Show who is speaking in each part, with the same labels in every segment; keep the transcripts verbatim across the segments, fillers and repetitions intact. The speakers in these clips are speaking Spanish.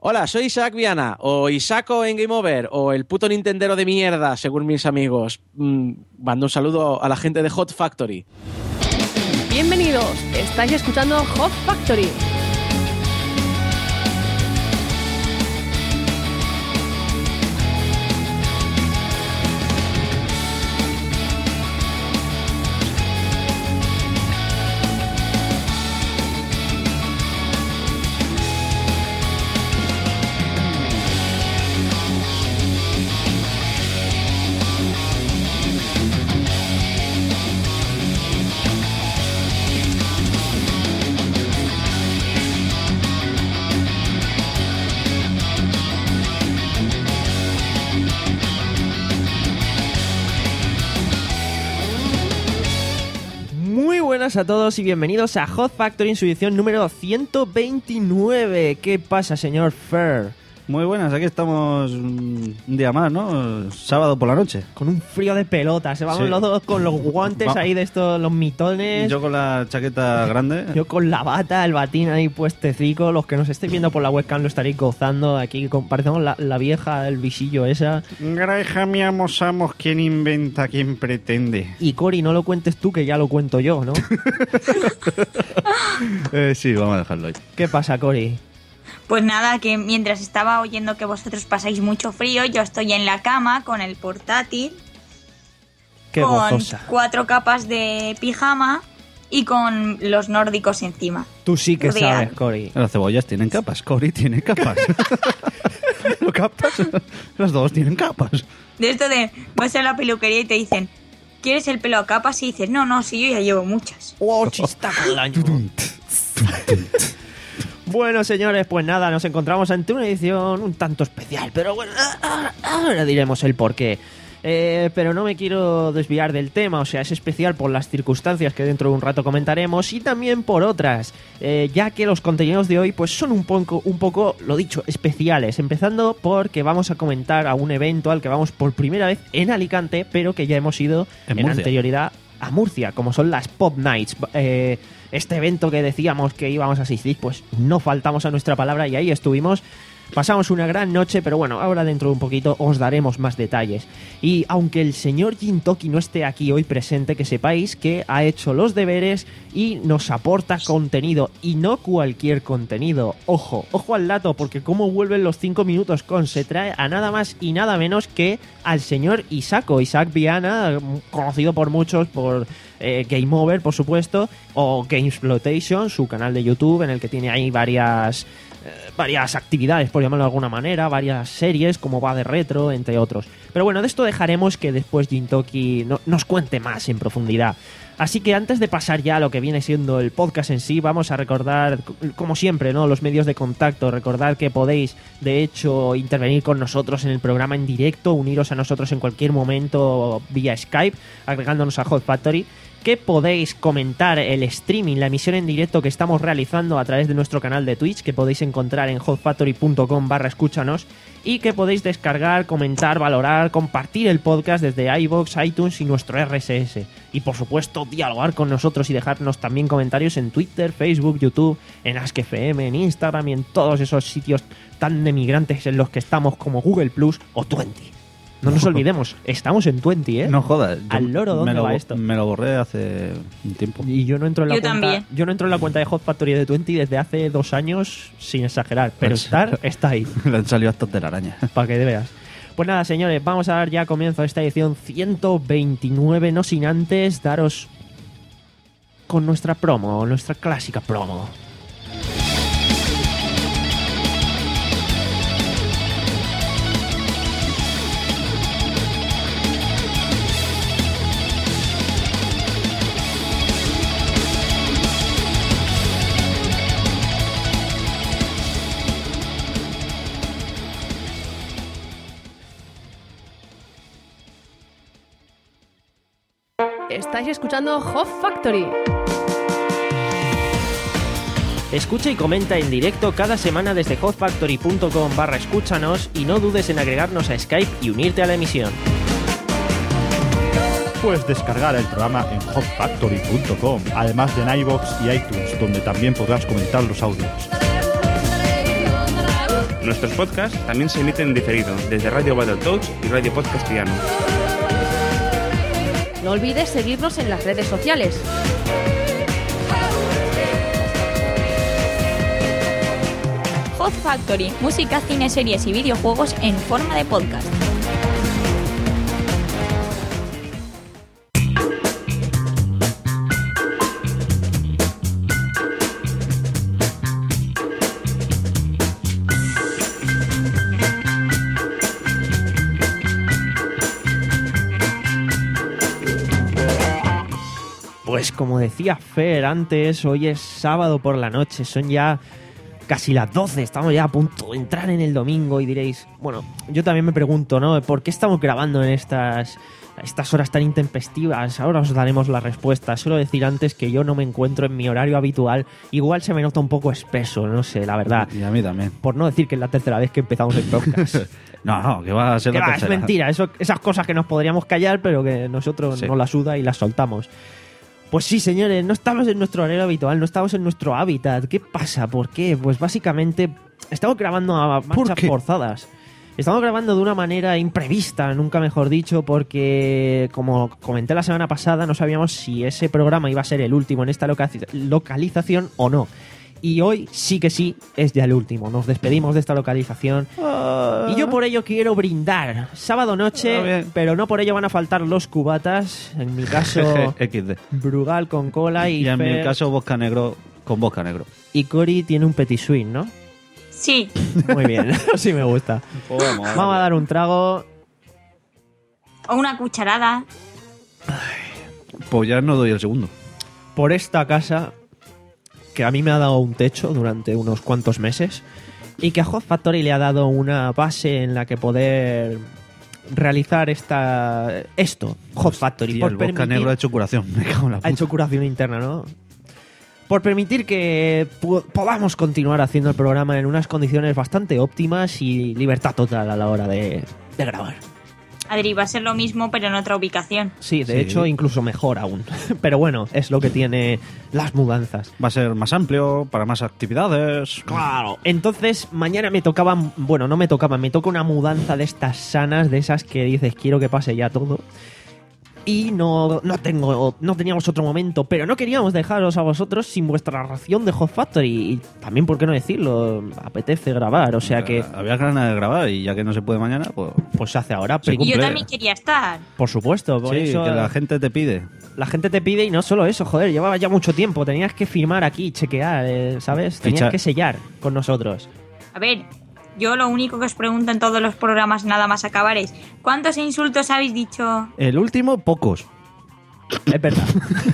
Speaker 1: Hola, soy Isaac Viana, o Isaco en Game Over, o el puto Nintendero de mierda, según mis amigos. Mm, mando un saludo a la gente de Hot Factory.
Speaker 2: Bienvenidos, estáis escuchando Hot Factory. Buenas a todos y bienvenidos a Hot Factory en su edición número ciento veintinueve. ¿Qué pasa, señor Fer?
Speaker 3: Muy buenas, aquí estamos un día más, ¿no? Sábado por la noche.
Speaker 2: Con un frío de pelota, se vamos
Speaker 3: Sí.
Speaker 2: los dos con los guantes
Speaker 3: Va-
Speaker 2: ahí de estos, los mitones.
Speaker 3: Yo con la chaqueta grande.
Speaker 2: Yo con la bata, el batín ahí puestecico. Los que nos estéis viendo por la webcam lo estaréis gozando. Aquí con- parecemos la, la vieja, el visillo esa.
Speaker 3: Grajamiamos amos quién inventa, quién pretende.
Speaker 2: Y Cori, no lo cuentes tú, que ya lo cuento yo, ¿no?
Speaker 3: eh, sí, vamos a dejarlo ahí.
Speaker 2: ¿Qué pasa, Cori?
Speaker 4: Pues nada, que mientras estaba oyendo que vosotros pasáis mucho frío, yo estoy en la cama con el portátil,
Speaker 2: Qué
Speaker 4: con
Speaker 2: gozosa.
Speaker 4: cuatro capas de pijama y con los nórdicos encima.
Speaker 2: Tú sí que
Speaker 4: Real.
Speaker 2: sabes, Cori.
Speaker 3: Las cebollas tienen capas, Cory tiene capas. ¿Lo captas? Las dos tienen capas.
Speaker 4: De esto de vas a la peluquería y te dicen, ¿quieres el pelo a capas? Y dices, no, no, sí, yo ya llevo muchas.
Speaker 2: ¡Oh, chistaco del año! Bueno, señores, pues nada, nos encontramos ante una edición un tanto especial, pero bueno, ahora diremos el porqué. Eh, pero no me quiero desviar del tema, o sea, es especial por las circunstancias que dentro de un rato comentaremos y también por otras, eh, ya que los contenidos de hoy pues son un poco, un poco, lo dicho, especiales, empezando porque vamos a comentar a un evento al que vamos por primera vez en Alicante, pero que ya hemos ido
Speaker 3: En
Speaker 2: en,
Speaker 3: Murcia.
Speaker 2: anterioridad a Murcia, como son las Pop Nights. Eh, este evento que decíamos que íbamos a asistir, pues no faltamos a nuestra palabra y ahí estuvimos. Pasamos una gran noche, pero bueno, ahora dentro de un poquito os daremos más detalles. Y aunque el señor Jintoki no esté aquí hoy presente, que sepáis que ha hecho los deberes y nos aporta contenido, y no cualquier contenido. Ojo, ojo al dato, porque como vuelven los cinco minutos con, se trae a nada más y nada menos que al señor Isaco, Isaac Viana, conocido por muchos por eh, Game Over, por supuesto, o Gamesploitation, su canal de YouTube, en el que tiene ahí varias... Eh, varias actividades, por llamarlo de alguna manera, varias series, como va de retro, entre otros. Pero bueno, de esto dejaremos que después Jintoki no, nos cuente más en profundidad. Así que antes de pasar ya a lo que viene siendo el podcast en sí, vamos a recordar, como siempre, ¿no?, los medios de contacto. Recordad que podéis, de hecho, intervenir con nosotros en el programa en directo, uniros a nosotros en cualquier momento vía Skype, agregándonos a Hot Factory, que podéis comentar el streaming, la emisión en directo que estamos realizando a través de nuestro canal de Twitch, que podéis encontrar en hotfactory.com barra escúchanos, y que podéis descargar, comentar, valorar, compartir el podcast desde iVoox, iTunes y nuestro R S S. Y por supuesto, dialogar con nosotros y dejarnos también comentarios en Twitter, Facebook, YouTube, en Ask F M, en Instagram y en todos esos sitios tan demigrantes en los que estamos como Google Plus o Twenty. No nos olvidemos, estamos en Twenty, ¿eh?
Speaker 3: No jodas. yo
Speaker 2: Al loro, ¿dónde
Speaker 3: me lo,
Speaker 2: va esto?
Speaker 3: Me lo borré hace un tiempo.
Speaker 2: Y yo no entro en la
Speaker 4: Yo
Speaker 2: cuenta.
Speaker 4: también.
Speaker 2: Yo no entro en la cuenta de Hot Factory de Twenty desde hace dos años, sin exagerar. Pero
Speaker 3: Pues-
Speaker 2: estar está ahí,
Speaker 3: Le han salido hasta telaraña.
Speaker 2: para que veas. Pues nada, señores, vamos a dar ya comienzo a esta edición ciento veintinueve, no sin antes daros con nuestra promo, nuestra clásica promo. Estáis escuchando Hot Factory. Escucha y comenta en directo cada semana desde hotfactory.com barra escúchanos y no dudes en agregarnos a Skype y unirte a la emisión.
Speaker 5: Puedes descargar el programa en hot factory punto com, además de en iVoox y iTunes, donde también podrás comentar los audios.
Speaker 6: Nuestros podcasts también se emiten en diferido desde Radio Battletoads y Radio Podcast Piano.
Speaker 7: No olvides seguirnos en las redes sociales.
Speaker 4: Hot Factory, música, cine, series y videojuegos en forma de podcast.
Speaker 2: Pues como decía Fer antes, hoy es sábado por la noche, son ya casi las doce, estamos ya a punto de entrar en el domingo y diréis, bueno, yo también me pregunto, ¿no? ¿Por qué estamos grabando en estas, estas horas tan intempestivas? Ahora os daremos la respuesta. Solo decir antes que yo no me encuentro en mi horario habitual, igual se me nota un poco espeso, no sé, la verdad.
Speaker 3: Y a mí también.
Speaker 2: Por no decir que es la tercera vez que empezamos el podcast.
Speaker 3: No, no, que va a ser
Speaker 2: Que
Speaker 3: la
Speaker 2: va, es
Speaker 3: tercera.
Speaker 2: mentira, eso, esas cosas que nos podríamos callar, pero que nosotros
Speaker 3: Sí.
Speaker 2: nos las suda y las soltamos. Pues sí, señores, no estamos en nuestro horario habitual, no estamos en nuestro hábitat. ¿Qué pasa? ¿Por qué? Pues básicamente estamos grabando a marchas
Speaker 3: qué?
Speaker 2: forzadas. Estamos grabando de una manera imprevista, nunca mejor dicho, porque como comenté la semana pasada, no sabíamos si ese programa iba a ser el último en esta loca- localización o no. Y hoy sí que sí es ya el último. Nos despedimos de esta localización. Y yo por ello quiero brindar. Sábado
Speaker 3: Ah,
Speaker 2: noche,
Speaker 3: bien.
Speaker 2: pero no por ello van a faltar los cubatas. En mi caso,
Speaker 3: equis de.
Speaker 2: Brugal con cola y,
Speaker 3: Y en mi
Speaker 2: Fer-
Speaker 3: caso, vodka negro con vodka negro.
Speaker 2: y Cory tiene un petit swing, ¿no?
Speaker 4: Sí,
Speaker 2: Muy bien, así me gusta. Vamos a dar un trago.
Speaker 4: o una cucharada.
Speaker 3: Pues ya no doy el segundo.
Speaker 2: Por esta casa que a mí me ha dado un techo durante unos cuantos meses y que a Hot Factory le ha dado una base en la que poder realizar esta esto, Hot Factory.
Speaker 3: Y
Speaker 2: por
Speaker 3: el vodka
Speaker 2: permitir-
Speaker 3: negro ha hecho curación. Me cago en la puta.
Speaker 2: ha hecho curación interna, ¿no? Por permitir que pu- podamos continuar haciendo el programa en unas condiciones bastante óptimas y libertad total a la hora de, de grabar.
Speaker 4: Adri, va a ser lo mismo, pero en otra ubicación.
Speaker 2: Sí, de
Speaker 3: Sí.
Speaker 2: hecho, incluso mejor aún. Pero bueno, es lo que tiene las mudanzas.
Speaker 3: Va a ser más amplio, para más actividades.
Speaker 2: Claro. Entonces, mañana me tocaba, bueno, no me tocaba, me toca una mudanza de estas sanas, de esas que dices, quiero que pase ya todo. Y no, no tengo, no teníamos otro momento, pero no queríamos dejaros a vosotros sin vuestra ración de Hot Factory. Y también, ¿por qué no decirlo? Apetece grabar, o sea que
Speaker 3: Había ganas de grabar y ya que no se puede mañana, pues...
Speaker 2: pues se hace ahora.
Speaker 3: Se
Speaker 2: Pero-
Speaker 4: Y yo
Speaker 3: cumple.
Speaker 4: también quería estar.
Speaker 2: por supuesto, por
Speaker 3: sí,
Speaker 2: eso
Speaker 3: que la gente te pide.
Speaker 2: la gente te pide y no solo eso, joder, llevaba ya mucho tiempo, tenías que firmar aquí, chequear, eh, ¿sabes? Tenías
Speaker 3: Fichar.
Speaker 2: que sellar con nosotros.
Speaker 4: A ver, yo lo único que os pregunto en todos los programas nada más acabar es ¿cuántos insultos habéis dicho?
Speaker 3: El último, pocos.
Speaker 2: Es verdad.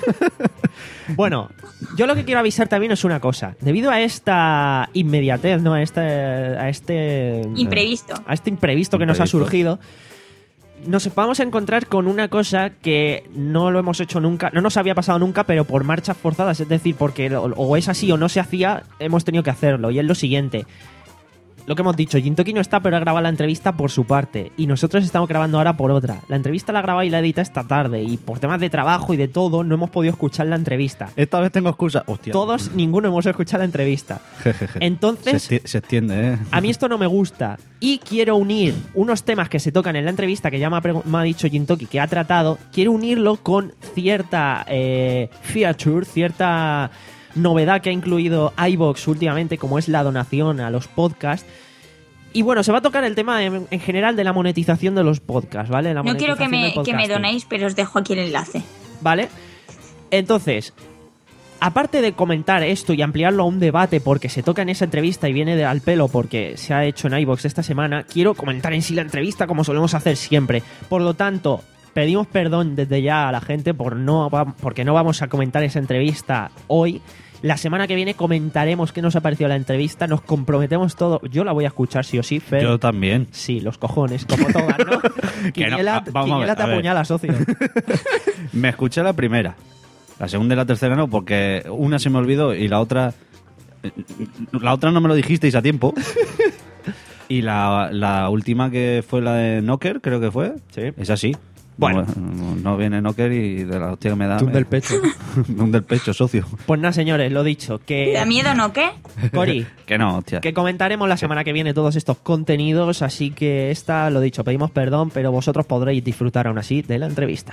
Speaker 2: Bueno, yo lo que quiero avisar también es una cosa. Debido a esta inmediatez, ¿no? A este, a este
Speaker 4: Imprevisto.
Speaker 2: a este imprevisto que nos ha
Speaker 3: Imprevisto.
Speaker 2: surgido, nos vamos a encontrar con una cosa que no lo hemos hecho nunca, no nos había pasado nunca, pero por marchas forzadas, es decir, porque o, o es así o no se hacía, hemos tenido que hacerlo. Y es lo siguiente. Lo que hemos dicho, Jintoki no está, pero ha grabado la entrevista por su parte. Y nosotros estamos grabando ahora por otra. La entrevista la graba y la edita esta tarde. Y por temas de trabajo y de todo, no hemos podido escuchar la entrevista.
Speaker 3: Esta vez tengo excusa. Hostia.
Speaker 2: Todos, ninguno hemos escuchado la entrevista.
Speaker 3: Jejeje.
Speaker 2: Entonces,
Speaker 3: Se, esti- se extiende, ¿eh?
Speaker 2: a mí esto no me gusta. Y quiero unir unos temas que se tocan en la entrevista, que ya me ha, pregu- me ha dicho Jintoki que ha tratado. Quiero unirlo con cierta eh, feature, cierta novedad que ha incluido iVoox últimamente, como es la donación a los podcasts. Y bueno, se va a tocar el tema en, en general de la monetización de los podcasts, ¿vale? La
Speaker 4: No quiero que
Speaker 2: monetización
Speaker 4: me,
Speaker 2: del
Speaker 4: que me
Speaker 2: podcasting.
Speaker 4: donéis, pero os dejo aquí el enlace.
Speaker 2: ¿Vale? Entonces, aparte de comentar esto y ampliarlo a un debate porque se toca en esa entrevista y viene de al pelo porque se ha hecho en iVoox esta semana, quiero comentar en sí la entrevista como solemos hacer siempre. Por lo tanto, pedimos perdón desde ya a la gente por no va- porque no vamos a comentar esa entrevista hoy. La semana que viene comentaremos qué nos ha parecido la entrevista, nos comprometemos todo. Yo la voy a escuchar sí o sí, Fer.
Speaker 3: Yo también.
Speaker 2: Sí, los cojones, como todas, ¿no?
Speaker 3: Que no,
Speaker 2: Quiniela,
Speaker 3: ah, vamos a
Speaker 2: Quiniela
Speaker 3: ver,
Speaker 2: te
Speaker 3: a ver.
Speaker 2: apuñala, socio.
Speaker 3: Me escuché la primera. La segunda y la tercera no, porque una se me olvidó y la otra... La otra no me lo dijisteis a tiempo. Y la, la última que fue la de Knocker, creo que fue.
Speaker 2: Sí.
Speaker 3: Es así.
Speaker 2: Bueno.
Speaker 3: No, no viene Noker y de la hostia que me da...
Speaker 2: Te hunde
Speaker 3: me-
Speaker 2: el pecho.
Speaker 3: me hunde el pecho, socio.
Speaker 2: Pues nada, señores, lo dicho,
Speaker 4: ¿Te da
Speaker 2: que...
Speaker 4: miedo, no qué?
Speaker 2: Cori,
Speaker 3: Que no, hostia.
Speaker 2: que comentaremos la semana que viene todos estos contenidos, así que esta, lo dicho, pedimos perdón, pero vosotros podréis disfrutar aún así de la entrevista.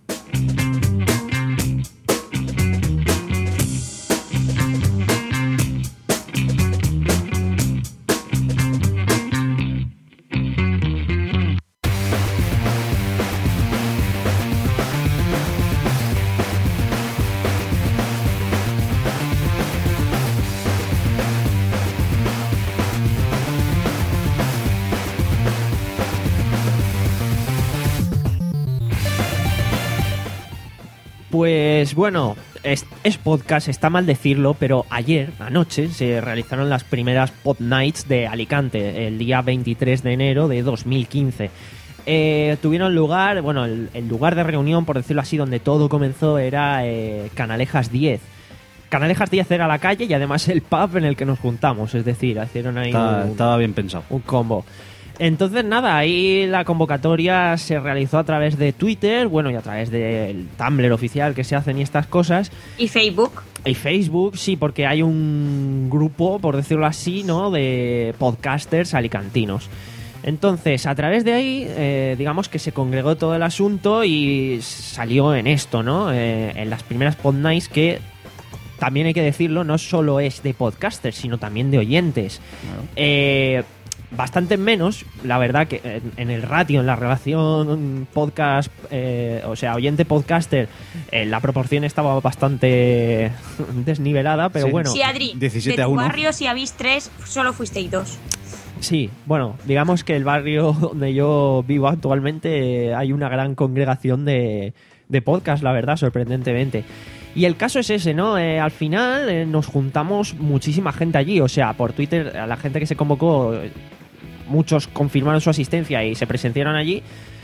Speaker 2: Pues bueno, es, es podcast, está mal decirlo, pero ayer, anoche, se realizaron las primeras Pod Nights de Alicante, el día veintitrés de enero de dos mil quince. Eh, tuvieron lugar, bueno, el, el lugar de reunión, por decirlo así, donde todo comenzó era eh, Canalejas diez. Canalejas diez era la calle y además el pub en el que nos juntamos, es decir, hicieron ahí
Speaker 3: Estaba,
Speaker 2: un,
Speaker 3: estaba bien pensado.
Speaker 2: un combo. Entonces, nada, ahí la convocatoria se realizó a través de Twitter, bueno, y a través del Tumblr oficial que se hacen y estas cosas.
Speaker 4: ¿Y Facebook?
Speaker 2: Y Facebook, sí, porque hay un grupo, por decirlo así, ¿no?, de podcasters alicantinos. Entonces, a través de ahí, eh, digamos que se congregó todo el asunto y salió en esto, ¿no? Eh, en las primeras Pod Nights, que también hay que decirlo, no solo es de podcasters, sino también de oyentes. Eh... Bastante menos, la verdad, que en, en el ratio, en la relación podcast, eh, o sea, oyente-podcaster, eh, la proporción estaba bastante desnivelada, pero
Speaker 3: Sí.
Speaker 2: bueno.
Speaker 4: Sí, Adri,
Speaker 3: diecisiete
Speaker 4: de
Speaker 3: a
Speaker 4: tu
Speaker 3: uno.
Speaker 4: barrio, si habéis tres, solo fuisteis dos.
Speaker 2: Sí, bueno, digamos que el barrio donde yo vivo actualmente eh, hay una gran congregación de, de podcast, la verdad, sorprendentemente. Y el caso es ese, ¿no? Eh, al final eh, nos juntamos muchísima gente allí, o sea, por Twitter, a la gente que se convocó, eh, muchos confirmaron su asistencia y se presenciaron allí.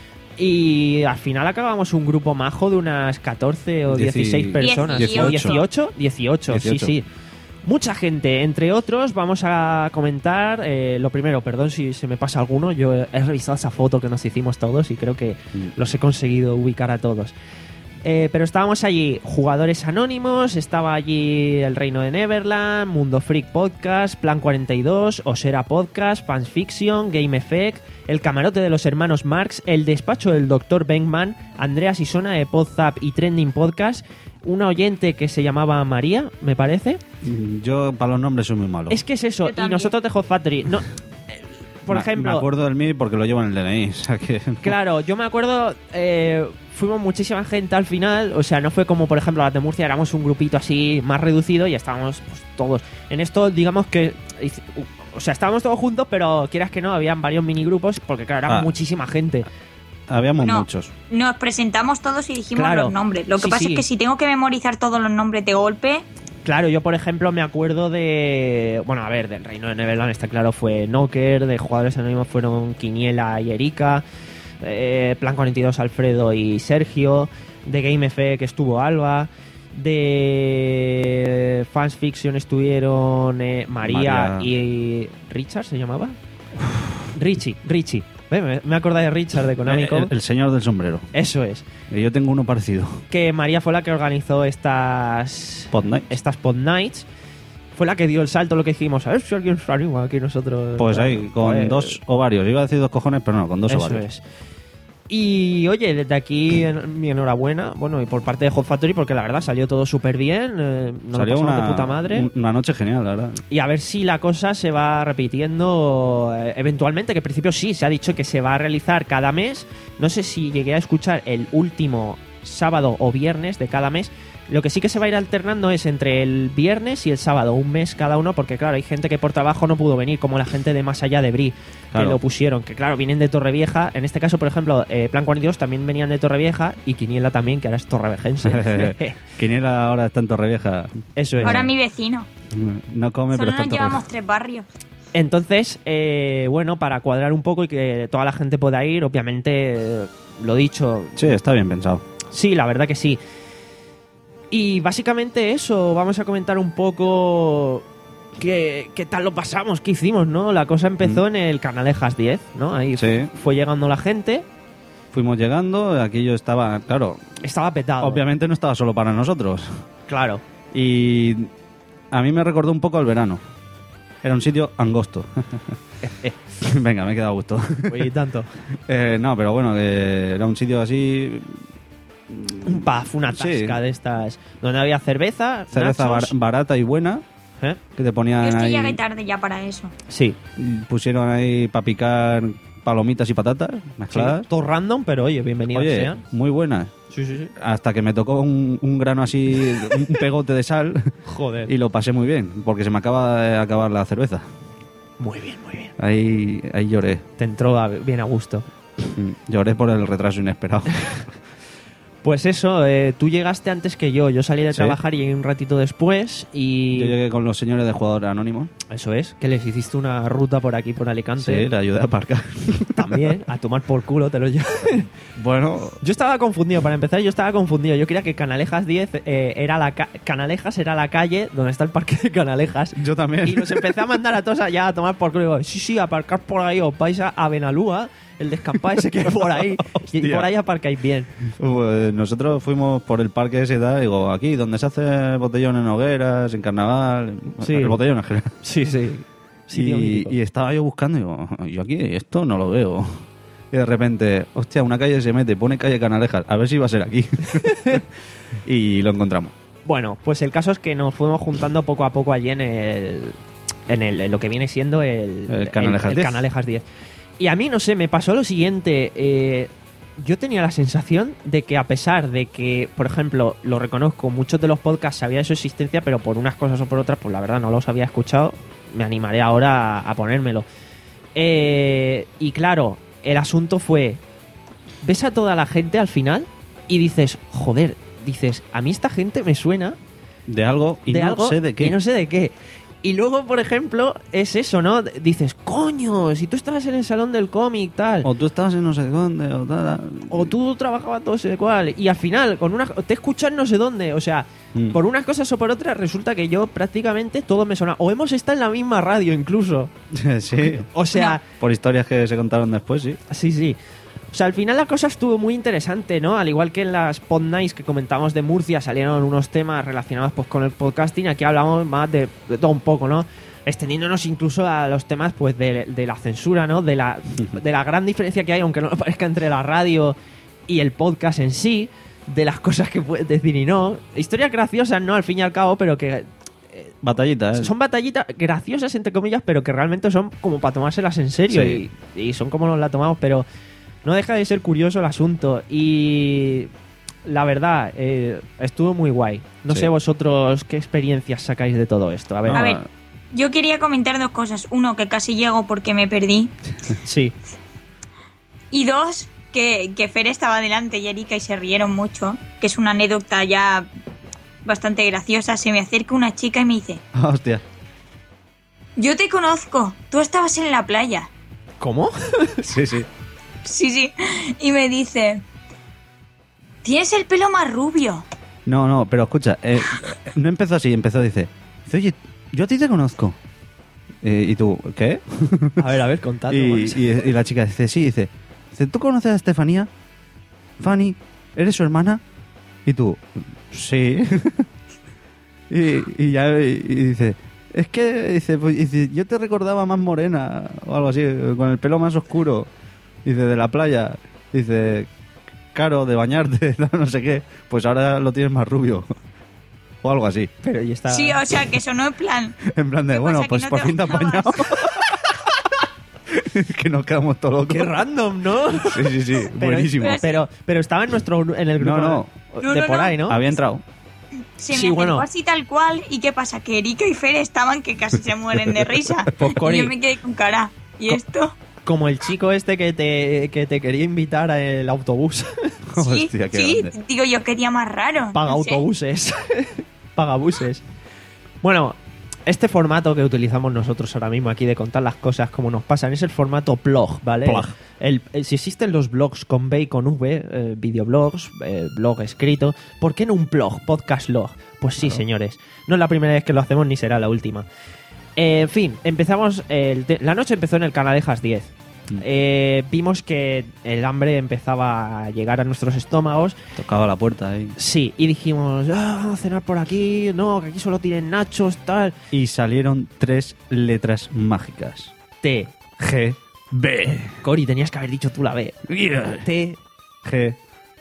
Speaker 2: Y al final acabamos un grupo majo de unas catorce o
Speaker 3: Dieci-
Speaker 2: dieciséis personas.
Speaker 4: dieciocho.
Speaker 2: ¿dieciocho? dieciocho, sí,
Speaker 3: dieciocho.
Speaker 2: sí. Mucha gente, entre otros, vamos a comentar eh, lo primero, perdón si se me pasa alguno, yo he, he revisado esa foto que nos hicimos todos y creo que
Speaker 3: Mm.
Speaker 2: los he conseguido ubicar a todos. Eh, pero estábamos allí jugadores anónimos, estaba allí El Reino de Neverland, Mundo Freak Podcast, Plan cuarenta y dos, Osera Podcast, Fans Fiction, Game Effect, El Camarote de los Hermanos Marx, El Despacho del doctor Benkman, Andrea Sisona de Podzap y Trending Podcast, una oyente que se llamaba María, me parece.
Speaker 3: Yo para los nombres soy muy malo.
Speaker 2: Es que es eso,
Speaker 4: Yo
Speaker 2: y
Speaker 4: también.
Speaker 2: nosotros de Hot Factory, no, eh, por
Speaker 3: Me-
Speaker 2: ejemplo...
Speaker 3: Me acuerdo del mío porque lo llevo en el D N I. O sea que...
Speaker 2: Claro, yo me acuerdo, eh, fuimos muchísima gente al final, o sea, no fue como por ejemplo las de Murcia, éramos un grupito así más reducido y estábamos pues, todos. En esto, digamos que, hice- o sea, estábamos todos juntos, pero quieras que no, habían varios minigrupos, porque claro, era
Speaker 3: Ah.
Speaker 2: muchísima gente.
Speaker 3: Habíamos
Speaker 4: No.
Speaker 3: muchos.
Speaker 4: Nos presentamos todos y dijimos
Speaker 2: Claro.
Speaker 4: los nombres. Lo que
Speaker 2: Sí,
Speaker 4: pasa
Speaker 2: sí.
Speaker 4: es que si tengo que memorizar todos los nombres de golpe,
Speaker 2: Claro, yo por ejemplo me acuerdo de, bueno, a ver, del Reino de Neverland está claro, fue Knocker, de jugadores anónimos fueron Quiniela y Erika, eh, Plan cuarenta y dos Alfredo y Sergio, de Game Effect que estuvo Alba, de Fans Fiction estuvieron eh, María,
Speaker 3: María.
Speaker 2: y Richard se llamaba, Richie, Richie, Ve, me, me acordé de Richard de Konami.
Speaker 3: Eh, El, el señor del sombrero.
Speaker 2: Eso es.
Speaker 3: Y yo tengo uno parecido.
Speaker 2: Que María fue la que organizó estas
Speaker 3: Pod Night.
Speaker 2: estas Pod Nights. Fue la que dio el salto, lo que dijimos. A ver si alguien se anima aquí nosotros.
Speaker 3: Pues ahí, con
Speaker 2: Joder.
Speaker 3: dos ovarios. Iba a decir dos cojones, pero no, con dos
Speaker 2: Eso
Speaker 3: ovarios.
Speaker 2: es. Y oye, desde aquí en- mi enhorabuena, bueno, y por parte de Hot Factory, porque la verdad salió todo súper bien, eh, nos
Speaker 3: Salió
Speaker 2: lo pasamos
Speaker 3: una,
Speaker 2: de puta madre.
Speaker 3: un- una noche genial, la verdad.
Speaker 2: Y a ver si la cosa se va repitiendo eh, eventualmente, que en principio sí, se ha dicho que se va a realizar cada mes. No sé si llegué a escuchar el último sábado o viernes de cada mes. Lo que sí que se va a ir alternando es entre el viernes y el sábado, un mes cada uno, porque claro, hay gente que por trabajo no pudo venir, como la gente de Más Allá de Brie,
Speaker 3: Claro.
Speaker 2: que lo pusieron, que claro, vienen de Torrevieja. En este caso, por ejemplo, eh, Plan cuarenta y dos también venían de Torrevieja y Quiniela también, que ahora es torrevejense.
Speaker 3: Quiniela ahora está en Torrevieja.
Speaker 2: Eso es.
Speaker 4: ahora mi vecino.
Speaker 3: No come,
Speaker 4: Solo
Speaker 3: pero está
Speaker 4: nos
Speaker 3: en
Speaker 4: llevamos
Speaker 3: Torrevieja.
Speaker 4: tres barrios.
Speaker 2: Entonces, eh, bueno, para cuadrar un poco y que toda la gente pueda ir, obviamente, eh, lo dicho,
Speaker 3: Sí, está bien pensado.
Speaker 2: sí, la verdad que sí. Y básicamente eso, vamos a comentar un poco qué, qué tal lo pasamos, qué hicimos, ¿no? La cosa empezó
Speaker 3: Mm.
Speaker 2: en el Canalejas diez, ¿no? Ahí
Speaker 3: Sí.
Speaker 2: fue llegando la gente.
Speaker 3: fuimos llegando, aquello estaba, claro,
Speaker 2: Estaba petado.
Speaker 3: obviamente no estaba solo para nosotros.
Speaker 2: Claro.
Speaker 3: Y a mí me recordó un poco al verano. Era un sitio angosto. Venga, me he quedado a gusto.
Speaker 2: Oye, y tanto.
Speaker 3: Eh, no, pero bueno, que era un sitio así...
Speaker 2: Un pub, una
Speaker 3: Sí.
Speaker 2: tasca de estas. Donde había cerveza,
Speaker 3: Cerveza bar-
Speaker 2: nachos.
Speaker 3: barata y buena,
Speaker 2: ¿Eh?
Speaker 3: que te
Speaker 4: Yo
Speaker 3: ponían
Speaker 4: es que
Speaker 3: ahí...
Speaker 4: llegué tarde ya para eso.
Speaker 2: Sí.
Speaker 3: Pusieron ahí para picar palomitas y patatas
Speaker 2: Sí,
Speaker 3: mezcladas.
Speaker 2: todo random, pero oye, bienvenidos
Speaker 3: Oye,
Speaker 2: sean.
Speaker 3: muy buenas.
Speaker 2: Sí, sí, sí.
Speaker 3: Hasta que me tocó un, un grano así, un pegote de sal,
Speaker 2: Joder.
Speaker 3: y lo pasé muy bien, porque se me acaba de acabar la cerveza.
Speaker 2: Muy bien, muy bien.
Speaker 3: Ahí, ahí lloré.
Speaker 2: Te entró a- bien a gusto.
Speaker 3: Mm, Lloré por el retraso inesperado.
Speaker 2: Pues eso, eh, tú llegaste antes que yo. Yo salí de
Speaker 3: Sí.
Speaker 2: trabajar y llegué un ratito después y...
Speaker 3: Yo llegué con los señores de Jugador Anónimo.
Speaker 2: Eso es, que les hiciste una ruta por aquí, por Alicante.
Speaker 3: Sí, le ayudé a aparcar.
Speaker 2: También, a tomar por culo, te lo llevo.
Speaker 3: Bueno,
Speaker 2: Yo estaba confundido, para empezar yo estaba confundido. Yo creía que Canalejas diez eh, era la ca- Canalejas era la calle donde está el parque de Canalejas.
Speaker 3: yo también.
Speaker 2: Y nos empecé a mandar a todos allá a tomar por culo. Y digo, sí, sí, aparcar por ahí, os vais a, a Benalúa, el descampado ese que hay por ahí. Y
Speaker 3: Hostia.
Speaker 2: por ahí aparcáis bien.
Speaker 3: Pues nosotros fuimos por el parque ese y tal, digo, aquí, donde se hace botellón en hogueras, en carnaval,
Speaker 2: Sí.
Speaker 3: el botellón en general.
Speaker 2: Sí, sí. Sitio
Speaker 3: Y,
Speaker 2: mítico.
Speaker 3: y estaba yo buscando y digo, yo aquí esto no lo veo. Y de repente, hostia, una calle se mete, pone calle Canalejas, a ver si va a ser aquí. Y lo encontramos.
Speaker 2: Bueno, pues el caso es que nos fuimos juntando poco a poco allí en el. En, el, en lo que viene siendo el.
Speaker 3: El Canalejas
Speaker 2: el
Speaker 3: diez.
Speaker 2: Canalejas diez. Y a mí, no sé, me pasó lo siguiente. eh, yo tenía la sensación de que, a pesar de que, por ejemplo, lo reconozco, muchos de los podcasts sabía de su existencia, pero por unas cosas o por otras, pues la verdad no los había escuchado. Me animaré ahora a, a ponérmelo. Eh, y claro, el asunto fue. Ves a toda la gente al final y dices, joder, dices, a mí esta gente me suena
Speaker 3: De algo y
Speaker 2: de
Speaker 3: no
Speaker 2: algo
Speaker 3: sé de qué.
Speaker 2: y no sé de qué. Y luego, por ejemplo, es eso, ¿no? Dices, coño, si tú estabas en el salón del cómic, tal, o,
Speaker 3: O tú estabas en no sé dónde, o tal.
Speaker 2: tú trabajabas todo sé cuál, y al final, con una, te escuchan no sé dónde, o sea,
Speaker 3: Mm.
Speaker 2: por unas cosas o por otras, resulta que yo prácticamente todo me suena. O hemos estado en la misma radio incluso.
Speaker 3: Sí,
Speaker 2: O sea,
Speaker 3: por historias que se contaron después, sí.
Speaker 2: sí, sí. O sea, al final la cosa estuvo muy interesante, ¿no? Al igual que en las Pod Nights que comentamos de Murcia salieron unos temas relacionados pues con el podcasting, aquí hablamos más de, de todo un poco, ¿no? Extendiéndonos incluso a los temas pues de, de la censura, ¿no? De la, de la gran diferencia que hay, aunque no lo parezca, entre la radio y el podcast en sí, de las cosas que puedes decir y no. Historias graciosas, ¿no? Al fin y al cabo, pero que
Speaker 3: Batallita, ¿eh?
Speaker 2: son batallitas graciosas, entre comillas, pero que realmente son como para tomárselas en serio.
Speaker 3: Sí.
Speaker 2: Y, y son como nos la tomamos, pero no deja de ser curioso el asunto. Y la verdad, eh, estuvo muy guay. No
Speaker 3: Sí.
Speaker 2: sé vosotros qué experiencias sacáis de todo esto. A ver,
Speaker 3: No,
Speaker 4: A ver, yo quería comentar dos cosas. Uno, que casi llego porque me perdí.
Speaker 2: sí.
Speaker 4: Y dos, que, que Fer estaba delante y Erika y se rieron mucho. Que es una anécdota ya bastante graciosa. Se me acerca una chica y me dice,
Speaker 3: Hostia.
Speaker 4: yo te conozco, tú estabas en la playa.
Speaker 2: ¿Cómo?
Speaker 3: Sí, sí.
Speaker 4: Sí, sí. Y me dice, tienes el pelo más rubio.
Speaker 3: No, no, pero escucha, eh, no empezó así, empezó, dice, dice, oye, yo a ti te conozco. Eh, y tú, ¿qué?
Speaker 2: A ver, a ver, contadlo.
Speaker 3: y,
Speaker 2: Max.
Speaker 3: y- y la chica dice, sí, dice, dice, ¿tú conoces a Estefanía? Fanny, ¿eres su hermana? Y tú, sí. y, y ya y, y dice, es que dice, pues, dice, yo te recordaba más morena o algo así, con el pelo más oscuro. Dice, de la playa. Dice, caro, de bañarte, no sé qué. Pues ahora lo tienes más rubio. O algo así.
Speaker 2: Pero y está...
Speaker 4: Sí, o sea, que sonó en plan...
Speaker 3: En plan de,
Speaker 4: ¿Qué
Speaker 3: bueno,
Speaker 4: pasa, que
Speaker 3: pues
Speaker 4: no
Speaker 3: por
Speaker 4: te
Speaker 3: fin te has
Speaker 4: bañabas?
Speaker 3: bañado. Que nos quedamos todos locos.
Speaker 2: Qué random, ¿no?
Speaker 3: Sí, sí, sí.
Speaker 2: Pero-
Speaker 3: Buenísimo.
Speaker 2: Pero, pero estaba en nuestro gru- en el grupo
Speaker 3: No,
Speaker 4: no.
Speaker 2: de
Speaker 4: No,
Speaker 2: por
Speaker 4: no,
Speaker 2: ahí, ¿no?
Speaker 3: Había entrado.
Speaker 4: Se me
Speaker 2: Sí,
Speaker 4: acercó
Speaker 2: bueno.
Speaker 4: así tal cual. ¿Y qué pasa? Que Erika y Fer estaban que casi se mueren de risa.
Speaker 2: Pues, Cori.
Speaker 4: y yo me quedé con cara. ¿Y
Speaker 2: Co-
Speaker 4: esto?
Speaker 2: Como el chico este que te, que te quería invitar al autobús.
Speaker 4: Sí,
Speaker 3: Hostia, qué
Speaker 4: sí.
Speaker 3: grande.
Speaker 4: Digo, yo quería más raro.
Speaker 2: Paga
Speaker 4: no sé.
Speaker 2: autobuses. Paga buses. Bueno, este formato que utilizamos nosotros ahora mismo aquí de contar las cosas como nos pasan es el formato blog, ¿vale?
Speaker 3: Blog.
Speaker 2: El, el- si existen los blogs con B y con V, eh, videoblogs, eh, blog escrito, ¿por qué no un blog, podcast log? Pues sí, señores. No es la primera vez que lo hacemos ni será la última. Eh, en fin, empezamos. El te- la noche empezó en el Canalejas diez. eh, vimos que el hambre empezaba a llegar a nuestros estómagos.
Speaker 3: Tocaba la puerta ahí.
Speaker 2: Sí, y dijimos, ah, vamos a cenar por aquí, no, que aquí solo tienen nachos, tal.
Speaker 3: Y salieron tres letras mágicas.
Speaker 2: T.
Speaker 3: G. B.
Speaker 2: Cori, tenías que haber dicho tú la B. T.
Speaker 3: G.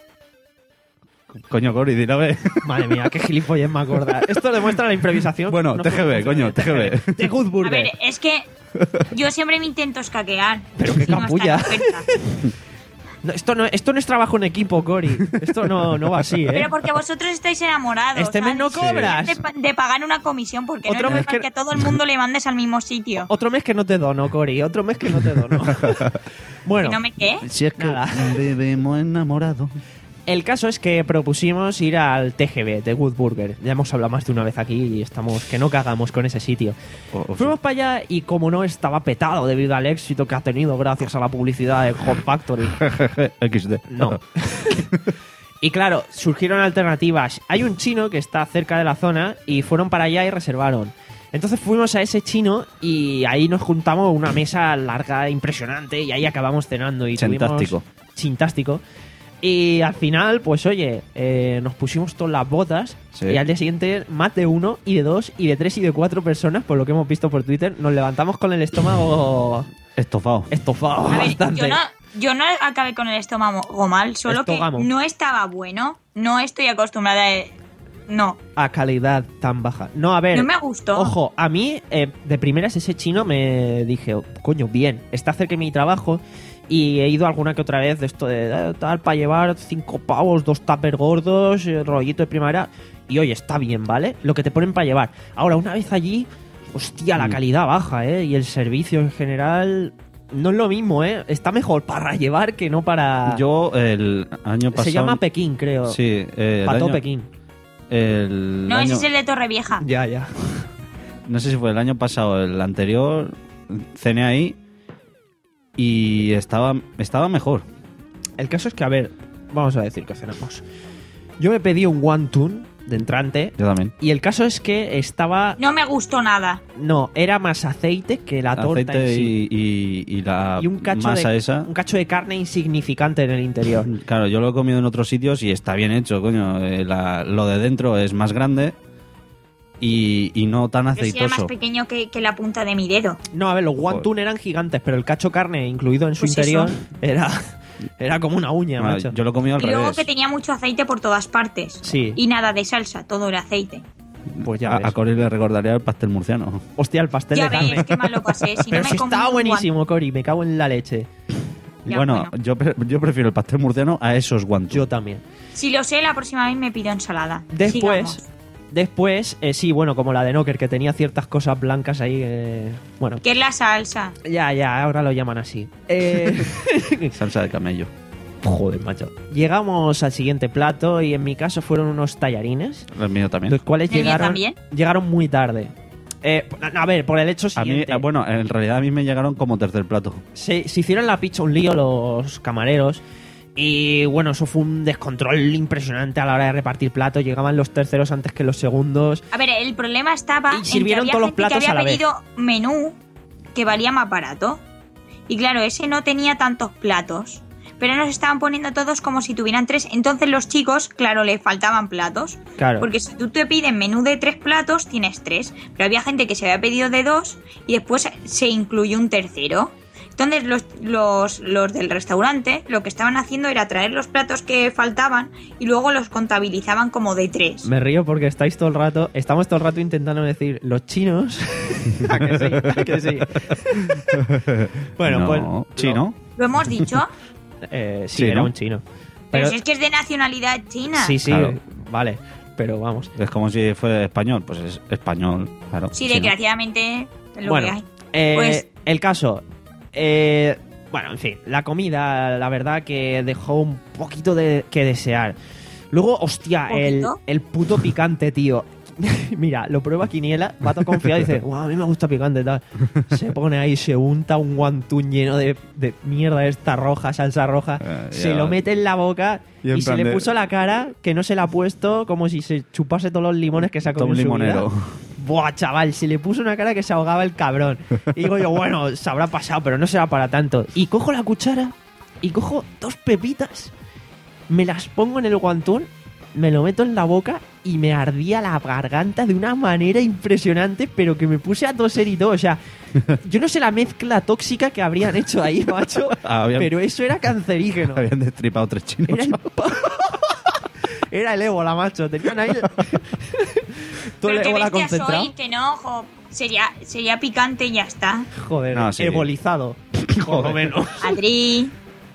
Speaker 3: Coño, Cori, di la B.
Speaker 2: Madre mía, qué gilipollez me acorda. Esto demuestra la improvisación.
Speaker 3: Bueno,
Speaker 2: No
Speaker 3: T G B,
Speaker 2: funciona.
Speaker 3: coño, T G B.
Speaker 2: The Good
Speaker 4: A
Speaker 2: Burger.
Speaker 4: ver, es que yo siempre me intento escaquear.
Speaker 2: Pero qué
Speaker 4: si no está
Speaker 2: capulla.
Speaker 4: en oferta.
Speaker 2: No, esto, no, esto no es trabajo en equipo, Cori. Esto no, no va así, ¿eh?
Speaker 4: Pero porque vosotros estáis enamorados.
Speaker 2: Este mes no
Speaker 4: ¿sabes?
Speaker 2: cobras.
Speaker 4: De, pa- de pagar una comisión, porque
Speaker 2: Otro
Speaker 4: no
Speaker 2: mes
Speaker 4: es normal
Speaker 2: que-
Speaker 4: que... a todo el mundo le mandes al mismo sitio.
Speaker 2: Otro mes que no te dono, Cori. Otro mes que no te dono. Bueno,
Speaker 4: ¿Que no me qué?
Speaker 3: Si es que
Speaker 2: Nada.
Speaker 3: vivimos enamorados.
Speaker 2: el caso es que propusimos ir al T G B, The Good Burger. Ya hemos hablado más de una vez aquí y estamos que no cagamos con ese sitio.
Speaker 3: O- o-
Speaker 2: Fuimos para allá y como no estaba petado debido al éxito que ha tenido gracias a la publicidad de Hot Factory.
Speaker 3: equis de.
Speaker 2: No. Y claro, surgieron alternativas. Hay un chino que está cerca de la zona y fueron para allá y reservaron. Entonces fuimos a ese chino y ahí nos juntamos una mesa larga, impresionante, y ahí acabamos cenando. Y
Speaker 3: Chintástico.
Speaker 2: tuvimos- Chintástico. Y al final, pues oye, eh, nos pusimos todas las botas
Speaker 3: Sí.
Speaker 2: y al día siguiente más de uno y de dos y de tres y de cuatro personas, por lo que hemos visto por Twitter, nos levantamos con el estómago
Speaker 3: Estofado.
Speaker 2: estofado
Speaker 4: A ver,
Speaker 2: bastante.
Speaker 4: yo no, yo no acabé con el estómago mal, solo
Speaker 2: Estogamo.
Speaker 4: que no estaba bueno. No estoy acostumbrada a... No,
Speaker 2: A calidad tan baja. No, a ver.
Speaker 4: no me gustó.
Speaker 2: Ojo, a mí, eh, de primeras, ese chino me dije, oh, coño, bien, está cerca de mi trabajo y he ido alguna que otra vez de esto de eh, tal, para llevar cinco pavos, dos tuppers gordos, eh, rollito de primavera. Y oye, está bien, ¿vale? Lo que te ponen para llevar. Ahora, una vez allí, hostia, la
Speaker 3: Mm.
Speaker 2: calidad baja, ¿eh? Y el servicio en general no es lo mismo, ¿eh? Está mejor para llevar que no para...
Speaker 3: Yo el año pasado.
Speaker 2: Se llama Pekín, creo.
Speaker 3: Sí, eh, el
Speaker 2: Pato
Speaker 3: año-
Speaker 2: Pekín.
Speaker 3: El
Speaker 4: No,
Speaker 3: año-
Speaker 4: ese es el de Torrevieja.
Speaker 2: Ya, ya.
Speaker 3: No sé si fue el año pasado o el anterior. Cené ahí y estaba, estaba mejor.
Speaker 2: El caso es que, a ver, vamos a decir que cenamos. Yo me pedí un wonton de entrante
Speaker 3: Yo también.
Speaker 2: y el caso es que estaba...
Speaker 4: No me gustó nada.
Speaker 2: No, era más aceite que la torta en
Speaker 3: Aceite
Speaker 2: sí.
Speaker 3: y, y, y la
Speaker 2: Y un cacho,
Speaker 3: masa
Speaker 2: de,
Speaker 3: esa.
Speaker 2: un cacho de carne insignificante en el interior.
Speaker 3: Claro, yo lo he comido en otros sitios y está bien hecho, coño. Eh, la- lo de dentro es más grande y, y no tan
Speaker 4: Pero sí era más
Speaker 3: aceitoso.
Speaker 4: pequeño que, que la punta de mi dedo.
Speaker 2: No, a ver, los wonton eran gigantes, pero el cacho carne incluido en su
Speaker 4: Pues
Speaker 2: interior
Speaker 4: eso.
Speaker 2: era, era como una uña,
Speaker 3: Ah,
Speaker 2: macho.
Speaker 3: yo lo he comido al
Speaker 4: Y luego
Speaker 3: revés.
Speaker 4: que tenía mucho aceite por todas partes.
Speaker 2: Sí.
Speaker 4: Y nada de salsa, todo era aceite.
Speaker 2: Pues ya
Speaker 3: a,
Speaker 2: ves.
Speaker 3: a Cory le recordaría el pastel murciano.
Speaker 2: Hostia, el pastel
Speaker 4: Ya
Speaker 2: de carne.
Speaker 4: ves, qué mal lo pasé. Si
Speaker 2: pero
Speaker 4: no me
Speaker 2: si
Speaker 4: comí
Speaker 2: estaba
Speaker 4: un
Speaker 2: buenísimo, Cory, me cago en la leche.
Speaker 4: Ya,
Speaker 3: bueno,
Speaker 4: bueno.
Speaker 3: Yo, pre- yo prefiero el pastel murciano a esos guantos.
Speaker 2: Yo también.
Speaker 4: guan- Si lo sé, la próxima vez me pido ensalada.
Speaker 2: Después,
Speaker 4: Sigamos.
Speaker 2: después, eh, sí, bueno, como la de Knocker, que tenía ciertas cosas blancas ahí. eh, bueno,
Speaker 4: ¿Qué es la salsa?
Speaker 2: ya, ya, ahora lo llaman así. Eh,
Speaker 3: Salsa de camello.
Speaker 2: joder, macho. Llegamos al siguiente plato y en mi caso fueron unos tallarines,
Speaker 3: El mío también.
Speaker 2: los cuales
Speaker 4: ¿El mío
Speaker 2: llegaron,
Speaker 4: también?
Speaker 2: llegaron muy tarde. Eh, a ver, por el hecho
Speaker 3: A mí,
Speaker 2: siguiente.
Speaker 3: eh, bueno, en realidad a mí me llegaron como tercer plato.
Speaker 2: se, se hicieron la pizza un lío los camareros. Y bueno, eso fue un descontrol impresionante a la hora de repartir platos. Llegaban los terceros antes que los segundos.
Speaker 4: A ver, el problema estaba
Speaker 2: Y
Speaker 4: en
Speaker 2: sirvieron
Speaker 4: que había
Speaker 2: todos los
Speaker 4: gente que
Speaker 2: platos
Speaker 4: había
Speaker 2: a la vez.
Speaker 4: pedido menú que valía más barato. Y claro, ese no tenía tantos platos. Pero nos estaban poniendo todos como si tuvieran tres. Entonces los chicos, claro, le faltaban platos.
Speaker 2: Claro.
Speaker 4: Porque si tú te pides menú de tres platos, tienes tres. Pero había gente que se había pedido de dos y después se incluyó un tercero. Entonces los, los, los del restaurante lo que estaban haciendo era traer los platos que faltaban y luego los contabilizaban como de tres.
Speaker 2: Me río porque estáis todo el rato, estamos todo el rato intentando decir los chinos. ¿A que sí? ¿A que sí? bueno,
Speaker 3: No,
Speaker 2: pues.
Speaker 3: chino.
Speaker 4: ¿Lo hemos dicho?
Speaker 2: Eh, sí,
Speaker 3: Sí,
Speaker 2: era
Speaker 3: ¿no?
Speaker 2: un chino.
Speaker 4: Pero
Speaker 2: Pero,
Speaker 4: si es que es de nacionalidad china.
Speaker 2: sí, sí,
Speaker 3: Claro.
Speaker 2: vale. Pero vamos.
Speaker 3: Es como si fuera español. Pues es español, claro.
Speaker 4: Sí,
Speaker 3: chino.
Speaker 4: desgraciadamente es lo
Speaker 2: Bueno,
Speaker 4: que hay.
Speaker 2: eh,
Speaker 4: Pues-
Speaker 2: el caso. eh, bueno, en fin, la comida, la verdad que dejó un poquito de que desear. Luego, hostia, el,
Speaker 4: ¿Poquito?
Speaker 2: el puto picante, tío. Mira, lo prueba Quiniela, va todo confiado y dice, wow, a mí me gusta picante, tal. Se pone ahí, se unta un guantún lleno de, de mierda esta roja, salsa roja,
Speaker 3: Eh,
Speaker 2: se
Speaker 3: ya.
Speaker 2: lo mete en la boca
Speaker 3: Y
Speaker 2: y,
Speaker 3: en
Speaker 2: se
Speaker 3: plan
Speaker 2: le
Speaker 3: de-
Speaker 2: puso la cara que no se la ha puesto como si se chupase todos los limones que se ha
Speaker 3: Todo
Speaker 2: comido
Speaker 3: un
Speaker 2: en su vida.
Speaker 3: limonero.
Speaker 2: Buah, chaval, se le puso una cara que se ahogaba el cabrón. Y digo yo, bueno, se habrá pasado, pero no será para tanto. Y cojo la cuchara y cojo dos pepitas, me las pongo en el guantón, me lo meto en la boca y me ardía la garganta de una manera impresionante, pero que me puse a toser y todo. O sea, yo no sé la mezcla tóxica que habrían hecho ahí, macho,
Speaker 3: Habían-
Speaker 2: pero eso era cancerígeno.
Speaker 3: Habían destripado tres chinos.
Speaker 2: Era el, pa- era el ébola, macho. Tenían ahí todo el
Speaker 4: Pero qué
Speaker 2: ébola
Speaker 4: bestias
Speaker 2: concentrado.
Speaker 4: sois, que no, jo, sería, sería picante y ya está.
Speaker 2: Joder,
Speaker 3: No, sí.
Speaker 2: ebolizado. Por lo menos.
Speaker 4: Adri.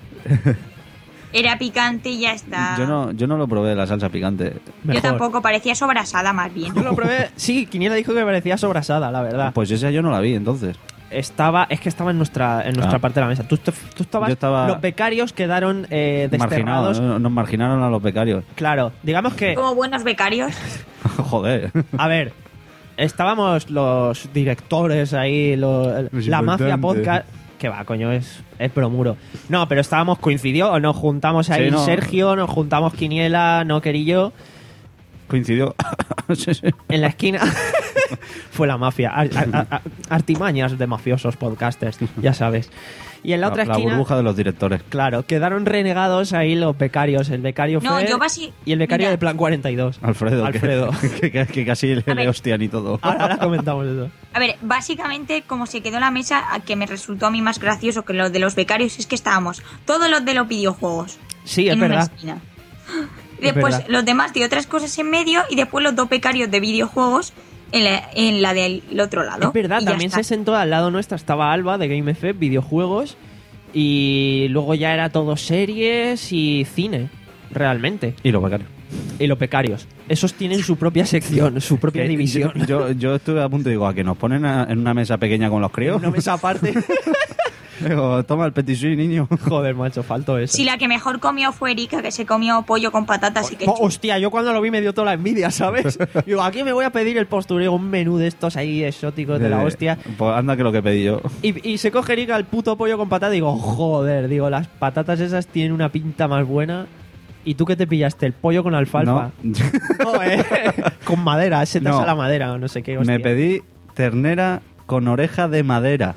Speaker 4: Era picante y ya está.
Speaker 3: Yo no, yo no lo probé, la salsa picante.
Speaker 4: Yo
Speaker 2: Mejor.
Speaker 4: tampoco, parecía sobrasada más bien.
Speaker 2: Yo lo probé. Sí, Quiniela dijo que me parecía sobrasada, la verdad.
Speaker 3: Pues esa yo no la vi, entonces.
Speaker 2: Estaba, es que estaba en nuestra, en nuestra
Speaker 3: Ah.
Speaker 2: parte de la mesa. Tú, tú estabas.
Speaker 3: Yo estaba-
Speaker 2: Los becarios quedaron eh,
Speaker 3: Marginados,
Speaker 2: desterrados.
Speaker 3: ¿no? Nos marginaron a los becarios.
Speaker 2: Claro, digamos que.
Speaker 4: Como buenos becarios.
Speaker 3: Joder.
Speaker 2: A ver, estábamos los directores ahí, lo-
Speaker 3: Los
Speaker 2: la mafia
Speaker 3: importantes.
Speaker 2: podcast. Que va, coño, es, es bromuro. No, pero estábamos, coincidió, nos juntamos ahí
Speaker 3: Sí, no.
Speaker 2: Sergio, nos juntamos Quiniela, no Querillo,
Speaker 3: Coincidió. Sí, sí.
Speaker 2: en la esquina. Fue la mafia. Ar- ar- ar- artimañas de mafiosos podcasters, ya sabes. Y en la otra
Speaker 3: la
Speaker 2: esquina.
Speaker 3: burbuja de los directores.
Speaker 2: Claro, quedaron renegados ahí los becarios. El becario
Speaker 4: No,
Speaker 2: fue.
Speaker 4: yo basi-
Speaker 2: y el becario
Speaker 4: Mira.
Speaker 2: de Plan cuarenta y dos.
Speaker 3: Alfredo. que-
Speaker 2: Alfredo.
Speaker 3: Que, que- que casi le,
Speaker 4: A
Speaker 3: le
Speaker 4: ver.
Speaker 3: hostian y todo.
Speaker 2: Ahora, ahora comentamos eso.
Speaker 4: A ver, básicamente, como se quedó la mesa, a que me resultó a mí más gracioso que lo de los becarios es que estábamos todos los de los videojuegos
Speaker 2: Sí, es
Speaker 4: en una
Speaker 2: verdad.
Speaker 4: esquina. Y después
Speaker 2: verdad.
Speaker 4: los demás de otras cosas en medio y después los dos becarios de videojuegos en la, en la del otro lado.
Speaker 2: Es verdad,
Speaker 4: Y ya
Speaker 2: también
Speaker 4: está.
Speaker 2: se sentó al lado nuestra, estaba Alba de Game F, videojuegos, y luego ya era todo series y cine, realmente.
Speaker 3: Y los becarios.
Speaker 2: Y los becarios. Esos tienen su propia sección, su propia
Speaker 3: Que
Speaker 2: división.
Speaker 3: Yo, yo estuve a punto de digo, a que nos ponen a- en una mesa pequeña con los críos.
Speaker 2: Una mesa aparte.
Speaker 3: Digo, toma el petit suisse, niño.
Speaker 2: Joder, macho, faltó eso.
Speaker 4: Si la que mejor comió fue Erika, que se comió pollo con patatas y
Speaker 2: Oh,
Speaker 4: ketchup.
Speaker 2: hostia, yo cuando lo vi me dio toda la envidia, ¿sabes? Digo, aquí me voy a pedir el postureo, un menú de estos ahí exóticos de la
Speaker 3: Eh,
Speaker 2: hostia.
Speaker 3: Pues anda que lo que pedí yo.
Speaker 2: Y, y se coge Erika el puto pollo con patata y digo, joder, digo, las patatas esas tienen una pinta más buena. ¿Y tú qué te pillaste? ¿El pollo con alfalfa?
Speaker 3: No.
Speaker 2: No, eh. Con madera, setas
Speaker 3: No.
Speaker 2: a la madera o no sé qué. Hostia.
Speaker 3: Me pedí ternera con oreja de madera.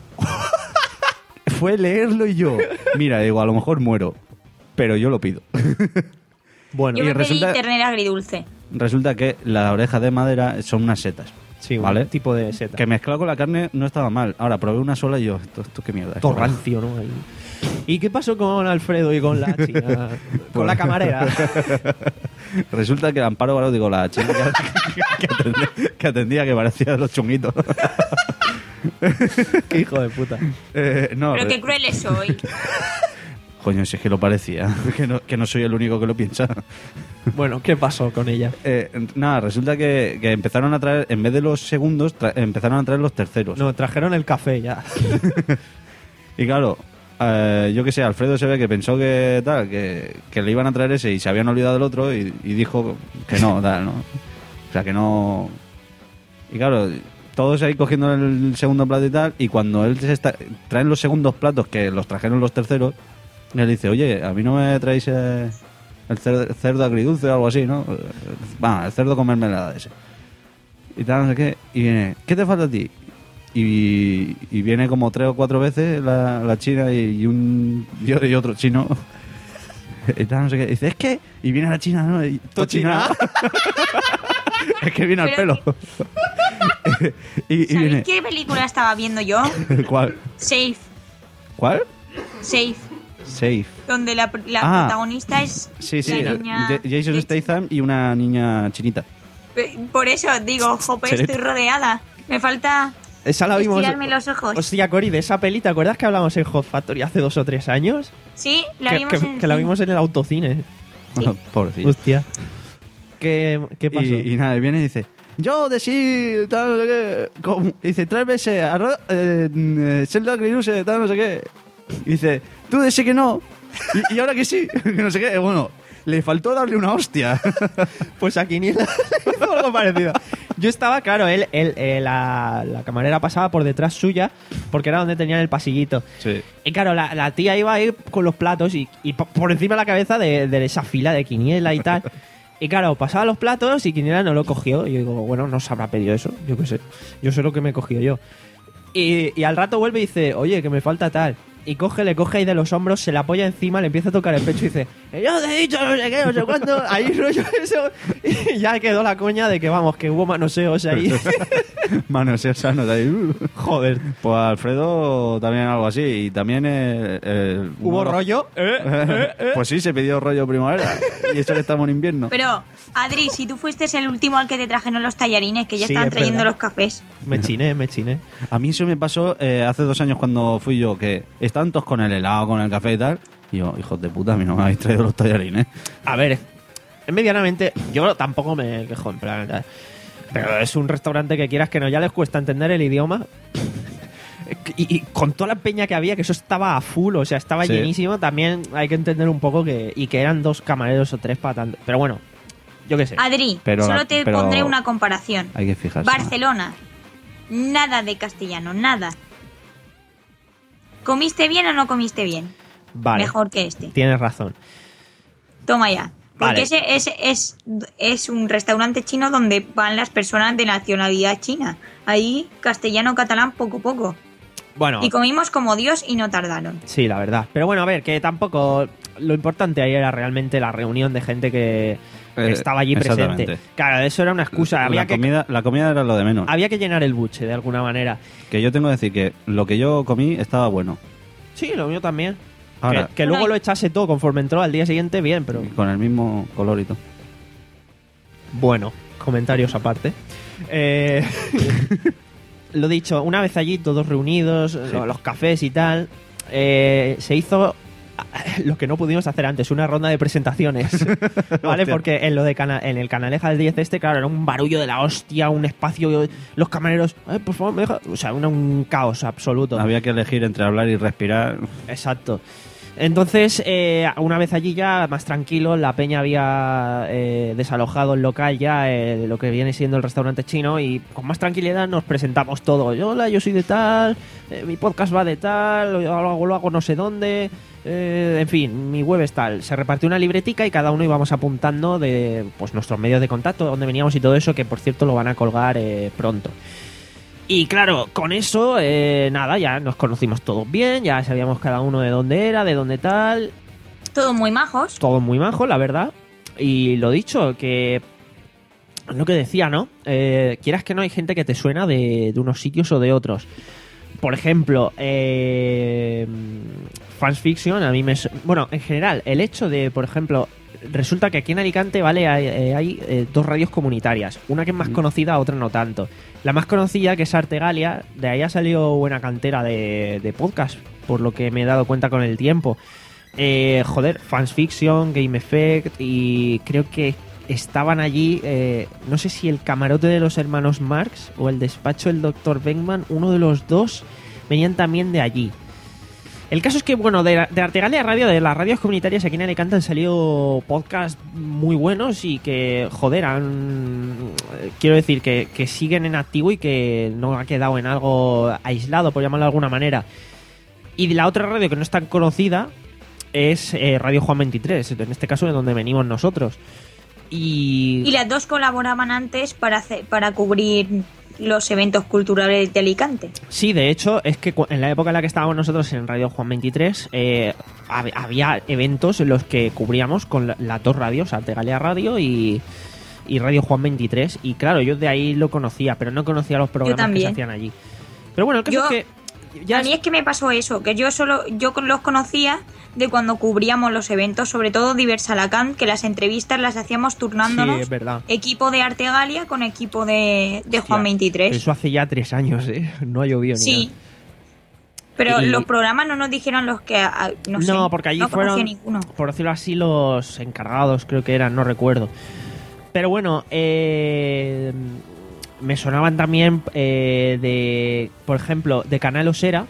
Speaker 3: Fue leerlo y yo. Mira, digo, a lo mejor muero. Pero yo lo pido.
Speaker 2: Bueno,
Speaker 4: Yo
Speaker 3: y
Speaker 4: me
Speaker 3: resulta-
Speaker 4: pedí ternera agridulce.
Speaker 3: Resulta que las orejas de madera son unas setas.
Speaker 2: sí,
Speaker 3: ¿vale?
Speaker 2: un tipo de seta.
Speaker 3: Que mezclado con la carne no estaba mal. Ahora probé una sola y yo, esto, esto qué mierda. es?
Speaker 2: Todo rancio, ¿no? Ahí. ¿Y qué pasó con Alfredo y con la china? Con la camarera.
Speaker 3: Resulta que el Amparo Baró, digo, la chica que, que atendía, que atendía, que parecía de los chunguitos.
Speaker 2: Qué hijo de puta.
Speaker 3: Eh, no,
Speaker 4: Pero
Speaker 3: re-
Speaker 4: qué crueles soy.
Speaker 3: coño, si es que lo parecía. Que no, que no soy el único que lo piensa.
Speaker 2: Bueno, ¿qué pasó con ella?
Speaker 3: Eh, nada, resulta que, que empezaron a traer, en vez de los segundos, tra- empezaron a traer los terceros.
Speaker 2: No, trajeron el café ya.
Speaker 3: Y claro, eh, yo qué sé, Alfredo se ve que pensó que tal, que, que le iban a traer ese y se habían olvidado del otro y, y dijo que no, tal, ¿no? O sea, que no... Y claro, todos ahí cogiendo el segundo plato y tal, y cuando él se está... traen los segundos platos, que los trajeron los terceros, y él dice, oye, a mí no me traéis eh, el cerdo, cerdo agridulce o algo así, ¿no? Va, el cerdo con mermelada ese. Y tal, no sé qué, y viene, ¿qué te falta a ti? Y, y viene como tres o cuatro veces la, la china y, y un y otro- y otro chino. Y tal, no sé qué. Y dice, es que... Y viene la china, ¿no? Y,
Speaker 2: ¿Tochina?
Speaker 3: Es que viene al
Speaker 4: Pero
Speaker 3: pelo. y, y
Speaker 4: ¿Sabéis
Speaker 3: viene...
Speaker 4: qué película estaba viendo yo?
Speaker 3: ¿Cuál?
Speaker 4: Safe.
Speaker 3: ¿Cuál?
Speaker 4: Safe.
Speaker 3: Safe.
Speaker 4: Donde la, la
Speaker 3: Ah.
Speaker 4: protagonista es
Speaker 3: Sí, sí.
Speaker 4: la niña...
Speaker 3: Ja- Jason
Speaker 4: de-
Speaker 3: Statham y una niña chinita.
Speaker 4: Por eso digo, jope,
Speaker 3: Serete.
Speaker 4: estoy rodeada. Me falta
Speaker 2: Esa la vimos.
Speaker 4: estirarme los ojos.
Speaker 2: Hostia, Cori, de esa peli, ¿te acuerdas que hablamos en Hot Factory hace dos o tres años?
Speaker 4: Sí, la
Speaker 2: que,
Speaker 4: vimos
Speaker 2: que-
Speaker 4: en el
Speaker 2: que la
Speaker 4: cine.
Speaker 2: vimos en el autocine.
Speaker 3: Bueno, pobrecillo.
Speaker 2: Hostia. ¿Qué, qué pasó?
Speaker 3: Y, y nada, y viene y dice, yo de sí, tal, no sé qué. como- y dice, tres veces, arroz, eh, eh, cerdo agridulce, tal, no sé qué. Y dice, tú de sí que no. Y, y ahora que sí, que no sé qué. Bueno, le faltó darle una hostia.
Speaker 2: Pues a Quiniela le hizo algo parecido. Yo estaba, claro, él, él eh, la, la camarera pasaba por detrás suya porque era donde tenían el pasillito.
Speaker 3: Sí.
Speaker 2: Y claro, la, la tía iba ahí con los platos y, y po- por encima de la cabeza de, de esa fila de Quiniela y tal. Y claro, pasaba los platos y Quiniela no lo cogió. Y yo digo, bueno, no se habrá pedido eso. Yo qué sé. Yo sé lo que me he cogido yo. Y, y al rato vuelve y dice, oye, que me falta tal. Y coge, le coge ahí de los hombros, se le apoya encima, le empieza a tocar el pecho y dice, yo te he dicho no sé qué, no sé cuánto. Ahí rollo eso. Y ya quedó la coña de que vamos, que hubo manoseos ahí.
Speaker 3: Manoseos sanos ahí. Uh.
Speaker 2: Joder.
Speaker 3: Pues Alfredo también algo así. Y también eh, eh,
Speaker 2: ¿Hubo
Speaker 3: uno-
Speaker 2: rollo? ¿Eh? ¿Eh? ¿Eh?
Speaker 3: Pues sí, se pidió rollo primavera. Y eso que estamos en invierno.
Speaker 4: Pero, Adri, si tú fuiste el último al que te trajeron los tallarines, que ya
Speaker 2: Sí,
Speaker 4: estaban
Speaker 2: es
Speaker 4: trayendo
Speaker 2: verdad.
Speaker 4: los cafés.
Speaker 2: Me chiné, me chiné.
Speaker 3: A mí eso me pasó eh, hace dos años cuando fui yo, que estaban todos con el helado, con el café y tal. Y yo, hijos de puta, a mí no me habéis traído los tallarines.
Speaker 2: A ver, medianamente, yo tampoco me quejo, en plan, tal. Pero es un restaurante que quieras que no, ya les cuesta entender el idioma. Y, y con toda la peña que había, que eso estaba a full, o sea, estaba
Speaker 3: Sí.
Speaker 2: llenísimo, también hay que entender un poco que. Y que eran dos camareros o tres para tanto. Pero bueno, yo qué sé.
Speaker 4: Adri,
Speaker 3: Pero-
Speaker 4: solo te
Speaker 3: pero-
Speaker 4: pondré una comparación.
Speaker 3: Hay que fijarse.
Speaker 4: Barcelona, nada de castellano, nada. ¿Comiste bien o no comiste bien?
Speaker 2: Vale,
Speaker 4: Mejor que este.
Speaker 2: tienes razón.
Speaker 4: Toma ya. Porque
Speaker 2: Vale.
Speaker 4: ese, ese es, es un restaurante chino donde van las personas de nacionalidad china. Ahí castellano, catalán, poco poco.
Speaker 2: Bueno,
Speaker 4: Y comimos como Dios y no tardaron.
Speaker 2: sí, la verdad. Pero bueno, a ver, que tampoco. Lo importante ahí era realmente la reunión de gente que, que
Speaker 3: Eh,
Speaker 2: estaba allí presente.
Speaker 3: exactamente.
Speaker 2: Claro, eso era una excusa. Había
Speaker 3: la,
Speaker 2: que,
Speaker 3: comida, la comida era lo de menos.
Speaker 2: había que llenar el buche de alguna manera.
Speaker 3: Que yo tengo que decir que lo que yo comí estaba bueno.
Speaker 2: Sí, lo mío también.
Speaker 3: Ahora,
Speaker 2: que que luego lo echase todo conforme entró al día siguiente, bien, pero
Speaker 3: con el mismo color y todo.
Speaker 2: bueno, comentarios aparte. Eh, lo dicho, una vez allí, todos reunidos, lo- los cafés y tal, eh, se hizo lo que no pudimos hacer antes, una ronda de presentaciones. ¿Vale?
Speaker 3: Hostia.
Speaker 2: Porque en lo de cana- en el Canaleja del diez este, claro, era un barullo de la hostia, un espacio, los camareros, "Ay, por favor, me deja", o sea, un, un caos absoluto.
Speaker 3: Había que elegir entre hablar y respirar.
Speaker 2: Exacto. Entonces, eh, una vez allí ya más tranquilo, la peña había eh, desalojado el local ya, eh, lo que viene siendo el restaurante chino, y con más tranquilidad nos presentamos todos. Yo, hola, yo soy de tal, eh, mi podcast va de tal, lo hago, lo hago no sé dónde, eh, en fin, mi web es tal. Se repartió una libretica y cada uno íbamos apuntando de pues nuestros medios de contacto, dónde veníamos y todo eso, que por cierto lo van a colgar eh, pronto. Y claro, con eso, eh, nada, ya nos conocimos todos bien, ya sabíamos cada uno de dónde era, de dónde tal,
Speaker 4: Todos muy majos.
Speaker 2: todo muy majo, la verdad. Y lo dicho, que lo que decía, ¿no? Eh, quieras que no, hay gente que te suena de, de unos sitios o de otros. Por ejemplo, eh, Fans Fiction, a mí me... su- Bueno, en general, el hecho de, por ejemplo, resulta que aquí en Alicante, ¿vale? Hay, eh, hay, eh, dos radios comunitarias. Una que es más conocida, otra no tanto. La más conocida, que es Artegalia, de ahí ha salido buena cantera de, de podcast, por lo que me he dado cuenta con el tiempo. Eh, joder, Fans Fiction, Game Effect, y creo que estaban allí, eh, no sé si el camarote de los hermanos Marx o el despacho del doctor Beckman, uno de los dos, venían también de allí. El caso es que, bueno, de, de Artegalia Radio, de las radios comunitarias aquí en Alicante han salido podcasts muy buenos y que, joder, han, quiero decir, que, que siguen en activo y que no ha quedado en algo aislado, por llamarlo de alguna manera. Y la otra radio que no es tan conocida es eh, Radio Juan veintitrés, en este caso de donde venimos nosotros. Y,
Speaker 4: Y las dos colaboraban antes para, hacer, para cubrir los eventos culturales de Alicante.
Speaker 2: sí, de hecho, es que cu- en la época en la que estábamos nosotros en Radio Juan veintitrés, eh, hab- había eventos en los que cubríamos con la- las dos radios, Artegalia Radio y, y Radio Juan veintitrés. Y claro, yo de ahí lo conocía, pero no conocía los programas que se
Speaker 4: también.
Speaker 2: hacían allí. Pero bueno, el caso
Speaker 4: Yo-
Speaker 2: es que... Ya
Speaker 4: a
Speaker 2: es-
Speaker 4: mí es que me pasó eso, que yo solo yo con- los conocía de cuando cubríamos los eventos, sobre todo Diversalacant, que las entrevistas las hacíamos turnándonos.
Speaker 2: Sí, es verdad.
Speaker 4: Equipo de Artegalia con equipo de, de
Speaker 2: Hostia,
Speaker 4: Juan veintitrés.
Speaker 2: Eso hace ya tres años, ¿eh? No ha llovido ni
Speaker 4: Sí.
Speaker 2: nada.
Speaker 4: Pero
Speaker 2: Y-
Speaker 4: los programas no nos dijeron los que... ah, No, sé,
Speaker 2: No, porque allí
Speaker 4: no conocía
Speaker 2: fueron,
Speaker 4: ninguno.
Speaker 2: por decirlo así, los encargados, creo que eran, no recuerdo. Pero bueno, eh, me sonaban también eh, de, por ejemplo, de Canal Osera,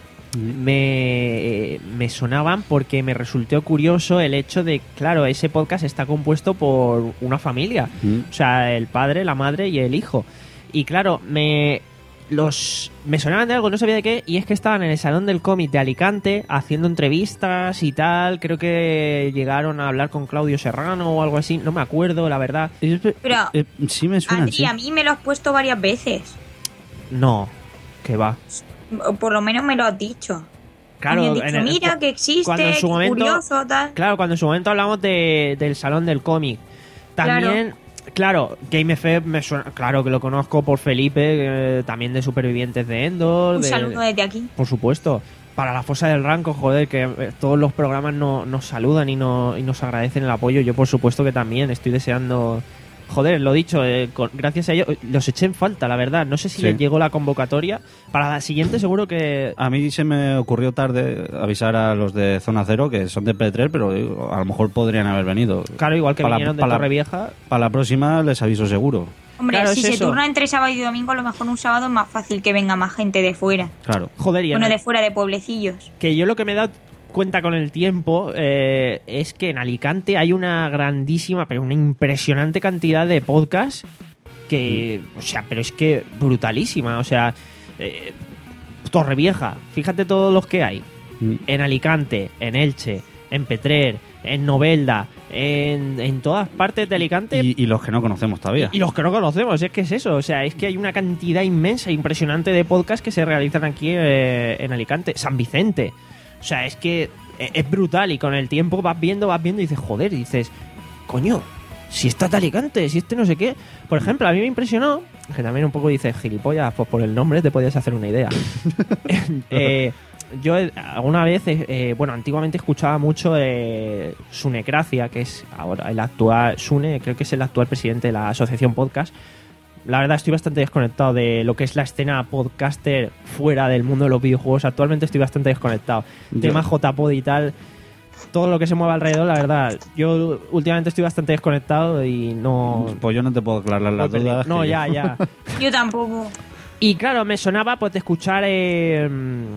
Speaker 2: me, me sonaban porque me resultó curioso el hecho de, claro, ese podcast está compuesto por una familia,
Speaker 3: Mm.
Speaker 2: o sea, el padre, la madre y el hijo. Y claro, me los me sonaban de algo, no sabía de qué, y es que estaban en el Salón del Cómic de Alicante haciendo entrevistas y tal. Creo que llegaron a hablar con Claudio Serrano o algo así, no me acuerdo, la verdad.
Speaker 4: Pero,
Speaker 3: Eh, sí me suena,
Speaker 4: Adri,
Speaker 3: sí.
Speaker 4: a mí me lo has puesto varias veces.
Speaker 2: No, que va.
Speaker 4: O por lo menos me lo has dicho.
Speaker 2: Claro,
Speaker 4: Me han dicho,
Speaker 2: en el-
Speaker 4: mira
Speaker 2: cu-
Speaker 4: que existe,
Speaker 2: cuando en su
Speaker 4: que
Speaker 2: momento-
Speaker 4: curioso, tal.
Speaker 2: Claro, cuando en su momento hablamos de, del Salón del Cómic. También, claro, Game F me suena, claro que lo conozco por Felipe, eh, también de Supervivientes de Endor.
Speaker 4: Un
Speaker 2: de-
Speaker 4: saludo desde aquí.
Speaker 2: Por supuesto. Para la Fosa del Ranco, joder, que eh, todos los programas no- nos saludan y, no, y nos agradecen el apoyo. Yo, por supuesto, que también estoy deseando... Joder, lo dicho, eh, con- gracias a ellos los eché en falta, la verdad. No sé si
Speaker 3: Sí.
Speaker 2: les llegó la convocatoria. Para la siguiente seguro que...
Speaker 3: A mí se me ocurrió tarde avisar a los de Zona Cero, que son de P tres, pero digo, a lo mejor podrían haber venido.
Speaker 2: Claro, igual que
Speaker 3: Para la-
Speaker 2: vinieron de
Speaker 3: para la-
Speaker 2: Torrevieja.
Speaker 3: Para la próxima les aviso seguro.
Speaker 4: Hombre,
Speaker 2: Claro,
Speaker 4: si
Speaker 2: es
Speaker 4: se
Speaker 2: eso.
Speaker 4: turna entre sábado y domingo, a lo mejor un sábado es más fácil que venga más gente de fuera.
Speaker 3: Claro.
Speaker 2: Joder, y en
Speaker 4: Bueno,
Speaker 2: el-
Speaker 4: de fuera de pueblecillos.
Speaker 2: que yo lo que me he dado cuenta con el tiempo eh, es que en Alicante hay una grandísima, pero una impresionante cantidad de podcasts que, o sea, pero es que brutalísima, o sea, eh, Torrevieja, fíjate todos los que hay,
Speaker 3: Mm.
Speaker 2: en Alicante, en Elche, en Petrer, en Novelda, en, en todas partes de Alicante.
Speaker 3: Y, y los que no conocemos todavía.
Speaker 2: Y los que no conocemos, es que es eso, o sea, es que hay una cantidad inmensa, impresionante de podcasts que se realizan aquí eh, en Alicante. San Vicente, o sea, es que e- es brutal y con el tiempo vas viendo, vas viendo y dices, joder, y dices, coño, si está de Alicante, si este no sé qué. Por ejemplo, a mí me impresionó, que también un poco dices, gilipollas, pues por el nombre te podías hacer una idea. eh, yo eh, alguna vez, eh, eh, bueno, antiguamente escuchaba mucho eh, Sunecracia, que es ahora el actual, Sune, creo que es el actual presidente de la asociación podcast. La verdad estoy bastante desconectado de lo que es la escena podcaster fuera del mundo de los videojuegos. Actualmente estoy bastante desconectado.
Speaker 3: Yo-
Speaker 2: Tema J P O D y tal, todo lo que se mueve alrededor, la verdad. Yo últimamente estoy bastante desconectado y no...
Speaker 3: Pues yo no te puedo aclarar las
Speaker 2: no,
Speaker 3: dudas.
Speaker 2: no,
Speaker 3: que-
Speaker 2: ya, ya.
Speaker 4: Yo tampoco.
Speaker 2: Y claro, me sonaba pues de escuchar eh,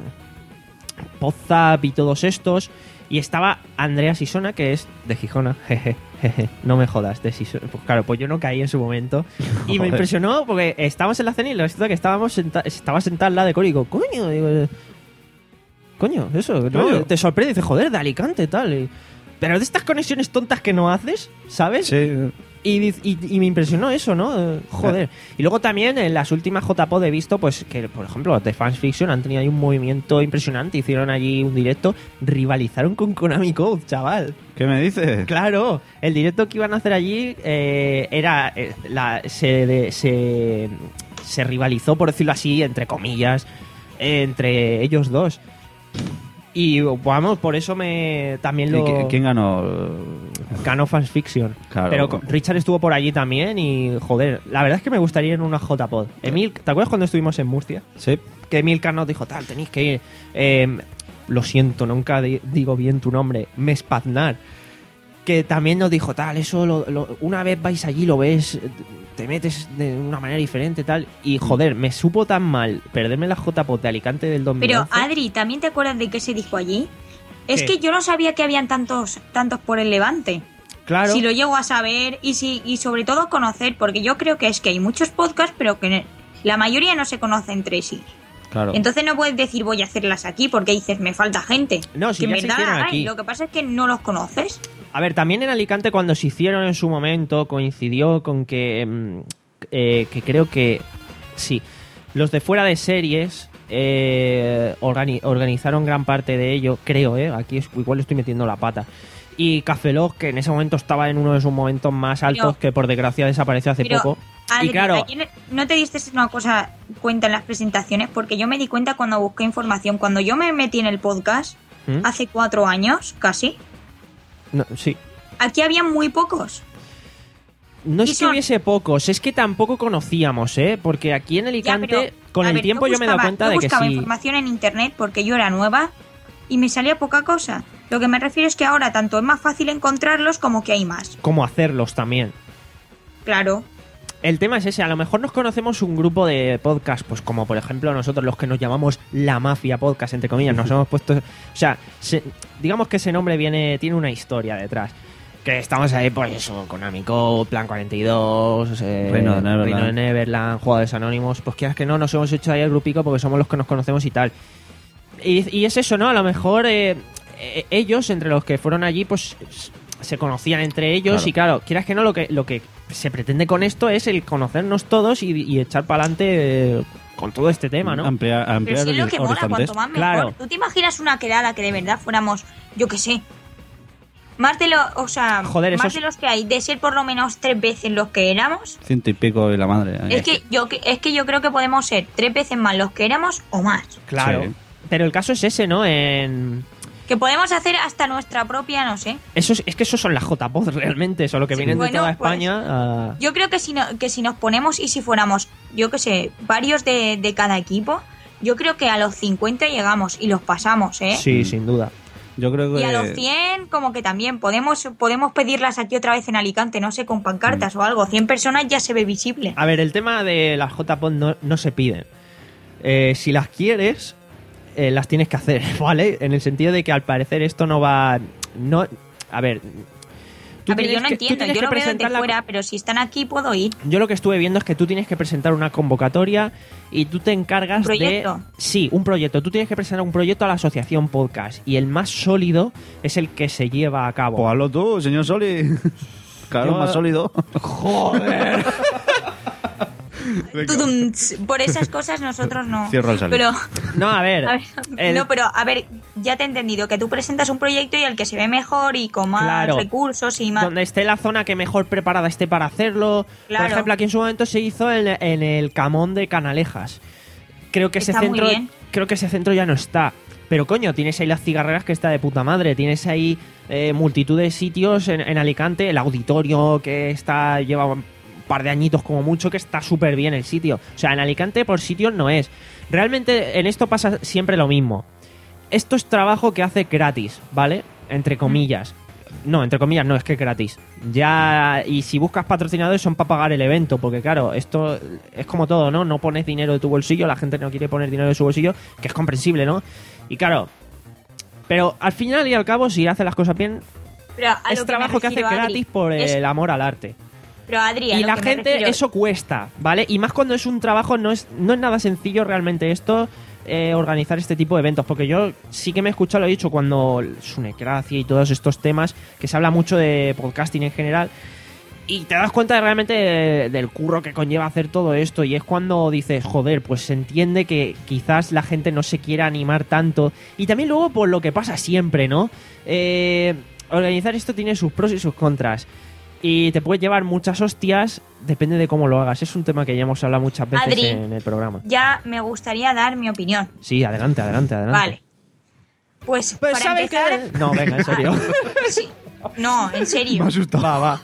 Speaker 2: Podzap y todos estos. Y estaba Andrea Sisona, que es de Gijona. Jeje, jeje. No me jodas, de Sisona. Pues claro, pues yo no caí en su momento. Y me
Speaker 3: Joder.
Speaker 2: impresionó porque estábamos en la cena y resulta que estábamos senta estaba sentada al lado de Cori y digo, coño, digo, coño, eso, ¿no?
Speaker 3: Coño.
Speaker 2: Te sorprende y dices, joder, de Alicante, tal. Y- pero de estas conexiones tontas que no haces, ¿sabes?
Speaker 3: Sí,
Speaker 2: Y, diz- y- y me impresionó eso, ¿no? Eh, Joder. Y luego también en las últimas J P O D he visto, pues, que por ejemplo, los de Fans Fiction han tenido ahí un movimiento impresionante. Hicieron allí un directo, rivalizaron con Konami Code, chaval.
Speaker 3: ¿qué me dices?
Speaker 2: Claro, el directo que iban a hacer allí eh, era. eh, la, se, de- se, se rivalizó, por decirlo así, entre comillas, eh, entre ellos dos. Y vamos, por eso me también
Speaker 3: ¿Y
Speaker 2: lo.
Speaker 3: qui- ¿Quién ganó?
Speaker 2: Ganó Fans Fiction.
Speaker 3: Claro.
Speaker 2: Pero con- Richard estuvo por allí también y, joder, la verdad es que me gustaría ir en una J P O D. Emil, ¿te acuerdas cuando estuvimos en Murcia?
Speaker 3: Sí.
Speaker 2: Que Emilcar nos dijo, tal, tenéis que ir. Eh, lo siento, nunca di- digo bien tu nombre. Mespaznar. Que también nos dijo, tal, eso, lo- lo- una vez vais allí, lo ves, te metes de una manera diferente, tal. Y, joder, me supo tan mal perderme la J P O D de Alicante del dos mil once.
Speaker 4: Pero Adri, ¿también te acuerdas de qué se dijo allí? Es
Speaker 2: ¿Qué?
Speaker 4: que yo no sabía que habían tantos tantos por el Levante.
Speaker 2: Claro.
Speaker 4: Si lo llego a saber y si y sobre todo conocer, porque yo creo que es que hay muchos podcasts, pero que la mayoría no se conoce entre sí.
Speaker 3: Claro.
Speaker 4: Entonces no puedes decir voy a hacerlas aquí porque dices me falta gente.
Speaker 2: No, si
Speaker 4: que
Speaker 2: ya
Speaker 4: en
Speaker 2: se
Speaker 4: verdad
Speaker 2: hicieron
Speaker 4: hay,
Speaker 2: aquí.
Speaker 4: lo que pasa es que no los conoces.
Speaker 2: A ver, también en Alicante cuando se hicieron en su momento coincidió con que, mm, eh, que creo que sí, los de fuera de series eh, organi- organizaron gran parte de ello, creo, eh, aquí es- igual estoy metiendo la pata. Y Café Lock, que en ese momento estaba en uno de sus momentos más altos,
Speaker 4: Pero-
Speaker 2: que por desgracia desapareció hace
Speaker 4: Pero,
Speaker 2: poco.
Speaker 4: Adri,
Speaker 2: y claro,
Speaker 4: ayer no te diste una cosa cuenta en las presentaciones, porque yo me di cuenta cuando busqué información, cuando yo me metí en el podcast
Speaker 2: ¿Mm?
Speaker 4: hace cuatro años casi,
Speaker 2: no, sí.
Speaker 4: aquí había muy pocos.
Speaker 2: No
Speaker 4: Y
Speaker 2: es que
Speaker 4: son-
Speaker 2: hubiese pocos, es que tampoco conocíamos, ¿eh? Porque aquí en
Speaker 4: Ya,
Speaker 2: Alicante,
Speaker 4: pero,
Speaker 2: con
Speaker 4: a
Speaker 2: el
Speaker 4: ver,
Speaker 2: tiempo yo, me he dado
Speaker 4: buscaba-
Speaker 2: cuenta
Speaker 4: yo
Speaker 2: de que
Speaker 4: buscaba
Speaker 2: sí.
Speaker 4: información en internet porque yo era nueva y me salía poca cosa. Lo que me refiero es que ahora tanto es más fácil encontrarlos como que hay más.
Speaker 2: Cómo hacerlos también.
Speaker 4: Claro.
Speaker 2: El tema es ese, a lo mejor nos conocemos un grupo de podcast, pues como por ejemplo nosotros los que nos llamamos La Mafia Podcast, entre comillas, nos hemos puesto... O sea, se- digamos que ese nombre viene tiene una historia detrás. Que estamos ahí, pues eso, con Amico, Plan cuarenta y dos, eh,
Speaker 3: Reino de Neverland.
Speaker 2: Reino de Neverland, Jugadores Anónimos. Pues quieras que no, nos hemos hecho ahí el grupico porque somos los que nos conocemos y tal. Y, y es eso, ¿no? A lo mejor eh, eh, ellos, entre los que fueron allí, pues se conocían entre ellos.
Speaker 3: Claro.
Speaker 2: Y claro, quieras que no, lo que, lo que se pretende con esto es el conocernos todos y, y echar para adelante eh, con todo este tema, ¿no?
Speaker 3: Ampliar,
Speaker 4: Pero
Speaker 3: ampliar
Speaker 4: si es lo
Speaker 3: los
Speaker 4: que mola,
Speaker 3: horizontes.
Speaker 4: cuanto más mejor.
Speaker 2: Claro.
Speaker 4: ¿Tú te imaginas una quedada que de verdad fuéramos, yo qué sé, más de lo, o sea,
Speaker 2: Joder,
Speaker 4: más
Speaker 2: esos-
Speaker 4: de los que hay, de ser por lo menos tres veces los que éramos?
Speaker 3: Ciento y pico y la madre.
Speaker 4: Es que yo que- es que yo creo que podemos ser tres veces más los que éramos o más.
Speaker 2: Claro.
Speaker 3: Sí.
Speaker 2: Pero el caso es ese, ¿no? En...
Speaker 4: Que podemos hacer hasta nuestra propia, no sé.
Speaker 2: Eso es, es que eso son las J-Pod realmente, eso lo que
Speaker 4: Sí,
Speaker 2: vienen de
Speaker 4: bueno,
Speaker 2: toda
Speaker 4: pues,
Speaker 2: España. a-
Speaker 4: Yo creo que si, no, que si nos ponemos y si fuéramos, yo qué sé, varios de, de cada equipo, yo creo que a los cincuenta llegamos y los pasamos, ¿eh?
Speaker 2: Sí, sin duda.
Speaker 3: Yo creo que...
Speaker 4: Y a los cien, como que también podemos podemos pedirlas aquí otra vez en Alicante, no sé, con pancartas
Speaker 3: Mm.
Speaker 4: o algo. cien personas ya se ve visible.
Speaker 2: A ver, el tema de las J-Pod no, no se piden. Eh, si las quieres, eh, las tienes que hacer, ¿vale? En el sentido de que al parecer esto no va... no A ver... tú
Speaker 4: A ver, yo
Speaker 2: tienes
Speaker 4: no
Speaker 2: que- tú
Speaker 4: entiendo,
Speaker 2: tienes
Speaker 4: yo
Speaker 2: que
Speaker 4: lo veo desde
Speaker 2: presentar la-
Speaker 4: fuera, pero si están aquí puedo ir.
Speaker 2: Yo lo que estuve viendo es que tú tienes que presentar una convocatoria y tú te encargas
Speaker 4: ¿Un proyecto?
Speaker 2: de... Sí, un proyecto. Tú tienes que presentar un proyecto a la asociación podcast y el más sólido es el que se lleva a cabo.
Speaker 3: Pues hazlo tú, señor Soli. Claro,
Speaker 2: Yo-
Speaker 3: más sólido.
Speaker 2: Joder.
Speaker 4: Tudum, tss. Por esas cosas nosotros no.
Speaker 3: Cierro el salón.
Speaker 4: Pero,
Speaker 2: No, a ver.
Speaker 4: a ver,
Speaker 2: el-
Speaker 4: no, pero a ver, ya te he entendido que tú presentas un proyecto y el que se ve mejor y con más
Speaker 2: Claro.
Speaker 4: recursos y más.
Speaker 2: Donde esté la zona que mejor preparada esté para hacerlo.
Speaker 4: Claro.
Speaker 2: Por ejemplo, aquí en su momento se hizo en, en el Camón de Canalejas. Creo que ese
Speaker 4: Está muy
Speaker 2: centro,
Speaker 4: bien.
Speaker 2: creo que ese centro ya no está. Pero coño, tienes ahí las cigarreras que está de puta madre. Tienes ahí eh, multitud de sitios en, en Alicante, el auditorio que está lleva un par de añitos como mucho, que está súper bien el sitio. O sea, en Alicante por sitios no es. Realmente en esto pasa siempre lo mismo. Esto es trabajo que hace gratis, ¿vale? Entre comillas. No, entre comillas no, es que es gratis. Ya, y si buscas patrocinadores son para pagar el evento, porque claro, esto es como todo, ¿no? No pones dinero de tu bolsillo, la gente no quiere poner dinero de su bolsillo, que es comprensible, ¿no? Y claro, pero al final y al cabo, si haces las cosas bien,
Speaker 4: Pero a
Speaker 2: es
Speaker 4: lo
Speaker 2: trabajo que,
Speaker 4: me
Speaker 2: hace
Speaker 4: refiero, Adri,
Speaker 2: gratis por
Speaker 4: es-
Speaker 2: el amor al arte.
Speaker 4: Pero Adri, a
Speaker 2: Y
Speaker 4: lo
Speaker 2: la
Speaker 4: que me
Speaker 2: gente,
Speaker 4: refiero-
Speaker 2: eso cuesta, ¿vale? Y más cuando es un trabajo, no es, no es nada sencillo realmente esto, eh, organizar este tipo de eventos. Porque yo sí que me he escuchado, lo he dicho, cuando Sunecracia y todos estos temas, que se habla mucho de podcasting en general, y te das cuenta de realmente de- del curro que conlleva hacer todo esto. Y es cuando dices, joder, pues se entiende que quizás la gente no se quiera animar tanto. Y también luego por lo que pasa siempre, ¿no? Eh, organizar esto tiene sus pros y sus contras. Y te puede llevar muchas hostias, depende de cómo lo hagas. Es un tema que ya hemos hablado muchas veces
Speaker 4: Adri.
Speaker 2: en el programa.
Speaker 4: Ya me gustaría dar mi opinión.
Speaker 2: Sí, adelante, adelante, adelante.
Speaker 4: Vale. Pues,
Speaker 2: Pues
Speaker 4: para
Speaker 2: ¿sabes
Speaker 4: empezar...
Speaker 2: qué? No, venga, en serio.
Speaker 4: Sí. No, en serio.
Speaker 2: Va, va.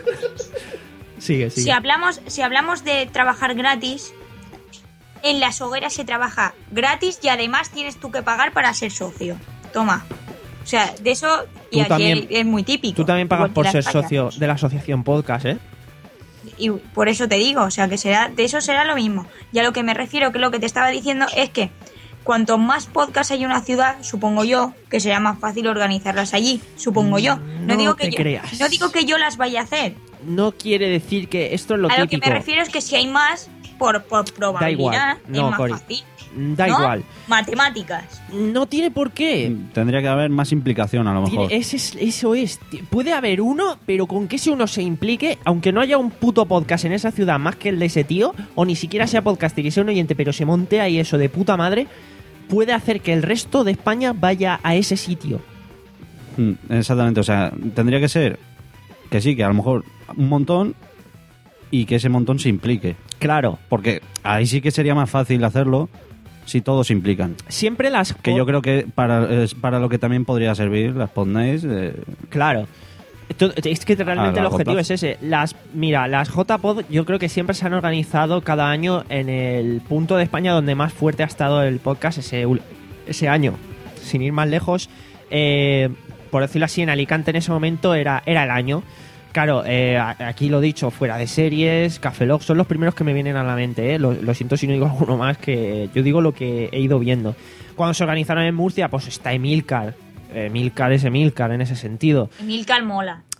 Speaker 2: Sigue, sigue.
Speaker 4: Si hablamos, si hablamos de trabajar gratis, en las hogueras se trabaja gratis y además tienes tú que pagar para ser socio. Toma. O sea, de eso y
Speaker 2: Tú
Speaker 4: aquí
Speaker 2: también-
Speaker 4: es muy típico.
Speaker 2: Tú también pagas
Speaker 4: Igual que
Speaker 2: por
Speaker 4: las
Speaker 2: ser
Speaker 4: fallas.
Speaker 2: socio de la asociación podcast, ¿eh?
Speaker 4: Y por eso te digo, o sea, que será de eso será lo mismo. Y a lo que me refiero, que lo que te estaba diciendo es que cuanto más podcasts hay en una ciudad, supongo yo, que será más fácil organizarlas allí, supongo yo. No,
Speaker 2: No
Speaker 4: digo que
Speaker 2: te
Speaker 4: yo,
Speaker 2: creas.
Speaker 4: no digo que yo las vaya a hacer.
Speaker 2: No quiere decir que esto es lo
Speaker 4: a lo que
Speaker 2: típico.
Speaker 4: me refiero es que si hay más, por, por probabilidad,
Speaker 2: No,
Speaker 4: es más
Speaker 2: Cori.
Speaker 4: fácil.
Speaker 2: Da
Speaker 4: ¿no?
Speaker 2: igual.
Speaker 4: Matemáticas.
Speaker 2: No tiene por qué.
Speaker 3: Tendría que haber más implicación, a lo mejor.
Speaker 2: Tiene- ese es- eso es. Ti- Puede haber uno, pero con que ese uno se implique, aunque no haya un puto podcast en esa ciudad más que el de ese tío, o ni siquiera sea podcaster y sea un oyente, pero se monte ahí eso de puta madre, puede hacer que el resto de España vaya a ese sitio.
Speaker 3: Mm, Exactamente, o sea, tendría que ser que sí, que a lo mejor un montón y que ese montón se implique.
Speaker 2: Claro.
Speaker 3: Porque ahí sí que sería más fácil hacerlo si todos se implican.
Speaker 2: Siempre las...
Speaker 3: Que yo creo que para, es para lo que también podría servir las podnights. Eh,
Speaker 2: Claro. Esto- Es que realmente
Speaker 3: A
Speaker 2: el
Speaker 3: largo
Speaker 2: objetivo
Speaker 3: plazo.
Speaker 2: es ese. Las, mira, las J-Pod yo creo que siempre se han organizado cada año en el punto de España donde más fuerte ha estado el podcast ese, ul- ese año. Sin ir más lejos, eh, por decirlo así, en Alicante en ese momento era, era el año. Claro, eh, a- aquí lo dicho, fuera de series, Café Lock, son los primeros que me vienen a la mente, ¿eh? Lo, lo siento si no digo alguno más, que yo digo lo que he ido viendo. Cuando se organizaron en Murcia, pues está Emilcar. Emilcar es Emilcar en ese sentido.
Speaker 4: Emilcar mola.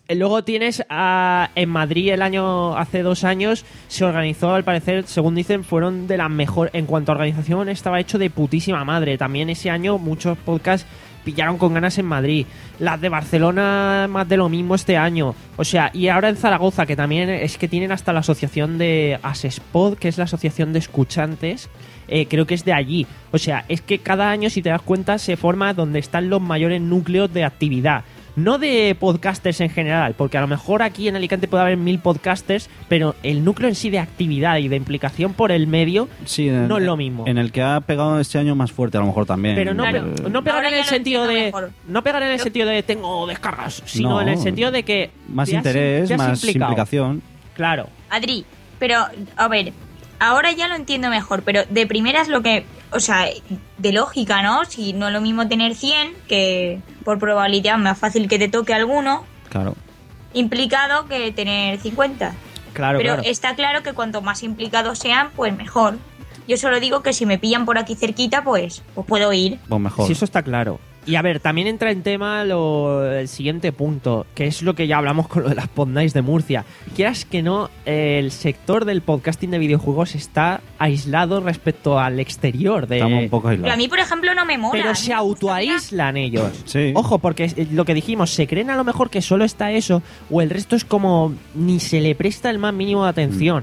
Speaker 2: Luego tienes a, en Madrid el año hace dos años se organizó, al parecer, según dicen, fueron de las mejores. En cuanto a organización, estaba hecho de putísima madre. También ese año muchos podcasts pillaron con ganas en Madrid. Las de Barcelona, más de lo mismo este año. O sea, y ahora en Zaragoza, que también es que tienen hasta la asociación de Asespod, que es la asociación de escuchantes. Eh, creo que es de allí. O sea, es que cada año, si te das cuenta, se forma donde están los mayores núcleos de actividad. No de podcasters en general, porque a lo mejor aquí en Alicante puede haber mil podcasters, pero el núcleo en sí de actividad y de implicación por el medio
Speaker 3: Sí, en,
Speaker 2: no es lo mismo.
Speaker 3: En el que ha pegado este año más fuerte, a lo mejor también.
Speaker 2: Pero no,
Speaker 4: Claro.
Speaker 3: Eh,
Speaker 2: no pegar
Speaker 4: Ahora
Speaker 2: en
Speaker 4: ya
Speaker 2: el
Speaker 4: lo
Speaker 2: sentido
Speaker 4: entiendo
Speaker 2: de
Speaker 4: mejor.
Speaker 2: no pegar en el
Speaker 4: Yo-
Speaker 2: sentido de tengo descargas, sino
Speaker 3: No.
Speaker 2: en el sentido de que
Speaker 3: más
Speaker 2: te has-
Speaker 3: interés,
Speaker 2: te has
Speaker 3: más
Speaker 2: implicado.
Speaker 3: implicación.
Speaker 2: Claro.
Speaker 4: Adri, pero a ver, ahora ya lo entiendo mejor, pero de primeras lo que, o sea, de lógica, ¿no? Si no es lo mismo tener cien, que por probabilidad más fácil que te toque alguno,
Speaker 3: Claro.
Speaker 4: implicado que tener cincuenta.
Speaker 2: Claro,
Speaker 4: Pero
Speaker 2: claro.
Speaker 4: está claro que cuanto más implicados sean, pues mejor. Yo solo digo que si me pillan por aquí cerquita, pues, pues puedo ir.
Speaker 3: Pues mejor.
Speaker 2: Sí, eso está claro. Y a ver, también entra en tema lo, el siguiente punto, que es lo que ya hablamos con lo de las Podnights de Murcia. Quieras que no, eh, el sector del podcasting de videojuegos está aislado respecto al exterior. De,
Speaker 3: Estamos un poco
Speaker 4: Pero a
Speaker 3: aislados.
Speaker 4: mí, por ejemplo, no me mola. A
Speaker 2: pero
Speaker 4: mí
Speaker 2: se
Speaker 4: me gustaría-
Speaker 2: autoaíslan ellos.
Speaker 3: Sí.
Speaker 2: Ojo, porque es- lo que dijimos, se creen a lo mejor que solo está eso, o el resto es como ni se le presta el más mínimo de atención.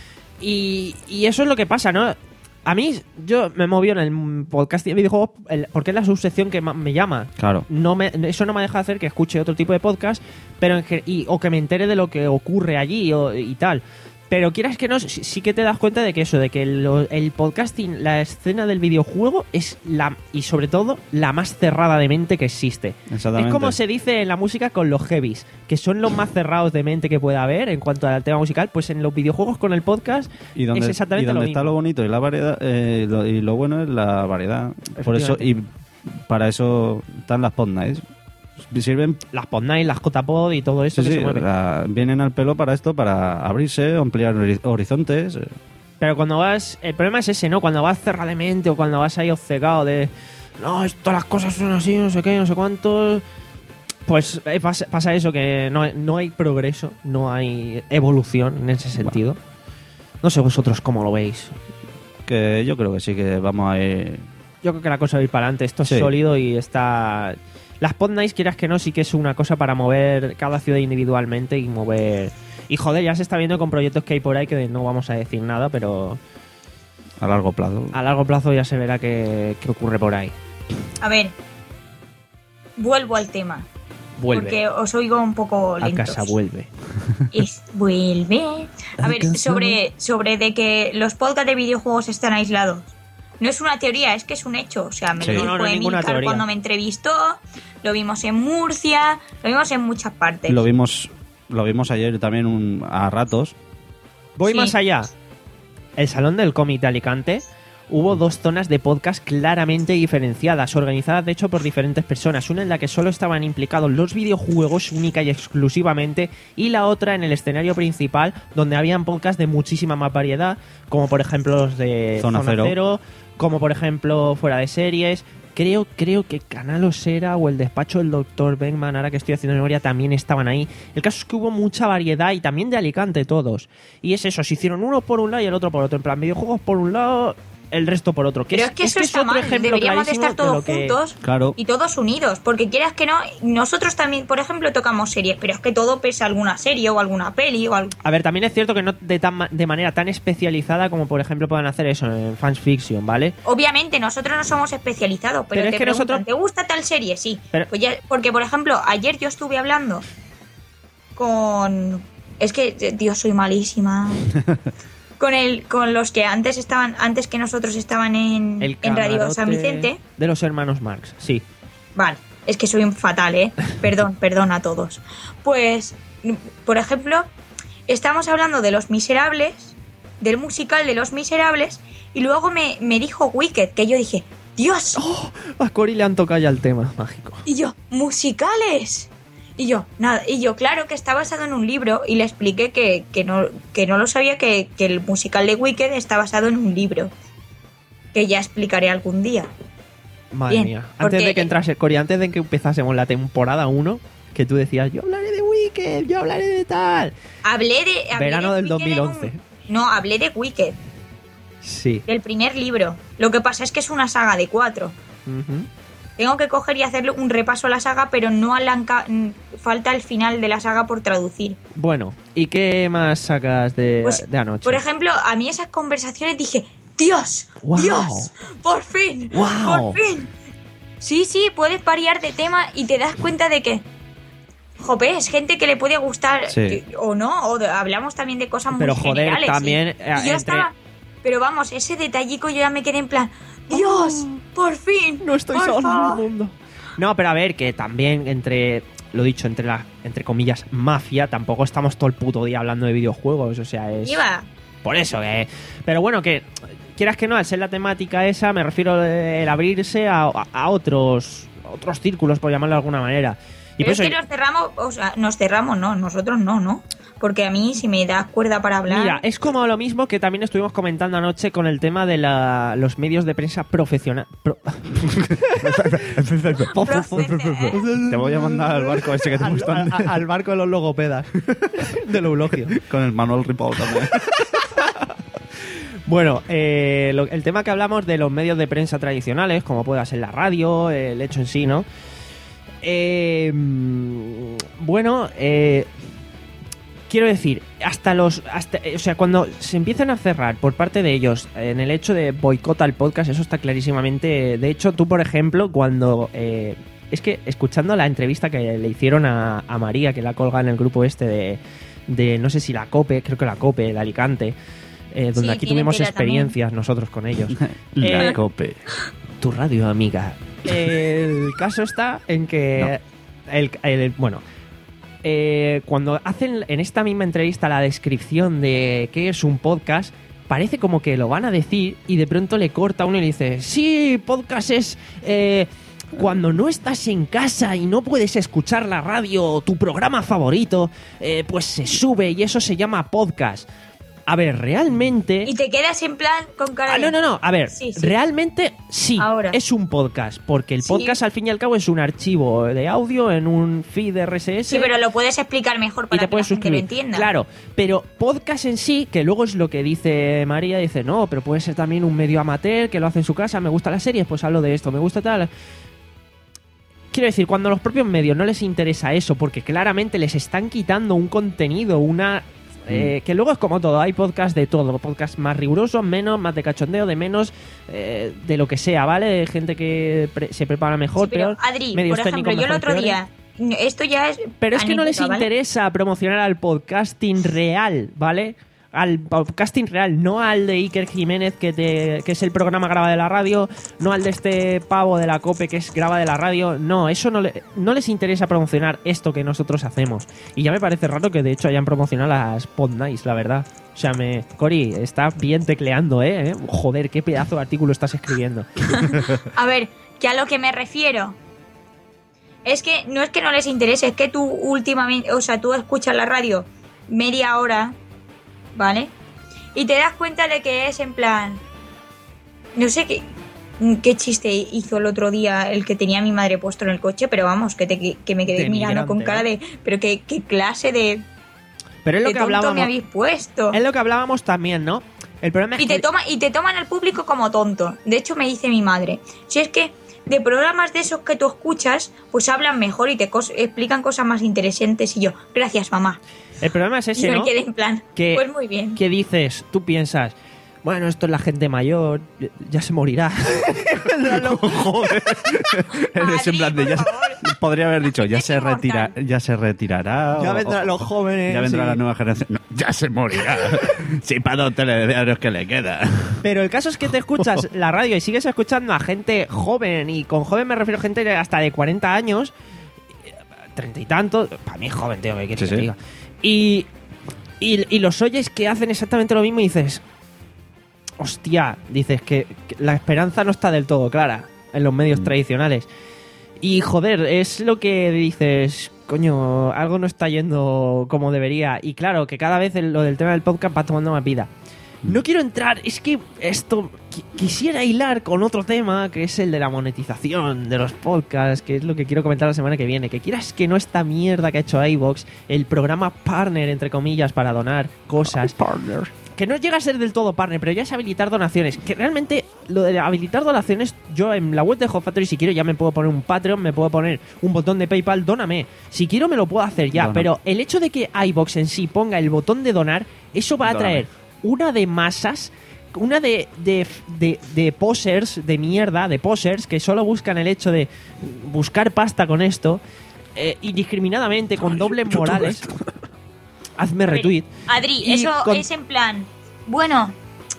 Speaker 2: Y, y eso es lo que pasa, ¿no? A mí, yo me movió en el podcast de videojuegos el- porque es la subsección que más me llama.
Speaker 3: Claro.
Speaker 2: No me, eso no me deja hacer que escuche otro tipo de podcast, pero en ge- y, o que me entere de lo que ocurre allí o, y tal. Pero quieras que no, sí, sí que te das cuenta de que eso, de que lo- el podcasting, la escena del videojuego es la, y sobre todo, la más cerrada de mente que existe.
Speaker 3: Exactamente.
Speaker 2: Es como se dice en la música con los heavies, que son los más cerrados de mente que pueda haber en cuanto al tema musical, pues en los videojuegos con el podcast
Speaker 3: Y donde,
Speaker 2: es exactamente
Speaker 3: y donde
Speaker 2: lo
Speaker 3: está
Speaker 2: mismo.
Speaker 3: lo bonito y la variedad y lo, y lo bueno es la variedad. Por eso y para eso están las Podnights. Sirven,
Speaker 2: Las Podnights, las J-Pod y todo eso
Speaker 3: sí,
Speaker 2: que
Speaker 3: sí,
Speaker 2: se mueve.
Speaker 3: la- vienen al pelo para esto, para abrirse, ampliar hori- horizontes. eh.
Speaker 2: Pero cuando vas... El problema es ese, ¿no? Cuando vas cerradamente o cuando vas ahí obcecado de... No, esto, las cosas son así, no sé qué, no sé cuánto... Pues eh, pasa, pasa eso, que no, no hay progreso, no hay evolución en ese sentido. No sé vosotros cómo lo veis.
Speaker 3: Que yo creo que sí que vamos a ir.
Speaker 2: Yo creo que la cosa va a ir para adelante. Esto es
Speaker 3: Sí.
Speaker 2: sólido y está... Las Podnights, quieras que no, sí que es una cosa para mover cada ciudad individualmente y mover... Y joder, ya se está viendo con proyectos que hay por ahí que no vamos a decir nada, pero
Speaker 3: A largo plazo.
Speaker 2: a largo plazo ya se verá qué, qué ocurre por ahí.
Speaker 4: A ver, vuelvo al tema.
Speaker 2: Vuelve.
Speaker 4: Porque os oigo un poco
Speaker 2: A
Speaker 4: lentos.
Speaker 2: casa vuelve.
Speaker 4: Es- vuelve. A
Speaker 3: A
Speaker 4: ver,
Speaker 3: casa
Speaker 4: sobre, sobre de que los podcasts de videojuegos están aislados. No es una teoría, es que es un hecho. O sea, me
Speaker 3: Sí.
Speaker 4: lo
Speaker 2: No, no,
Speaker 4: dijo
Speaker 2: no es ninguna
Speaker 4: Emilcar
Speaker 2: teoría.
Speaker 4: cuando me entrevistó, lo vimos en Murcia, lo vimos en muchas partes.
Speaker 3: Lo vimos lo vimos ayer también un- a ratos.
Speaker 2: Voy
Speaker 4: Sí.
Speaker 2: más allá. El Salón del Cómic de Alicante hubo dos zonas de podcast claramente diferenciadas, organizadas de hecho por diferentes personas. Una en la que solo estaban implicados los videojuegos única y exclusivamente, y la otra en el escenario principal, donde habían podcasts de muchísima más variedad, como por ejemplo los de
Speaker 3: Zona Cero.
Speaker 2: como por ejemplo Fuera de Series. Creo, creo que Canal Osera o el despacho del doctor Beckman, ahora que estoy haciendo memoria, también estaban ahí. El caso es que hubo mucha variedad y también de Alicante todos. Y es eso, se hicieron uno por un lado y el otro por otro. En plan, videojuegos por un lado, el resto por otro.
Speaker 4: Pero es que eso está mal, deberíamos de estar todos juntos
Speaker 3: Claro.
Speaker 4: y todos unidos, porque quieras que no, nosotros también, por ejemplo, tocamos series, pero es que todo pesa alguna serie o alguna peli o algo.
Speaker 2: A ver, también es cierto que no de, tan, ma- de manera tan especializada como por ejemplo puedan hacer eso en Fans Fiction, ¿vale?
Speaker 4: Obviamente nosotros no somos especializados, pero,
Speaker 2: Pero es
Speaker 4: te
Speaker 2: que
Speaker 4: preguntan,
Speaker 2: nosotros-
Speaker 4: ¿te gusta tal serie? Sí.
Speaker 2: Pero-
Speaker 4: Pues ya- porque, por ejemplo, ayer yo estuve hablando con... Es que, eh, Dios, soy malísima. con el con los que antes estaban, antes que nosotros estaban en,
Speaker 2: El
Speaker 4: en Radio
Speaker 2: camarote
Speaker 4: San Vicente.
Speaker 2: de los hermanos Marx, sí.
Speaker 4: Vale, es que soy un fatal, ¿eh? Perdón, perdón a todos. Pues, por ejemplo, estamos hablando de Los Miserables, del musical de Los Miserables, y luego me, me dijo Wicked, que yo dije, ¡Dios!
Speaker 2: A Cory le han tocado ya el tema mágico.
Speaker 4: Y yo, ¿musicales? Y yo, nada, y yo, claro que está basado en un libro, y le expliqué que, que, no, que no lo sabía, que, que el musical de Wicked está basado en un libro, que ya explicaré algún día.
Speaker 2: Madre
Speaker 4: Bien,
Speaker 2: mía. Antes
Speaker 4: porque-
Speaker 2: de que entrase Cory, antes de que empezásemos la temporada uno, que tú decías, yo hablaré de Wicked. Wicked, yo hablaré de tal.
Speaker 4: Hablé de... hablé
Speaker 2: Verano
Speaker 4: de
Speaker 2: del
Speaker 4: Wicked en
Speaker 2: dos mil once.
Speaker 4: un- No, hablé de Wicked,
Speaker 2: Sí.
Speaker 4: del primer libro. Lo que pasa es que es una saga de cuatro.
Speaker 2: Ujú.
Speaker 4: Tengo que coger y hacerle un repaso a la saga, pero no a la enca- mm, falta el final de la saga por traducir.
Speaker 2: Bueno, ¿y qué más sacas de,
Speaker 4: Pues,
Speaker 2: de anoche?
Speaker 4: por ejemplo, a mí esas conversaciones dije, Dios,
Speaker 2: Wow.
Speaker 4: Dios, por fin,
Speaker 2: Wow.
Speaker 4: por fin. Sí, sí, puedes variar de tema y te das cuenta de que, jope, es gente que le puede gustar
Speaker 3: Sí.
Speaker 4: que- o no, o de- hablamos también de cosas
Speaker 2: Pero,
Speaker 4: muy
Speaker 2: joder,
Speaker 4: generales.
Speaker 2: también,
Speaker 4: y-
Speaker 2: eh,
Speaker 4: y yo
Speaker 2: entre-
Speaker 4: estaba, pero vamos, ese detallico yo ya me quedé en plan, Dios, por fin,
Speaker 2: No estoy
Speaker 4: por
Speaker 2: solo
Speaker 4: favor".
Speaker 2: en el mundo. No, pero a ver, que también entre, lo dicho, entre la, entre comillas, mafia, tampoco estamos todo el puto día hablando de videojuegos, o sea, es...
Speaker 4: Iba.
Speaker 2: Por eso, que... Pero bueno, que quieras que no, al ser la temática esa, me refiero eh, el abrirse a, a- a otros, otros círculos, por llamarlo de alguna manera. Y
Speaker 4: Pero
Speaker 2: por
Speaker 4: es
Speaker 2: eso,
Speaker 4: que nos cerramos, o sea, nos cerramos, no, nosotros no, ¿no? Porque a mí, si me das cuerda para hablar...
Speaker 2: mira, es como lo mismo que también estuvimos comentando anoche con el tema de la, los medios de prensa profesional... pro-
Speaker 3: Te voy a mandar al barco ese que te he
Speaker 2: al,
Speaker 3: puesto
Speaker 2: al-
Speaker 3: antes.
Speaker 2: al barco de los logopedas. Del eulogio.
Speaker 3: Con el Manuel Ripoll también.
Speaker 2: Bueno, eh, lo- el tema que hablamos de los medios de prensa tradicionales, como pueda ser la radio, el hecho en sí, ¿no? Eh, mm, bueno, eh, quiero decir, hasta los... Hasta, eh, o sea, cuando se empiezan a cerrar por parte de ellos en el hecho de boicota el podcast, eso está clarísimamente... De hecho, tú, por ejemplo, cuando... eh, es que escuchando la entrevista que le hicieron a, a María, que la colga en el grupo este de, de... No sé si la COPE, creo que la COPE, de Alicante... Eh, donde
Speaker 4: Sí,
Speaker 2: aquí
Speaker 4: tiene
Speaker 2: tuvimos
Speaker 4: tela
Speaker 2: experiencias nosotros con ellos.
Speaker 3: La
Speaker 2: Eh,
Speaker 3: cope.
Speaker 2: Tu radio, amiga. El caso está en que... El, el- bueno, eh, cuando hacen en esta misma entrevista la descripción de qué es un podcast, parece como que lo van a decir y de pronto le corta uno y le dice, sí, podcast es... eh, cuando no estás en casa y no puedes escuchar la radio o tu programa favorito, eh, pues se sube y eso se llama podcast. A ver, realmente...
Speaker 4: Y te quedas en plan con cara
Speaker 2: Ah,
Speaker 4: de...
Speaker 2: no, no, no. A ver,
Speaker 4: Sí, sí.
Speaker 2: realmente sí,
Speaker 4: Ahora.
Speaker 2: es un podcast. Porque el
Speaker 4: Sí.
Speaker 2: podcast, al fin y al cabo, es un archivo de audio en un feed R S S.
Speaker 4: Sí, pero lo puedes explicar mejor
Speaker 2: y
Speaker 4: para
Speaker 2: te
Speaker 4: que la
Speaker 2: puedes
Speaker 4: gente lo
Speaker 2: suscribir.
Speaker 4: entienda.
Speaker 2: Claro, pero podcast en sí, que luego es lo que dice María, dice, no, pero puede ser también un medio amateur que lo hace en su casa, me gustan las series, pues hablo de esto, me gusta tal. Quiero decir, cuando a los propios medios no les interesa eso, porque claramente les están quitando un contenido, una... eh, que luego es como todo, hay podcast de todo, podcast más rigurosos, menos, más de cachondeo, de menos, eh, de lo que sea, ¿vale? De gente que pre- se prepara mejor,
Speaker 4: Sí, pero,
Speaker 2: peor,
Speaker 4: Adri,
Speaker 2: medios
Speaker 4: por ejemplo,
Speaker 2: técnicos
Speaker 4: yo el
Speaker 2: mejor,
Speaker 4: otro
Speaker 2: peores.
Speaker 4: día... Esto ya es...
Speaker 2: Pero es que no les
Speaker 4: anécdota, ¿vale?
Speaker 2: interesa promocionar al podcasting real, ¿vale? Al podcasting real, no al de Iker Jiménez, que, te, que es el programa graba de la radio, no al de este pavo de la COPE, que es graba de la radio. No, eso no, le, no les interesa promocionar esto que nosotros hacemos. Y ya me parece raro que de hecho hayan promocionado las Pod Nights, la verdad. O sea, me... Cori, estás bien tecleando, ¿eh? Joder, qué pedazo de artículo estás escribiendo.
Speaker 4: A ver, que a lo que me refiero es que no es que no les interese, es que tú últimamente, o sea, tú escuchas la radio media hora, ¿vale? Y te das cuenta de que es en plan, no sé qué, qué chiste hizo el otro día el que tenía mi madre puesto en el coche, pero vamos, que, te, que, que me quedé
Speaker 2: De
Speaker 4: mirando
Speaker 2: migrante,
Speaker 4: con cara
Speaker 2: ¿no?
Speaker 4: de, pero qué, qué clase de,
Speaker 2: Pero es lo
Speaker 4: de
Speaker 2: que
Speaker 4: tonto
Speaker 2: hablábamos.
Speaker 4: me habéis puesto.
Speaker 2: Es lo que hablábamos también, ¿no? El problema es
Speaker 4: Y
Speaker 2: que...
Speaker 4: te, toma, y te toman al público como tonto. De hecho, me dice mi madre, si es que de programas de esos que tú escuchas, pues hablan mejor y te cos- explican cosas más interesantes. Y yo, gracias, mamá.
Speaker 2: El problema es
Speaker 4: Y
Speaker 2: ese,
Speaker 4: me
Speaker 2: ¿no?
Speaker 4: quedé en plan,
Speaker 2: Que-
Speaker 4: pues muy bien.
Speaker 2: ¿Qué dices? Tú piensas, bueno, esto es la gente mayor, ya se morirá.
Speaker 3: Joder. Eres en plan de ya,
Speaker 4: por favor.
Speaker 3: podría haber dicho, ya
Speaker 4: Es
Speaker 3: se, retira,
Speaker 4: inmortal.
Speaker 3: ya se retirará.
Speaker 2: Ya
Speaker 3: o-
Speaker 2: vendrán
Speaker 3: o-
Speaker 2: los jóvenes,
Speaker 3: Ya vendrá
Speaker 2: sí.
Speaker 3: la nueva generación. No, ya se morirá. Sí, para dos telediarios que le queda.
Speaker 2: Pero el caso es que te escuchas la radio y sigues escuchando a gente joven, y con joven me refiero a gente de hasta de cuarenta años, treinta y tantos, para mí es joven, tío, ¿qué quieres
Speaker 3: Sí,
Speaker 2: que te
Speaker 3: sí.
Speaker 2: diga? Y, y, y los oyes que hacen exactamente lo mismo y dices, hostia, dices que, que la esperanza no está del todo clara en los medios
Speaker 3: Mm.
Speaker 2: tradicionales. Y joder, es lo que dices, coño, algo no está yendo como debería. Y claro, que cada vez el- lo del tema del podcast va tomando más vida. No quiero entrar, es que esto qui- quisiera hilar con otro tema que es el de la monetización de los podcasts, que es lo que quiero comentar la semana que viene. Que quieras que no, esta mierda que ha hecho iVoox, el programa partner, entre comillas, para donar cosas.
Speaker 3: Partner.
Speaker 2: Que no llega a ser del todo partner, pero ya es habilitar donaciones. Que realmente lo de habilitar donaciones, yo en la web de Hot Factory, si quiero, ya me puedo poner un Patreon, me puedo poner un botón de PayPal, dóname. Si quiero, me lo puedo hacer ya.
Speaker 3: Dona.
Speaker 2: Pero el hecho de que iVoox en sí ponga el botón de donar, eso va a
Speaker 3: Dóname.
Speaker 2: traer una de masas, una de, de, de, de posers, de mierda, de posers, que solo buscan el hecho de buscar pasta con esto, eh, indiscriminadamente, con dobles morales. Hazme
Speaker 4: A ver,
Speaker 2: retweet.
Speaker 4: Adri,
Speaker 2: Y
Speaker 4: eso
Speaker 2: con-
Speaker 4: es en plan. Bueno,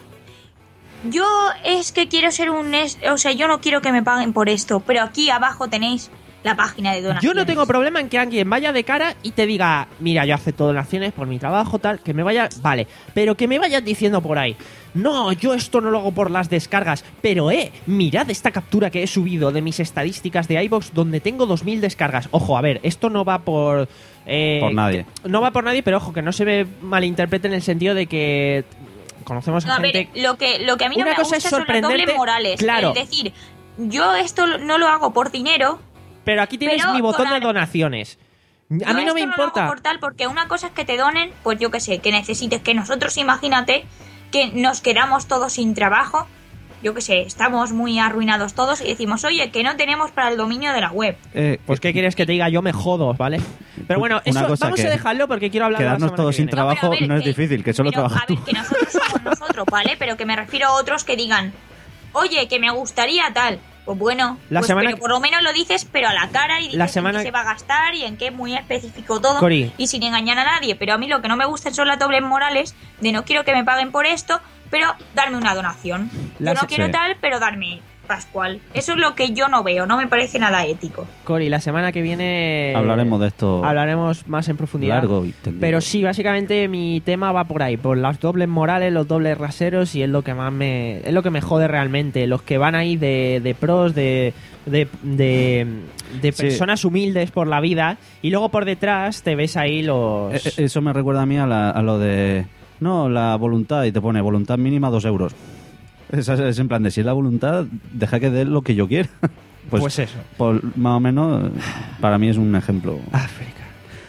Speaker 4: yo es que quiero ser un. es- O sea, yo no quiero que me paguen por esto, pero aquí abajo tenéis la página de donaciones.
Speaker 2: Yo no tengo problema en que alguien vaya de cara y te diga, mira, yo acepto donaciones por mi trabajo, tal, que me vaya, vale, pero que me vayas diciendo por ahí, no, yo esto no lo hago por las descargas, pero eh, mirad esta captura que he subido de mis estadísticas de iVoox donde tengo dos mil descargas. Ojo, a ver, esto no va por... eh,
Speaker 3: Por nadie.
Speaker 2: No va por nadie, pero ojo, que no se me malinterprete en el sentido de que conocemos
Speaker 4: No,
Speaker 2: a
Speaker 4: a ver,
Speaker 2: gente...
Speaker 4: lo que, lo que a mí no
Speaker 2: Una
Speaker 4: me
Speaker 2: cosa
Speaker 4: gusta
Speaker 2: es
Speaker 4: son las
Speaker 2: sorprenderte,
Speaker 4: dobles morales.
Speaker 2: claro.
Speaker 4: Es decir, yo esto no lo hago por dinero.
Speaker 2: Pero aquí tienes
Speaker 4: pero
Speaker 2: mi botón de
Speaker 4: donar-
Speaker 2: donaciones. A
Speaker 4: Yo
Speaker 2: mí no me
Speaker 4: esto lo hago
Speaker 2: importa.
Speaker 4: por tal, porque una cosa es que te donen, pues yo que sé, que necesites, que nosotros, imagínate, que nos quedamos todos sin trabajo, yo que sé, estamos muy arruinados todos y decimos, oye, que no tenemos para el dominio de la web.
Speaker 3: Eh,
Speaker 2: Pues ¿qué quieres que te diga? Yo me jodo, ¿vale? Pero bueno,
Speaker 3: Una
Speaker 2: eso
Speaker 3: cosa
Speaker 2: vamos
Speaker 3: que-
Speaker 2: a dejarlo porque quiero hablar de la
Speaker 3: Quedarnos
Speaker 2: semana
Speaker 3: todos
Speaker 2: que
Speaker 3: sin
Speaker 2: viene.
Speaker 3: trabajo.
Speaker 4: pero a ver,
Speaker 3: no es
Speaker 4: que-
Speaker 3: difícil, que solo
Speaker 4: pero,
Speaker 3: trabajas
Speaker 4: a ver,
Speaker 3: tú.
Speaker 4: que nosotros somos nosotros, ¿vale? Pero que me refiero a otros que digan, oye, que me gustaría tal. Pues bueno,
Speaker 2: La
Speaker 4: pues
Speaker 2: semana-
Speaker 4: pero por lo menos lo dices, pero a la cara y dices
Speaker 2: La semana-
Speaker 4: en qué se va a gastar y en qué muy específico todo
Speaker 2: Cori.
Speaker 4: y sin engañar a nadie. Pero a mí lo que no me gustan son las dobles morales de no quiero que me paguen por esto, pero darme una donación.
Speaker 2: La
Speaker 4: Yo no
Speaker 2: se-
Speaker 4: quiero
Speaker 3: sí.
Speaker 4: tal, pero darme Pascual. Eso es lo que yo no veo, no me parece nada ético.
Speaker 2: Cori, la semana que viene
Speaker 3: Hablaremos de esto
Speaker 2: hablaremos más en profundidad.
Speaker 3: largo y tendido.
Speaker 2: Pero sí, básicamente mi tema va por ahí, por las dobles morales, los dobles raseros y es lo que más me es lo que me jode realmente, los que van ahí de, de pros, de de, de, de
Speaker 3: Sí.
Speaker 2: personas humildes por la vida y luego por detrás te ves ahí los
Speaker 3: Eh, eh, Eso me recuerda a mí a, la- a lo de... No, la voluntad, y te pone voluntad mínima dos euros. Es, es en plan de si es la voluntad, deja que dé lo que yo quiera. Pues,
Speaker 2: Pues eso.
Speaker 3: por- más o menos, para mí es un ejemplo.
Speaker 2: África.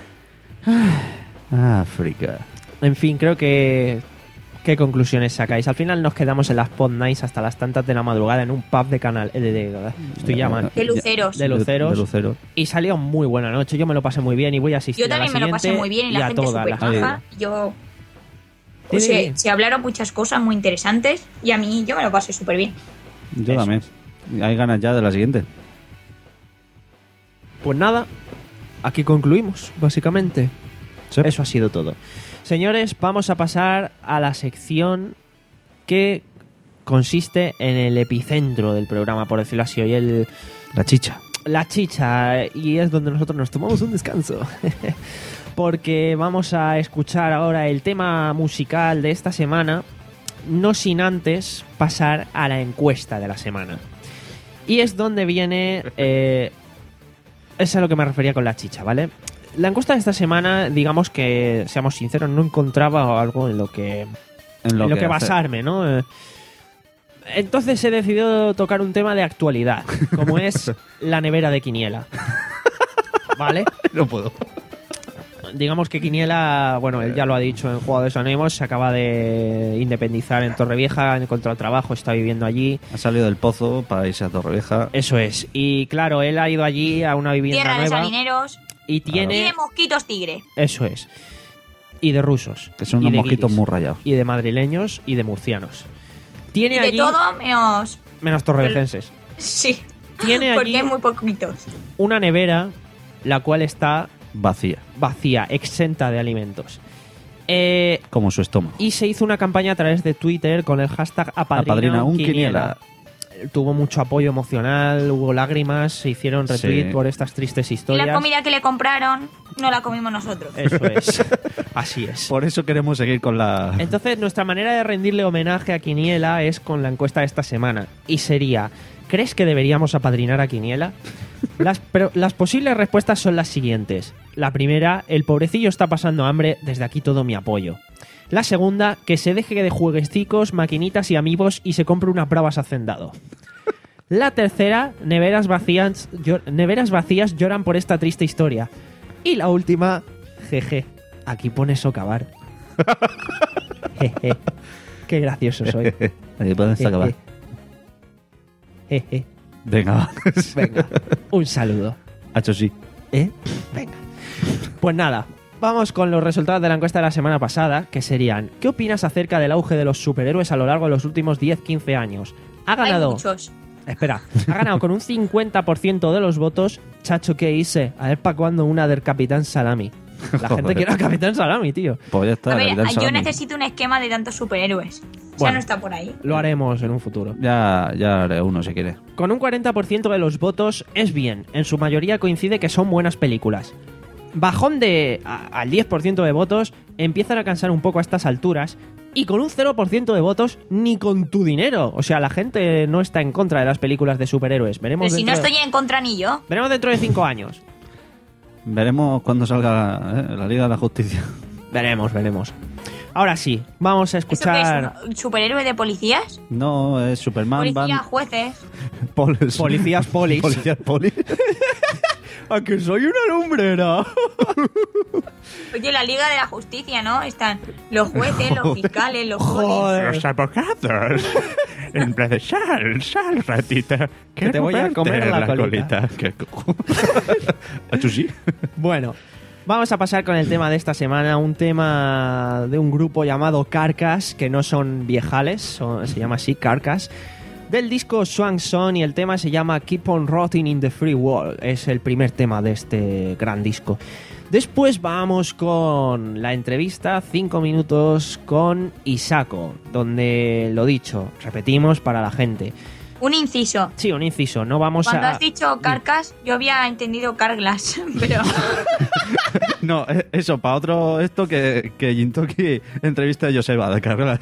Speaker 3: África.
Speaker 2: En fin, creo que... ¿Qué conclusiones sacáis? Al final nos quedamos en las pod nights hasta las tantas de la madrugada en un pub de canal. eh, de, de- estoy ya mal.
Speaker 4: De luceros.
Speaker 2: De luceros.
Speaker 3: De luceros.
Speaker 2: Y salió muy buena noche. Yo me lo pasé muy bien y voy a asistir
Speaker 4: Yo también
Speaker 2: a
Speaker 4: me
Speaker 2: la
Speaker 4: lo pasé
Speaker 2: siguiente
Speaker 4: muy bien y la
Speaker 2: a
Speaker 4: gente
Speaker 2: todas
Speaker 4: súper
Speaker 2: las-
Speaker 4: maja. Yo...
Speaker 2: Sí,
Speaker 4: Pues
Speaker 2: sí,
Speaker 4: se,
Speaker 2: sí.
Speaker 4: se hablaron muchas cosas muy interesantes y a mí yo me lo pasé súper bien.
Speaker 3: Yo
Speaker 2: Eso
Speaker 3: también. Hay ganas ya de la siguiente.
Speaker 2: Pues nada, aquí concluimos, básicamente.
Speaker 3: Sí.
Speaker 2: Eso ha sido todo. Señores, vamos a pasar a la sección que consiste en el epicentro del programa, por decirlo así. Hoy el,
Speaker 3: La chicha.
Speaker 2: la chicha, y es donde nosotros nos tomamos un descanso. Porque vamos a escuchar ahora el tema musical de esta semana, no sin antes pasar a la encuesta de la semana. Y es donde viene... Eh, es a lo que me refería con la chicha, ¿vale? La encuesta de esta semana, digamos que, seamos sinceros, no encontraba algo en lo que,
Speaker 3: En lo,
Speaker 2: en lo que,
Speaker 3: hace.
Speaker 2: basarme, ¿no? Eh, Entonces he decidido tocar un tema de actualidad, como es la nevera de Quiniela. ¿Vale?
Speaker 3: No puedo.
Speaker 2: Digamos que Quiniela, bueno, él ya lo ha dicho en Jugadores Anónimos, se acaba de independizar en Torrevieja, ha encontrado trabajo, está viviendo allí.
Speaker 3: Ha salido del pozo para irse a Torrevieja.
Speaker 2: Eso es. Y claro, él ha ido allí a una vivienda
Speaker 4: Tierra de
Speaker 2: nueva
Speaker 4: salineros
Speaker 2: y
Speaker 4: y
Speaker 2: tiene...
Speaker 4: de mosquitos tigre.
Speaker 2: Eso es. Y de rusos.
Speaker 3: Que son
Speaker 2: y
Speaker 3: unos
Speaker 2: de
Speaker 3: mosquitos
Speaker 2: guiris,
Speaker 3: muy rayados.
Speaker 2: y de madrileños y de murcianos.
Speaker 4: Y
Speaker 2: Tiene
Speaker 4: de
Speaker 2: allí...
Speaker 4: todo menos...
Speaker 2: Menos torrevejenses.
Speaker 4: Sí.
Speaker 2: Tiene
Speaker 4: Porque
Speaker 2: allí
Speaker 4: hay muy poquitos.
Speaker 2: una nevera la cual está
Speaker 3: Vacía.
Speaker 2: vacía, exenta de alimentos. Eh,
Speaker 3: Como su estómago.
Speaker 2: y se hizo una campaña a través de Twitter con el hashtag apadrina,
Speaker 3: Apadrina
Speaker 2: un
Speaker 3: un
Speaker 2: quiniela.
Speaker 3: quiniela.
Speaker 2: Tuvo mucho apoyo emocional, hubo lágrimas, se hicieron retweet
Speaker 3: Sí.
Speaker 2: por estas tristes
Speaker 4: Y
Speaker 2: historias.
Speaker 4: la comida que le compraron no la comimos nosotros.
Speaker 2: Eso es. Así es.
Speaker 3: Por eso queremos seguir con la...
Speaker 2: Entonces, nuestra manera de rendirle homenaje a Quiniela es con la encuesta de esta semana. Y sería, ¿crees que deberíamos apadrinar a Quiniela? Las, pero las posibles respuestas son las siguientes. La primera, el pobrecillo está pasando hambre, desde aquí todo mi apoyo. La segunda, que se deje de jueguesticos, maquinitas y amigos y se compre unas bravas hacendado. La tercera, neveras vacías, llo- neveras vacías lloran por esta triste historia. Y la última, jeje, aquí pone socavar. Jeje, qué gracioso soy.
Speaker 3: Ahí puedes acabar.
Speaker 2: Jeje. Jeje.
Speaker 3: Venga, va.
Speaker 2: Venga, un saludo.
Speaker 3: Hacho sí.
Speaker 2: ¿Eh? Venga. Pues nada, vamos con los resultados de la encuesta de la semana pasada, que serían: ¿qué opinas acerca del auge de los superhéroes a lo largo de los últimos diez a quince años? Ha
Speaker 4: Hay
Speaker 2: ganado...
Speaker 4: muchos.
Speaker 2: Espera, ha ganado con un cincuenta por ciento de los votos. Chacho, ¿qué hice? A ver para cuándo una del Capitán Salami. La gente
Speaker 3: Joder.
Speaker 2: quiere al Capitán Salami, tío.
Speaker 3: Pues ya está.
Speaker 4: A ver,
Speaker 3: Capitán
Speaker 4: yo
Speaker 3: Salami.
Speaker 4: necesito un esquema de tantos superhéroes. O sea,
Speaker 2: Bueno.
Speaker 4: no está por ahí.
Speaker 2: Lo haremos en un futuro.
Speaker 3: Ya, ya haré uno si quieres.
Speaker 2: Con un cuarenta por ciento de los votos es bien. En su mayoría coincide que son buenas películas. Bajón de a- al diez por ciento de votos, empiezan a cansar un poco a estas alturas. Y con un cero por ciento de votos, ni con tu dinero. O sea, la gente no está en contra de las películas de superhéroes. Veremos
Speaker 4: Pero si no
Speaker 2: dentro de-
Speaker 4: estoy en contra ni yo.
Speaker 2: Veremos dentro de cinco años.
Speaker 3: Veremos cuando salga eh, la Liga de la Justicia.
Speaker 2: Veremos, veremos. Ahora sí, vamos a
Speaker 4: ¿Eso qué
Speaker 2: escuchar...
Speaker 4: es? ¿Un superhéroe de policías?
Speaker 3: No, es Superman.
Speaker 4: Policías,
Speaker 3: Ban-
Speaker 4: jueces.
Speaker 3: Polis.
Speaker 2: Policías polis.
Speaker 3: Policías polis.
Speaker 2: ¡A que soy una lumbrera!
Speaker 4: Oye, la Liga de la Justicia, ¿no? Están los jueces, los fiscales, los polis.
Speaker 2: Joder.
Speaker 6: Los abogados. En vez de sal, sal, ratita.
Speaker 2: Que te voy a comer la colita.
Speaker 6: colita.
Speaker 3: ¿Qué cojo? Hacho sí.
Speaker 2: Bueno, vamos a pasar con el tema de esta semana, un tema de un grupo llamado Carcass, que no son viejales, son- se llama así, Carcass, del disco Swan Song, y el tema se llama Keep on Rotting in the Free World, es el primer tema de este gran disco. Después vamos con la entrevista, cinco minutos con Isako, donde, lo dicho, repetimos para la gente.
Speaker 4: Un inciso.
Speaker 2: Sí, un inciso, no vamos
Speaker 4: Cuando
Speaker 2: a...
Speaker 4: has dicho carcas, yo había entendido carglass, pero
Speaker 3: No, eh, eso, para otro esto que, que Jintoki entrevista a Joseba de Carreras.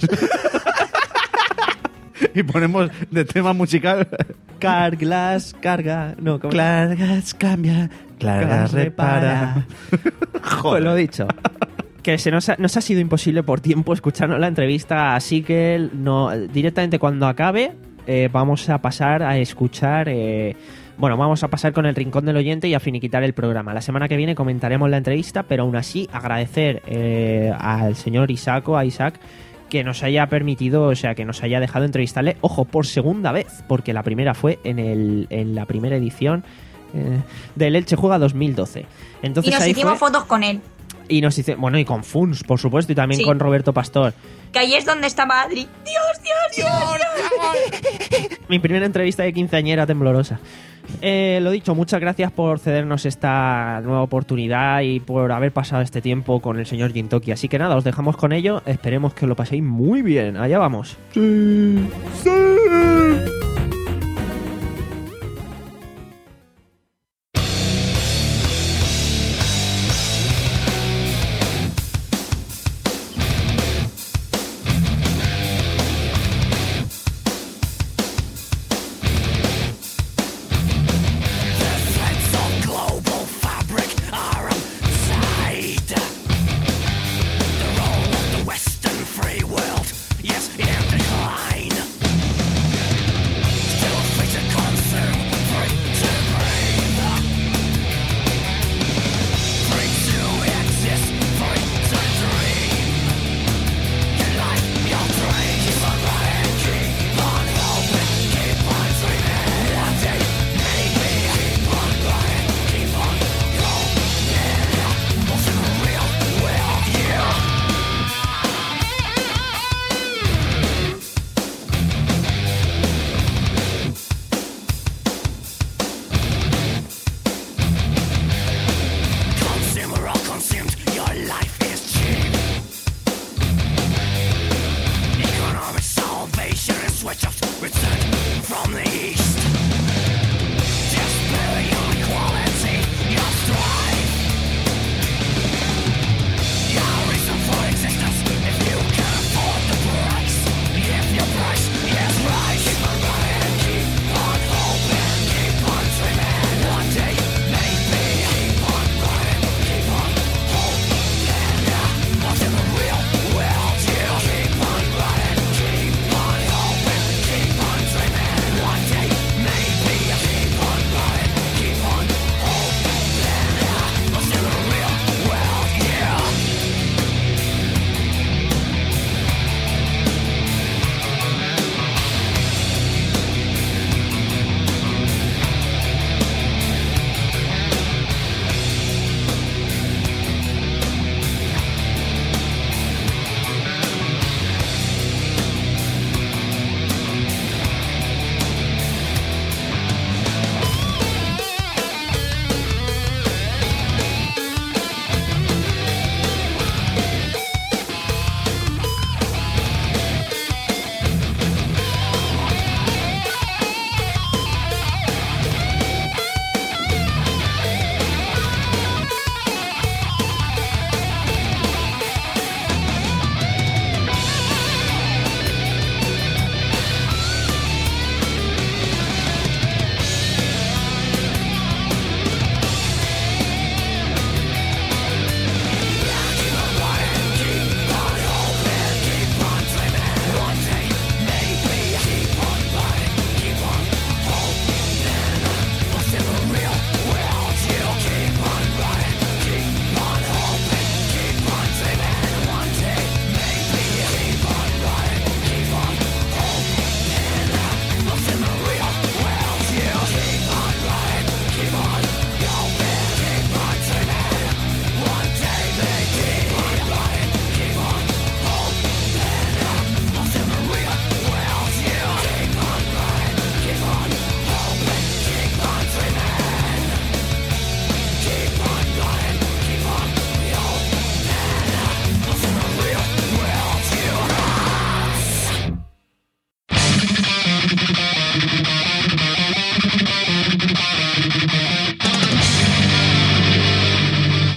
Speaker 3: Y ponemos de tema musical.
Speaker 2: Carglass, carga... No, ¿cómo?
Speaker 3: Cargas cambia,
Speaker 2: Cargas repara. Pues lo dicho. Que se nos ha, nos ha sido imposible por tiempo escucharnos la entrevista, así que no, directamente cuando acabe eh, vamos a pasar a escuchar... eh, bueno, vamos a pasar con el rincón del oyente y a finiquitar el programa. La semana que viene comentaremos la entrevista, pero aún así agradecer eh, al señor Isako, a Isaac, que nos haya permitido, o sea, que nos haya dejado entrevistarle, ojo, por segunda vez, porque la primera fue en, el, en la primera edición eh, del Elche Juega dos mil doce. Entonces
Speaker 4: y nos
Speaker 2: ahí
Speaker 4: hicimos
Speaker 2: fue,
Speaker 4: fotos con él.
Speaker 2: y nos hice, bueno, y con Funs, por supuesto, y también
Speaker 4: Sí.
Speaker 2: con Roberto Pastor.
Speaker 4: Que ahí es donde estaba Adri. Dios, Dios, Dios, Dios.
Speaker 2: Mi primera entrevista de quinceañera temblorosa. Eh, lo dicho, muchas gracias por cedernos esta nueva oportunidad y por haber pasado este tiempo con el señor Jintoki. Así que nada, os dejamos con ello. Esperemos que os lo paséis muy bien. Allá vamos.
Speaker 8: Western free world, yes, in decline.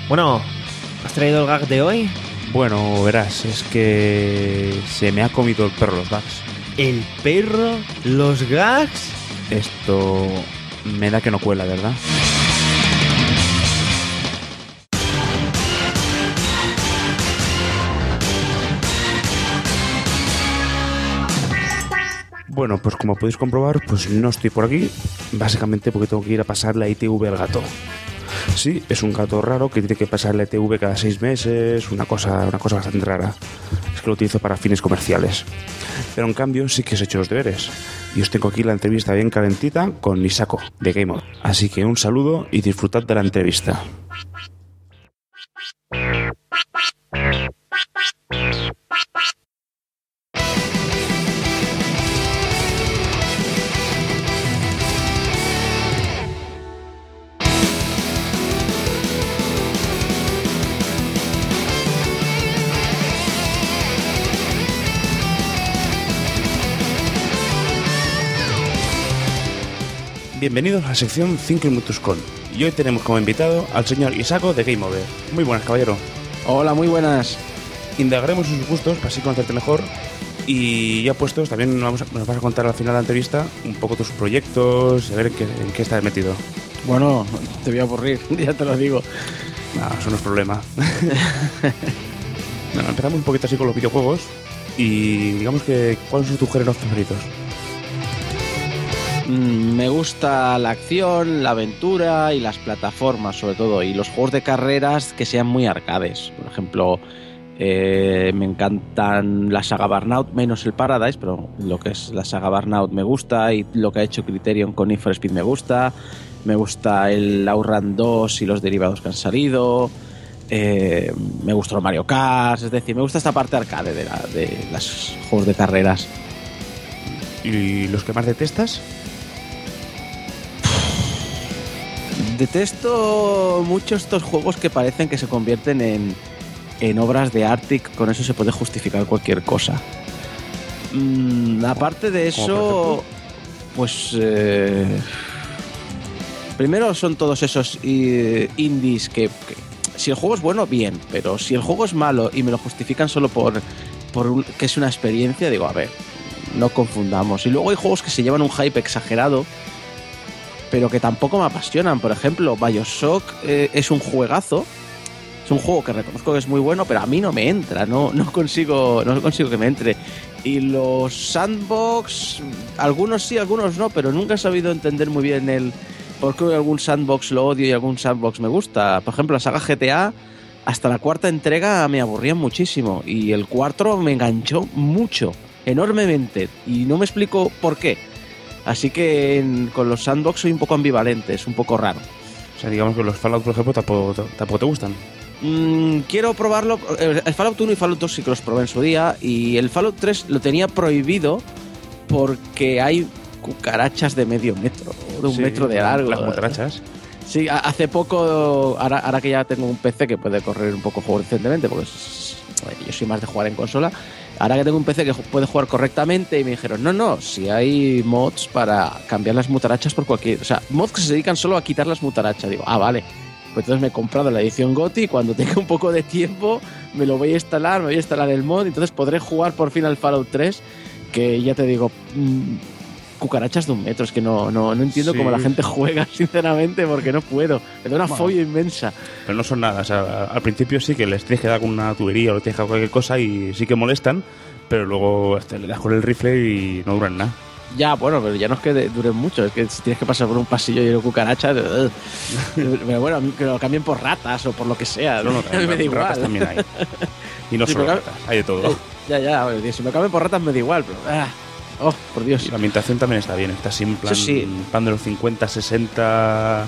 Speaker 2: Bueno, ¿has traído el gag de hoy?
Speaker 6: Bueno, verás, es que se me ha comido el perro los gags.
Speaker 2: ¿El perro? ¿Los gags?
Speaker 6: Esto me da que no cuela, ¿verdad? Bueno, pues como podéis comprobar, pues no estoy por aquí, básicamente porque tengo que ir a pasar la I T V al gato. Sí, es un gato raro que tiene que pasar la I T V cada seis meses, una cosa, una cosa bastante rara. Es que lo utilizo para fines comerciales. Pero en cambio sí que os he hecho los deberes. Y os tengo aquí la entrevista bien calentita con Isako, de Game On. Así que un saludo y disfrutad de la entrevista. Bienvenidos a la sección cinco minutos con. Y hoy tenemos como invitado al señor Isako de Game Over. Muy buenas, caballero.
Speaker 1: Hola, muy buenas.
Speaker 6: Indagaremos sus gustos para así conocerte mejor. Y ya puestos, también vamos a, nos vas a contar al final de la entrevista un poco tus proyectos, a ver en qué, en qué estás metido.
Speaker 1: Bueno, te voy a aburrir, ya te lo digo.
Speaker 6: No, eso no es problema. Bueno, empezamos un poquito así con los videojuegos. Y digamos que, ¿cuáles son tus géneros favoritos?
Speaker 1: Me gusta la acción, la aventura y las plataformas, sobre todo, y los juegos de carreras que sean muy arcades. Por ejemplo, eh, me encantan la saga Burnout, menos el Paradise, pero lo que es la saga Burnout me gusta, y lo que ha hecho Criterion con Need for Speed me gusta. Me gusta el Outrun dos y los derivados que han salido. Eh, me gusta el Mario Kart, es decir, me gusta esta parte arcade de, la, de los juegos de carreras.
Speaker 6: ¿Y los que más detestas?
Speaker 1: Detesto mucho estos juegos que parecen que se convierten en, en obras de arte y con eso se puede justificar cualquier cosa. Mm, aparte de eso, pues... Eh, primero son todos esos eh, indies que, que... Si el juego es bueno, bien, pero si el juego es malo y me lo justifican solo por, por un, que es una experiencia, digo, a ver, no confundamos. Y luego hay juegos que se llevan un hype exagerado, pero que tampoco me apasionan. Por ejemplo, BioShock eh, es un juegazo, es un juego que reconozco que es muy bueno, pero a mí no me entra, no, no, consigo, no consigo que me entre. Y los sandbox, algunos sí, algunos no, pero nunca he sabido entender muy bien el por qué algún sandbox lo odio y algún sandbox me gusta. Por ejemplo, la saga G T A, hasta la cuarta entrega me aburrían muchísimo, y el cuarto me enganchó mucho, enormemente, y no me explico por qué. Así que en, con los sandbox soy un poco ambivalente, es un poco raro.
Speaker 6: O sea, digamos que los Fallout, por ejemplo, tampoco, tampoco te gustan.
Speaker 1: Mm, quiero probarlo. El Fallout uno y Fallout dos sí que los probé en su día, y el Fallout tres lo tenía prohibido porque hay cucarachas de medio metro, de un
Speaker 6: Sí,
Speaker 1: metro de largo.
Speaker 6: Las cucarachas.
Speaker 1: Sí, hace poco, ahora, ahora que ya tengo un P C que puede correr un poco juego decentemente, porque es, yo soy más de jugar en consola. Ahora que tengo un P C que puede jugar correctamente, y me dijeron, no, no, si hay mods para cambiar las mutarachas por cualquier... O sea, mods que se dedican solo a quitar las mutarachas. Digo, ah, vale. Pues entonces me he comprado la edición G O T Y, y cuando tenga un poco de tiempo me lo voy a instalar, me voy a instalar el mod, y entonces podré jugar por fin al Fallout tres, que ya te digo... Mmm, cucarachas de un metro, es que no, no, no entiendo
Speaker 6: Sí.
Speaker 1: cómo la gente juega, sinceramente, porque no puedo. Me da una
Speaker 6: Bueno.
Speaker 1: fobia inmensa.
Speaker 6: Pero no son nada, o sea, al principio sí que les tienes que dar con una tubería o les tienes que dar cualquier cosa y sí que molestan, pero luego este, le das con el rifle y no duran nada.
Speaker 1: Ya, bueno, pero ya no es que de- duren mucho, es que si tienes que pasar por un pasillo lleno de cucarachas, ugh. Pero bueno, a mí que lo cambien por ratas o por lo que sea,
Speaker 6: No, no,
Speaker 1: a mí me da
Speaker 6: ratas
Speaker 1: igual.
Speaker 6: también hay. Y no
Speaker 1: Sí,
Speaker 6: solo
Speaker 1: pero-
Speaker 6: ratas, hay de todo.
Speaker 1: Ya, ya, a ver, si me cambian por ratas me da igual, pero... ah, oh, por Dios.
Speaker 6: Y la ambientación también está bien, está así en plan,
Speaker 1: Sí, sí.
Speaker 6: plan de los cincuenta, sesenta,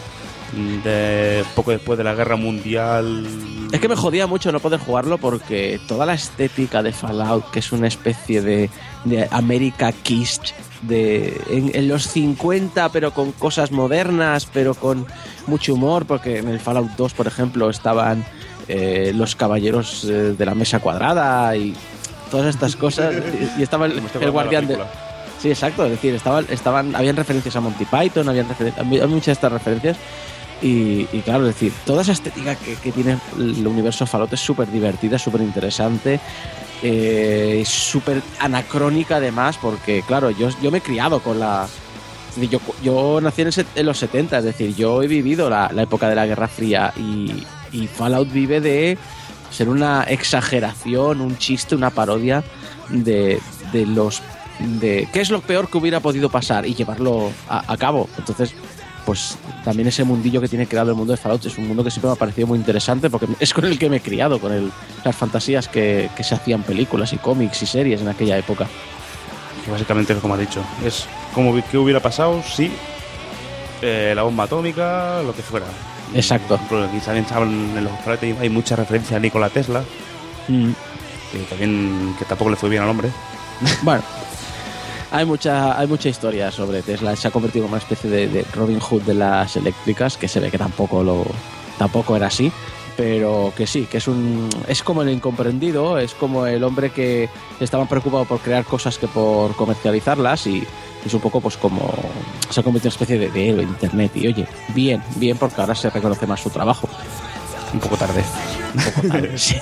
Speaker 6: de poco después de la Guerra Mundial.
Speaker 1: Es que me jodía mucho no poder jugarlo porque toda la estética de Fallout, que es una especie de, de America Kitsch de, en, en los cincuenta, pero con cosas modernas, pero con mucho humor, porque en el Fallout dos, por ejemplo, estaban eh, los caballeros eh, de la mesa cuadrada y todas estas cosas, y, y estaba el,
Speaker 6: Como este
Speaker 1: el
Speaker 6: juego de la
Speaker 1: guardián de...
Speaker 6: película.
Speaker 1: Sí, exacto, es decir, estaban, estaban, habían referencias a Monty Python, habían, referen- había muchas de estas referencias. Y, y claro, es decir, toda esa estética que, que tiene el universo Fallout es súper divertida, súper interesante, eh, súper anacrónica además, porque claro, yo, yo me he criado con la... Yo, yo nací en, el, en los setenta, es decir, yo he vivido la, la época de la Guerra Fría y, y Fallout vive de ser una exageración, un chiste, una parodia de, de los... de qué es lo peor que hubiera podido pasar y llevarlo a, a cabo. Entonces, pues también ese mundillo que tiene creado el mundo de Fallout es un mundo que siempre me ha parecido muy interesante porque es con el que me he criado, con el, las fantasías que, que se hacían películas y cómics y series en aquella época.
Speaker 6: Que básicamente es como has dicho, es como qué hubiera pasado si eh, la bomba atómica, lo que fuera.
Speaker 1: Exacto.
Speaker 6: Por ejemplo, aquí también saben, en los Fallout hay mucha referencia a Nikola Tesla,
Speaker 1: Mm.
Speaker 6: que también que tampoco le fue bien al hombre.
Speaker 1: Bueno, hay mucha, hay mucha historia sobre Tesla. Se ha convertido en una especie de, de Robin Hood de las eléctricas, que se ve que tampoco lo, tampoco era así, pero que sí, que es un, es como el incomprendido, es como el hombre que estaba preocupado por crear cosas que por comercializarlas y es un poco pues como se ha convertido en una especie de, de héroe de internet. Y oye, bien, bien, porque ahora se reconoce más su trabajo.
Speaker 6: Un poco tarde.
Speaker 1: Un poco tarde, sí.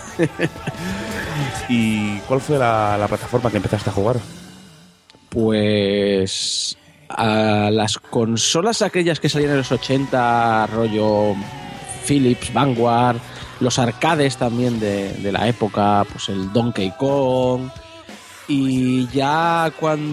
Speaker 6: ¿Y cuál fue la, la plataforma que empezaste a jugar?
Speaker 1: Pues a las consolas aquellas que salían en los ochenta, rollo Philips, Vanguard, los arcades también de, de la época, pues el Donkey Kong. Y ya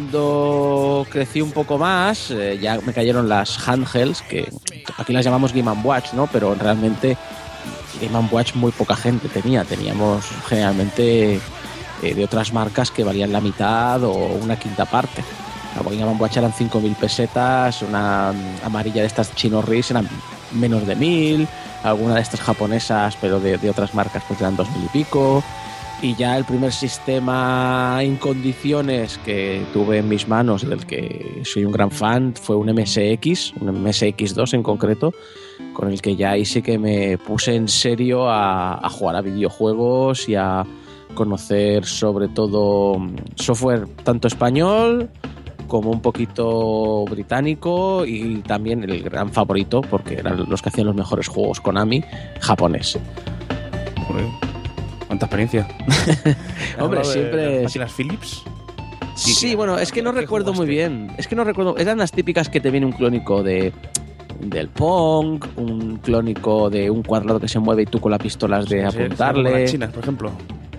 Speaker 1: cuando crecí un poco más, eh, ya me cayeron las handhelds, que aquí las llamamos Game and Watch, ¿no? Pero realmente Game and Watch muy poca gente tenía. Teníamos generalmente eh, de otras marcas que valían la mitad o una quinta parte. La Game and Watch eran cinco mil pesetas, una amarilla de estas Chino Ris eran menos de mil, alguna de estas japonesas, pero de, de otras marcas, pues eran dos mil y pico. Y ya el primer sistema en condiciones que tuve en mis manos, del que soy un gran fan, fue un M S X, un M S X dos en concreto, con el que ya ahí sí que me puse en serio a, a jugar a videojuegos y a conocer sobre todo software tanto español como un poquito británico y también el gran favorito, porque eran los que hacían los mejores juegos Konami, japonés.
Speaker 6: Joder, ¿cuánta experiencia?
Speaker 1: Hombre, siempre...
Speaker 6: ¿Las máquinas Philips?
Speaker 1: Sí, bueno, es que no recuerdo muy bien. Es que no recuerdo... Eran las típicas que te viene un clónico de del Pong, un clónico de un cuadrado que se mueve y tú con la pistola has de
Speaker 6: Sí,
Speaker 1: apuntarle.
Speaker 6: Las chinas, por ejemplo.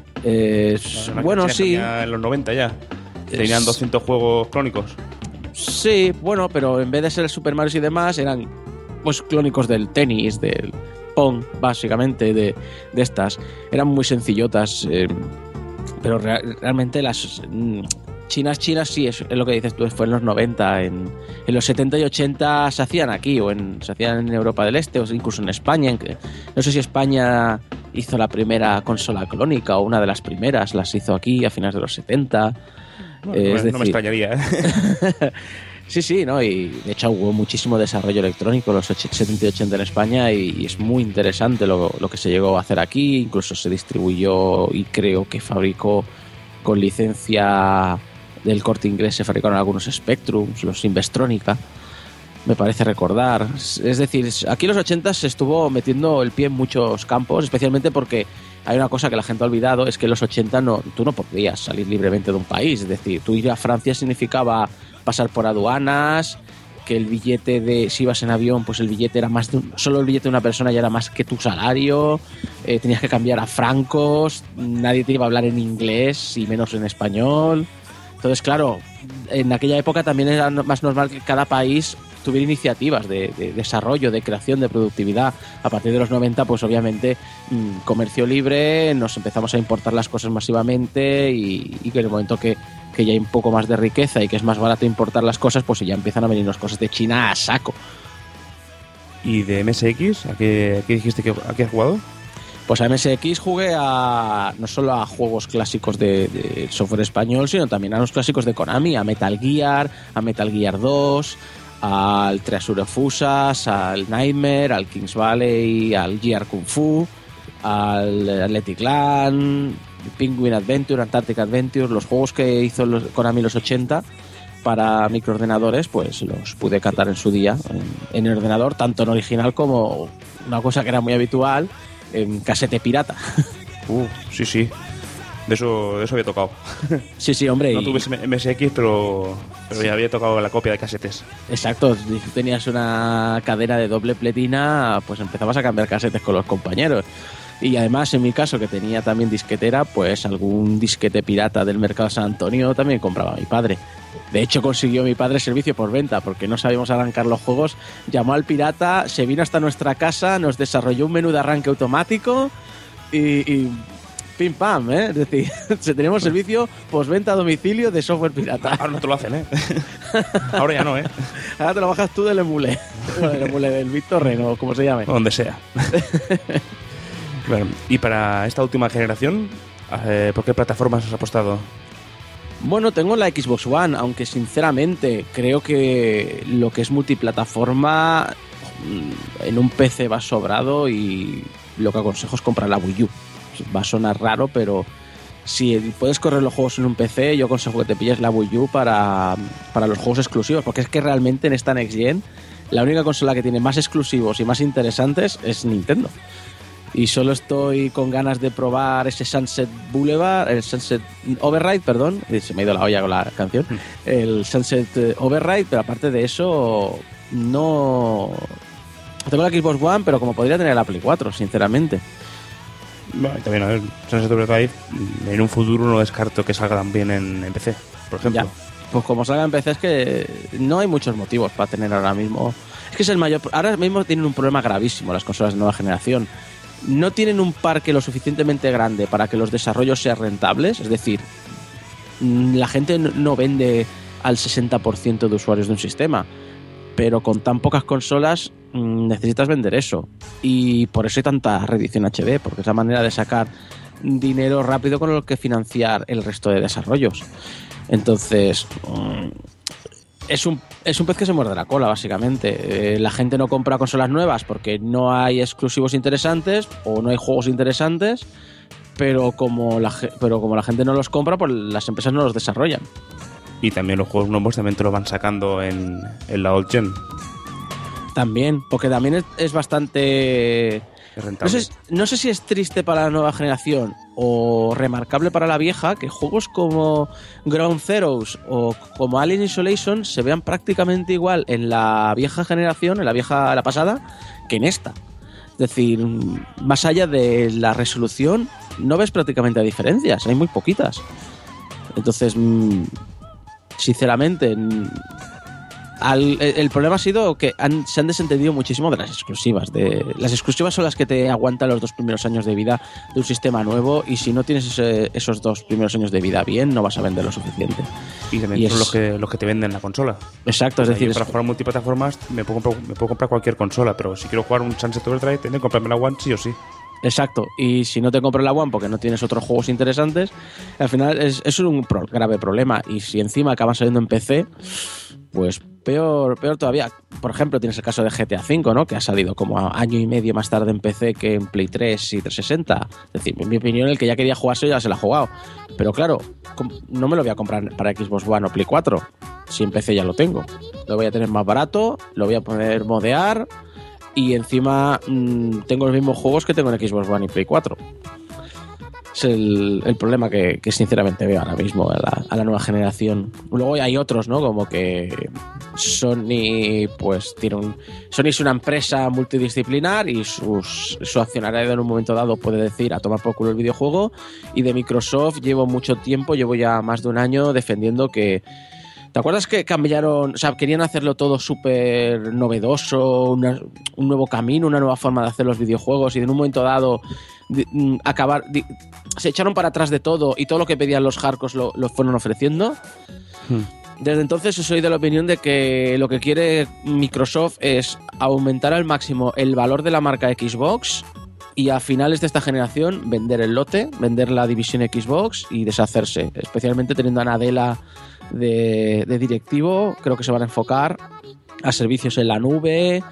Speaker 1: Eh,
Speaker 6: Las
Speaker 1: bueno,
Speaker 6: chinas
Speaker 1: sí.
Speaker 6: En los noventa ya. Tenían
Speaker 1: Es-
Speaker 6: doscientos juegos clónicos.
Speaker 1: Sí, bueno, pero en vez de ser el Super Mario y demás, eran pues clónicos del tenis, del Pong, básicamente, de, de estas. Eran muy sencillotas, eh, pero rea- realmente las mm, chinas chinas sí, es, es lo que dices tú, fue en los noventa. En, en los setenta y ochenta se hacían aquí, o en, se hacían en Europa del Este, o incluso en España. En que, no sé si España hizo la primera consola clónica, o una de las primeras, las hizo aquí a finales de los setenta.
Speaker 6: Bueno,
Speaker 1: Eh,
Speaker 6: no,
Speaker 1: es
Speaker 6: me- no me
Speaker 1: decir-
Speaker 6: extrañaría, ¿eh?
Speaker 1: Sí, sí, ¿no? Y de hecho hubo muchísimo desarrollo electrónico en los och- setenta y ochenta en España y, y es muy interesante lo, lo que se llegó a hacer aquí. Incluso se distribuyó y creo que fabricó con licencia del Corte Inglés, se fabricaron algunos Spectrums, los Investronica, me parece recordar. Es decir, aquí en los ochenta se estuvo metiendo el pie en muchos campos, especialmente porque hay una cosa que la gente ha olvidado, es que en los ochenta no, tú no podías salir libremente de un país. Es decir, tú ir a Francia significaba pasar por aduanas, que el billete de, si ibas en avión, pues el billete era más de un, solo el billete de una persona ya era más que tu salario, eh, tenías que cambiar a francos, nadie te iba a hablar en inglés y menos en español. Entonces, claro, en aquella época también era no- más normal que cada país tuviera iniciativas de, de desarrollo, de creación, de productividad. A partir de los noventa, pues obviamente mmm, comercio libre, nos empezamos a importar las cosas masivamente y, y que en el momento que, que ya hay un poco más de riqueza y que es más barato importar las cosas, pues ya empiezan a venirnos cosas de China a saco.
Speaker 6: ¿Y de M S X? ¿A qué, a qué dijiste que a qué has jugado?
Speaker 1: Pues a M S X jugué a, no solo a juegos clásicos de, de software español, sino también a los clásicos de Konami, a Metal Gear, a Metal Gear dos, al Treasure of Fusas, al Nightmare, al Kings Valley, al Gear Kung Fu, al Athletic Land, Penguin Adventure, Antarctic Adventure, los juegos que hizo los, Konami en los ochenta para microordenadores, pues los pude catar en su día en, en el ordenador, tanto en original como una cosa que era muy habitual, en casete pirata.
Speaker 6: Uh, sí, sí. De eso, de eso había tocado.
Speaker 1: Sí, sí, hombre.
Speaker 6: No
Speaker 1: y...
Speaker 6: tuve M S X, pero, pero ya había tocado la copia de casetes.
Speaker 1: Exacto, si tenías una cadena de doble pletina, pues empezabas a cambiar casetes con los compañeros. Y además, en mi caso, que tenía también disquetera, pues algún disquete pirata del mercado de San Antonio también compraba mi padre. De hecho, consiguió mi padre servicio por venta, porque no sabíamos arrancar los juegos. Llamó al pirata, se vino hasta nuestra casa, nos desarrolló un menú de arranque automático y... y pim pam, ¿eh? Es decir, tenemos servicio postventa a domicilio de software pirata.
Speaker 6: Ahora no te lo hacen, ¿eh? Ahora ya no, ¿eh?
Speaker 1: Ahora te lo bajas tú del emule. Del emule del BitTorrent o como se llame.
Speaker 6: O donde sea. Bueno, y para esta última generación, eh, ¿por qué plataformas has apostado?
Speaker 1: Bueno, tengo la Xbox One, aunque sinceramente creo que lo que es multiplataforma en un P C va sobrado y lo que aconsejo es comprar la Wii U. Va a sonar raro, pero si puedes correr los juegos en un P C, yo aconsejo que te pilles la Wii U para, para los juegos exclusivos, porque es que realmente en esta Next Gen la única consola que tiene más exclusivos y más interesantes es Nintendo. Y solo estoy con ganas de probar ese Sunset Boulevard, el Sunset Override, perdón, se me ha ido la olla con la canción, el Sunset Override, pero aparte de eso, no... Tengo la Xbox One, pero como podría tener la Play cuatro, sinceramente.
Speaker 6: Bueno, y también, a ver, Sunset Overdrive, en un futuro no descarto que salga también en, en P C, por ejemplo.
Speaker 1: Ya. Pues como salga en P C es que no hay muchos motivos para tener ahora mismo... Es que es el mayor... Ahora mismo tienen un problema gravísimo las consolas de nueva generación. No tienen un parque lo suficientemente grande para que los desarrollos sean rentables, es decir, la gente no vende al sesenta por ciento de usuarios de un sistema, pero con tan pocas consolas necesitas vender eso. Y por eso hay tanta reedición H D, porque es la manera de sacar dinero rápido con el que financiar el resto de desarrollos. Entonces, es un, es un pez que se muerde la cola, básicamente. Eh, la gente no compra consolas nuevas porque no hay exclusivos interesantes o no hay juegos interesantes, pero como la, pero como la gente no los compra, pues las empresas no los desarrollan.
Speaker 6: Y también los juegos nuevos también te lo van sacando en, en la old gen.
Speaker 1: También, porque también es, es bastante...
Speaker 6: Es rentable.
Speaker 1: No sé, no sé si es triste para la nueva generación o remarcable para la vieja que juegos como Ground Zeroes o como Alien Isolation se vean prácticamente igual en la vieja generación, en la vieja, la pasada, que en esta. Es decir, más allá de la resolución, no ves prácticamente diferencias, hay muy poquitas. Entonces, sinceramente, Al, el problema ha sido que han, se han desentendido muchísimo de las exclusivas. De, las exclusivas son las que te aguantan los dos primeros años de vida de un sistema nuevo, y si no tienes ese, esos dos primeros años de vida bien, no vas a vender lo suficiente.
Speaker 6: Y también y son es, los, que, los que te venden la consola.
Speaker 1: Exacto, es decir...
Speaker 6: Para es, jugar multiplataformas me puedo, comprar, me puedo comprar cualquier consola, pero si quiero jugar un Sunset Overdrive, tengo que comprarme la One sí o sí.
Speaker 1: Exacto, y si no te compras la One porque no tienes otros juegos interesantes, al final es, es un pro, grave problema. Y si encima acaban saliendo en P C, pues peor, peor todavía. Por ejemplo, tienes el caso de G T A cinco, ¿no? Que ha salido como año y medio más tarde en P C que en Play tres y trescientos sesenta. Es decir, en mi opinión, el que ya quería jugarse ya se lo ha jugado. Pero claro, no me lo voy a comprar para Xbox One o Play cuatro. Si en P C ya lo tengo. Lo voy a tener más barato, lo voy a poder modear, y encima mmm, tengo los mismos juegos que tengo en Xbox One y Play cuatro. Es el, el problema que, que sinceramente veo ahora mismo a la, a la nueva generación. Luego hay otros, ¿no? Como que Sony, pues tiene un... Sony es una empresa multidisciplinar y sus, su accionariado en un momento dado puede decir a tomar por culo el videojuego. Y de Microsoft llevo mucho tiempo, llevo ya más de un año defendiendo que... ¿Te acuerdas que cambiaron, o sea, querían hacerlo todo súper novedoso, una, un nuevo camino, una nueva forma de hacer los videojuegos, y en un momento dado de, mm, acabar, de, se echaron para atrás de todo y todo lo que pedían los hardcores lo, lo fueron ofreciendo? Hmm. Desde entonces soy de la opinión de que lo que quiere Microsoft es aumentar al máximo el valor de la marca Xbox y a finales de esta generación vender el lote, vender la división Xbox y deshacerse, especialmente teniendo a Nadella de, de directivo. Creo que se van a enfocar a servicios en la nube,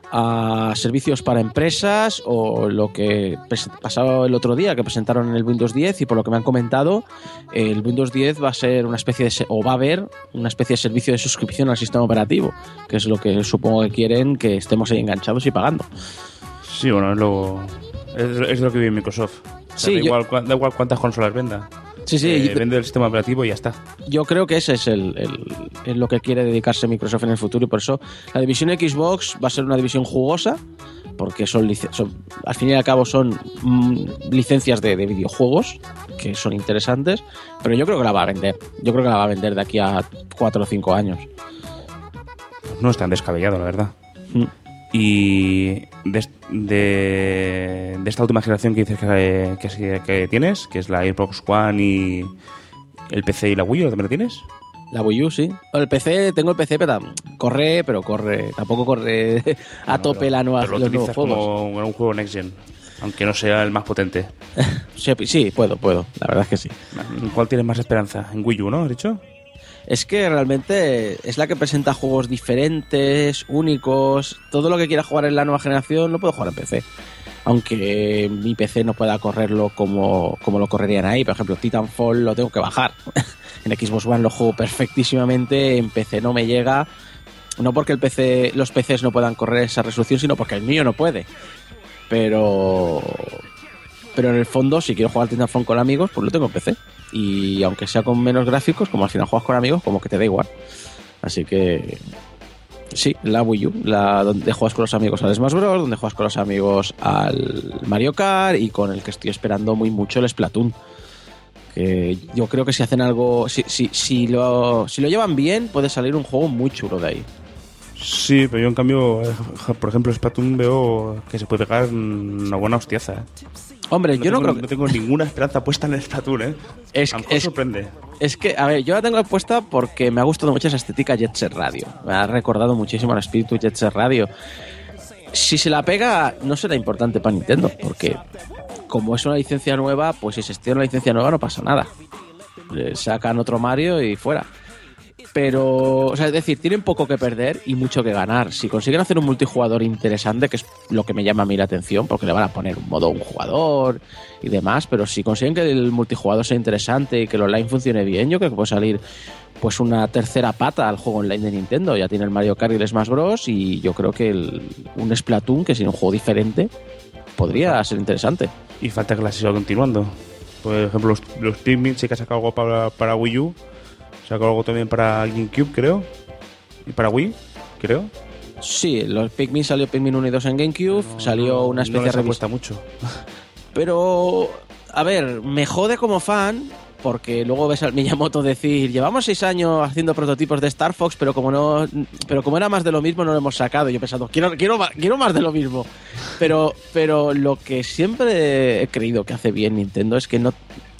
Speaker 1: a servicios para empresas o lo que pasó el otro día que presentaron en el Windows diez, y por lo que me han comentado, el Windows diez va a ser una especie de, o va a haber una especie de servicio de suscripción al sistema operativo, que es lo que supongo que quieren, que estemos ahí enganchados y pagando.
Speaker 6: Sí, bueno, es lo, es, es lo que vive Microsoft. O sea,
Speaker 1: Sí,
Speaker 6: da,
Speaker 1: yo-
Speaker 6: igual, da igual cuántas consolas venda.
Speaker 1: Sí, sí,
Speaker 6: Eh,
Speaker 1: yo-
Speaker 6: vende el sistema operativo y ya está.
Speaker 1: Yo creo que ese es el, el- es lo que quiere dedicarse Microsoft en el futuro, y por eso la división Xbox va a ser una división jugosa, porque son, lic- son al fin y al cabo son mm, licencias de, de videojuegos que son interesantes, pero yo creo que la va a vender. Yo creo que la va a vender de aquí a cuatro o cinco años.
Speaker 6: No es tan descabellado, la verdad.
Speaker 1: Mm.
Speaker 6: Y de, de, de esta última generación que dices que, que, que tienes, que es la Xbox One y el P C y la Wii U, ¿también lo tienes?
Speaker 1: La Wii U, sí. El P C, tengo el P C, pero tam- corre, pero corre, tampoco corre a
Speaker 6: No,
Speaker 1: tope
Speaker 6: pero-
Speaker 1: la nueva,
Speaker 6: pero lo
Speaker 1: los nuevos
Speaker 6: utilizas
Speaker 1: juegos.
Speaker 6: como un juego Next Gen, aunque no sea el más potente.
Speaker 1: Sí, sí, puedo, puedo. La verdad es que sí.
Speaker 6: ¿En cuál tienes más esperanza? ¿En Wii U, no? ¿Has dicho?
Speaker 1: Es que realmente es la que presenta juegos diferentes, únicos. Todo lo que quiera jugar en la nueva generación lo puedo jugar en P C. Aunque mi P C no pueda correrlo como, como lo correrían ahí. Por ejemplo, Titanfall lo tengo que bajar. En Xbox One lo juego perfectísimamente, en P C no me llega. No porque el P C, los P Cs no puedan correr esa resolución, sino porque el mío no puede. Pero... Pero en el fondo, si quiero jugar al Titanfall con amigos, pues lo tengo en P C. Y aunque sea con menos gráficos, como al final juegas con amigos, como que te da igual. Así que... Sí, la Wii U, la donde juegas con los amigos al Smash Bros, donde juegas con los amigos al Mario Kart, y con el que estoy esperando muy mucho el Splatoon. Que yo creo que si hacen algo... Si, si, si, lo, si lo llevan bien, puede salir un juego muy chulo de ahí.
Speaker 6: Sí, pero yo en cambio, eh, por ejemplo, Splatoon veo que se puede pegar una buena hostiaza. ¿eh?
Speaker 1: Hombre,
Speaker 6: No
Speaker 1: yo no
Speaker 6: tengo,
Speaker 1: creo que...
Speaker 6: no tengo ninguna esperanza puesta en el Splatoon, ¿eh?
Speaker 1: Es,
Speaker 6: A lo mejor
Speaker 1: es,
Speaker 6: sorprende.
Speaker 1: es que, a ver, yo la tengo puesta porque me ha gustado mucho esa estética Jet Set Radio. Me ha recordado muchísimo al espíritu Jet Set Radio. Si se la pega, no será importante para Nintendo, porque como es una licencia nueva, pues si se estira una licencia nueva no pasa nada. Le sacan otro Mario y fuera. Pero, o sea, es decir, tienen poco que perder y mucho que ganar. Si consiguen hacer un multijugador interesante, que es lo que me llama a mí la atención, porque le van a poner un modo un jugador y demás, pero si consiguen que el multijugador sea interesante y que el online funcione bien, yo creo que puede salir pues una tercera pata al juego online de Nintendo. Ya tiene el Mario Kart y el Smash Bros, y yo creo que el, un Splatoon, que es un juego diferente, podría ser interesante.
Speaker 6: Y falta que la siga continuando. Por ejemplo, los, los Pikmin sí que ha sacado algo para, para Wii U. Sacó algo también para GameCube, creo. Y para Wii, creo.
Speaker 1: Sí, los Pikmin salió Pikmin uno y dos en GameCube,
Speaker 6: No,
Speaker 1: salió una
Speaker 6: no
Speaker 1: especie
Speaker 6: les
Speaker 1: de
Speaker 6: apuesta
Speaker 1: revista.
Speaker 6: mucho.
Speaker 1: Pero, a ver, me jode como fan, porque luego ves al Miyamoto decir, llevamos seis años haciendo prototipos de Star Fox, pero como no, pero como era más de lo mismo, no lo hemos sacado. Yo he pensado, quiero, quiero, más, quiero más de lo mismo. Pero, pero lo que siempre he creído que hace bien Nintendo es que no,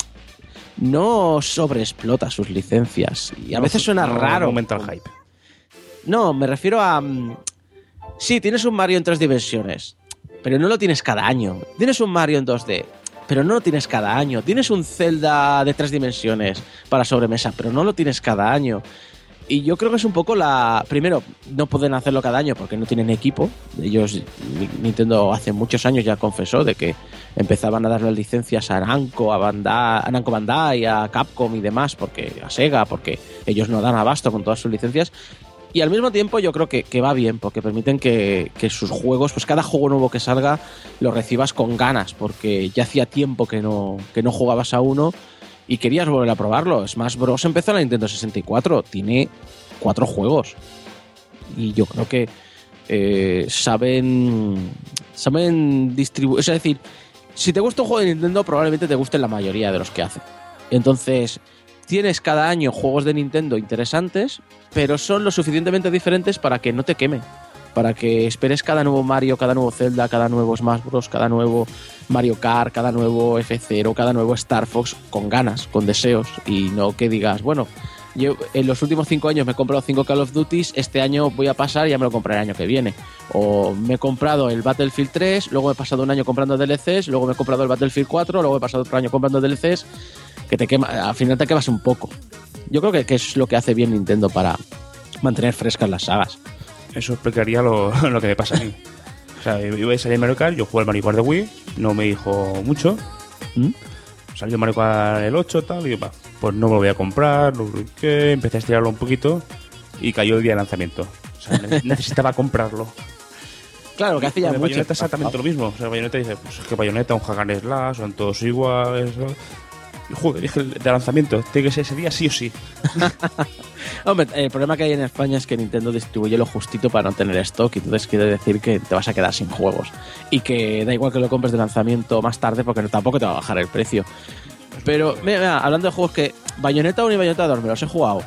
Speaker 1: no sobreexplota sus licencias. Y a
Speaker 6: No,
Speaker 1: veces suena
Speaker 6: no
Speaker 1: raro.
Speaker 6: aumenta el hype.
Speaker 1: No, me refiero a... mm, Sí, tienes un Mario en tres dimensiones, pero no lo tienes cada año. Tienes un Mario en dos D, pero no lo tienes cada año. Tienes un Zelda de tres dimensiones para sobremesa, pero no lo tienes cada año. Y yo creo que es un poco la... Primero, no pueden hacerlo cada año porque no tienen equipo. Ellos, Nintendo hace muchos años ya confesó de que empezaban a dar las licencias a Namco, a, Bandai, a Namco Bandai, a Capcom y demás, porque a Sega, porque ellos no dan abasto con todas sus licencias. Y al mismo tiempo yo creo que, que va bien, porque permiten que, que sus juegos, pues cada juego nuevo que salga, lo recibas con ganas, porque ya hacía tiempo que no, que no jugabas a uno y querías volver a probarlo. Smash Bros. Empezó en la Nintendo sesenta y cuatro, tiene cuatro juegos. Y yo creo que eh, saben, saben distribuir. Es decir, si te gusta un juego de Nintendo, probablemente te gusten la mayoría de los que hacen. Entonces, tienes cada año juegos de Nintendo interesantes, pero son lo suficientemente diferentes para que no te quemen. Para que esperes cada nuevo Mario, cada nuevo Zelda, cada nuevo Smash Bros, cada nuevo Mario Kart, cada nuevo F cero, cada nuevo Star Fox, con ganas, con deseos, y no que digas, bueno, yo en los últimos cinco años me he comprado cinco Call of Duties, este año voy a pasar y ya me lo compraré el año que viene. O me he comprado el Battlefield tres, luego he pasado un año comprando D L Cs, luego me he comprado el Battlefield cuatro, luego he pasado otro año comprando D L Cs, que te quema, al final te quemas un poco. Yo creo que, que es lo que hace bien Nintendo para mantener frescas las sagas.
Speaker 6: Eso explicaría lo, lo que me pasa a mí. O sea, iba a salir Mario Kart, yo jugué al Mario Kart de Wii, no me dijo mucho.
Speaker 1: ¿Mm?
Speaker 6: Salió Mario Kart el ocho, tal, y va, pues no me lo voy a comprar, lo que empecé a estirarlo un poquito y cayó el día de lanzamiento. O sea, necesitaba comprarlo.
Speaker 1: Claro, que hace ya mucho.
Speaker 6: Bayonetta exactamente lo mismo. O sea, Bayonetta dice, pues es que Bayonetta, un hack and slash, son todos iguales. ¿No? Y joder, dije el de lanzamiento, tiene que ser ese día sí o sí.
Speaker 1: Hombre, el problema que hay en España es que Nintendo distribuye lo justito para no tener stock, y entonces quiere decir que te vas a quedar sin juegos. Y que da igual que lo compres de lanzamiento más tarde, porque tampoco te va a bajar el precio. Pero, mira, mira hablando de juegos que Bayonetta uno y Bayonetta dos me los he jugado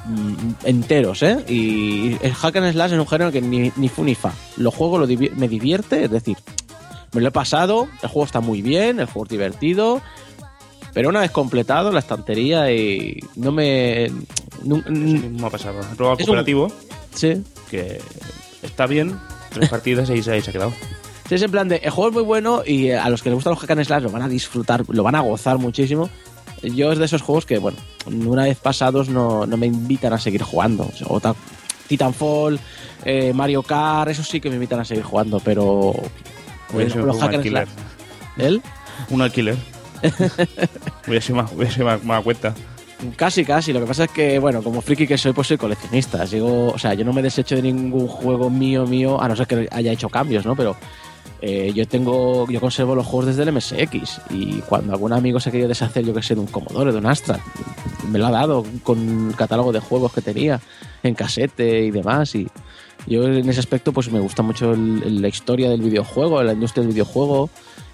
Speaker 1: enteros, ¿eh? Y el hack and slash es un género que ni, ni fu ni fa. Lo juego, lo divi- me divierte, es decir, me lo he pasado, el juego está muy bien, el juego es divertido, pero una vez completado la estantería y no me... No,
Speaker 6: Eso mismo ha pasado. He probado el
Speaker 1: es
Speaker 6: cooperativo,
Speaker 1: un, sí.
Speaker 6: que está bien, tres partidas y ahí se, ahí se ha quedado.
Speaker 1: Sí, es en plan de, el juego es muy bueno y a los que les gustan los hack and slash lo van a disfrutar, lo van a gozar muchísimo. Yo es de esos juegos que, bueno, una vez pasados no, no me invitan a seguir jugando. O sea, otra, Titanfall, eh, Mario Kart, eso sí que me invitan a seguir jugando, pero...
Speaker 6: Voy a ser
Speaker 1: los
Speaker 6: un
Speaker 1: hack and
Speaker 6: alquiler.
Speaker 1: slash. ¿Él?
Speaker 6: Un alquiler. Voy a ser más, voy a ser más, más cuenta.
Speaker 1: Casi, casi. Lo que pasa es que, bueno, como friki que soy, pues soy coleccionista. Sigo, o sea, yo no me desecho de ningún juego mío, mío, a no ser que haya hecho cambios, ¿no? Pero eh, yo tengo, yo conservo los juegos desde el M S X, y cuando algún amigo se ha querido deshacer, yo que sé, de un Commodore, de un Astra, me lo ha dado con el catálogo de juegos que tenía en casete y demás. Y yo en ese aspecto, pues me gusta mucho el, el, la historia del videojuego, la industria del videojuego,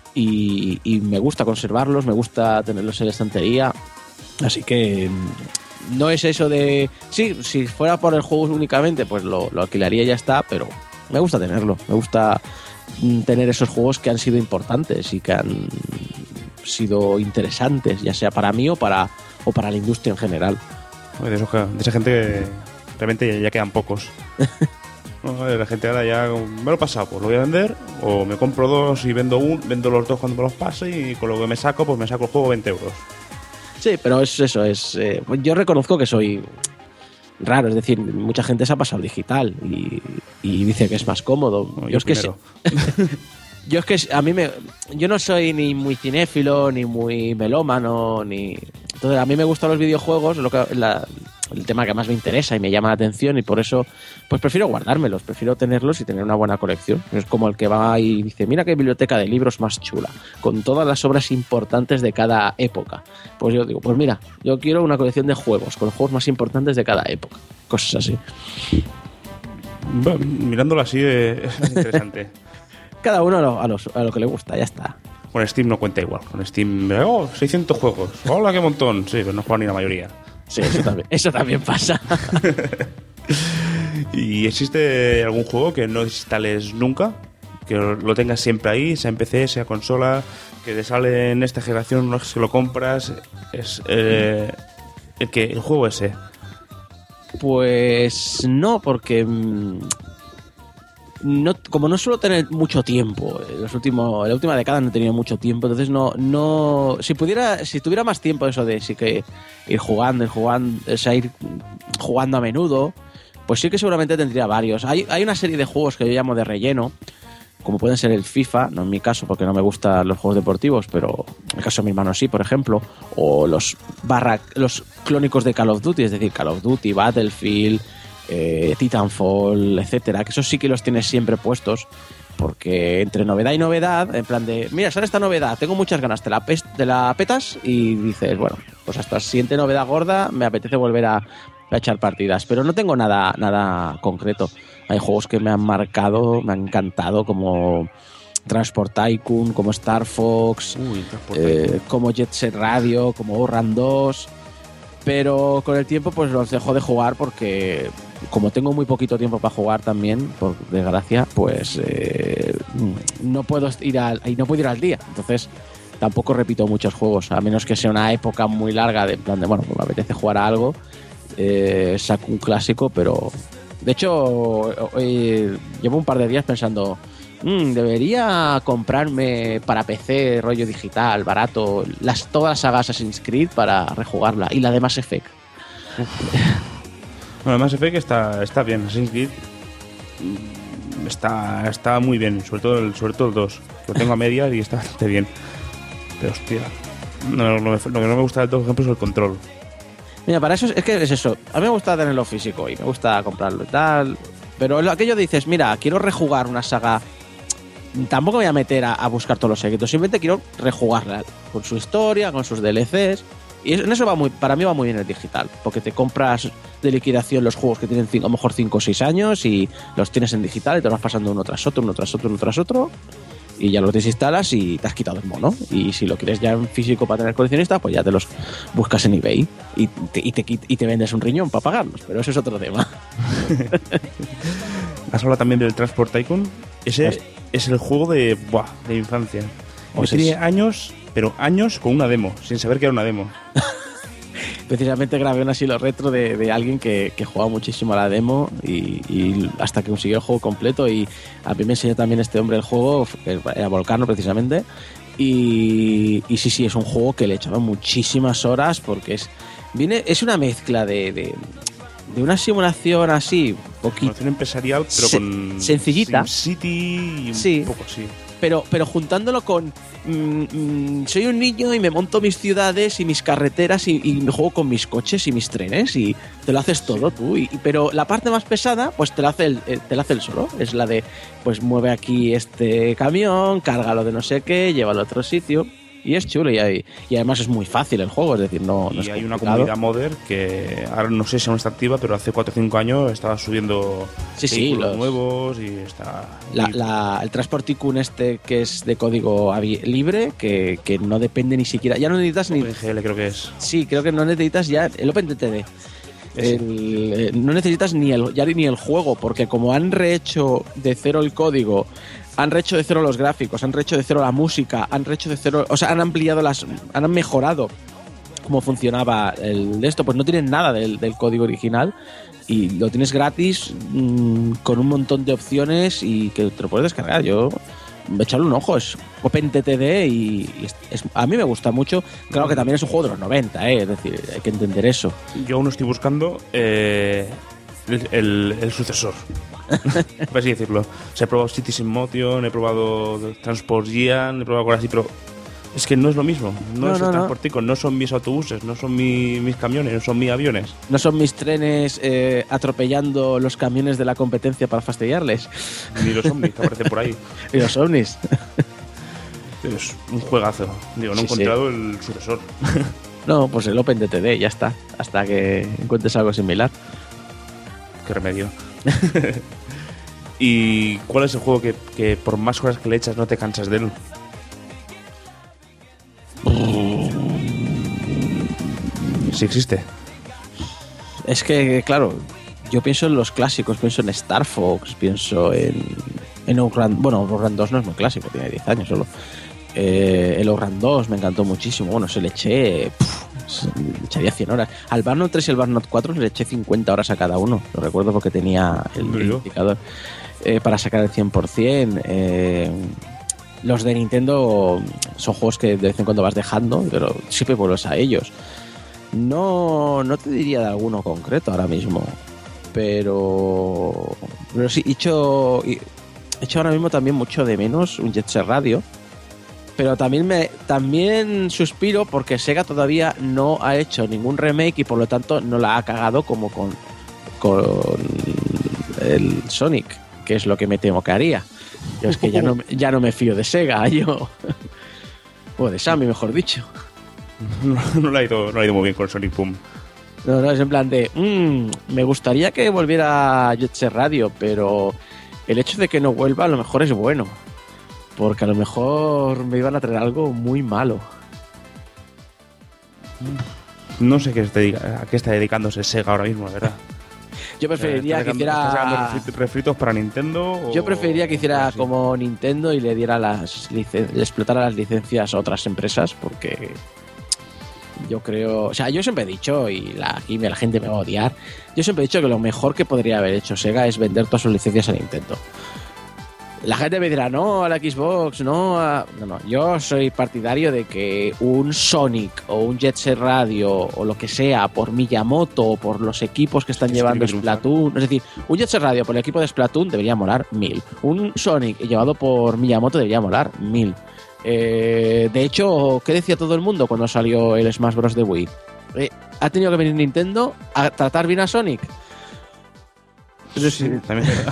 Speaker 1: y, y me gusta conservarlos, me gusta tenerlos en la estantería. Así que no es eso de... Sí, si fuera por el juego únicamente, pues lo, lo alquilaría y ya está, pero me gusta tenerlo. Me gusta tener esos juegos que han sido importantes y que han sido interesantes, ya sea para mí o para, o para la industria en general.
Speaker 6: De, esos, de esa gente que realmente ya, ya quedan pocos. No, la gente ahora ya me lo he pasado, pues lo voy a vender, o me compro dos y vendo un, vendo los dos cuando me los pase, y con lo que me saco, pues me saco el juego veinte euros.
Speaker 1: Sí, pero es eso, es eh, yo reconozco que soy raro, es decir, mucha gente se ha pasado digital y, y dice que es más cómodo.
Speaker 6: No,
Speaker 1: yo,
Speaker 6: yo
Speaker 1: es que
Speaker 6: primero.
Speaker 1: yo es que a mí me yo no soy ni muy cinéfilo, ni muy melómano, ni entonces a mí me gustan los videojuegos, lo que, la, el tema que más me interesa y me llama la atención, y por eso pues prefiero guardármelos, prefiero tenerlos y tener una buena colección. Es como el que va y dice, mira qué biblioteca de libros más chula, con todas las obras importantes de cada época. Pues yo digo, pues mira, yo quiero una colección de juegos, con los juegos más importantes de cada época. Cosas así.
Speaker 6: Bueno, mirándolo así eh, es interesante.
Speaker 1: Cada uno a lo, a, los, a lo que le gusta, ya está.
Speaker 6: Con Steam no cuenta igual. Con Steam, oh, seiscientos juegos. Hola, qué montón. Sí, pero no juegan ni la mayoría.
Speaker 1: Sí, eso también, eso también pasa.
Speaker 6: ¿Y existe algún juego que no instales nunca? Que lo tengas siempre ahí, sea en P C, sea consola, que te sale en esta generación, no es que lo compras, es eh, el que el juego ese.
Speaker 1: Pues no, porque mmm, no, como no suelo tener mucho tiempo, en los últimos, en la última década no he tenido mucho tiempo, entonces no, no, si pudiera, si tuviera más tiempo, eso de sí que ir jugando, ir jugando, o sea, ir jugando a menudo, pues sí que seguramente tendría varios. Hay, hay una serie de juegos que yo llamo de relleno, como pueden ser el FIFA, no en mi caso porque no me gustan los juegos deportivos, pero en el caso de mi hermano sí, por ejemplo, o los barra, los clónicos de Call of Duty, es decir, Call of Duty, Battlefield, eh, Titanfall, etcétera, que esos sí que los tienes siempre puestos, porque entre novedad y novedad, en plan de, mira, sale esta novedad, tengo muchas ganas, te la, pes- te la petas y dices, bueno, pues hasta la siguiente novedad gorda me apetece volver a, a echar partidas, pero no tengo nada, nada concreto. Hay juegos que me han marcado, me han encantado, como Transport Tycoon, como Star Fox,
Speaker 6: Uy, Transport
Speaker 1: eh,
Speaker 6: Tycoon.
Speaker 1: como Jet Set Radio, como Outrun dos, pero con el tiempo pues los dejo de jugar porque como tengo muy poquito tiempo para jugar también, por desgracia, pues eh, no puedo ir al, no puedo ir al día, entonces tampoco repito muchos juegos, a menos que sea una época muy larga de en plan de, bueno, pues me apetece jugar a algo, eh, saco un clásico, pero de hecho eh, llevo un par de días pensando, mmm, debería comprarme para P C rollo digital, barato, las, todas las sagas Assassin's Creed para rejugarla, y la de Mass Effect.
Speaker 6: Bueno, Mass Effect está, está bien. Assassin's Creed está, está muy bien, sobre todo el, sobre todo el dos. Lo tengo a medias y está bastante bien. Pero hostia, no, lo, lo que no me gusta del dos, por ejemplo, es el control.
Speaker 1: Mira, para eso es, es que es eso. A mí me gusta tenerlo físico y me gusta comprarlo y tal. Pero lo- aquello dices, mira, quiero rejugar una saga. Tampoco me voy a meter a, a buscar todos los secretos. Simplemente quiero rejugarla con su historia, con sus D L Cs. Y eso- en eso va muy, para mí va muy bien el digital. Porque te compras de liquidación los juegos que tienen cinco- a lo mejor cinco o seis años y los tienes en digital y te los vas pasando uno tras otro, uno tras otro, uno tras otro. Y ya los desinstalas y te has quitado el mono. Y si lo quieres ya en físico para tener coleccionista, pues ya te los buscas en eBay y te, y te, quit- y te vendes un riñón para pagarlos. Pero eso es otro tema.
Speaker 6: ¿Has hablado también del Transport Tycoon? Ese
Speaker 1: Pues-
Speaker 6: es el juego de, buah, de infancia.
Speaker 1: Pues
Speaker 6: Yo tenía
Speaker 1: es-
Speaker 6: años, pero años con una demo, sin saber que era una demo.
Speaker 1: Precisamente grabé un asilo retro de, de alguien que, que jugaba muchísimo a la demo y, y hasta que consiguió el juego completo. Y a mí me enseñó también este hombre el juego, que era Volcano precisamente. Y, y sí, sí, es un juego que le echaba muchísimas horas porque es viene es una mezcla de, de, de una simulación así, poquito,
Speaker 6: Simulación empresarial, pero
Speaker 1: Se-
Speaker 6: con
Speaker 1: sencillita.
Speaker 6: SimCity y un
Speaker 1: Sí.
Speaker 6: poco así.
Speaker 1: pero, pero juntándolo con mm, mm, soy un niño y me monto mis ciudades y mis carreteras y, y me juego con mis coches y mis trenes y te lo haces todo tú. Y, y- pero la parte más pesada, pues te la hace el, eh, te la hace el solo. Es la de, pues mueve aquí este camión, cárgalo de no sé qué, llévalo a otro sitio. Y es chulo y, hay- y además es muy fácil el juego, es decir, no, no es
Speaker 6: Y hay una
Speaker 1: complicado.
Speaker 6: comunidad modder que ahora no sé si aún está activa, pero hace cuatro o cinco años estaba subiendo
Speaker 1: Sí, sí,
Speaker 6: vehículos
Speaker 1: los-
Speaker 6: nuevos y está...
Speaker 1: La,
Speaker 6: y-
Speaker 1: la- el Transport Tycoon este que es de código abi- libre, que, que no depende ni siquiera, ya no necesitas ni...
Speaker 6: OpenGL creo que es.
Speaker 1: Sí, creo que no necesitas ya el OpenTTD.
Speaker 6: Ese.
Speaker 1: El, eh, no necesitas ni el, ya ni el juego, porque como han rehecho de cero el código, han rehecho de cero los gráficos, han rehecho de cero la música, han rehecho de cero, o sea, han ampliado las, han mejorado cómo funcionaba el de esto, pues no tienen nada del, del código original y lo tienes gratis mmm, con un montón de opciones y que te lo puedes descargar. Yo echarle un ojo, es OpenTTD y, y es, es- a mí me gusta mucho. Claro que también es un juego de los noventa, ¿eh? Es decir, hay que entender eso.
Speaker 6: Yo aún estoy buscando eh, el, el- el sucesor, por así decirlo. O sea, he probado Cities in Motion, he probado Transport Gian, he probado cosas así, pero es que no es lo mismo. No,
Speaker 1: No,
Speaker 6: es
Speaker 1: no,
Speaker 6: el
Speaker 1: no.
Speaker 6: Transport Tycoon, no son mis autobuses, no son mi- mis camiones, no son mis aviones.
Speaker 1: No son mis trenes eh, atropellando los camiones de la competencia para fastidiarles.
Speaker 6: Ni los zombies que aparecen por ahí.
Speaker 1: Y los ovnis.
Speaker 6: Es un juegazo. Digo, no he
Speaker 1: Sí, sí.
Speaker 6: encontrado el sucesor.
Speaker 1: No, pues el OpenTTD, ya está. Hasta que encuentres algo similar.
Speaker 6: Qué remedio. ¿Y cuál es el juego que, que por más horas que le echas no te cansas de él? Sí existe.
Speaker 1: Es que, claro, yo pienso en los clásicos, pienso en Star Fox, pienso en, en Outrun. Bueno, Outrun dos no es muy clásico, tiene diez años solo. Eh, el Outrun dos me encantó muchísimo. Bueno, se le eché. Puf, le echaría cien horas. Al Burnout tres y el Burnout cuatro le eché cincuenta horas a cada uno. Lo recuerdo porque tenía el, el
Speaker 6: Yo.
Speaker 1: indicador eh, para sacar el cien por ciento. Eh, los de Nintendo son juegos que de vez en cuando vas dejando, pero siempre vuelves a ellos. No, no te diría de alguno concreto ahora mismo, pero, pero sí, he hecho, he hecho ahora mismo también mucho de menos un Jet Set Radio, pero también me también suspiro porque Sega todavía no ha hecho ningún remake y por lo tanto no la ha cagado como con, con el Sonic, que es lo que me temo que haría. Yo es que ya no, ya no me fío de Sega, yo. O de Sammy, mejor dicho.
Speaker 6: No, no le ha ido, no le ha ido muy bien con Sonic Boom.
Speaker 1: No, no, es en plan de, mmm, me gustaría que volviera Jet Set Radio, pero el hecho de que no vuelva a lo mejor es bueno, porque a lo mejor me iban a traer algo muy malo.
Speaker 6: No sé qué se dedica- a qué está dedicándose Sega ahora mismo, la verdad.
Speaker 1: Yo preferiría que
Speaker 6: ¿Está sacando- está sacando
Speaker 1: hiciera...
Speaker 6: refrit- refritos para Nintendo? o-
Speaker 1: Yo preferiría que hiciera
Speaker 6: o así?
Speaker 1: como Nintendo y le diera las licen- le explotara las licencias a otras empresas, porque yo creo, o sea, yo siempre he dicho, y la, aquí la gente me va a odiar, yo siempre he dicho que lo mejor que podría haber hecho Sega es vender todas sus licencias a Nintendo. La gente me dirá, no a la Xbox, no a... No, no, yo soy partidario de que un Sonic o un Jet Set Radio o lo que sea, por Miyamoto o por los equipos que están
Speaker 6: Es
Speaker 1: llevando
Speaker 6: que
Speaker 1: Splatoon, es decir, un Jet Set Radio por el equipo de Splatoon debería molar mil. Un Sonic llevado por Miyamoto debería molar mil. Eh, de hecho, ¿qué decía todo el mundo cuando salió el Smash Bros. De Wii? Eh, ¿Ha tenido que venir Nintendo a tratar bien a Sonic?
Speaker 6: Sí, sí, también es verdad.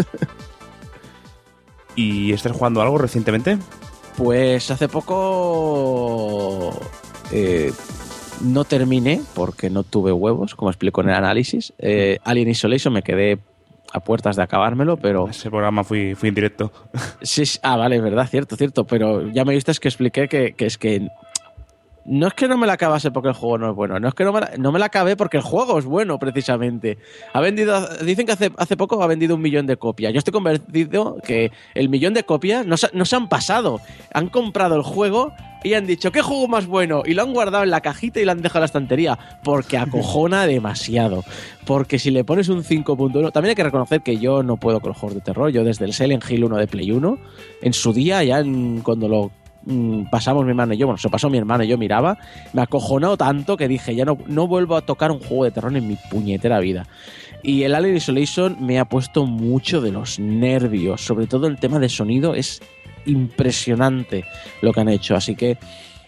Speaker 6: ¿Y estás jugando algo recientemente?
Speaker 1: Pues hace poco eh, no terminé porque no tuve huevos, como explico en el análisis. Eh, Alien Isolation me quedé a puertas de acabármelo, pero...
Speaker 6: Ese programa fui, fui en directo.
Speaker 1: Sí, sí, ah, vale, es verdad, cierto, cierto, pero ya me viste que expliqué que, que es que... No es que no me la acabase porque el juego no es bueno, no es que no me la, no me la acabé porque el juego es bueno, precisamente. Ha vendido, dicen que hace, hace poco ha vendido un millón de copias. Yo estoy convencido que el millón de copias no se, no se han pasado. Han comprado el juego y han dicho, ¿qué juego más bueno? Y lo han guardado en la cajita y lo han dejado en la estantería, porque acojona demasiado. Porque si le pones un cinco punto uno... También hay que reconocer que yo no puedo con los juegos de terror. Yo desde el Silent Hill uno de Play uno, en su día, ya en, cuando lo... pasamos mi hermano y yo, bueno, se pasó mi hermano y yo miraba, me acojonó tanto que dije, ya no, no vuelvo a tocar un juego de terror en mi puñetera vida. Y el Alien Isolation me ha puesto mucho de los nervios, sobre todo el tema de sonido, es impresionante lo que han hecho, así que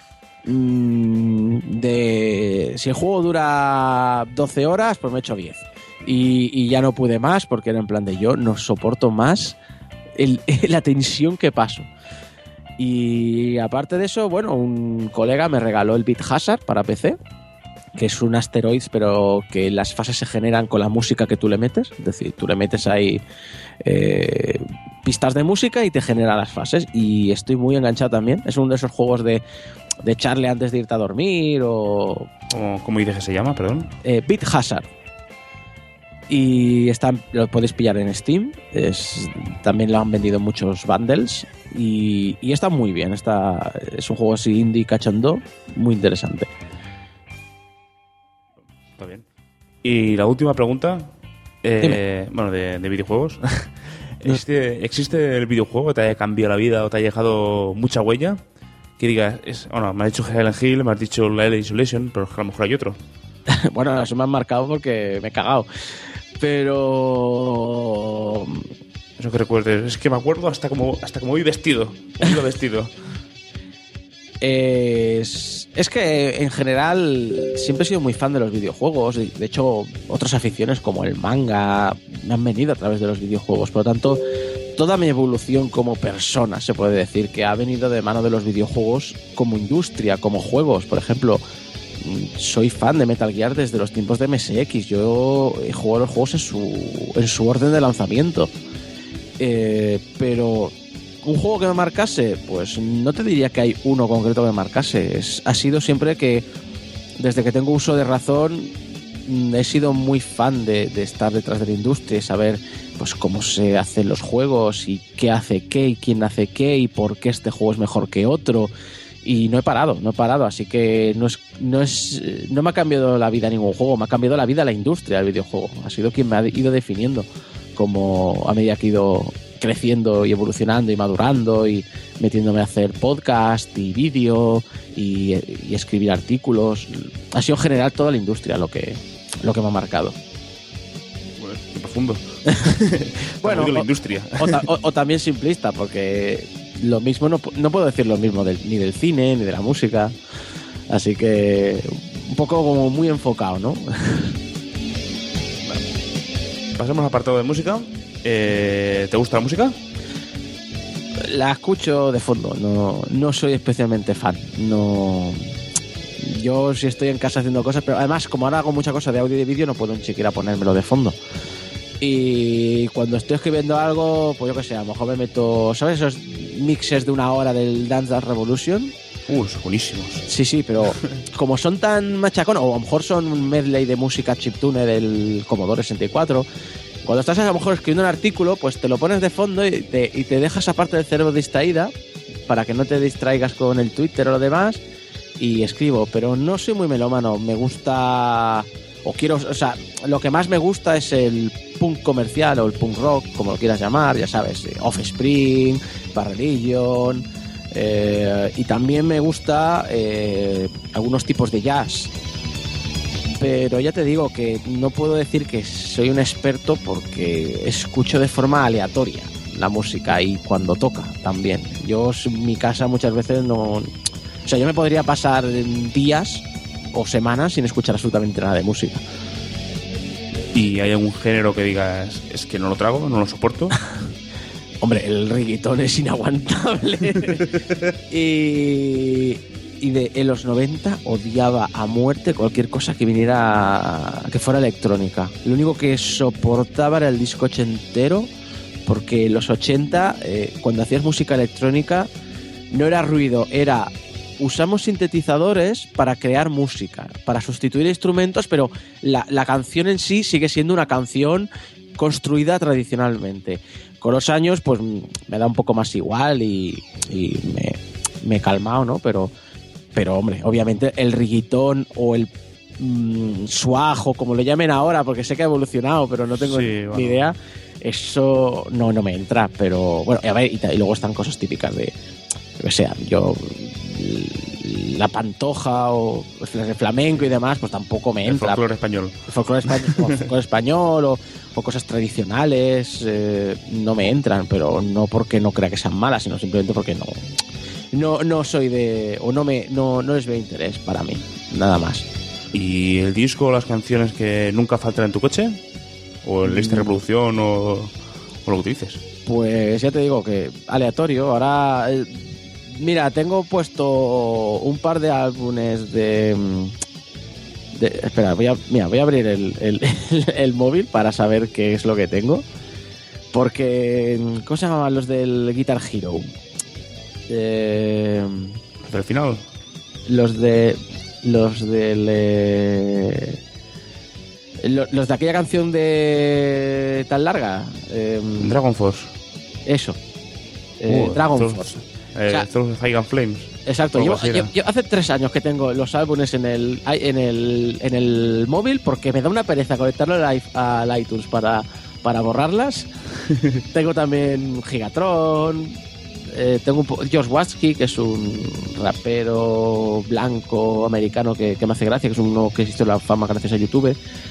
Speaker 1: mmm, de si el juego dura doce horas, pues me he hecho diez. Y, y ya no pude más, porque era en plan de yo no soporto más el, la tensión que paso. Y aparte de eso, bueno, un colega me regaló el Beat Hazard para P C, que es un asteroid, pero que las fases se generan con la música que tú le metes. Es decir, tú le metes ahí eh, pistas de música y te genera las fases. Y estoy muy enganchado también. Es uno de esos juegos de, de echarle antes de irte a dormir o...
Speaker 6: ¿Cómo, cómo dices que se llama, perdón?
Speaker 1: Eh, Beat Hazard. Y está, lo podéis pillar en Steam. Es, también lo han vendido muchos bundles. Y, y está muy bien. Está, es un juego así indie cachondo, muy interesante.
Speaker 6: Está bien. Y la última pregunta, eh, bueno, de, de videojuegos. ¿Existe, ¿Existe el videojuego que te haya cambiado la vida o te haya dejado mucha huella? Que digas, es, bueno, me has dicho Silent Hill, me has dicho Alien Isolation, pero a lo mejor hay otro.
Speaker 1: Bueno, eso me han marcado porque me he cagado. Pero...
Speaker 6: Eso que recuerdes, es que me acuerdo hasta como hasta como voy vestido. Iba vestido.
Speaker 1: Es, es que en general siempre he sido muy fan de los videojuegos. De hecho, otras aficiones como el manga me han venido a través de los videojuegos. Por lo tanto, toda mi evolución como persona se puede decir que ha venido de mano de los videojuegos como industria, como juegos. Por ejemplo, soy fan de Metal Gear desde los tiempos de M S X. Yo he jugado los juegos en su, en su orden de lanzamiento. Eh, pero un juego que me marcase, pues no te diría que hay uno concreto que me marcase. Es, ha sido siempre que, desde que tengo uso de razón, he sido muy fan de, de estar detrás de la industria y saber pues cómo se hacen los juegos y qué hace qué y quién hace qué y por qué este juego es mejor que otro. Y no he parado, no he parado, así que no es, no es, no me ha cambiado la vida ningún juego, me ha cambiado la vida la industria del videojuego. Ha sido quien me ha ido definiendo, como a medida que he ido creciendo y evolucionando y madurando y metiéndome a hacer podcast y vídeo y, y escribir artículos. Ha sido en general toda la industria lo que, lo que me ha marcado.
Speaker 6: Bueno, qué profundo.
Speaker 1: Bueno,
Speaker 6: de la
Speaker 1: o,
Speaker 6: industria.
Speaker 1: o, o, o también simplista, porque lo mismo no, no puedo decir lo mismo del, ni del cine ni de la música, así que un poco como muy enfocado, ¿no?
Speaker 6: Pasamos al apartado de música. Eh, ¿Te gusta la música?
Speaker 1: La escucho de fondo, no, no soy especialmente fan. No, yo sí estoy en casa haciendo cosas, pero además como ahora hago mucha cosa de audio y de vídeo no puedo ni siquiera ponérmelo de fondo. Y cuando estoy escribiendo algo, pues yo qué sé, a lo mejor me meto, ¿sabes esos mixes de una hora del Dance Dance Revolution?
Speaker 6: Uh, son buenísimos.
Speaker 1: Sí, sí, pero como son tan machacón, o a lo mejor son un medley de música chiptune del Commodore sesenta y cuatro, cuando estás a lo mejor escribiendo un artículo, pues te lo pones de fondo y te, y te dejas aparte del cerebro distraída para que no te distraigas con el Twitter o lo demás, y escribo, pero no soy muy melómano, me gusta o quiero, o sea, lo que más me gusta es el punk comercial o el punk rock, como lo quieras llamar, ya sabes, eh, Offspring, Bad Religion, eh, y también me gusta eh, algunos tipos de jazz. Pero ya te digo que no puedo decir que soy un experto porque escucho de forma aleatoria la música y cuando toca también. Yo en mi casa muchas veces no... O sea, yo me podría pasar días o semanas sin escuchar absolutamente nada de música.
Speaker 6: ¿Y hay algún género que digas, es que no lo trago, no lo soporto?
Speaker 1: Hombre, el reggaetón es inaguantable. y... Y de en los noventa odiaba a muerte cualquier cosa que viniera, que fuera electrónica. Lo único que soportaba era el disco ochentero, porque en los ochenta, eh, cuando hacías música electrónica, no era ruido, era usamos sintetizadores para crear música, para sustituir instrumentos, pero la, la canción en sí sigue siendo una canción construida tradicionalmente. Con los años, pues me da un poco más igual y, y me, me he calmado, ¿no? Pero... Pero, hombre, obviamente el reggaetón o el mmm, swag, o como lo llamen ahora, porque sé que ha evolucionado, pero no tengo
Speaker 6: sí,
Speaker 1: ni
Speaker 6: bueno.
Speaker 1: idea, eso no, no me entra. Pero, bueno, y, a ver, y, y luego están cosas típicas de, lo que sea, yo, la pantoja o el flamenco y demás, pues tampoco me
Speaker 6: El
Speaker 1: entra.
Speaker 6: folclore español.
Speaker 1: El folclore español, o, el folclore español o, o cosas tradicionales eh, no me entran, pero no porque no crea que sean malas, sino simplemente porque no... No, no soy de... o no me no, no es de interés para mí, nada más.
Speaker 6: ¿Y el disco o las canciones que nunca faltan en tu coche? ¿O el lista de reproducción o, o lo que utilices?
Speaker 1: Pues ya te digo que aleatorio. Ahora, eh, mira, tengo puesto un par de álbumes de... de espera, voy a, mira, voy a abrir el, el, el, el móvil para saber qué es lo que tengo. Porque... ¿Cómo se llamaban los del Guitar Hero? Eh,
Speaker 6: ¿Hasta el final?
Speaker 1: Los de... Los del... Eh, los de aquella canción de... tan larga. Eh,
Speaker 6: Dragon Force.
Speaker 1: Eso. Eh,
Speaker 6: Uh,
Speaker 1: Dragon
Speaker 6: Through-
Speaker 1: Force.
Speaker 6: Eh,
Speaker 1: O sea,
Speaker 6: Through the Fire and Flames.
Speaker 1: Exacto.
Speaker 6: algo
Speaker 1: Yo,
Speaker 6: así era.
Speaker 1: yo- yo hace tres años que tengo los álbumes en el, en el, en el móvil porque me da una pereza conectarlo al, i- al iTunes para, para borrarlas. Tengo también Gigatron. Eh, tengo un po- Josh Watsky, que es un rapero blanco americano que, que me hace gracia, que es uno que existe en la fama gracias a YouTube.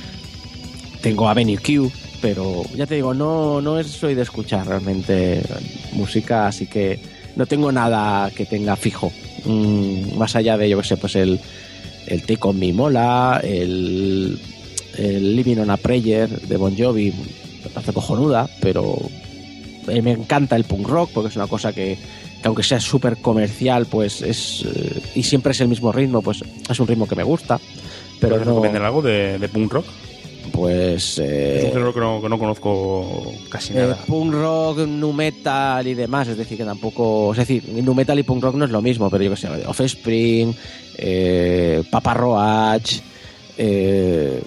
Speaker 1: Tengo Avenue Q, pero ya te digo, no, no es- soy de escuchar realmente música, así que no tengo nada que tenga fijo. Mm, más allá de, yo que sé, pues el, el Take On Me mola, el, el Living on a Prayer de Bon Jovi, me parece cojonuda, pero eh, me encanta el punk rock porque es una cosa que, que aunque sea súper comercial, pues es eh, y siempre es el mismo ritmo, pues es un ritmo que me gusta. Pero
Speaker 6: ¿Puedes
Speaker 1: no,
Speaker 6: recomendar algo de, de punk rock?
Speaker 1: pues
Speaker 6: Es un
Speaker 1: eh,
Speaker 6: género que no, que no conozco casi
Speaker 1: eh,
Speaker 6: nada.
Speaker 1: punk rock, nu metal y demás, es decir, que tampoco, es decir, nu metal y punk rock no es lo mismo, pero yo que sé, Offspring, eh, Papa Roach, eh,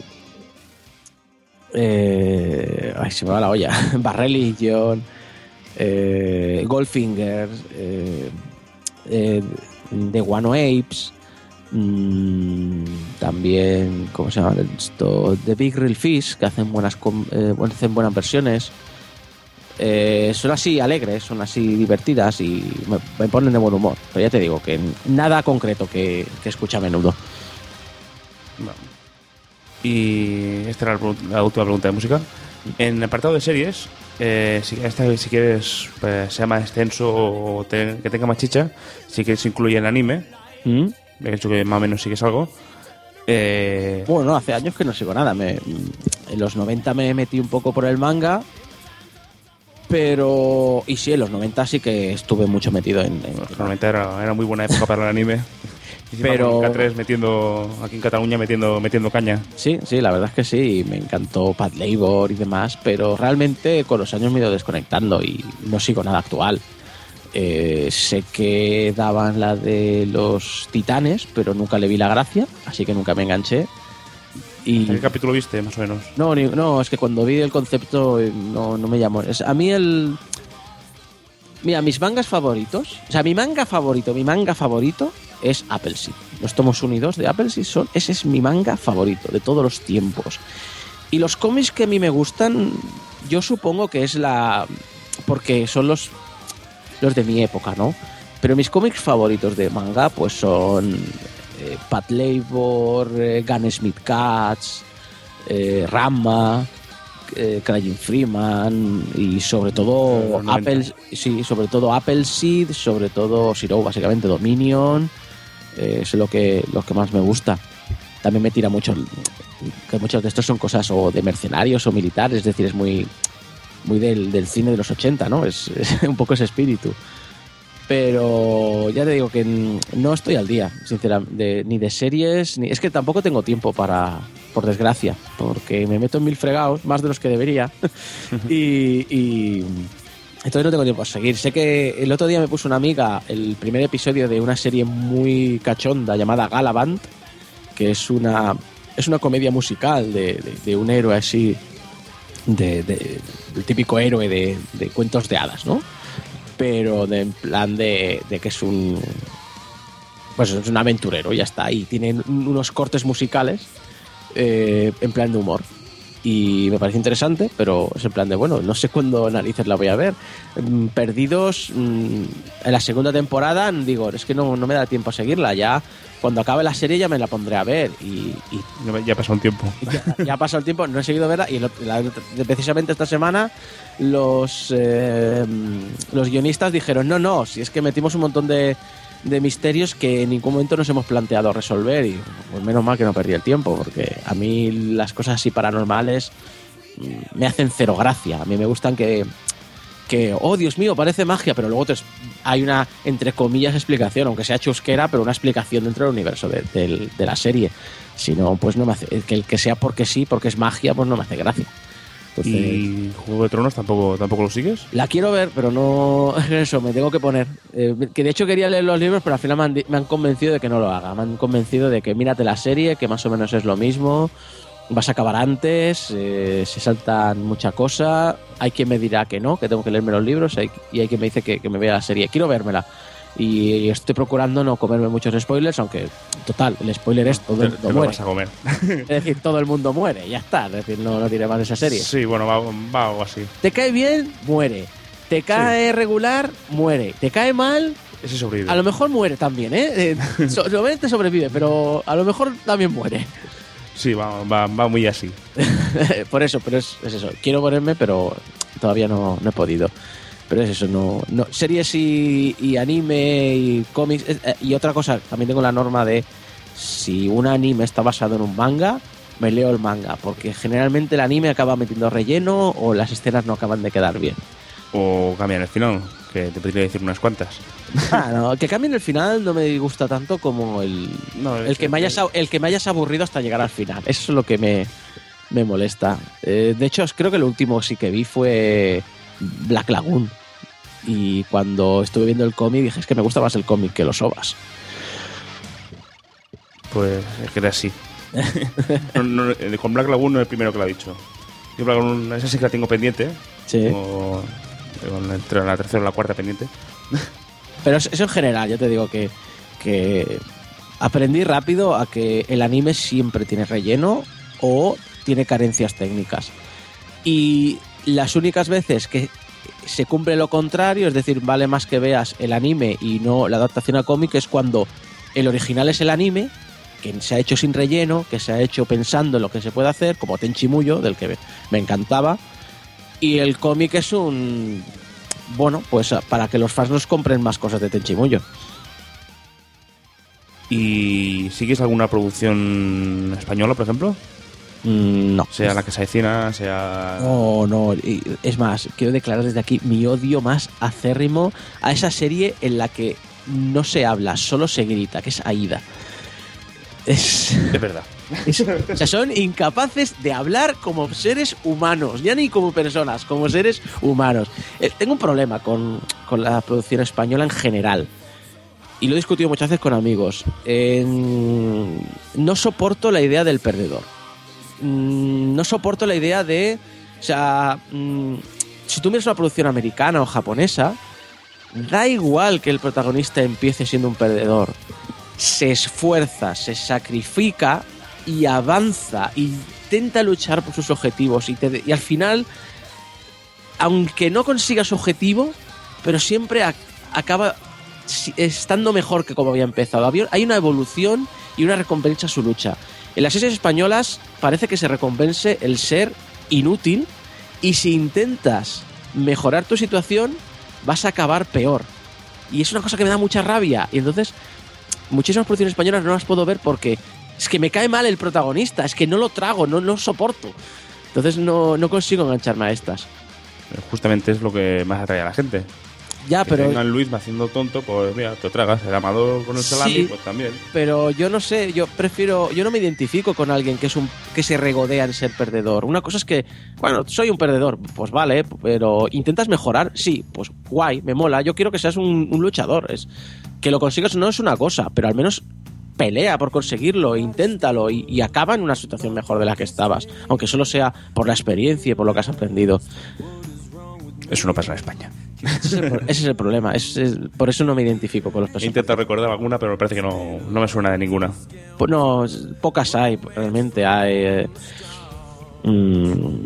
Speaker 1: eh, ay, se me va la olla, Bad Religion, eh, Goldfinger, eh, eh, The Guano Apes, mm, también, ¿cómo se llama esto? The Big Real Fish, que hacen buenas com- eh, hacen buenas versiones. Eh, son así alegres, son así divertidas y me, me ponen de buen humor. Pero ya te digo que nada concreto que, que escuche a menudo.
Speaker 6: Bueno. Y esta era la, pregun- la última pregunta de música. En el apartado de series, eh, si, esta, si quieres pues, sea más extenso o te- que tenga más chicha, si quieres incluye el anime.
Speaker 1: ¿Mm?
Speaker 6: Me he dicho que más o menos sigues algo. Eh,
Speaker 1: Bueno, hace años que no sigo nada. Me, en los noventa me metí un poco por el manga. Pero... Y sí, en los noventa sí que estuve mucho metido en... en-
Speaker 6: los noventa era, era muy buena época para el anime. Encima
Speaker 1: Pero-
Speaker 6: con K tres metiendo, aquí en Cataluña metiendo, metiendo caña.
Speaker 1: Sí, sí, la verdad es que sí. Me encantó Bad Labor y demás. Pero realmente con los años me he ido desconectando y no sigo nada actual. Eh, sé que daban la de los Titanes, pero nunca le vi la gracia, así que nunca me enganché. Y
Speaker 6: ¿En qué capítulo viste, más o menos?
Speaker 1: no, ni- no, es que cuando vi el concepto eh, no, no me llamó. Es, a mí el... Mira, mis mangas favoritos, o sea, mi manga favorito, mi manga favorito es Appleseed. Los tomos uno y dos de Appleseed son, ese es mi manga favorito de todos los tiempos. Y los cómics que a mí me gustan, yo supongo que es la... porque son los, los de mi época, ¿no? Pero mis cómics favoritos de manga pues son eh, Pat Labor, eh, Gunsmith Cats, eh, Ranma, eh, Crying Freeman y sobre todo Apple, sí, sobre todo Appleseed, sobre todo Zero, básicamente Dominion, eh, es lo que, lo que más me gusta. También me tira mucho, que muchos de estos son cosas o de mercenarios o militares, es decir, es muy, muy del, del cine de los ochenta, ¿no? Es, es un poco ese espíritu. Pero ya te digo que no estoy al día, sinceramente, ni de series, ni es que tampoco tengo tiempo para, por desgracia, porque me meto en mil fregados, más de los que debería, y, y entonces no tengo tiempo a seguir. Sé que el otro día me puso una amiga el primer episodio de una serie muy cachonda llamada Galavant, que es una es una comedia musical de, de, de un héroe así, de, de, del típico héroe de, de cuentos de hadas, ¿no? Pero de, en plan de, de que es un pues es un aventurero, ya está, y tienen unos cortes musicales eh, en plan de humor. Y me parece interesante, pero es en plan de, bueno, no sé cuándo narices la voy a ver. Perdidos, en la segunda temporada, digo, es que no, no me da tiempo a seguirla. Ya, cuando acabe la serie ya me la pondré a ver. Y, y
Speaker 6: ya ha pasado un tiempo.
Speaker 1: Ya, ya ha pasado el tiempo, no he seguido verla. Y el, la, precisamente esta semana los, eh, los guionistas dijeron, no, no, si es que metimos un montón de... de misterios que en ningún momento nos hemos planteado resolver, y pues menos mal que no perdí el tiempo, porque a mí las cosas así paranormales me hacen cero gracia. A mí me gustan que, que oh Dios mío, parece magia, pero luego te, hay una, entre comillas, explicación, aunque sea chusquera, pero una explicación dentro del universo de, de, de la serie. Si no, pues no me hace, que el que sea porque sí, porque es magia, pues no me hace gracia. Entonces,
Speaker 6: ¿y Juego de Tronos tampoco, tampoco lo sigues?
Speaker 1: La quiero ver, pero no... Eso, me tengo que poner. Eh, que de hecho quería leer los libros, pero al final me han, me han convencido de que no lo haga. Me han convencido de que mírate la serie, que más o menos es lo mismo. Vas a acabar antes, eh, se saltan mucha cosa. Hay quien me dirá que no, que tengo que leerme los libros, hay, y hay quien me dice que, que me vea la serie. Quiero vérmela. Y estoy procurando no comerme muchos spoilers, aunque, total, el spoiler es todo el mundo
Speaker 6: te
Speaker 1: muere.
Speaker 6: Vas a comer.
Speaker 1: Es decir, todo el mundo muere, ya está. Es decir, no, no diré más de esa serie.
Speaker 6: Sí, bueno, va, va algo así.
Speaker 1: Te cae bien, muere. Te cae sí. regular, muere. Te cae mal,
Speaker 6: ese sobrevive.
Speaker 1: A lo mejor muere también, ¿eh? eh so, te sobrevive, pero a lo mejor también muere.
Speaker 6: Sí, va, va, va muy así.
Speaker 1: Por eso, pero es, es eso. Quiero ponerme, pero todavía no, no he podido. Pero es eso, no, no series y, y anime y cómics. Eh, y otra cosa, también tengo la norma de si un anime está basado en un manga, me leo el manga, porque generalmente el anime acaba metiendo relleno o las escenas no acaban de quedar bien.
Speaker 6: O cambian el final, que te podría decir unas cuantas.
Speaker 1: Ah, no, que cambien el final no me gusta tanto como el, no, el, que me hayas, el que me hayas aburrido hasta llegar al final. Eso es lo que me, me molesta. Eh, de hecho, creo que lo último sí que vi fue Black Lagoon. Y cuando estuve viendo el cómic dije, es que me gusta más el cómic que los O V As.
Speaker 6: Pues es que era así. no, no, con Black Lagoon no es el primero que lo ha dicho. Yo Black Lagoon, esa sí que la tengo pendiente.
Speaker 1: Sí.
Speaker 6: Tengo, entre la tercera y la cuarta pendiente.
Speaker 1: Pero eso en general, yo te digo que, que aprendí rápido a que el anime siempre tiene relleno o tiene carencias técnicas. Y las únicas veces que se cumple lo contrario, es decir, vale más que veas el anime y no la adaptación a cómic, es cuando el original es el anime, que se ha hecho sin relleno, que se ha hecho pensando en lo que se puede hacer, como Tenchi Muyo, del que me encantaba, y el cómic es un... bueno, pues para que los fans nos compren más cosas de Tenchi Muyo.
Speaker 6: ¿Y sigues alguna producción española, por ejemplo?
Speaker 1: Mm, no.
Speaker 6: Sea la que se avecina, sea...
Speaker 1: No, no. Es más, quiero declarar desde aquí mi odio más acérrimo a esa serie en la que no se habla, solo se grita, que es Aída. Es...
Speaker 6: Es verdad.
Speaker 1: Es, o sea, son incapaces de hablar como seres humanos, ya ni como personas, como seres humanos. Eh, tengo un problema con, con la producción española en general. Y lo he discutido muchas veces con amigos. Eh, no soporto la idea del perdedor. No soporto la idea de, o sea, si tú miras una producción americana o japonesa, da igual que el protagonista empiece siendo un perdedor. se esfuerza, se sacrifica y avanza, intenta luchar por sus objetivos y, te, y al final, aunque no consiga su objetivo, pero siempre a, acaba estando mejor que como había empezado. Había, hay una evolución y una recompensa a su lucha. En las series españolas parece que se recompense el ser inútil y si intentas mejorar tu situación vas a acabar peor. Y es una cosa que me da mucha rabia. Y entonces muchísimas producciones españolas no las puedo ver porque es que me cae mal el protagonista, es que no lo trago, no lo soporto. Entonces no, no consigo engancharme a estas.
Speaker 6: Justamente es lo que más atrae a la gente.
Speaker 1: Ya,
Speaker 6: que
Speaker 1: pero
Speaker 6: tengan Luis haciendo tonto, pues mira, te tragas. El amador con el salami,
Speaker 1: sí,
Speaker 6: pues también.
Speaker 1: Pero yo no sé, yo prefiero, yo no me identifico con alguien que es un que se regodea en ser perdedor. Una cosa es que, bueno, soy un perdedor, pues vale, pero intentas mejorar, sí, pues guay, me mola. Yo quiero que seas un, un luchador, es que lo consigas o no es una cosa, pero al menos pelea por conseguirlo, inténtalo y, y acaba en una situación mejor de la que estabas, aunque solo sea por la experiencia y por lo que has aprendido.
Speaker 6: Eso no pasa en España.
Speaker 1: Ese es el, ese es el problema. Es, es, por eso no me identifico con los personajes.
Speaker 6: Intento recordar alguna, pero me parece que no, no me suena de ninguna.
Speaker 1: Pues no, pocas hay, realmente. Hay. Eh, mmm,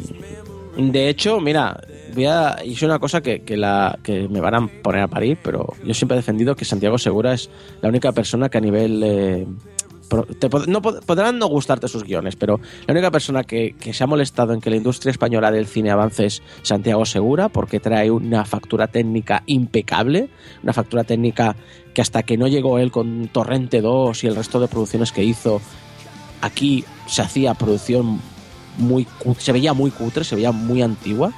Speaker 1: de hecho, mira, voy a hice una cosa que, que, la, que me van a poner a parir, pero yo siempre he defendido que Santiago Segura es la única persona que a nivel. Eh, Te pod- no pod- podrán no gustarte sus guiones, pero la única persona que, que se ha molestado en que la industria española del cine avance es Santiago Segura, porque trae una factura técnica impecable, una factura técnica que hasta que no llegó él con Torrente dos y el resto de producciones que hizo, aquí se hacía producción muy cutre, se veía muy cutre, se veía muy antigua,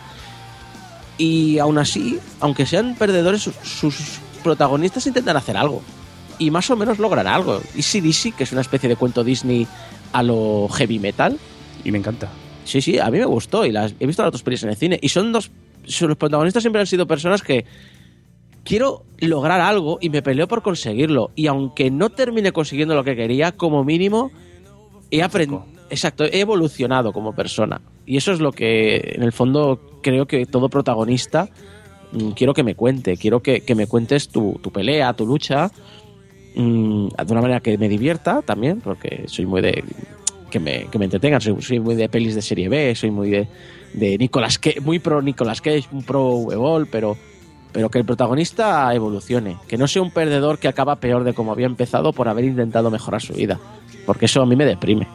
Speaker 1: y aún así, aunque sean perdedores, sus, sus protagonistas intentan hacer algo. Y más o menos logran algo. Easy Dizzy, que es una especie de cuento Disney a lo heavy metal.
Speaker 6: Y me encanta.
Speaker 1: Sí, sí, a mí me gustó y las he visto las dos pelis en el cine. Y son dos... Los protagonistas siempre han sido personas que quiero lograr algo y me peleo por conseguirlo. Y aunque no termine consiguiendo lo que quería, como mínimo he aprendido... Exacto, he evolucionado como persona. Y eso es lo que, en el fondo, creo que todo protagonista mmm, quiero que me cuente. Quiero que, que me cuentes tu, tu pelea, tu lucha... Mm, de una manera que me divierta también, porque soy muy de que me, que me entretengan, soy, soy muy de pelis de serie B, soy muy de, de Nicolas Cage, muy pro Nicolas Cage, un pro Uwe, pero, pero que el protagonista evolucione, que no sea un perdedor que acaba peor de como había empezado por haber intentado mejorar su vida, porque eso a mí me deprime.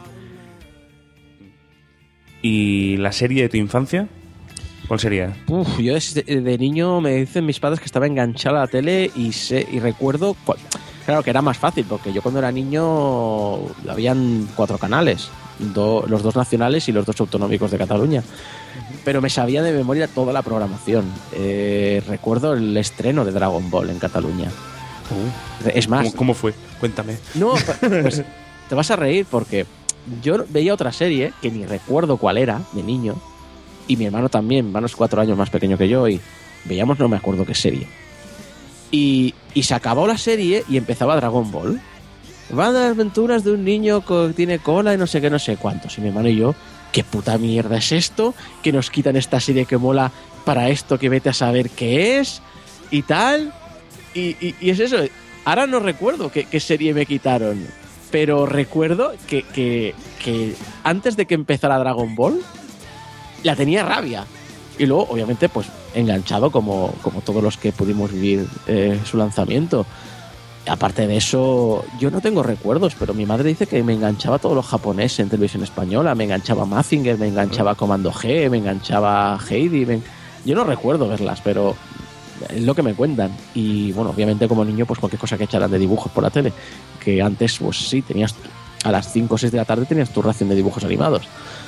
Speaker 6: ¿Y la serie de tu infancia? ¿Cuál sería?
Speaker 1: Uf, yo de, de niño me dicen mis padres que estaba enganchado a la tele y, sé, y recuerdo... Cuál, claro que era más fácil, porque yo cuando era niño habían cuatro canales, do, los dos nacionales y los dos autonómicos de Cataluña. Pero me sabía de memoria toda la programación. Eh, recuerdo el estreno de Dragon Ball en Cataluña. Uh, es más...
Speaker 6: ¿Cómo, ¿Cómo fue? Cuéntame.
Speaker 1: No, pues te vas a reír porque yo veía otra serie que ni recuerdo cuál era, de niño, y mi hermano también, mi hermano es cuatro años más pequeño que yo, y veíamos no me acuerdo qué serie. Y, y se acabó la serie y empezaba Dragon Ball. Van las aventuras de un niño que tiene cola y no sé qué, no sé cuántos. Y mi hermano y yo, ¿qué puta mierda es esto? Que nos quitan esta serie que mola para esto que vete a saber qué es y tal. Y, y, y es eso. Ahora no recuerdo qué, qué serie me quitaron. Pero recuerdo que, que, que antes de que empezara Dragon Ball, la tenía rabia. Y luego, obviamente, pues enganchado como, como todos los que pudimos vivir eh, su lanzamiento. Aparte de eso, yo no tengo recuerdos, pero mi madre dice que me enganchaba todo lo japonés en televisión española. Me enganchaba Mazinger, me enganchaba Comando G, me enganchaba Heidi. Me... Yo no recuerdo verlas, pero es lo que me cuentan. Y bueno, obviamente como niño, pues cualquier cosa que echaran de dibujos por la tele. Que antes, pues sí, tenías a las cinco o seis de la tarde tenías tu ración de dibujos animados.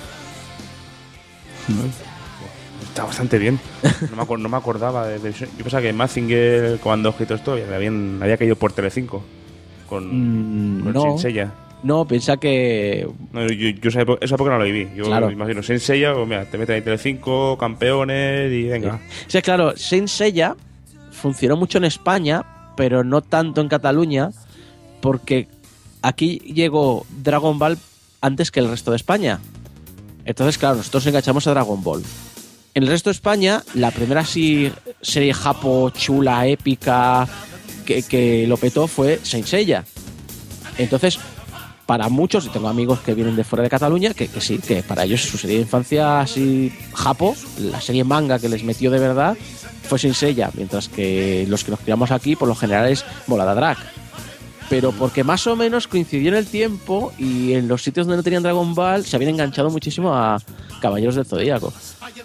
Speaker 6: Está bastante bien. No me, acu- no me acordaba de, de... Yo pensaba que Mazinger, Comando G y todo esto habían, había caído por Telecinco. Con,
Speaker 1: Mm,
Speaker 6: con
Speaker 1: no.
Speaker 6: Saint Seiya.
Speaker 1: No, piensa que...
Speaker 6: No, yo, yo esa, época, esa época no la viví. Yo
Speaker 1: Claro.
Speaker 6: me imagino Saint Seiya, pues mira, te meten ahí Telecinco, campeones y venga.
Speaker 1: Sí, claro, Saint Seiya funcionó mucho en España, pero no tanto en Cataluña, porque aquí llegó Dragon Ball antes que el resto de España. Entonces, claro, nosotros enganchamos a Dragon Ball. En el resto de España, la primera sí, serie japo chula, épica, que, que lo petó fue Saint Seiya. Entonces, para muchos, y tengo amigos que vienen de fuera de Cataluña, que, que sí, que para ellos su serie de infancia así japo, la serie manga que les metió de verdad, fue Saint Seiya, mientras que los que nos criamos aquí, por lo general, es Volada Drag. Pero porque más o menos coincidió en el tiempo y en los sitios donde no tenían Dragon Ball se habían enganchado muchísimo a Caballeros del Zodíaco.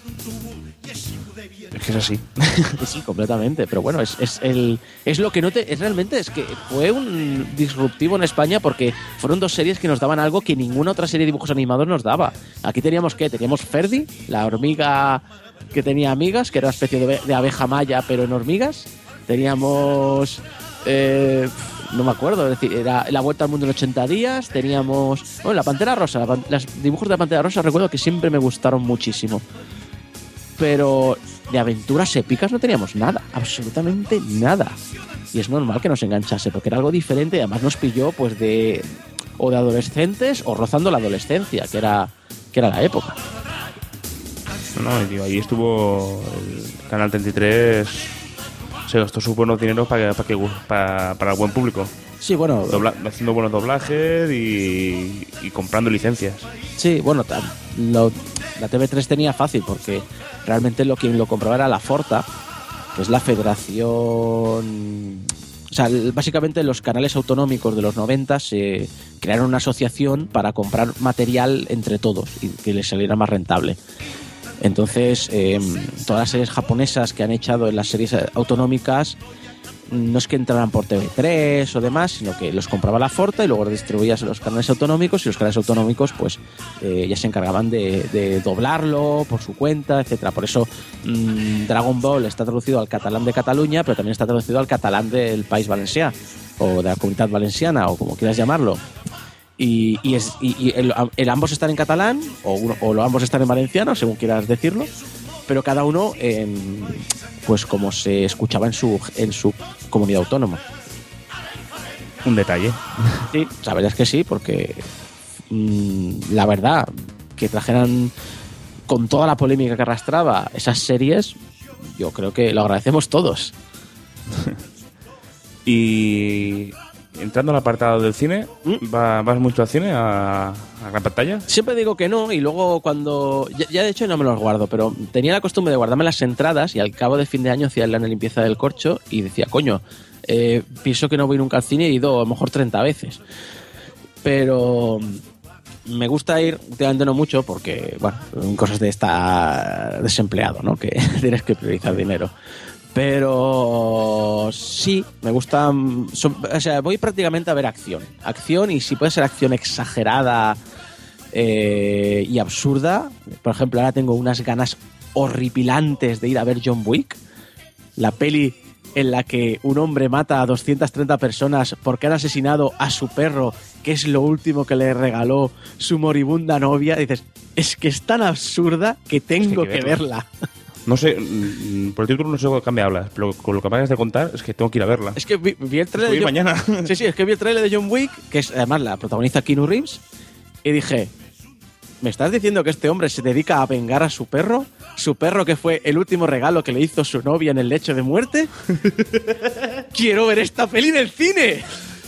Speaker 6: Es que es así.
Speaker 1: Sí, completamente. Pero bueno, es, es, el, es lo que no te... Es realmente es que fue un disruptivo en España porque fueron dos series que nos daban algo que ninguna otra serie de dibujos animados nos daba. Aquí teníamos, ¿qué? Teníamos Ferdi, la hormiga que tenía amigas, que era una especie de, de abeja maya, pero en hormigas. Teníamos... Eh, no me acuerdo, es decir, era La Vuelta al Mundo en ochenta días. Teníamos... Bueno, la Pantera Rosa. La, los dibujos de la Pantera Rosa recuerdo que siempre me gustaron muchísimo. Pero de aventuras épicas no teníamos nada, absolutamente nada. Y es normal que nos enganchase, porque era algo diferente y además nos pilló pues de o de adolescentes o rozando la adolescencia, que era, que era la época.
Speaker 6: No, no, tío, ahí estuvo el Canal treinta y tres, se gastó sus buenos dineros para, para, que, para, para el buen público.
Speaker 1: Sí, bueno...
Speaker 6: Dobla, haciendo buenos doblajes y, y comprando licencias.
Speaker 1: Sí, bueno, lo, la T V tres tenía fácil porque realmente lo quien lo compraba era la Forta, que es la federación... O sea, básicamente los canales autonómicos de los noventa se crearon una asociación para comprar material entre todos y que les saliera más rentable. Entonces, eh, todas las series japonesas que han echado en las series autonómicas no es que entraran por T V tres o demás, sino que los compraba la Forta y luego los distribuías en los canales autonómicos y los canales autonómicos pues eh, ya se encargaban de, de doblarlo por su cuenta, etcétera. Por eso mmm, Dragon Ball está traducido al catalán de Cataluña, pero también está traducido al catalán del País Valencià o de la Comunitat Valenciana o como quieras llamarlo. Y, y, es, y, y el, el ambos están en catalán o, uno, o lo ambos están en valenciano, según quieras decirlo, pero cada uno en, pues como se escuchaba en su en su comunidad autónoma.
Speaker 6: Un detalle.
Speaker 1: Sí, la verdad es que sí, porque mmm, la verdad que trajeran con toda la polémica que arrastraba esas series, yo creo que lo agradecemos todos.
Speaker 6: Y entrando al apartado del cine, ¿Mm? ¿va, ¿vas mucho al cine, a, a gran pantalla?
Speaker 1: Siempre digo que no y luego cuando... Ya, ya de hecho no me los guardo, pero tenía la costumbre de guardarme las entradas y al cabo de fin de año hacía la limpieza del corcho y decía, coño, eh, pienso que no voy nunca al cine y he ido a lo mejor treinta veces. Pero me gusta ir, últimamente no mucho, porque, bueno, cosas de estar desempleado, ¿no? Que tienes que priorizar dinero. Pero sí, me gusta. Son, o sea, voy prácticamente a ver acción. Acción, y si puede ser acción exagerada eh, y absurda. Por ejemplo, ahora tengo unas ganas horripilantes de ir a ver John Wick, la peli en la que un hombre mata a doscientas treinta personas porque han asesinado a su perro, que es lo último que le regaló su moribunda novia. Y dices, es que es tan absurda que tengo es que, que, que verla.
Speaker 6: No sé, por el título no sé con qué me hablas, pero con lo que me acabas de contar es que tengo que ir a verla.
Speaker 1: Es que vi, vi el trailer de John...
Speaker 6: mañana.
Speaker 1: Sí, sí, es que vi el trailer de John Wick, que es además la protagoniza Keanu Reeves, y dije, ¿me estás diciendo que este hombre se dedica a vengar a su perro? ¿Su perro que fue el último regalo que le hizo su novia en el lecho de muerte? ¡Quiero ver esta peli en el cine!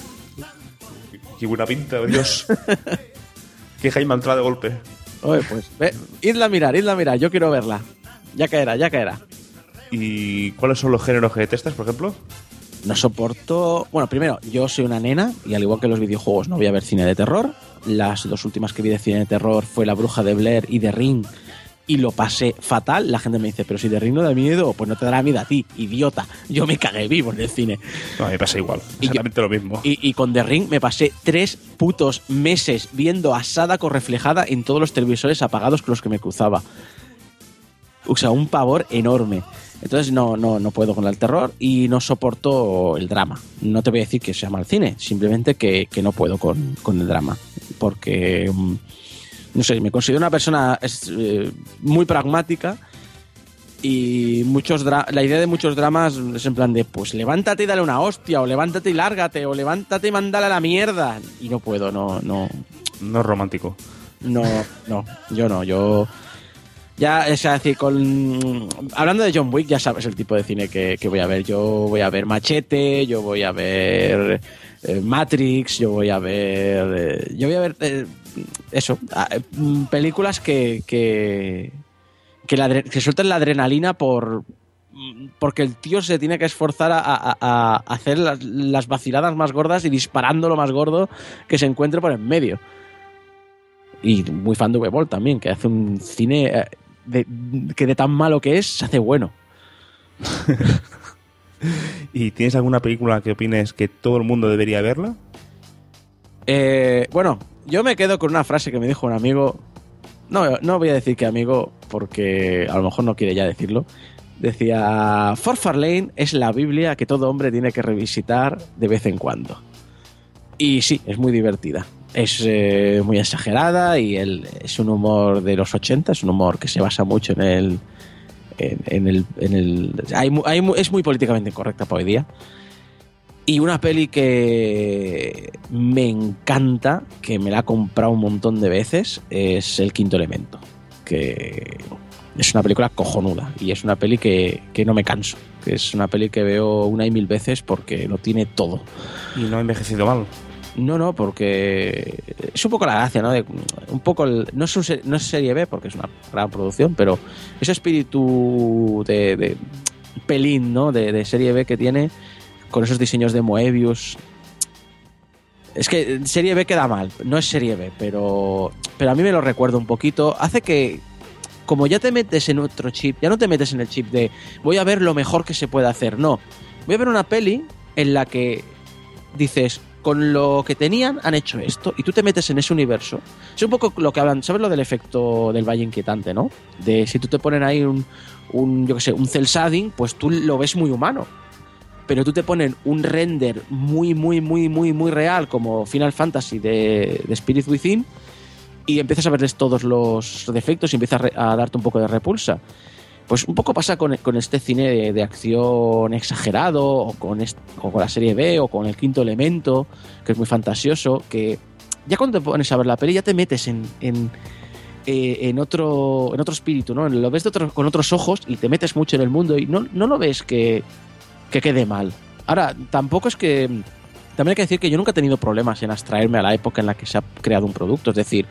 Speaker 6: ¡Qué buena pinta, Dios! ¡Qué Jaime ha entrado de golpe!
Speaker 1: Oye, pues, ve, idla a mirar, idla a mirar, yo quiero verla. Ya caerá, ya caerá.
Speaker 6: ¿Y cuáles son los géneros que detestas, por ejemplo?
Speaker 1: No soporto... Bueno, primero, yo soy una nena y al igual que los videojuegos no voy a ver cine de terror. Las dos últimas que vi de cine de terror fue La Bruja de Blair y The Ring y lo pasé fatal. La gente me dice, pero si The Ring no da miedo, pues no te dará miedo a ti, idiota. Yo me cagué vivo en el cine.
Speaker 6: No, a mí me pasa igual, exactamente
Speaker 1: yo,
Speaker 6: lo mismo.
Speaker 1: Y, y con The Ring me pasé tres putos meses viendo a Sadako reflejada en todos los televisores apagados con los que me cruzaba. O sea, un pavor enorme. Entonces no, no, no puedo con el terror y no soporto el drama. No te voy a decir que sea mal cine, simplemente que, que no puedo con, con el drama. Porque, no sé, me considero una persona es, eh, muy pragmática y muchos dra- la idea de muchos dramas es en plan de, pues levántate y dale una hostia, o levántate y lárgate, o levántate y mándale a la mierda. Y no puedo, no... No,
Speaker 6: no es romántico.
Speaker 1: No, no, yo no, yo... Ya, es decir, con... hablando de John Wick, ya sabes el tipo de cine que, que voy a ver. Yo voy a ver Machete, yo voy a ver eh, Matrix, yo voy a ver... Eh, yo voy a ver eh, eso, eh, películas que... que que, la, que suelten la adrenalina por... porque el tío se tiene que esforzar a, a, a hacer las, las vaciladas más gordas y disparando lo más gordo que se encuentre por en medio. Y muy fan de V-Ball también, que hace un cine de, que de tan malo que es, se hace bueno.
Speaker 6: ¿Y tienes alguna película que opines que todo el mundo debería verla?
Speaker 1: Eh, bueno, yo me quedo con una frase que me dijo un amigo. No, no voy a decir que amigo, porque a lo mejor no quiere ya decirlo. Decía, Fort Farlane es la Biblia que todo hombre tiene que revisitar de vez en cuando. Y sí, es muy divertida. Es eh, muy exagerada y el, es un humor de los ochenta, es un humor que se basa mucho en el... En, en el, en el hay, hay, es muy políticamente incorrecta para hoy día. Y una peli que me encanta, que me la he comprado un montón de veces, es El Quinto Elemento. Que es una película cojonuda y es una peli que, que no me canso. Que es una peli que veo una y mil veces porque lo tiene todo.
Speaker 6: Y no ha envejecido mal.
Speaker 1: No, no, porque es un poco la gracia, ¿no? De, un poco el, no, es un, no es serie B porque es una gran producción, pero ese espíritu de, de pelín, ¿no? De, de serie B que tiene, con esos diseños de Moebius. Es que serie B queda mal, no es serie B, pero, pero a mí me lo recuerda un poquito. Hace que, como ya te metes en otro chip, ya no te metes en el chip de voy a ver lo mejor que se puede hacer, no. Voy a ver una peli en la que dices, con lo que tenían han hecho esto, y tú te metes en ese universo. Es un poco lo que hablan, ¿sabes lo del efecto del valle inquietante, no? De si tú te ponen ahí un, un yo qué sé, un cel shading, pues tú lo ves muy humano. Pero tú te ponen un render muy, muy, muy, muy, muy real, como Final Fantasy de, de Spirit Within, y empiezas a verles todos los defectos y empiezas a, re, a darte un poco de repulsa. Pues un poco pasa con, con este cine de, de acción exagerado, o con, est, o con la serie B, o con El Quinto Elemento, que es muy fantasioso, que ya cuando te pones a ver la peli ya te metes en, en, eh, en, otro, en otro espíritu, ¿no? Lo ves de otro, con otros ojos y te metes mucho en el mundo y no, no lo ves que, que quede mal. Ahora, tampoco es que... También hay que decir que yo nunca he tenido problemas en abstraerme a la época en la que se ha creado un producto, es decir...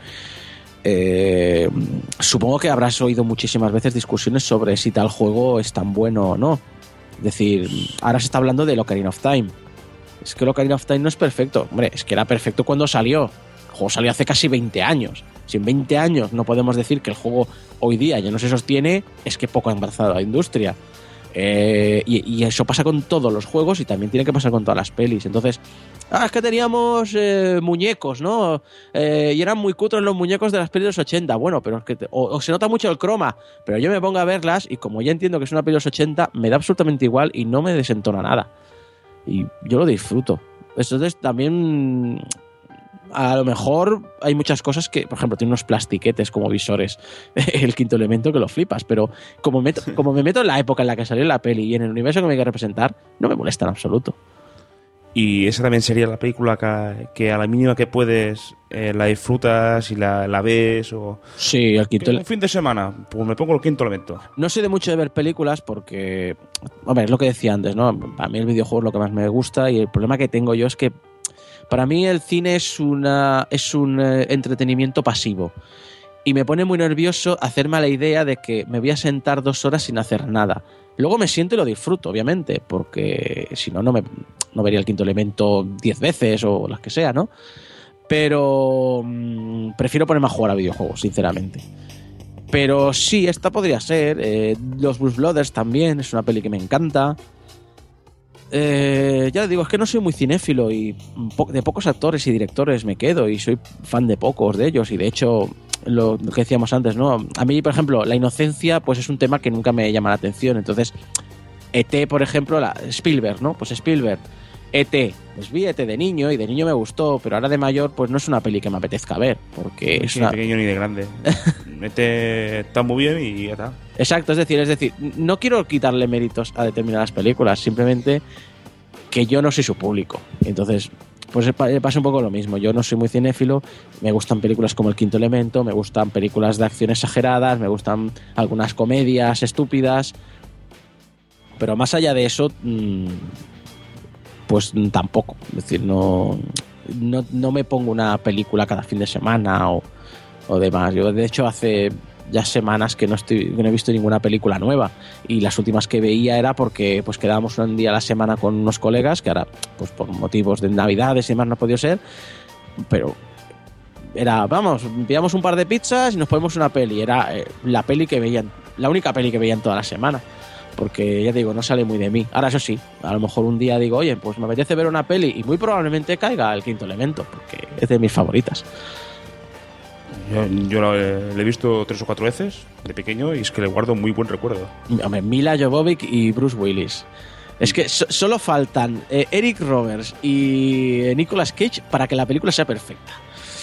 Speaker 1: Eh, supongo que habrás oído muchísimas veces discusiones sobre si tal juego es tan bueno o no. Es decir, ahora se está hablando de Ocarina of Time. Es que Ocarina of Time no es perfecto. Hombre, es que era perfecto cuando salió. El juego salió hace casi veinte años. Si en veinte años no podemos decir que el juego hoy día ya no se sostiene, es que poco ha embarazado la industria. Eh, y, y eso pasa con todos los juegos y también tiene que pasar con todas las pelis. Entonces, ah, es que teníamos eh, muñecos, ¿no? Eh, y eran muy cutres los muñecos de las pelis de los ochenta. Bueno, pero es que te, o, o se nota mucho el croma, pero yo me pongo a verlas y como ya entiendo que es una peli de los ochenta, me da absolutamente igual y no me desentona nada. Y yo lo disfruto. Entonces también... A lo mejor hay muchas cosas que, por ejemplo, tiene unos plastiquetes como visores, El Quinto Elemento, que lo flipas, pero como, meto, como me meto en la época en la que salió la peli y en el universo que me hay que representar, no me molesta en absoluto.
Speaker 6: Y esa también sería la película que, que a la mínima que puedes eh, la disfrutas y la, la ves o...
Speaker 1: Sí, el quinto...
Speaker 6: Un fin de semana, pues me pongo El Quinto Elemento.
Speaker 1: No soy de mucho de ver películas porque... Hombre, es lo que decía antes, ¿no? A mí el videojuego es lo que más me gusta y el problema que tengo yo es que para mí el cine es, una, es un eh, entretenimiento pasivo y me pone muy nervioso hacerme a la idea de que me voy a sentar dos horas sin hacer nada. Luego me siento y lo disfruto, obviamente, porque si no, no, me, no vería El Quinto Elemento diez veces o las que sea, ¿no? Pero mmm, prefiero ponerme a jugar a videojuegos, sinceramente. Pero sí, esta podría ser. Eh, Los Blues Brothers también, es una peli que me encanta. Eh, ya les digo, es que no soy muy cinéfilo y de pocos actores y directores me quedo y soy fan de pocos de ellos y de hecho lo que decíamos antes, ¿no? A mí, por ejemplo, la inocencia pues es un tema que nunca me llama la atención. Entonces, E T, por ejemplo, la Spielberg, ¿no? Pues Spielberg, E T, pues vi E T de niño y de niño me gustó, pero ahora de mayor pues no es una peli que me apetezca ver porque
Speaker 6: no
Speaker 1: es
Speaker 6: ni
Speaker 1: una...
Speaker 6: de pequeño ni de grande. E T está muy bien y ya está.
Speaker 1: Exacto, es decir, es decir, no quiero quitarle méritos a determinadas películas, simplemente que yo no soy su público. Entonces, pues pasa un poco lo mismo. Yo no soy muy cinéfilo, me gustan películas como El Quinto Elemento, me gustan películas de acción exageradas, me gustan algunas comedias estúpidas, pero más allá de eso, mmm, pues tampoco. Es decir, no, no, no me pongo una película cada fin de semana o, o demás. Yo, de hecho, hace ya semanas que no estoy que no he visto ninguna película nueva, y las últimas que veía era porque pues quedábamos un día a la semana con unos colegas, que ahora pues por motivos de navidades y demás no ha podido ser, pero era, vamos, pillamos un par de pizzas y nos ponemos una peli. Era eh, la peli que veían, la única peli que veían toda la semana, porque ya te digo, no sale muy de mí. Ahora eso sí, a lo mejor un día digo, oye, pues me apetece ver una peli, y muy probablemente caiga El Quinto Elemento, porque es de mis favoritas.
Speaker 6: Yo, yo lo he, lo he visto tres o cuatro veces de pequeño y es que le guardo muy buen recuerdo.
Speaker 1: Hombre, Mila Jovovich y Bruce Willis. Es que so, solo faltan eh, Eric Roberts y eh, Nicolas Cage para que la película sea perfecta.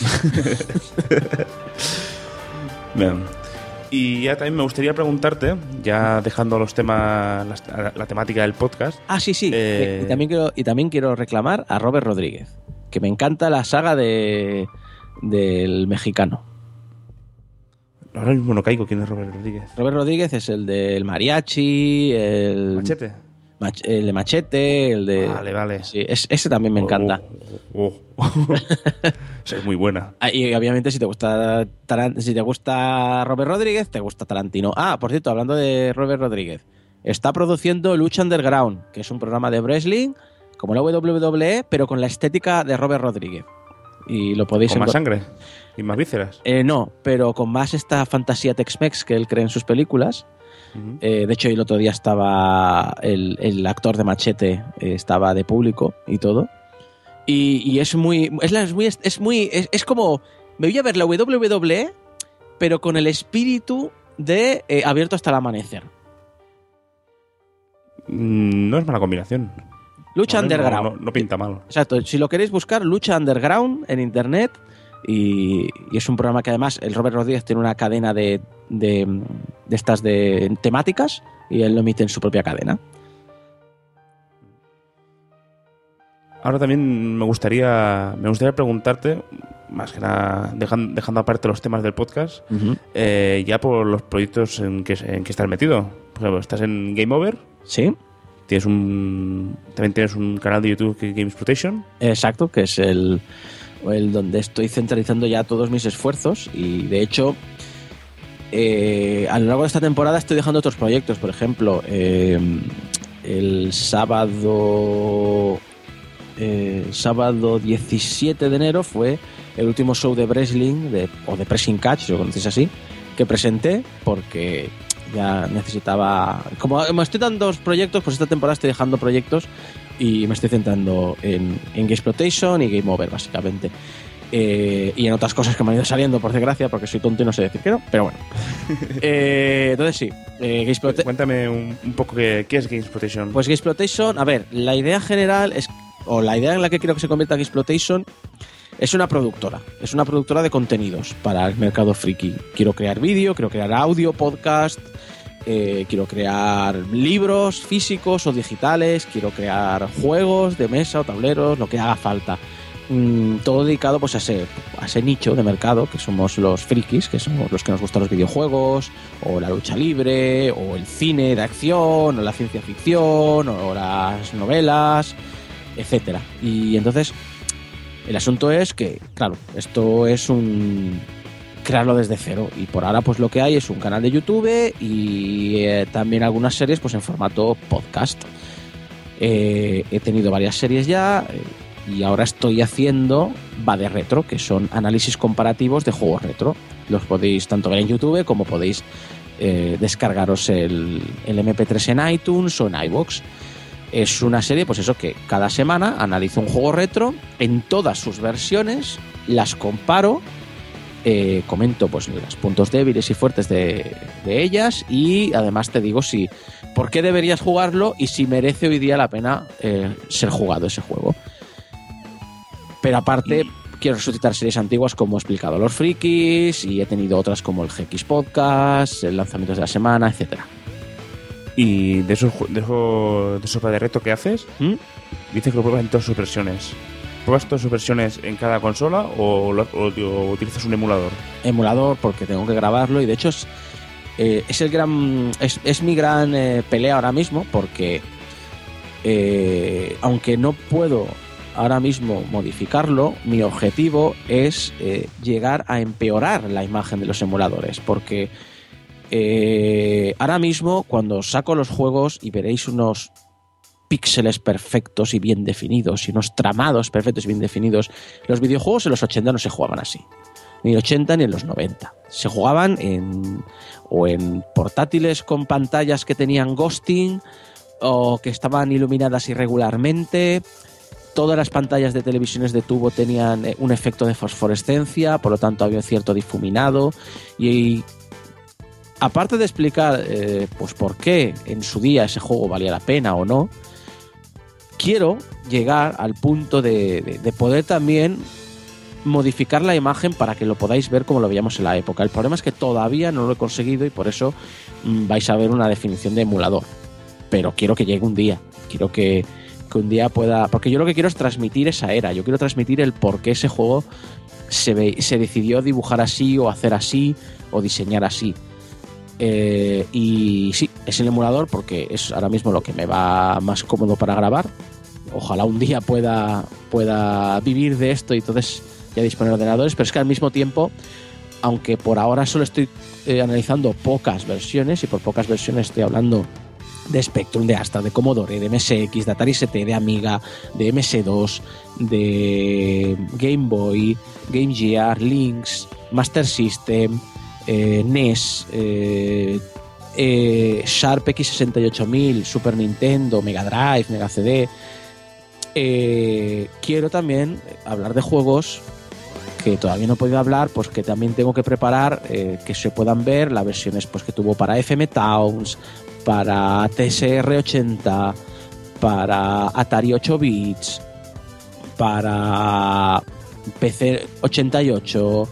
Speaker 6: Bien. Y ya también me gustaría preguntarte, ya dejando los temas, la, la temática del podcast.
Speaker 1: Ah, sí, sí.
Speaker 6: Eh...
Speaker 1: Y, también quiero, y también quiero reclamar a Robert Rodríguez, que me encanta la saga de del mexicano.
Speaker 6: Ahora mismo no caigo quién es Robert Rodríguez.
Speaker 1: Robert Rodríguez es el del mariachi, el
Speaker 6: Machete.
Speaker 1: Mach, el de Machete, el de...
Speaker 6: Vale, vale.
Speaker 1: Sí, es, ese también me encanta.
Speaker 6: Oh, oh, oh. Es muy buena.
Speaker 1: Ah, y obviamente si te gusta Tarant- si te gusta Robert Rodríguez, te gusta Tarantino. Ah, por cierto, hablando de Robert Rodríguez, está produciendo Lucha Underground, que es un programa de wrestling como la W W E, pero con la estética de Robert Rodríguez. Y lo podéis
Speaker 6: ¿Con más
Speaker 1: encont-
Speaker 6: sangre? ¿Y más vísceras?
Speaker 1: Eh, no, pero con más esta fantasía Tex-Mex que él cree en sus películas.
Speaker 6: Uh-huh.
Speaker 1: Eh, de hecho, el otro día estaba el, el actor de Machete, eh, estaba de público y todo. Y, y es muy. Es, la- es muy. Es, muy es, es como. Me voy a ver la W W E, pero con el espíritu de eh, abierto hasta el amanecer.
Speaker 6: Mm, No es mala combinación.
Speaker 1: Lucha
Speaker 6: No, no,
Speaker 1: Underground.
Speaker 6: No, no pinta mal.
Speaker 1: Exacto, si lo queréis buscar, Lucha Underground en internet, y, y es un programa que además el Robert Rodríguez tiene una cadena de, de, de estas de temáticas, y él lo emite en su propia cadena.
Speaker 6: Ahora también me gustaría me gustaría preguntarte, más que nada dejando, dejando aparte los temas del podcast,
Speaker 1: Uh-huh.
Speaker 6: eh, ya por los proyectos en que, en que estás metido. Por ejemplo, estás en Game Over,
Speaker 1: Sí,
Speaker 6: tienes un también tienes un canal de YouTube que es Game Exploitation.
Speaker 1: exacto, que es el, el donde estoy centralizando ya todos mis esfuerzos, y de hecho eh, a lo largo de esta temporada estoy dejando otros proyectos. Por ejemplo, eh, el sábado eh, el sábado diecisiete de enero fue el último show de wrestling de, o de pressing catch, si lo conocéis así, que presenté, porque ya necesitaba, como me estoy dando dos proyectos, pues esta temporada estoy dejando proyectos y me estoy centrando en, en Game Exploitation y Game Over, básicamente. Eh, y en otras cosas que me han ido saliendo, por desgracia, porque soy tonto y no sé decir que no, pero bueno. eh, entonces sí, eh, Game Exploitation.
Speaker 6: Cuéntame un, un poco qué, qué es Game Exploitation.
Speaker 1: Pues Game Exploitation, a ver, la idea general es, o la idea en la que quiero que se convierta Game Exploitation, es una productora, es una productora de contenidos para el mercado friki. Quiero crear vídeo, quiero crear audio, podcast, eh, quiero crear libros físicos o digitales, quiero crear juegos de mesa o tableros, lo que haga falta. Mm, todo dedicado pues a ese, a ese nicho de mercado que somos los frikis, que somos los que nos gustan los videojuegos, o la lucha libre, o el cine de acción, o la ciencia ficción, o las novelas, etcétera. Y entonces el asunto es que, claro, esto es un crearlo desde cero, y por ahora pues lo que hay es un canal de YouTube y eh, también algunas series pues en formato podcast. Eh, he tenido varias series ya, eh, y ahora estoy haciendo Va de Retro, que son análisis comparativos de juegos retro. Los podéis tanto ver en YouTube como podéis eh, descargaros el, el eme pe tres en iTunes o en iVoox. Es una serie, pues eso, que cada semana analizo un juego retro en todas sus versiones, las comparo, eh, comento pues los puntos débiles y fuertes de, de ellas, y además te digo si por qué deberías jugarlo y si merece hoy día la pena eh, ser jugado ese juego. Pero aparte quiero resucitar series antiguas como he explicado Los Frikis, y he tenido otras como el G X Podcast, el Lanzamientos de la Semana, etcétera.
Speaker 6: Y de esos ju- de esos, de esos de reto que haces,
Speaker 1: ¿Mm?
Speaker 6: dices que lo pruebas en todas sus versiones. ¿Pruebas todas sus versiones en cada consola o, lo- o- o utilizas un emulador?
Speaker 1: Emulador, porque tengo que grabarlo, y de hecho es, eh, es el gran es, es mi gran eh, pelea ahora mismo, porque eh, aunque no puedo ahora mismo modificarlo, mi objetivo es eh, llegar a empeorar la imagen de los emuladores, porque eh, ahora mismo cuando saco los juegos y veréis unos píxeles perfectos y bien definidos y unos tramados perfectos y bien definidos, los videojuegos en los ochenta no se jugaban así, ni en los ochenta ni en los noventa, se jugaban en o en portátiles con pantallas que tenían ghosting o que estaban iluminadas irregularmente. Todas las pantallas de televisiones de tubo tenían un efecto de fosforescencia, por lo tanto había cierto difuminado. Y aparte de explicar eh, pues por qué en su día ese juego valía la pena o no, quiero llegar al punto de, de, de poder también modificar la imagen para que lo podáis ver como lo veíamos en la época. El problema es que todavía no lo he conseguido y por eso mmm, vais a ver una definición de emulador. Pero quiero que llegue un día. Quiero que... que un día pueda... Porque yo lo que quiero es transmitir esa era. Yo quiero transmitir el por qué ese juego se, ve, se decidió dibujar así o hacer así o diseñar así. Eh, y sí, es el emulador porque es ahora mismo lo que me va más cómodo para grabar. Ojalá un día pueda, pueda vivir de esto y entonces ya disponer de ordenadores. Pero es que al mismo tiempo, aunque por ahora solo estoy eh, analizando pocas versiones, y por pocas versiones estoy hablando de Spectrum, de Astra, de Commodore, de M S X, de Atari S T, de Amiga, de M S dos, de Game Boy, Game Gear, Lynx, Master System, eh, N E S, eh, eh, Sharp X sesenta y ocho mil, Super Nintendo, Mega Drive, Mega C D. Eh, quiero también hablar de juegos que todavía no he podido hablar, pues que también tengo que preparar, eh, que se puedan ver las versiones pues, que tuvo para F M Towns, para T S R ochenta, para Atari ocho bits, para P C ochenta y ocho,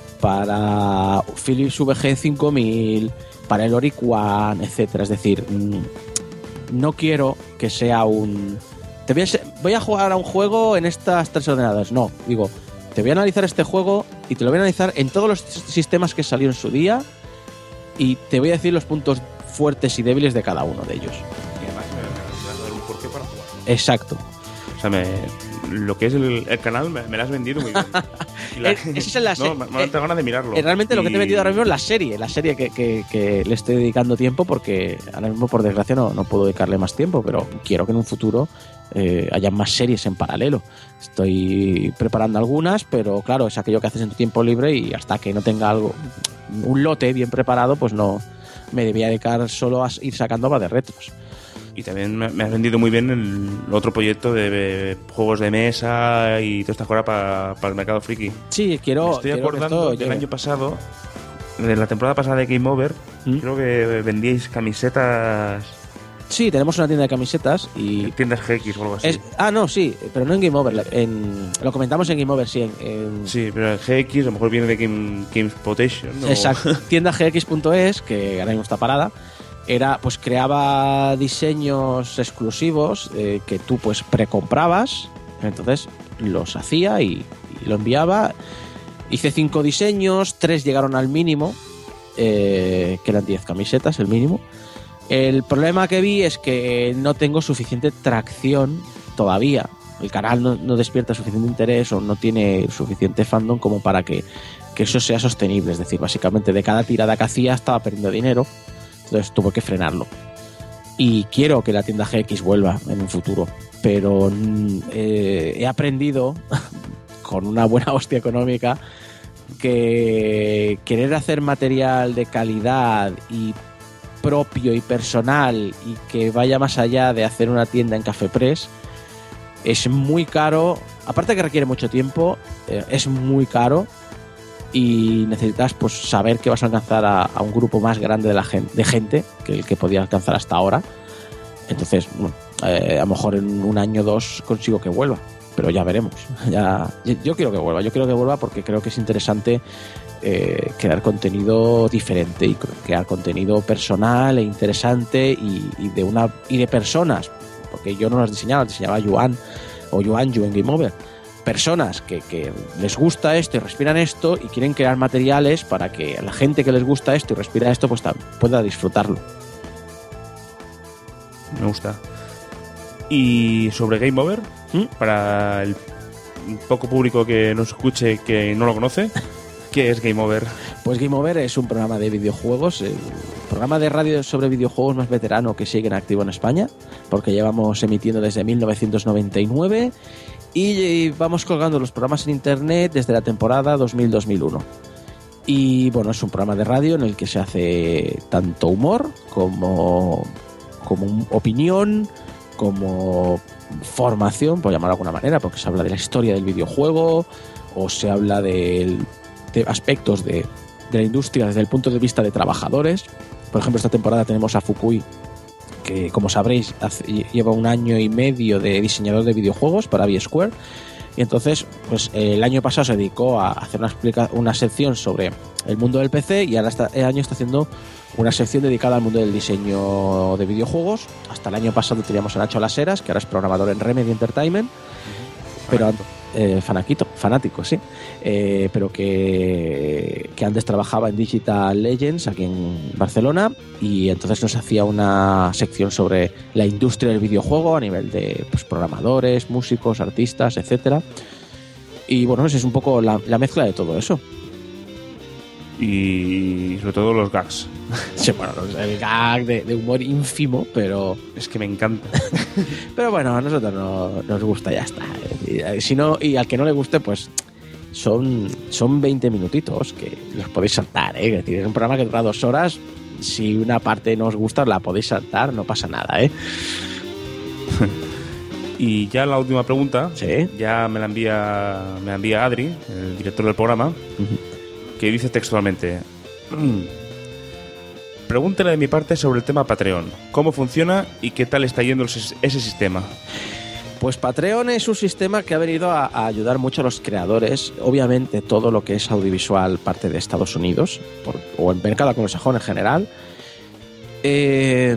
Speaker 1: para Philips V G cinco mil, para el Oric One, etcétera. Es decir, no quiero que sea un... Te voy, a, voy a jugar a un juego en estas tres ordenadores. No, digo, te voy a analizar este juego y te lo voy a analizar en todos los sistemas que salió en su día y te voy a decir los puntos fuertes y débiles de cada uno de ellos.
Speaker 6: Y además me, me vas a dar un porqué para jugar.
Speaker 1: Exacto.
Speaker 6: O sea, me, lo que es el, el canal me, me lo has vendido muy bien. La,
Speaker 1: Esa es la serie.
Speaker 6: No, me, me da ganas de mirarlo.
Speaker 1: Realmente
Speaker 6: y...
Speaker 1: lo que te he vendido ahora mismo es la serie, la serie que, que, que le estoy dedicando tiempo porque ahora mismo, por desgracia, no, no puedo dedicarle más tiempo, pero quiero que en un futuro eh, haya más series en paralelo. Estoy preparando algunas, pero claro, es aquello que haces en tu tiempo libre y hasta que no tenga algo, un lote bien preparado, pues no me debía dedicar solo a ir sacando va de retros.
Speaker 6: Y también me has vendido muy bien el otro proyecto de, de juegos de mesa y toda esta cosa para pa el mercado friki.
Speaker 1: Sí, quiero...
Speaker 6: Me estoy
Speaker 1: quiero
Speaker 6: acordando del
Speaker 1: llegue.
Speaker 6: año pasado, de la temporada pasada de Game Over, ¿Mm? creo que vendíais camisetas...
Speaker 1: Sí, tenemos una tienda de camisetas y...
Speaker 6: Tiendas G X o algo así.
Speaker 1: Es, ah, no, sí, pero no en Game Over. En, lo comentamos en Game Over, sí. En, en...
Speaker 6: Sí, pero en G X a lo mejor viene de Game, Games Potation, ¿no?
Speaker 1: Exacto. Tienda G X punto es, que ahora mismo está parada, era, pues creaba diseños exclusivos eh, que tú pues precomprabas, entonces los hacía y, y lo enviaba. Hice cinco diseños, tres llegaron al mínimo, eh, que eran diez camisetas, el mínimo. El problema que vi es que no tengo suficiente tracción todavía. El canal no, no despierta suficiente interés o no tiene suficiente fandom como para que, que eso sea sostenible. Es decir, básicamente de cada tirada que hacía estaba perdiendo dinero, entonces tuve que frenarlo. Y quiero que la tienda G X vuelva en un futuro, pero eh, he aprendido con una buena hostia económica que querer hacer material de calidad y propio y personal y que vaya más allá de hacer una tienda en Café Press es muy caro, aparte que requiere mucho tiempo, eh, es muy caro y necesitas pues saber que vas a alcanzar a, a un grupo más grande de, la gente, de gente que el que podía alcanzar hasta ahora. Entonces, bueno, eh, a lo mejor en un año o dos consigo que vuelva, pero ya veremos. Ya, yo quiero que vuelva, yo quiero que vuelva porque creo que es interesante Eh, crear contenido diferente y crear contenido personal e interesante y, y de una y de personas, porque yo no las diseñaba, las diseñaba Yuan o Yuanju en Game Over, personas que, que les gusta esto y respiran esto y quieren crear materiales para que la gente que les gusta esto y respira esto pues pueda disfrutarlo.
Speaker 6: Me gusta. Y sobre Game Over,
Speaker 1: ¿Mm?
Speaker 6: para el poco público que nos escuche que no lo conoce, ¿qué es Game Over?
Speaker 1: Pues Game Over es un programa de videojuegos, el programa de radio sobre videojuegos más veterano que sigue en activo en España, porque llevamos emitiendo desde mil novecientos noventa y nueve y vamos colgando los programas en internet desde la temporada dos mil dos mil uno. Y bueno, es un programa de radio en el que se hace tanto humor como, como opinión, como formación, por llamarlo de alguna manera, porque se habla de la historia del videojuego o se habla de, de aspectos de, de la industria desde el punto de vista de trabajadores. Por ejemplo, esta temporada tenemos a Fukui, que como sabréis hace, lleva un año y medio de diseñador de videojuegos para VSquare. Y entonces, pues el año pasado se dedicó a hacer una, explica- una sección sobre el mundo del P C y ahora este año está haciendo una sección dedicada al mundo del diseño de videojuegos. Hasta el año pasado teníamos a Nacho Las Heras, que ahora es programador en Remedy Entertainment, pero eh, fanaquito, fanático, sí, eh, pero que, que antes trabajaba en Digital Legends aquí en Barcelona y entonces nos hacía una sección sobre la industria del videojuego a nivel de pues, programadores, músicos, artistas, etcétera. Y bueno, esa es un poco la, la mezcla de todo eso.
Speaker 6: Y sobre todo los gags.
Speaker 1: Sí, bueno, el gag de, de humor ínfimo, pero
Speaker 6: Es que me encanta.
Speaker 1: pero bueno, a nosotros no, nos gusta, ya está. Y, si no, y al que no le guste, pues son, son veinte minutitos que los podéis saltar, ¿eh? Es decir, es un programa que dura dos horas. Si una parte no os gusta, la podéis saltar, no pasa nada, ¿eh?
Speaker 6: Y ya la última pregunta,
Speaker 1: Sí.
Speaker 6: ya me la envía, me la envía Adri, el director del programa,
Speaker 1: Uh-huh.
Speaker 6: que dice textualmente: pregúntale de mi parte sobre el tema Patreon, cómo funciona y qué tal está yendo ese, ese sistema.
Speaker 1: Pues Patreon es un sistema que ha venido a, a ayudar mucho a los creadores. Obviamente todo lo que es audiovisual parte de Estados Unidos por, o en mercado anglosajón en general. Eh,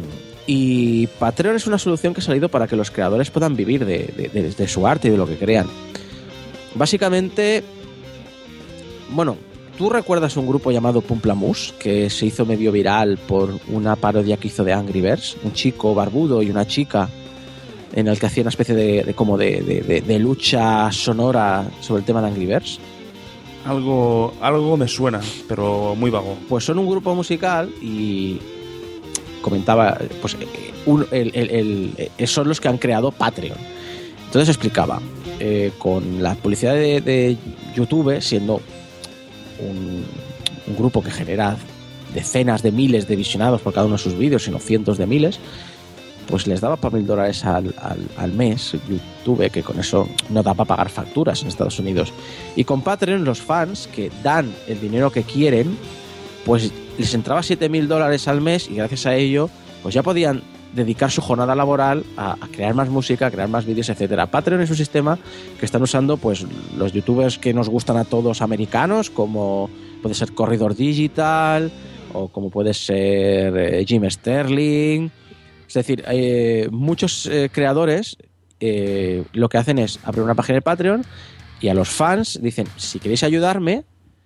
Speaker 1: y Patreon es una solución que ha salido para que los creadores puedan vivir de, de, de, de su arte y de lo que crean. Básicamente, bueno, ¿tú recuerdas un grupo llamado Pumplamus que se hizo medio viral por una parodia que hizo de Angry Birds? Un chico barbudo y una chica en el que hacía una especie de, de como de, de, de, de lucha sonora sobre el tema de Angry Birds.
Speaker 6: Algo, algo me suena, pero muy vago.
Speaker 1: Pues son un grupo musical y comentaba, pues un, el, el, el, son los que han creado Patreon. Entonces explicaba, eh, con la publicidad de, de YouTube, siendo un, un grupo que genera decenas de miles de visionados por cada uno de sus vídeos, sino cientos de miles, pues les daba para mil dólares al, al, al mes YouTube, que con eso no da para pagar facturas en Estados Unidos. Y con Patreon, los fans que dan el dinero que quieren, pues les entraba siete mil dólares al mes y gracias a ello, pues ya podían dedicar su jornada laboral a, a crear más música, a crear más vídeos, etcétera. Patreon es un sistema que están usando pues los youtubers que nos gustan a todos americanos, como puede ser Corridor Digital o como puede ser eh, Jim Sterling. Es decir, eh, muchos eh, creadores eh, lo que hacen es abrir una página de Patreon y a los fans dicen, si queréis ayudarme,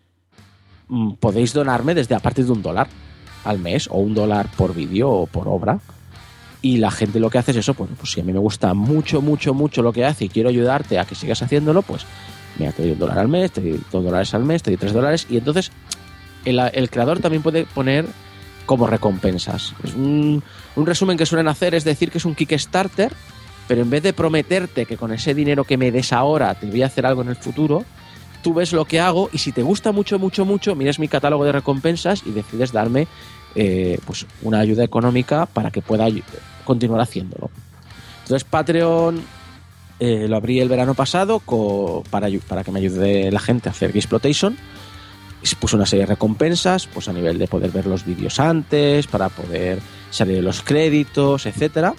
Speaker 1: mm, podéis donarme desde a partir de un dólar al mes o un dólar por vídeo o por obra. Y la gente lo que hace es eso, pues, pues si a mí me gusta mucho, mucho, mucho lo que hace y quiero ayudarte a que sigas haciéndolo, pues mira, te doy un dólar al mes, te doy dos dólares al mes, te doy tres dólares. Y entonces el, el creador también puede poner como recompensas. Es un, un resumen que suelen hacer es decir que es un Kickstarter, pero en vez de prometerte que con ese dinero que me des ahora te voy a hacer algo en el futuro, tú ves lo que hago y si te gusta mucho, mucho, mucho, miras mi catálogo de recompensas y decides darme eh, pues una ayuda económica para que pueda continuar haciéndolo. Entonces Patreon eh, lo abrí el verano pasado co- para, para que me ayude la gente a hacer Geeksploitation. Se puso una serie de recompensas, pues a nivel de poder ver los vídeos antes, para poder salir los créditos, etcétera.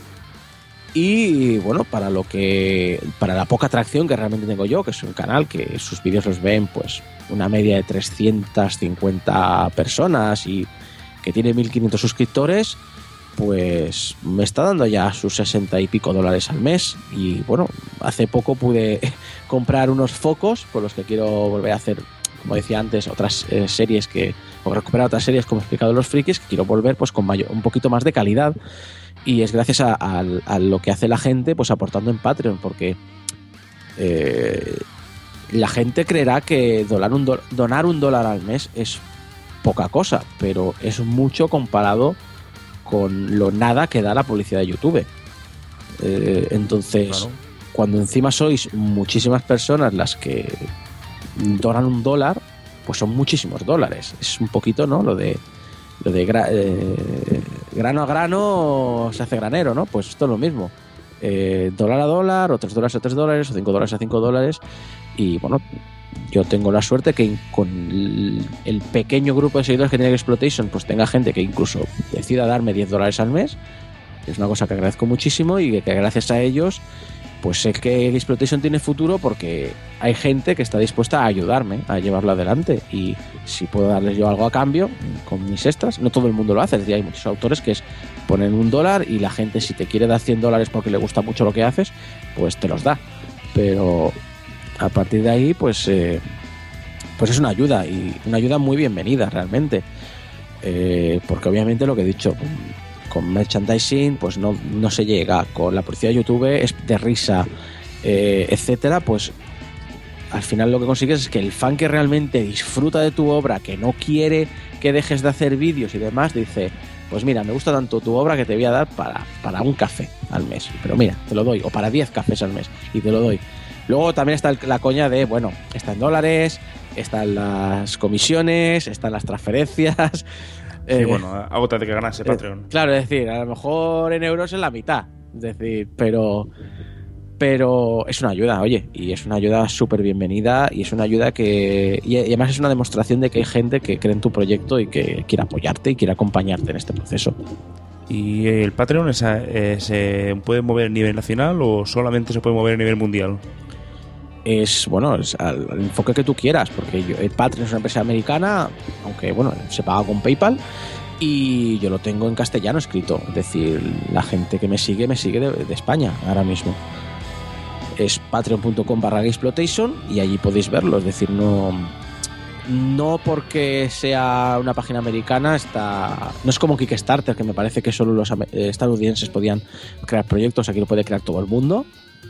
Speaker 1: Y bueno, para lo que para la poca atracción que realmente tengo yo, que es un canal que sus vídeos los ven pues una media de trescientas cincuenta personas y que tiene mil quinientos suscriptores, pues me está dando ya sus sesenta y pico dólares al mes. Y bueno, hace poco pude comprar unos focos con los que quiero volver a hacer como decía antes, otras eh, series que, o recuperar otras series como he explicado en Los Frikis, que quiero volver pues con mayor, un poquito más de calidad, y es gracias a, a, a lo que hace la gente pues aportando en Patreon, porque eh, la gente creerá que donar un, do, donar un dólar al mes es poca cosa, pero es mucho comparado con lo nada que da la publicidad de YouTube. Eh, entonces, claro, cuando encima sois muchísimas personas las que donan un dólar, pues son muchísimos dólares. Es un poquito, ¿no? Lo de lo de gra, eh, grano a grano se hace granero, ¿no? Pues esto es lo mismo. Eh, dólar a dólar, o tres dólares a tres dólares, o cinco dólares a cinco dólares. Y bueno, yo tengo la suerte que con el pequeño grupo de seguidores que tiene Exploitation, pues tenga gente que incluso decida darme diez dólares al mes. Es una cosa que agradezco muchísimo, y que gracias a ellos pues sé que Exploitation tiene futuro, porque hay gente que está dispuesta a ayudarme a llevarlo adelante, y si puedo darles yo algo a cambio con mis extras, no todo el mundo lo hace. Es decir, hay muchos autores que es, ponen un dólar, y la gente, si te quiere dar cien dólares porque le gusta mucho lo que haces, pues te los da, pero a partir de ahí pues eh, pues es una ayuda, y una ayuda muy bienvenida realmente, eh, porque obviamente lo que he dicho, con merchandising pues no, no se llega, con la publicidad de YouTube es de risa, eh, etcétera, pues al final lo que consigues es que el fan que realmente disfruta de tu obra, que no quiere que dejes de hacer vídeos y demás, dice, pues mira, me gusta tanto tu obra que te voy a dar para, para un café al mes, pero mira, te lo doy, o para diez cafés al mes, y te lo doy. Luego también está la coña de, bueno, está en dólares, están las comisiones, están las transferencias.
Speaker 6: Sí,
Speaker 1: eh,
Speaker 6: bueno, agótate que ganase Patreon.
Speaker 1: Eh, claro, es decir, a lo mejor en euros es la mitad. Es decir, pero pero es una ayuda, oye, y es una ayuda súper bienvenida, y es una ayuda que... Y además es una demostración de que hay gente que cree en tu proyecto y que quiere apoyarte y quiere acompañarte en este proceso.
Speaker 6: ¿Y el Patreon es, eh, se puede mover a nivel nacional o solamente se puede mover a nivel mundial?
Speaker 1: Es, bueno, es al, al enfoque que tú quieras, porque yo, el Patreon es una empresa americana, aunque, bueno, se paga con PayPal, y yo lo tengo en castellano escrito. Es decir, la gente que me sigue, me sigue de, de España ahora mismo. Es patreon.com barra Gamesploitation, y allí podéis verlo. Es decir, no... No porque sea una página americana está, no es como Kickstarter, que me parece que solo los estadounidenses podían crear proyectos. Aquí lo puede crear todo el mundo.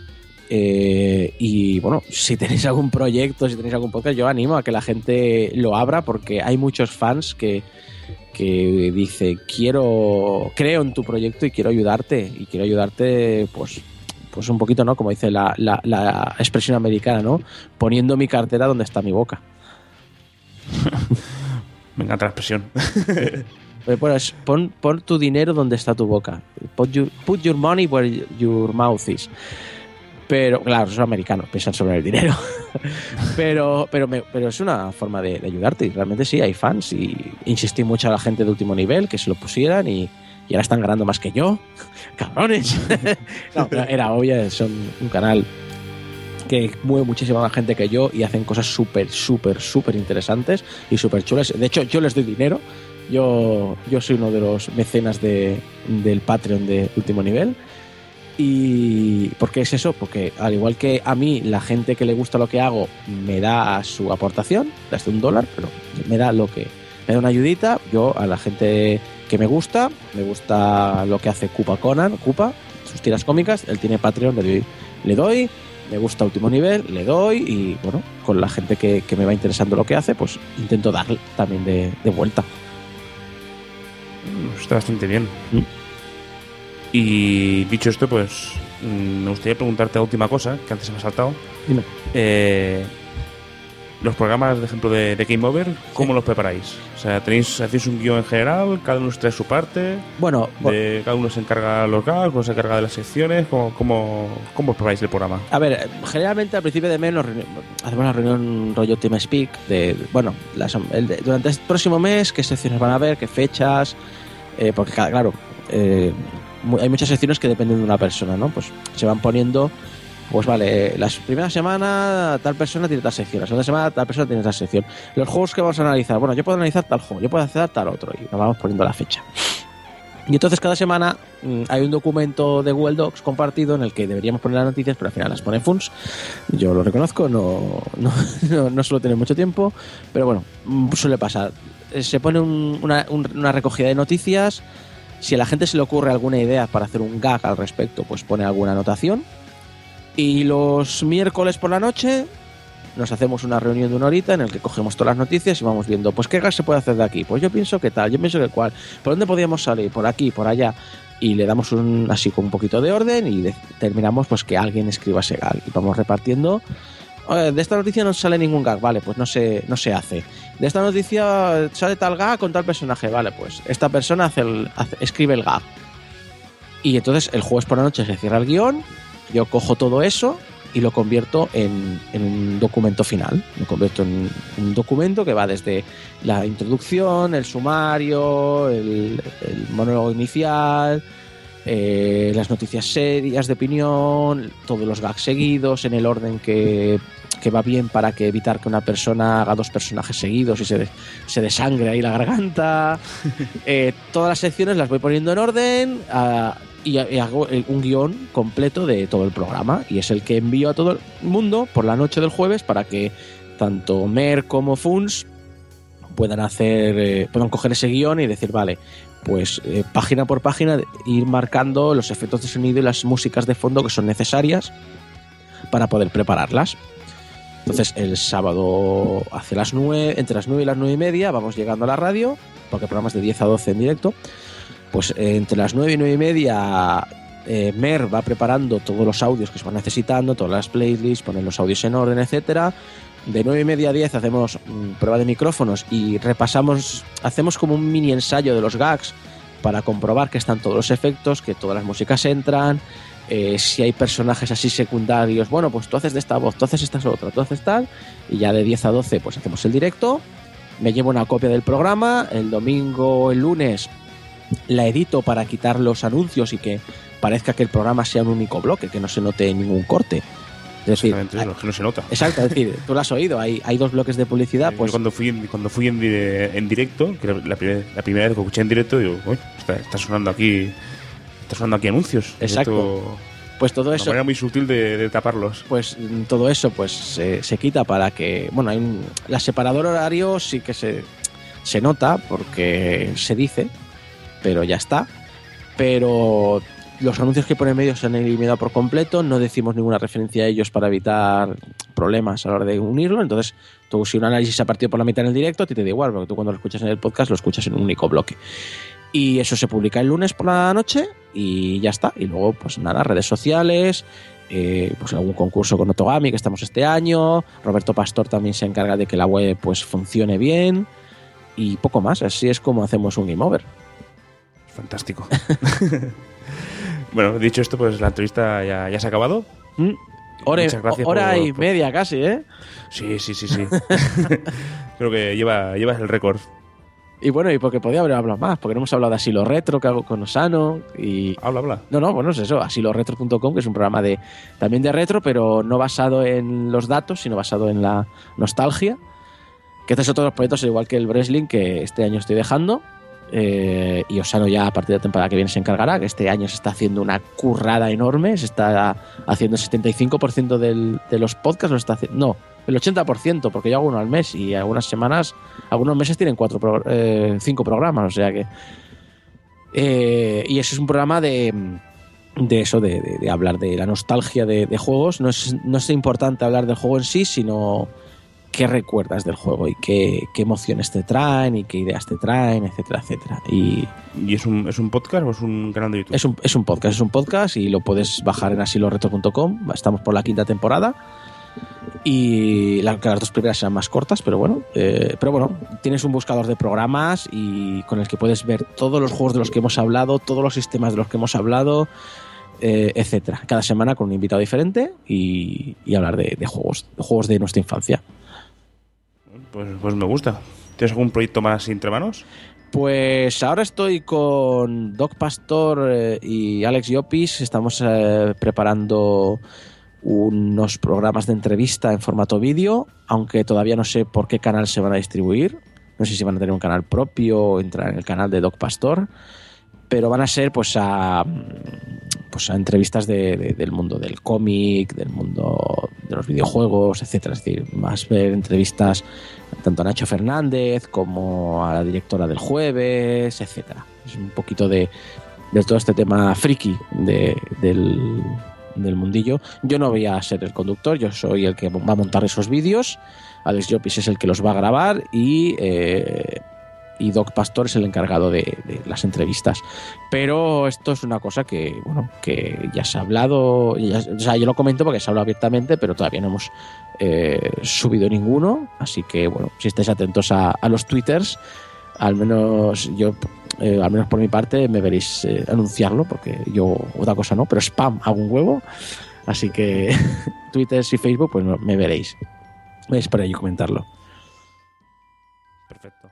Speaker 1: Eh, y bueno, si tenéis algún proyecto, si tenéis algún podcast, yo animo a que la gente lo abra, porque hay muchos fans que, que dice, quiero, creo en tu proyecto y quiero ayudarte, y quiero ayudarte pues, pues un poquito, ¿no? Como dice la, la, la expresión americana, ¿no? Poniendo mi cartera donde está mi boca.
Speaker 6: Me encanta la expresión.
Speaker 1: Bueno, es pon, pon tu dinero donde está tu boca. Put your, put your money where your mouth is. Pero, claro, son americanos, piensan sobre el dinero. pero pero, me, pero es una forma de, de ayudarte. Y realmente sí, hay fans. Y insistí mucho a la gente de último nivel que se lo pusieran. Y, y ahora están ganando más que yo. ¡Cabrones! No, era obvio, son un canal que mueve muchísima más gente que yo, y hacen cosas súper, súper, súper interesantes y súper chulas. De hecho, yo les doy dinero. Yo, yo soy uno de los mecenas de, del Patreon de último nivel. ¿Y por qué es eso? Porque al igual que a mí, la gente que le gusta lo que hago me da su aportación, desde un dólar, pero me da lo que me da una ayudita. Yo, a la gente que me gusta, me gusta lo que hace Koopa Conan, Koopa, sus tiras cómicas, él tiene Patreon, le doy, le doy me gusta último nivel, le doy, y bueno, con la gente que, que me va interesando lo que hace, pues intento darle también de, de vuelta.
Speaker 6: Está bastante bien.
Speaker 1: ¿Mm?
Speaker 6: Y dicho esto, pues me gustaría preguntarte la última cosa, que antes se me ha saltado.
Speaker 1: Dime.
Speaker 6: Eh, los programas, de ejemplo, de, de Game Over, ¿cómo sí. los preparáis? O sea, tenéis, hacéis un guión en general, cada uno trae su parte,
Speaker 1: bueno,
Speaker 6: de, cada uno se encarga de los gags, uno se encarga de las secciones, ¿cómo, cómo, cómo os preparáis el programa?
Speaker 1: A ver, generalmente al principio de mes nos reuni- hacemos la reunión rollo Team Speak, de, bueno, las, el de, durante este próximo mes, qué secciones van a haber, qué fechas, eh, porque claro, eh, hay muchas secciones que dependen de una persona, ¿no? Pues se van poniendo... Pues vale, la primera semana tal persona tiene tal sección, la segunda semana tal persona tiene tal sección. Los juegos que vamos a analizar, bueno, yo puedo analizar tal juego, yo puedo hacer tal otro, y nos vamos poniendo la fecha. Y entonces cada semana mmm, hay un documento de Google Docs compartido en el que deberíamos poner las noticias, pero al final las pone Funs. Yo lo reconozco, no, no, no, no suelo tener mucho tiempo, pero bueno, suele pasar. Se pone un, una, un, una recogida de noticias. Si a la gente se le ocurre alguna idea para hacer un gag al respecto, pues pone alguna anotación. Y los miércoles por la noche nos hacemos una reunión de una horita en el que cogemos todas las noticias y vamos viendo, pues qué gag se puede hacer de aquí, pues yo pienso que tal, yo pienso que cual, por dónde podíamos salir, por aquí, por allá, y le damos un así con un poquito de orden y determinamos pues que alguien escriba ese gag y vamos repartiendo. De esta noticia no sale ningún gag, vale, pues no se, no se hace. De esta noticia sale tal gag con tal personaje, vale, pues esta persona hace el, hace, escribe el gag. Y entonces el jueves por la noche se cierra el guión, yo cojo todo eso y lo convierto en, en un documento final. Lo convierto en un documento que va desde la introducción, el sumario, el, el monólogo inicial, eh, las noticias serias de opinión, todos los gags seguidos en el orden que, que va bien para que evitar que una persona haga dos personajes seguidos y se, de, se desangre ahí la garganta. eh, todas las secciones las voy poniendo en orden. A, y hago un guión completo de todo el programa y es el que envío a todo el mundo por la noche del jueves para que tanto Mer como Funs puedan hacer eh, puedan coger ese guión y decir vale, pues eh, página por página ir marcando los efectos de sonido y las músicas de fondo que son necesarias para poder prepararlas. Entonces el sábado hacia las nueve, entre las nueve y las nueve y media vamos llegando a la radio, porque el programa es de diez a doce en directo. Pues eh, entre las nueve y nueve y media eh, Mer va preparando todos los audios que se van necesitando, todas las playlists, poner los audios en orden, etcétera. De nueve y media a diez hacemos mm, prueba de micrófonos y repasamos, hacemos como un mini ensayo de los gags para comprobar que están todos los efectos, que todas las músicas entran, eh, si hay personajes así secundarios, bueno, pues tú haces de esta voz, tú haces esta otra, tú haces tal, y ya de diez a doce pues hacemos el directo. Me llevo una copia del programa, el domingo o el lunes la edito para quitar los anuncios y que parezca que el programa sea un único bloque, que no se note ningún corte. Es decir,
Speaker 6: exactamente, hay, que no se nota.
Speaker 1: Exacto, es decir, tú lo has oído, hay, hay dos bloques de publicidad.
Speaker 6: Yo
Speaker 1: pues
Speaker 6: cuando fui en, cuando fui en, en directo, que la, primer, la primera vez que escuché en directo, digo, uy, está, está sonando aquí está sonando aquí anuncios.
Speaker 1: Exacto.
Speaker 6: Esto,
Speaker 1: pues todo eso.
Speaker 6: Una manera muy sutil de, de taparlos.
Speaker 1: Pues todo eso pues se, se quita para que, bueno, hay un, la separador horario sí que se, se nota porque se dice, pero ya está. Pero los anuncios que pone en medio se han eliminado por completo, no decimos ninguna referencia a ellos para evitar problemas a la hora de unirlo. Entonces, tú, si un análisis se ha partido por la mitad en el directo, a ti te da igual, porque tú cuando lo escuchas en el podcast lo escuchas en un único bloque. Y eso se publica el lunes por la noche y ya está. Y luego, pues nada, redes sociales, eh, pues algún concurso con Otogami que estamos este año. Roberto Pastor también se encarga de que la web pues funcione bien y poco más. Así es como hacemos un Game Over.
Speaker 6: Fantástico. Bueno, dicho esto, pues la entrevista ya, ya se ha acabado.
Speaker 1: ¿Mm? Hora, hora
Speaker 6: por,
Speaker 1: y
Speaker 6: por...
Speaker 1: media casi, ¿eh?
Speaker 6: Sí, sí, sí, sí. Creo que lleva, llevas el récord.
Speaker 1: Y bueno, y porque podía haber hablado más, porque no hemos hablado de Asilo Retro que hago con Osano y...
Speaker 6: Habla, habla.
Speaker 1: No, no, bueno, es eso, asilo retro punto com, que es un programa de también de retro, pero no basado en los datos, sino basado en la nostalgia. Que este es otro de los proyectos, igual que el wrestling, que este año estoy dejando. Eh, y Osano ya a partir de la temporada que viene se encargará, que este año se está haciendo una currada enorme, se está haciendo el setenta y cinco por ciento del, de los podcasts, lo está haciendo, no, el ochenta por ciento, porque yo hago uno al mes y algunas semanas, algunos meses tienen cuatro, eh, cinco programas, o sea que eh, y ese es un programa de de eso, de, de, de hablar de la nostalgia de, de juegos. No es, no es importante hablar del juego en sí, sino qué recuerdas del juego y qué, qué emociones te traen y qué ideas te traen, etcétera, etcétera. Y,
Speaker 6: ¿Y es un, es un podcast o es un canal de YouTube?
Speaker 1: Es un, es un podcast, es un podcast y lo puedes bajar en asilo retro punto com. Estamos por la quinta temporada y la, las dos primeras serán más cortas, pero bueno, eh, pero bueno, tienes un buscador de programas y con el que puedes ver todos los juegos de los que hemos hablado, todos los sistemas de los que hemos hablado, eh, etcétera. Cada semana con un invitado diferente y, y hablar de, de juegos, de juegos de nuestra infancia.
Speaker 6: Pues, pues me gusta. ¿Tienes algún proyecto más entre manos?
Speaker 1: Pues ahora estoy con Doc Pastor eh, y Alex Llopis. Estamos eh, preparando unos programas de entrevista en formato vídeo, aunque todavía no sé por qué canal se van a distribuir. No sé si van a tener un canal propio o entrar en el canal de Doc Pastor. pero van a ser pues a pues a entrevistas de, de, del mundo del cómic, del mundo de los videojuegos, etcétera. Es decir, vas a ver entrevistas tanto a Nacho Fernández como a la directora del Jueves, etcétera. Es un poquito de, de todo este tema friki de, del, del mundillo. Yo no voy a ser el conductor, yo soy el que va a montar esos vídeos. Alex Llopis es el que los va a grabar y... Eh, y Doc Pastor es el encargado de, de las entrevistas. Pero esto es una cosa que, bueno, que ya se ha hablado, ya, o sea, yo lo comento porque se ha hablado abiertamente, pero todavía no hemos eh, subido ninguno, así que, bueno, si estáis atentos a, a los twitters, al menos yo, eh, al menos por mi parte, me veréis eh, anunciarlo, porque yo otra cosa no, pero spam hago un huevo, así que Twitter y Facebook, pues me veréis. Es para yo comentarlo.
Speaker 6: Perfecto.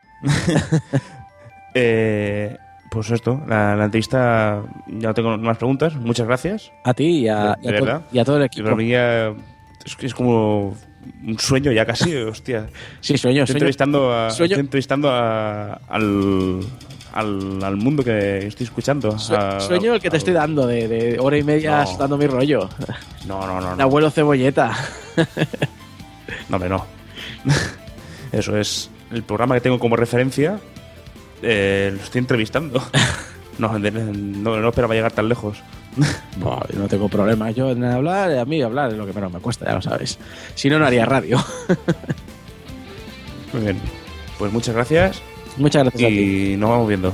Speaker 6: eh, pues esto, la, la entrevista, ya no tengo más preguntas. Muchas gracias.
Speaker 1: A ti y a,
Speaker 6: de,
Speaker 1: y a,
Speaker 6: de
Speaker 1: to-
Speaker 6: verdad.
Speaker 1: y a todo el
Speaker 6: Y
Speaker 1: equipo.
Speaker 6: para mí ya es, es como un sueño ya casi, hostia.
Speaker 1: Sí, sueño,
Speaker 6: Estoy
Speaker 1: sueño.
Speaker 6: entrevistando, a,
Speaker 1: Sueño.
Speaker 6: estoy entrevistando a, al, al, al mundo que estoy escuchando.
Speaker 1: Sue-
Speaker 6: a-
Speaker 1: Sueño el que te
Speaker 6: al-
Speaker 1: estoy dando, de, de hora y media
Speaker 6: No.
Speaker 1: dando mi rollo.
Speaker 6: No, no, no.
Speaker 1: El
Speaker 6: No,
Speaker 1: abuelo Cebolleta.
Speaker 6: no, hombre, no. Eso es el programa que tengo como referencia. Eh, lo estoy entrevistando. No, de- no, no esperaba llegar tan lejos.
Speaker 1: Buah, yo no tengo problema yo en hablar, a mí hablar es lo que menos me cuesta, ya lo sabes. Si no, no haría radio.
Speaker 6: Muy bien. Pues muchas gracias
Speaker 1: Muchas gracias a ti.
Speaker 6: y nos vamos viendo.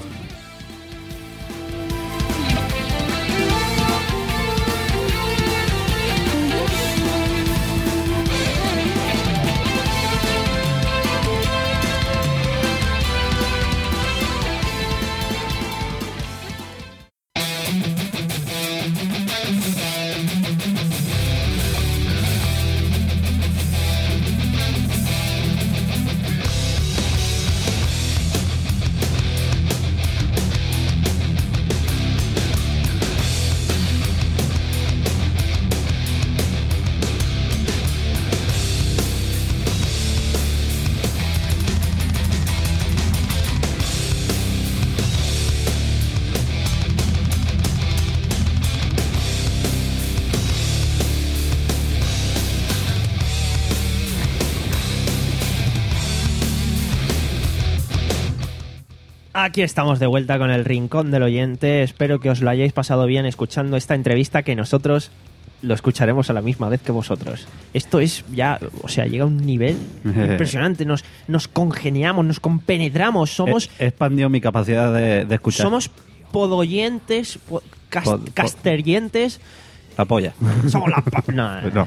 Speaker 2: Aquí estamos de vuelta con el Rincón del Oyente. Espero que os lo hayáis pasado bien escuchando esta entrevista, que nosotros lo escucharemos a la misma vez que vosotros. Esto es ya, o sea, llega a un nivel impresionante. Nos, nos congeniamos, nos compenetramos. Somos,
Speaker 3: He, he expandido mi capacidad de, de escuchar.
Speaker 2: somos podoyentes, po- cas-
Speaker 3: Pod- pod-
Speaker 2: casterientes.
Speaker 3: La polla.
Speaker 2: Somos la pa- no,
Speaker 3: No.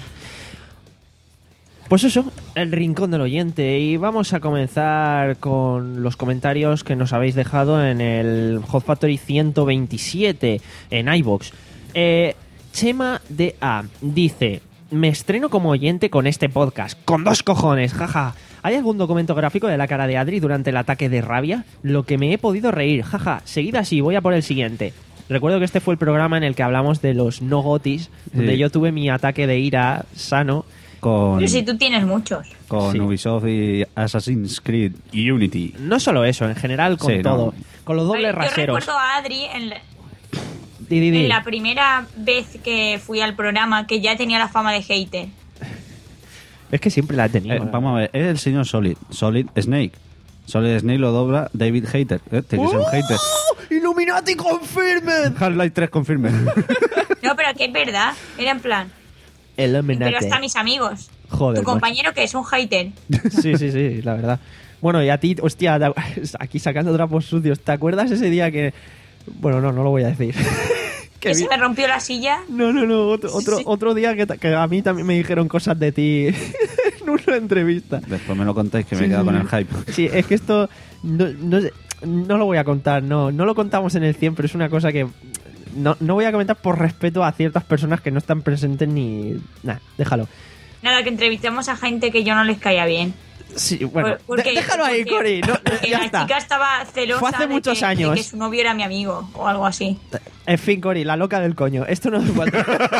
Speaker 2: Pues eso, el Rincón del Oyente. Y vamos a comenzar con los comentarios que nos habéis dejado en el Hot Factory ciento veintisiete en iVoox. Eh, Chema de A dice: me estreno como oyente con este podcast. Con dos cojones, jaja. ¿Hay algún documento gráfico de la cara de Adri durante el ataque de rabia? Lo que me he podido reír, jaja. Seguid así, voy a por el siguiente. Recuerdo que este fue el programa en el que hablamos de los no gotis, donde
Speaker 3: Sí.
Speaker 2: yo tuve mi ataque de ira sano.
Speaker 3: Con,
Speaker 4: Pero si tú tienes muchos.
Speaker 3: con
Speaker 2: Sí.
Speaker 3: Ubisoft y Assassin's Creed Unity.
Speaker 2: No solo eso, en general con
Speaker 3: Sí, no.
Speaker 2: todo. Con los dobles
Speaker 4: Vale, yo
Speaker 2: raseros.
Speaker 4: recuerdo a Adri en la,
Speaker 2: Di, di, di.
Speaker 4: en la primera vez que fui al programa, que ya tenía la fama de hater.
Speaker 2: Es que siempre la he tenido.
Speaker 3: Eh, vamos a ver, es el señor Solid. Solid Snake. Solid Snake lo dobla David Hater. Eh, tiene que ser un hater.
Speaker 2: ¡Oh! ¡Illuminati confirmed!
Speaker 3: Half-Life tres confirme.
Speaker 4: No, pero que es verdad. Era en plan.
Speaker 2: Illuminati.
Speaker 4: Pero hasta mis amigos.
Speaker 2: Joder,
Speaker 4: Tu compañero que es un hater.
Speaker 2: Sí, sí, sí, la verdad. Bueno, y a ti, hostia, te- aquí sacando trapos sucios. ¿Te acuerdas ese día que...? Bueno, no, no lo voy a decir.
Speaker 4: Que
Speaker 2: Que
Speaker 4: se
Speaker 2: vi-
Speaker 4: me rompió la silla.
Speaker 2: No, no, no. Otro, otro,
Speaker 4: Sí.
Speaker 2: otro día que, ta- que a mí también me dijeron cosas de ti en una entrevista.
Speaker 3: Después me lo contáis que me he
Speaker 2: Sí,
Speaker 3: quedado
Speaker 2: sí,
Speaker 3: con el
Speaker 2: sí.
Speaker 3: hype.
Speaker 2: Sí, es que esto no, no, sé- no lo voy a contar, no, no lo contamos en el cien, pero es una cosa que no, no voy a comentar por respeto a ciertas personas que no están presentes ni... Nah, déjalo.
Speaker 4: Nada, que entrevistamos a gente que yo no les caía bien.
Speaker 2: Sí, bueno,
Speaker 4: Por- porque-
Speaker 2: de- déjalo ahí,
Speaker 4: porque-
Speaker 2: Cori. No,
Speaker 4: porque
Speaker 2: ya
Speaker 4: la
Speaker 2: está.
Speaker 4: chica estaba celosa
Speaker 2: Fue hace
Speaker 4: de
Speaker 2: muchos
Speaker 4: que-
Speaker 2: años.
Speaker 4: de que su novio era mi amigo o algo así.
Speaker 2: En fin, Cori, la loca del coño. Esto no es igual.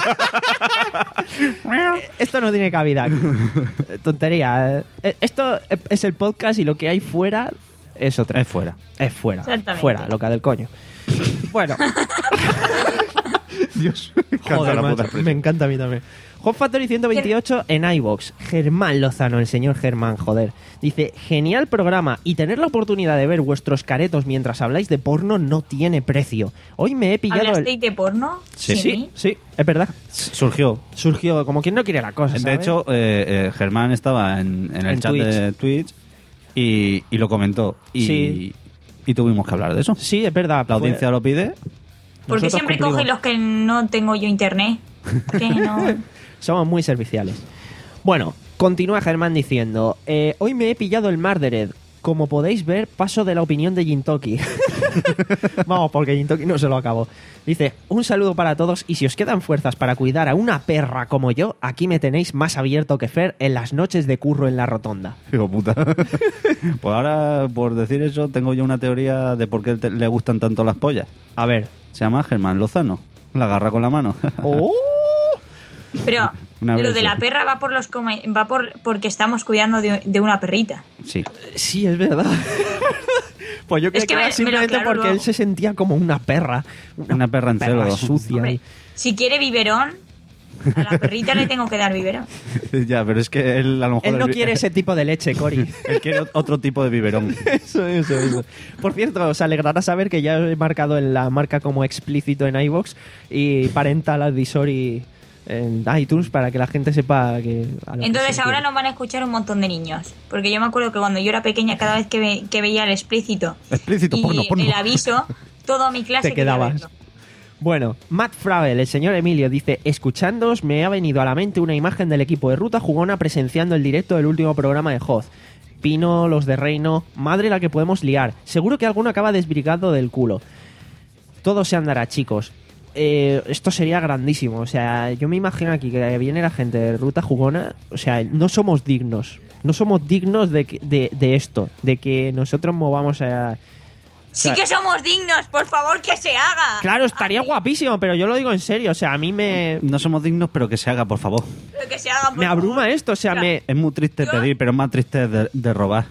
Speaker 2: Esto no tiene cabida. Tontería. Eh, Esto es el podcast y lo que hay fuera es otra.
Speaker 3: Es fuera.
Speaker 2: Es fuera.
Speaker 4: Exactamente.
Speaker 2: Fuera, loca del coño. Bueno.
Speaker 3: Dios, me encanta
Speaker 2: Joder,
Speaker 3: la
Speaker 2: macho,
Speaker 3: puta expresión.
Speaker 2: me encanta a mí también. Hot Factory ciento veintiocho en iVoox. Germán Lozano, el señor Germán, joder. Dice, genial programa y tener la oportunidad de ver vuestros caretos mientras habláis de porno no tiene precio. Hoy me he pillado el...
Speaker 4: ¿Hablasteis de porno?
Speaker 3: Sí.
Speaker 2: Sí, sí, es verdad.
Speaker 3: Surgió.
Speaker 2: Surgió como quien no quiere la cosa,
Speaker 3: De
Speaker 2: ¿sabes?
Speaker 3: hecho, eh, eh, Germán estaba en, en el
Speaker 2: En
Speaker 3: chat
Speaker 2: Twitch.
Speaker 3: de Twitch y, y lo comentó. Y,
Speaker 2: Sí.
Speaker 3: y tuvimos que hablar de eso.
Speaker 2: Sí, es verdad.
Speaker 3: La audiencia
Speaker 2: fue-
Speaker 3: lo pide.
Speaker 4: Porque
Speaker 2: Nosotros
Speaker 4: siempre
Speaker 2: cumplimos.
Speaker 4: cogen los que no tengo yo internet. Que no...
Speaker 2: Somos muy serviciales. Bueno, continúa Germán diciendo, eh, hoy me he pillado el Mardered. Como podéis ver, paso de la opinión de Jintoki. Vamos, porque Jintoki no se lo acabó. Dice, un saludo para todos y si os quedan fuerzas para cuidar a una perra como yo, aquí me tenéis más abierto que Fer en las noches de curro en la rotonda.
Speaker 3: Hijo puta. Pues ahora, por decir eso, tengo yo una teoría de por qué te- le gustan tanto las pollas.
Speaker 2: A ver.
Speaker 3: Se llama Germán Lozano. La agarra con la mano.
Speaker 2: ¡Oh!
Speaker 4: Pero
Speaker 3: Una
Speaker 4: lo
Speaker 3: vez,
Speaker 4: de
Speaker 3: sí.
Speaker 4: la perra va por los come- va por porque estamos cuidando de, de una perrita.
Speaker 3: Sí.
Speaker 2: Sí, es verdad. Pues yo creo
Speaker 4: Es que
Speaker 2: que,
Speaker 4: me-
Speaker 2: era
Speaker 4: me lo
Speaker 2: simplemente
Speaker 4: aclaro
Speaker 2: porque
Speaker 4: luego.
Speaker 2: él se sentía como una perra.
Speaker 3: Una perra en celo.
Speaker 2: sucia.
Speaker 4: Hombre, si quiere biberón, a la perrita le tengo que dar biberón.
Speaker 3: Ya, pero es que él a lo mejor...
Speaker 2: Él no
Speaker 3: el-
Speaker 2: quiere ese tipo de leche, Cory.
Speaker 3: Él quiere otro tipo de biberón.
Speaker 2: Eso, eso, eso. Por cierto, os alegrará saber que ya he marcado en la marca como explícito en iVoox y parental advisory en iTunes para que la gente sepa que... a lo que
Speaker 4: Entonces
Speaker 2: se
Speaker 4: ahora
Speaker 2: refiere.
Speaker 4: nos van a escuchar un montón de niños. Porque yo me acuerdo que cuando yo era pequeña, cada vez que, ve- que veía el explícito
Speaker 3: Explícito,
Speaker 4: y
Speaker 3: porno, porno.
Speaker 4: el aviso, toda mi clase
Speaker 2: Te
Speaker 4: quería
Speaker 2: quedabas.
Speaker 4: verlo.
Speaker 2: Bueno, Matt Fravel, el señor Emilio, dice, escuchándoos me ha venido a la mente una imagen del equipo de Ruta Jugona presenciando el directo del último programa de Hoz. Pino, los de Reino, madre la que podemos liar. Seguro que alguno acaba desbrigado del culo. Todo se andará, chicos. Eh, esto sería grandísimo. O sea, yo me imagino aquí que viene la gente de Ruta Jugona. O sea, no somos dignos. No somos dignos de, que- de, de esto. De que nosotros movamos a...
Speaker 4: Sí
Speaker 2: Claro.
Speaker 4: que somos dignos, por favor, que se haga.
Speaker 2: Claro, estaría
Speaker 4: Ay,
Speaker 2: guapísimo, pero yo lo digo en serio. O sea, a mí me...
Speaker 3: No somos dignos, pero que se haga, por favor.
Speaker 4: pero que se haga, por
Speaker 2: Me
Speaker 4: favor.
Speaker 2: abruma esto. O sea, me...
Speaker 3: Es muy triste
Speaker 4: Yo-
Speaker 3: pedir, pero es más triste de, de robar.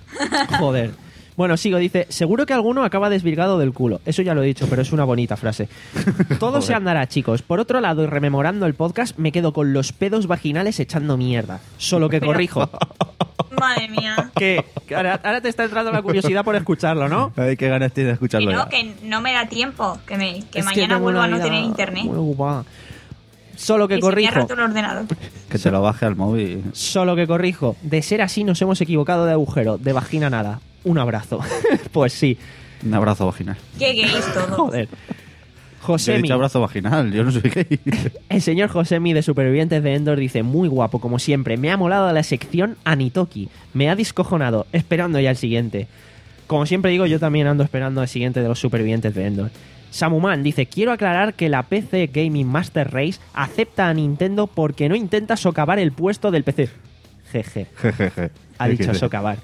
Speaker 2: Joder. Bueno, sigo, dice, seguro que alguno acaba desvirgado del culo. Eso ya lo he dicho, pero es una bonita frase. Todo se andará, chicos. Por otro lado, y rememorando el podcast, me quedo con los pedos vaginales echando mierda. Solo que
Speaker 4: Pero-
Speaker 2: corrijo.
Speaker 4: Madre mía.
Speaker 2: Que que ahora, ahora te está entrando la curiosidad por escucharlo, ¿no?
Speaker 3: Ay, qué ganas tiene de
Speaker 4: Que
Speaker 3: escucharlo
Speaker 4: no,
Speaker 3: ya.
Speaker 4: que no me da tiempo. Que, me, que
Speaker 2: Es
Speaker 4: mañana
Speaker 2: tengo
Speaker 4: vuelvo
Speaker 2: una
Speaker 4: a no
Speaker 2: vida
Speaker 4: tener internet.
Speaker 2: muy ocupada. Solo que
Speaker 4: Y se me ha
Speaker 2: corrijo.
Speaker 4: roto el ordenador.
Speaker 3: Que te lo baje al móvil.
Speaker 2: Solo que corrijo. De ser así nos hemos equivocado de agujero. De vagina nada. Un abrazo. Pues sí.
Speaker 3: Un abrazo vaginal.
Speaker 4: Qué gays todo.
Speaker 2: Joder.
Speaker 3: Yo he
Speaker 2: Josemi.
Speaker 3: dicho abrazo vaginal, yo no soy gay.
Speaker 2: El señor Josemi de Supervivientes de Endor dice, muy guapo como siempre, me ha molado la sección Anitoki, me ha discojonado, esperando ya el siguiente. Como siempre digo, yo también ando esperando el siguiente de los Supervivientes de Endor. Samuman dice, quiero aclarar que la P C Gaming Master Race acepta a Nintendo porque no intenta socavar el puesto del P C. Jeje.
Speaker 3: Jejeje.
Speaker 2: Ha dicho socavar.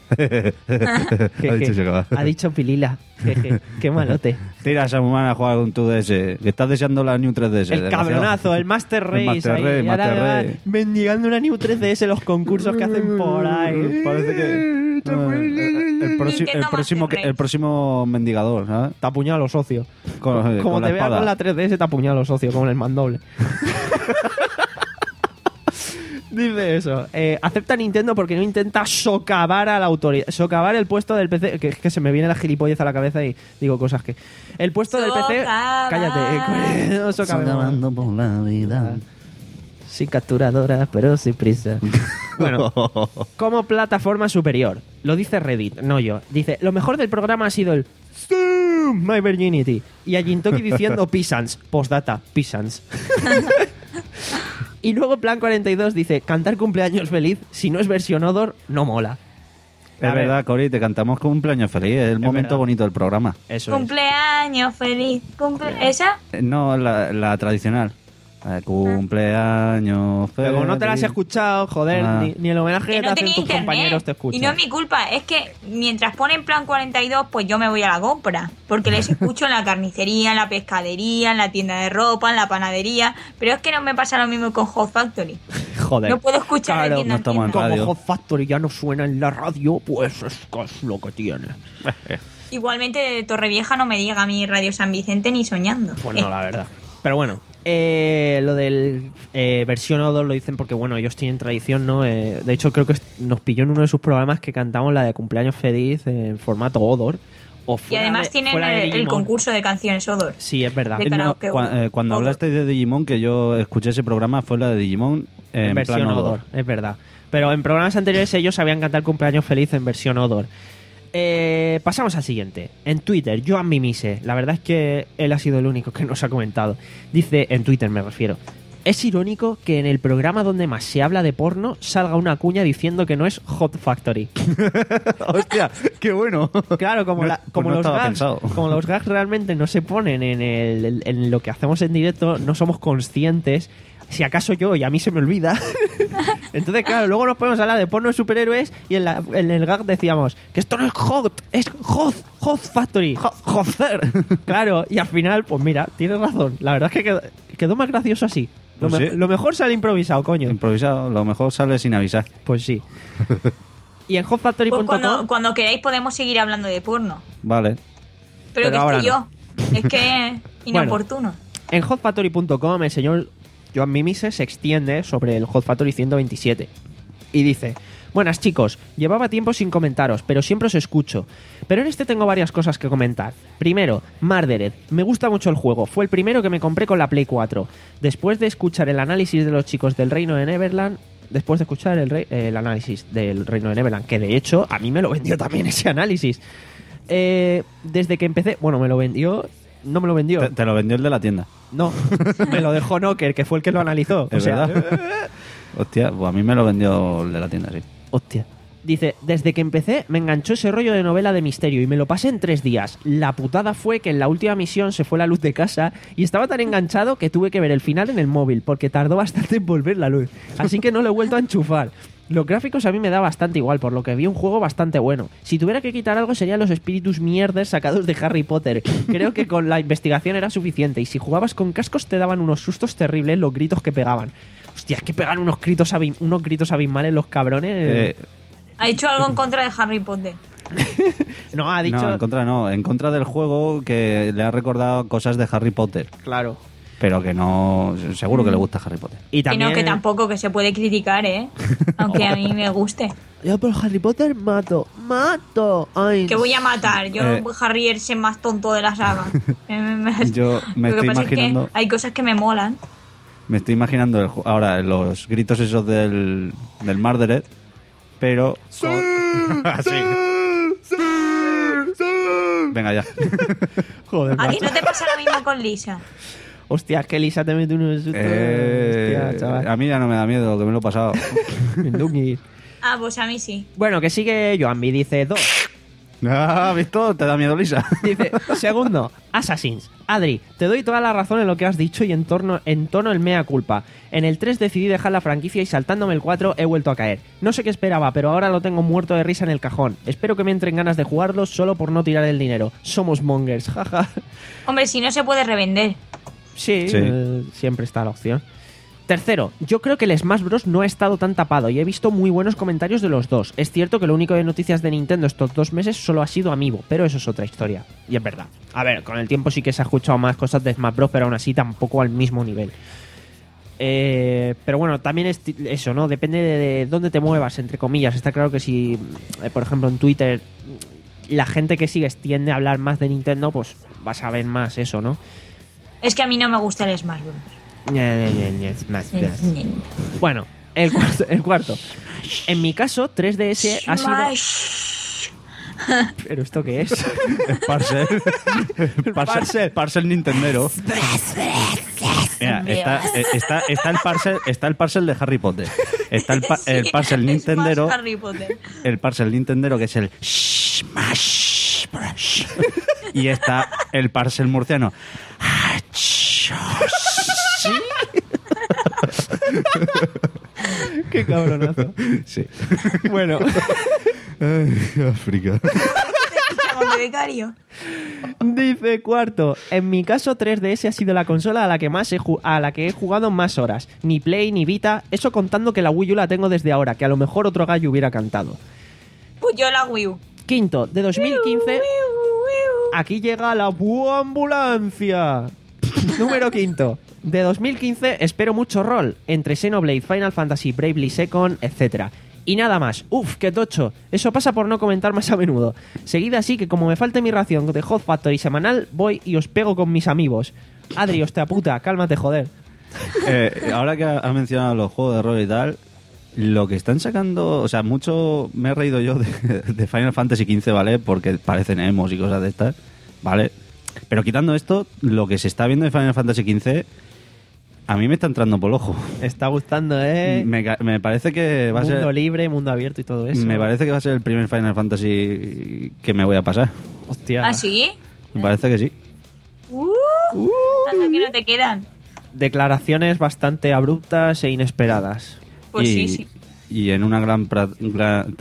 Speaker 3: Ha dicho socavar.
Speaker 2: Ha dicho pilila. Jeje. Qué malote.
Speaker 3: Tira a Samuman a jugar con tu D S. Que estás deseando la New tres D S.
Speaker 2: El
Speaker 3: desgraciado.
Speaker 2: cabronazo, el Master Race.
Speaker 3: El Master
Speaker 2: ahí,
Speaker 3: Race,
Speaker 2: y ahora
Speaker 3: Master
Speaker 2: va
Speaker 3: Race.
Speaker 2: mendigando una New tres D S los concursos que hacen por ahí.
Speaker 3: Parece que. Ah, el, el próximo, el,
Speaker 4: Nintendo
Speaker 3: próximo,
Speaker 4: Master
Speaker 3: que- el próximo mendigador, ¿sabes?
Speaker 2: Te apuñalo, socio.
Speaker 3: Con,
Speaker 2: Como
Speaker 3: con la
Speaker 2: te vea
Speaker 3: espada.
Speaker 2: con la tres D S, te apuñalo, socio, como en el mandoble. Dice eso. Eh, acepta Nintendo porque no intenta socavar a la autoridad. Socavar el puesto del P C. Que es que se me viene la gilipollez a la cabeza y digo cosas que. El puesto del P C.
Speaker 4: Socavar.
Speaker 2: Cállate. eh, no socavemos.
Speaker 3: Socavando por la vida.
Speaker 2: Sin capturadora, pero sin prisa. Bueno, como plataforma superior. Lo dice Reddit, no yo. Dice, lo mejor del programa ha sido el Zoom, My Virginity. Y a Jintoki diciendo Pisans. Postdata, Pisans. Y luego Plan cuarenta y dos dice, cantar cumpleaños feliz, si no es versión Odor, no mola. A
Speaker 3: Es
Speaker 2: ver,
Speaker 3: verdad, Cori, te cantamos cumpleaños feliz. Es el momento
Speaker 2: verdad.
Speaker 3: bonito del programa.
Speaker 2: Eso es.
Speaker 4: Cumpleaños feliz. Cumple... ¿Esa?
Speaker 3: Eh, No, la, la tradicional. Eh, cumpleaños feliz.
Speaker 2: Pero como no te la has escuchado, joder,
Speaker 3: Ah.
Speaker 2: ni, ni el homenaje que,
Speaker 4: Que
Speaker 2: te
Speaker 4: no
Speaker 2: hacen
Speaker 4: tenía
Speaker 2: tus
Speaker 4: internet.
Speaker 2: compañeros te escuchan.
Speaker 4: Y no es mi culpa, es que mientras ponen Plan cuarenta y dos, pues yo me voy a la compra. Porque les escucho en la carnicería, en la pescadería, en la tienda de ropa, en la panadería. Pero es que no me pasa lo mismo con Hot Factory.
Speaker 2: Joder.
Speaker 4: No puedo escuchar
Speaker 2: Claro,
Speaker 4: a tienda
Speaker 3: no estamos en
Speaker 4: tienda.
Speaker 3: radio.
Speaker 2: Como Hot Factory ya no suena en la radio, pues es que es lo que tiene.
Speaker 4: Igualmente de Torrevieja no me diga a mí Radio San Vicente ni soñando.
Speaker 2: Pues no, la verdad. Pero bueno, eh, lo del eh, versión O dos lo dicen porque, bueno, ellos tienen tradición, ¿no? Eh, de hecho, creo que nos pilló en uno de sus programas que cantamos la de cumpleaños feliz en formato Odor. O
Speaker 4: Y
Speaker 2: fuera
Speaker 4: además
Speaker 2: de-
Speaker 4: tienen
Speaker 2: fuera de
Speaker 4: el, el
Speaker 2: Digimon.
Speaker 4: concurso de canciones Odor.
Speaker 2: Sí, es verdad.
Speaker 4: De
Speaker 3: Eh, no,
Speaker 4: karaoke.
Speaker 3: cua- eh, cuando
Speaker 4: Odor.
Speaker 3: hablaste de Digimon, que yo escuché ese programa, fue la de Digimon en,
Speaker 2: En versión
Speaker 3: plan
Speaker 2: Odor.
Speaker 3: Odor.
Speaker 2: Es verdad. Pero en programas anteriores ellos sabían cantar cumpleaños feliz en versión Odor. Eh, pasamos al siguiente. En Twitter, Joan Mimise. La verdad es que él ha sido el único que nos ha comentado. Dice, en Twitter me refiero. Es irónico que en el programa donde más se habla de porno salga una cuña diciendo que no es Hot Factory.
Speaker 3: ¡Hostia! ¡Qué bueno!
Speaker 2: Claro, como,
Speaker 3: No,
Speaker 2: la-
Speaker 3: pues
Speaker 2: como,
Speaker 3: no
Speaker 2: los
Speaker 3: estaba
Speaker 2: gags,
Speaker 3: pensado.
Speaker 2: como los gags realmente no se ponen en, el- en lo que hacemos en directo, no somos conscientes. Si acaso yo, y a mí se me olvida. Entonces, claro, luego nos podemos hablar de porno de superhéroes y en, la- en el gag decíamos que esto no es hot, es hot, hot factory. Joder. Claro, y al final, pues mira, tienes razón. La verdad es que quedó, quedó más gracioso así. Lo,
Speaker 3: Pues
Speaker 2: me-
Speaker 3: sí.
Speaker 2: lo mejor sale improvisado, coño.
Speaker 3: Improvisado, lo mejor sale sin avisar.
Speaker 2: Pues sí. Y en hotfactory punto com...
Speaker 4: Pues cuando, cuando queráis podemos seguir hablando de porno.
Speaker 3: Vale.
Speaker 4: Pero,
Speaker 2: Pero
Speaker 4: que
Speaker 2: ahora
Speaker 4: estoy yo. Es que inoportuno.
Speaker 2: En hotfactory punto com el señor Joan Mimise se extiende sobre el Hot Factory ciento veintisiete y dice: buenas chicos, llevaba tiempo sin comentaros, pero siempre os escucho. Pero en este tengo varias cosas que comentar. Primero, Murdered. Me gusta mucho el juego, fue el primero que me compré con la Play cuatro. Después de escuchar el análisis de los chicos del Reino de Neverland, después de escuchar el, rey- el análisis del Reino de Neverland, que de hecho a mí me lo vendió también ese análisis. Eh, desde que empecé, bueno, me lo vendió, no me lo vendió.
Speaker 3: Te, te lo vendió el de la tienda.
Speaker 2: No, me lo dejó Knocker, que fue el que lo analizó.
Speaker 3: ¿Es
Speaker 2: o sea,
Speaker 3: verdad? Hostia, pues a mí me lo vendió el de la tienda, sí.
Speaker 2: hostia. Dice, desde que empecé me enganchó ese rollo de novela de misterio y me lo pasé en tres días. La putada fue que en la última misión se fue la luz de casa y estaba tan enganchado que tuve que ver el final en el móvil porque tardó bastante en volver la luz. Así que no lo he vuelto a enchufar. Los gráficos a mí me da bastante igual, por lo que vi un juego bastante bueno. Si tuviera que quitar algo serían los espíritus mierdes sacados de Harry Potter. Creo que con la investigación era suficiente y si jugabas con cascos te daban unos sustos terribles los gritos que pegaban. Hostia, es que pegan unos gritos, abim- unos gritos abismales los cabrones.
Speaker 3: Eh,
Speaker 4: Ha hecho algo en contra de Harry Potter.
Speaker 2: no, ha dicho...
Speaker 3: No, en contra no. En contra del juego que le ha recordado cosas de Harry Potter.
Speaker 2: Claro.
Speaker 3: Pero que no... Seguro que le gusta Harry Potter.
Speaker 2: Y
Speaker 4: Que
Speaker 2: también...
Speaker 4: no, que tampoco, que se puede criticar, ¿eh? Aunque a mí me guste.
Speaker 2: Yo por Harry Potter mato, mato. Ay,
Speaker 4: Que voy a matar. Yo,
Speaker 3: Eh.
Speaker 4: Harry, es el más tonto de la saga. Eh, me-
Speaker 3: Yo me
Speaker 4: Lo que
Speaker 3: estoy
Speaker 4: pasa
Speaker 3: imaginando...
Speaker 4: es que hay cosas que me molan.
Speaker 3: Me estoy imaginando el ju- ahora los gritos esos del, del Murdered, pero... con- Así. Venga ya.
Speaker 2: Joder,
Speaker 4: ¿A ti
Speaker 2: macho.
Speaker 4: no te pasa lo mismo con Lisa?
Speaker 2: Hostia, que Lisa te mete unos sustos.
Speaker 3: Eh,
Speaker 2: Hostia, chaval.
Speaker 3: a mí ya no me da miedo, que me lo he pasado.
Speaker 2: Mendungui.
Speaker 4: Ah, pues a mí sí.
Speaker 2: Bueno, que sigue Joanmi, dice dos.
Speaker 3: Ah, ¿visto? ¿Te da miedo, Lisa?
Speaker 2: Dice, segundo, Assassins. Adri, te doy toda la razón en lo que has dicho y en, torno, en tono el mea culpa. En el tres decidí dejar la franquicia y saltándome el cuatro he vuelto a caer. No sé qué esperaba, pero ahora lo tengo muerto de risa en el cajón. Espero que me entren ganas de jugarlo solo por no tirar el dinero. Somos mongers, jaja.
Speaker 4: Hombre, si no se puede revender.
Speaker 2: Sí,
Speaker 3: Sí.
Speaker 2: eh, siempre está la opción. Tercero, yo creo que el Smash Bros. No ha estado tan tapado y he visto muy buenos comentarios de los dos. Es cierto que lo único de noticias de Nintendo estos dos meses solo ha sido Amiibo, pero eso es otra historia. Y es verdad. A ver, con el tiempo sí que se ha escuchado más cosas de Smash Bros., pero aún así tampoco al mismo nivel. Eh, pero bueno, también es ti- eso, ¿no? Depende de, de dónde te muevas, entre comillas. Está claro que si, eh, por ejemplo, en Twitter la gente que sigues tiende a hablar más de Nintendo, pues vas a ver más eso, ¿no?
Speaker 4: Es que a mí no me gusta el Smash Bros.
Speaker 2: Ña, ña, ña, ña, Smash Bros. Bueno, el cuarto, el cuarto. En mi caso, tres D S ha sido...
Speaker 4: Smash.
Speaker 2: ¿Pero esto qué es?
Speaker 3: Es Parcel. Parcel. Parcel Nintendero. Mira, está, eh, está, está, el parcel, está el parcel de Harry Potter. Está el, pa- el
Speaker 4: Sí,
Speaker 3: parcel
Speaker 4: es más
Speaker 3: Nintendero.
Speaker 4: Harry Potter.
Speaker 3: El parcel Nintendero, que es el Smash Bros. Y está el parcel murciano.
Speaker 2: Qué cabronazo.
Speaker 3: Sí.
Speaker 2: Bueno,
Speaker 3: África.
Speaker 4: hablamos de becario.
Speaker 2: Dice cuarto, en mi caso tres D S ha sido la consola a la que más he ju- a la que he jugado más horas. Ni Play ni Vita, eso contando que la Wii U la tengo desde ahora, que a lo mejor otro gallo hubiera cantado.
Speaker 4: Pues yo la Wii U.
Speaker 2: Quinto, de dos mil quince, aquí llega la ambulancia. Número quinto, de dos mil quince espero mucho rol, entre Xenoblade, Final Fantasy, Bravely Second, etcétera. Y nada más. Uf, qué tocho. Eso pasa por no comentar más a menudo. Seguid así que como me falte mi ración de Hot Factory semanal, voy y os pego con mis amigos. Adri, hostia puta, cálmate, joder.
Speaker 3: Eh, ahora que has mencionado los juegos de rol y tal, lo que están sacando, o sea, mucho me he reído yo de, de Final Fantasy quince, ¿vale? Porque parecen emos y cosas de estas, ¿vale? Pero quitando esto, lo que se está viendo de Final Fantasy quince, a mí me está entrando por el ojo.
Speaker 2: Está gustando, ¿eh?
Speaker 3: Me, ca- me parece que va a
Speaker 2: Mundo
Speaker 3: ser...
Speaker 2: libre, mundo abierto y todo eso.
Speaker 3: Me parece que va a ser el primer Final Fantasy que me voy a pasar.
Speaker 2: Hostia.
Speaker 4: ¿Ah, sí?
Speaker 3: Me parece que sí.
Speaker 4: Uh, anda que no te quedan.
Speaker 2: Declaraciones bastante abruptas e inesperadas.
Speaker 4: Pues
Speaker 3: y,
Speaker 4: sí, sí.
Speaker 3: Y en una gran, pra- gran,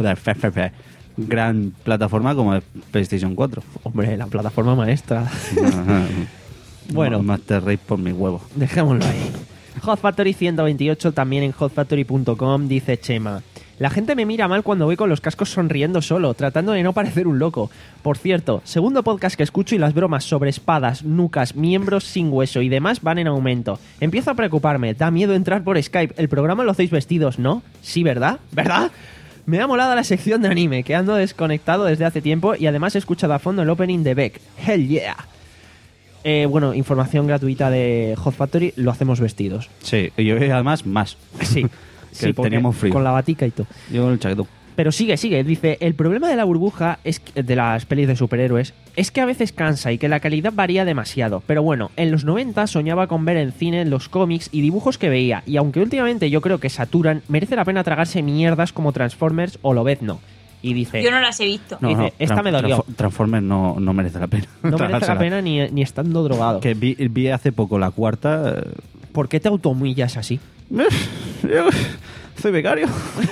Speaker 3: gran plataforma como es PlayStation cuatro.
Speaker 2: Hombre, la plataforma maestra. Bueno.
Speaker 3: Master Race por mi huevo.
Speaker 2: Dejémoslo ahí. Hot Factory ciento veintiocho, también en hot factory punto com, dice Chema. La gente me mira mal cuando voy con los cascos sonriendo solo, tratando de no parecer un loco. Por cierto, segundo podcast que escucho y las bromas sobre espadas, nucas, miembros sin hueso y demás van en aumento. Empiezo a preocuparme, da miedo entrar por Skype. El programa lo hacéis vestidos, ¿no? Sí, ¿verdad? ¿Verdad? Me ha molado la sección de anime, que ando desconectado desde hace tiempo y además he escuchado a fondo el opening de Beck. Hell yeah. Eh, bueno, información gratuita de Hot Factory, lo hacemos vestidos.
Speaker 3: Sí, y yo además más.
Speaker 2: Sí,
Speaker 3: Que
Speaker 2: sí, porque
Speaker 3: teníamos frío.
Speaker 2: con la batica y todo.
Speaker 3: Yo con el chaquetón.
Speaker 2: Pero sigue, sigue. Dice, el problema de la burbuja es que- de las pelis de superhéroes es que a veces cansa y que la calidad varía demasiado. Pero bueno, en los noventa soñaba con ver en cine los cómics y dibujos que veía. Y aunque últimamente yo creo que saturan, merece la pena tragarse mierdas como Transformers o Lobezno. Y dice,
Speaker 4: Yo no las he visto.
Speaker 2: No. Dice, esta me dolió.
Speaker 3: Transfo- Transformers no, no merece la pena.
Speaker 2: no merece la
Speaker 3: tragársela.
Speaker 2: pena ni, ni estando drogado.
Speaker 3: Que vi, vi hace poco la cuarta. eh,
Speaker 2: ¿Por qué te automillas así?
Speaker 3: Yo soy becario.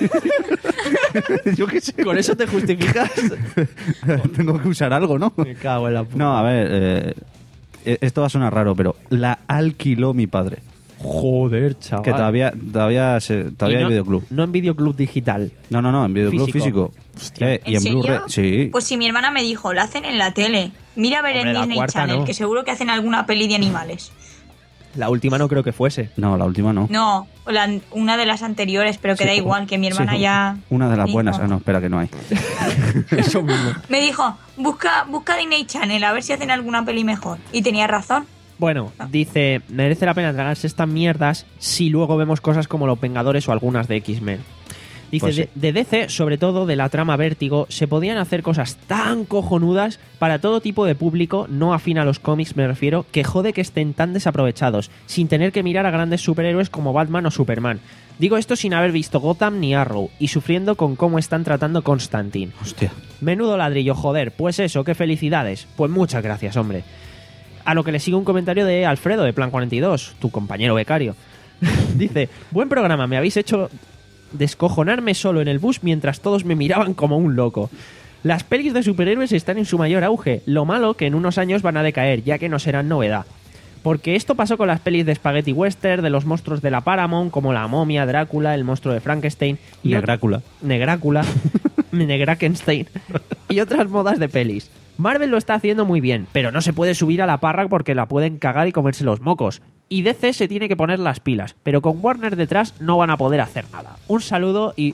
Speaker 3: Yo qué sé.
Speaker 2: ¿Con eso te justificas?
Speaker 3: Tengo que usar algo, ¿no?
Speaker 2: Me cago en la puta.
Speaker 3: No, a ver, eh, eh, esto va a sonar raro, pero la alquiló mi padre.
Speaker 2: Joder, chaval.
Speaker 3: Que todavía todavía se, todavía
Speaker 2: Y no,
Speaker 3: hay videoclub.
Speaker 2: No en videoclub digital.
Speaker 3: No, no, no, en videoclub
Speaker 2: Físico.
Speaker 3: físico. Eh, y
Speaker 4: ¿En
Speaker 3: en
Speaker 4: serio?
Speaker 3: Blu-ray, sí.
Speaker 4: Pues si mi hermana me dijo, la hacen en la tele. Mira a ver
Speaker 2: Hombre,
Speaker 4: en
Speaker 2: la
Speaker 4: Disney
Speaker 2: cuarta
Speaker 4: Channel,
Speaker 2: no.
Speaker 4: que seguro que hacen alguna peli de animales.
Speaker 2: La última no creo que fuese.
Speaker 3: No, la última no.
Speaker 4: No, la- una de las anteriores, pero que
Speaker 3: Sí,
Speaker 4: da igual, que mi hermana
Speaker 3: sí,
Speaker 4: ya...
Speaker 3: Una de las
Speaker 4: dijo.
Speaker 3: buenas. Ah, no, espera, que no hay.
Speaker 2: Eso mismo.
Speaker 4: Me dijo, busca, busca Disney Channel, a ver si hacen alguna peli mejor. Y tenía razón.
Speaker 2: Bueno, dice, merece la pena tragarse estas mierdas si luego vemos cosas como Los Vengadores o algunas de X-Men. Dice,
Speaker 3: Pues sí.
Speaker 2: de, de D C, sobre todo de la trama Vértigo, se podían hacer cosas tan cojonudas para todo tipo de público, no afín a los cómics me refiero, que jode que estén tan desaprovechados, sin tener que mirar a grandes superhéroes como Batman o Superman. Digo esto sin haber visto Gotham ni Arrow, y sufriendo con cómo están tratando Constantine.
Speaker 3: Hostia.
Speaker 2: Menudo ladrillo, joder, pues eso, qué felicidades. Pues muchas gracias, hombre. A lo que le sigue un comentario de Alfredo, de Plan cuarenta y dos, tu compañero becario. Dice, buen programa, me habéis hecho descojonarme solo en el bus mientras todos me miraban como un loco. Las pelis de superhéroes están en su mayor auge, lo malo que en unos años van a decaer, ya que no serán novedad. Porque esto pasó con las pelis de Spaghetti Western, de los monstruos de la Paramount, como La Momia, Drácula, El monstruo de Frankenstein... y
Speaker 3: Negrácula.
Speaker 2: ot- Negrácula. Negrakenstein. Y otras modas de pelis. Marvel lo está haciendo muy bien, pero no se puede subir a la parra porque la pueden cagar y comerse los mocos. Y D C se tiene que poner las pilas, pero con Warner detrás no van a poder hacer nada. Un saludo y...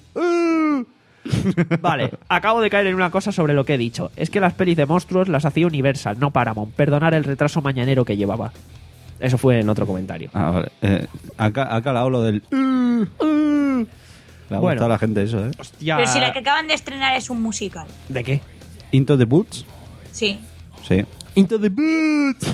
Speaker 2: Vale, acabo de caer en una cosa sobre lo que he dicho. Es que las pelis de monstruos las hacía Universal, no Paramount. Perdonar el retraso mañanero que llevaba. Eso fue en otro comentario.
Speaker 3: Ah, vale. Eh, acá, acá la lo del... Le ha
Speaker 2: Bueno.
Speaker 3: gustado a la gente eso, ¿eh?
Speaker 2: Hostia.
Speaker 4: Pero si la que acaban de estrenar es un musical.
Speaker 2: ¿De qué?
Speaker 3: Into the Boots.
Speaker 4: Sí.
Speaker 3: Sí.
Speaker 2: Into the Boots.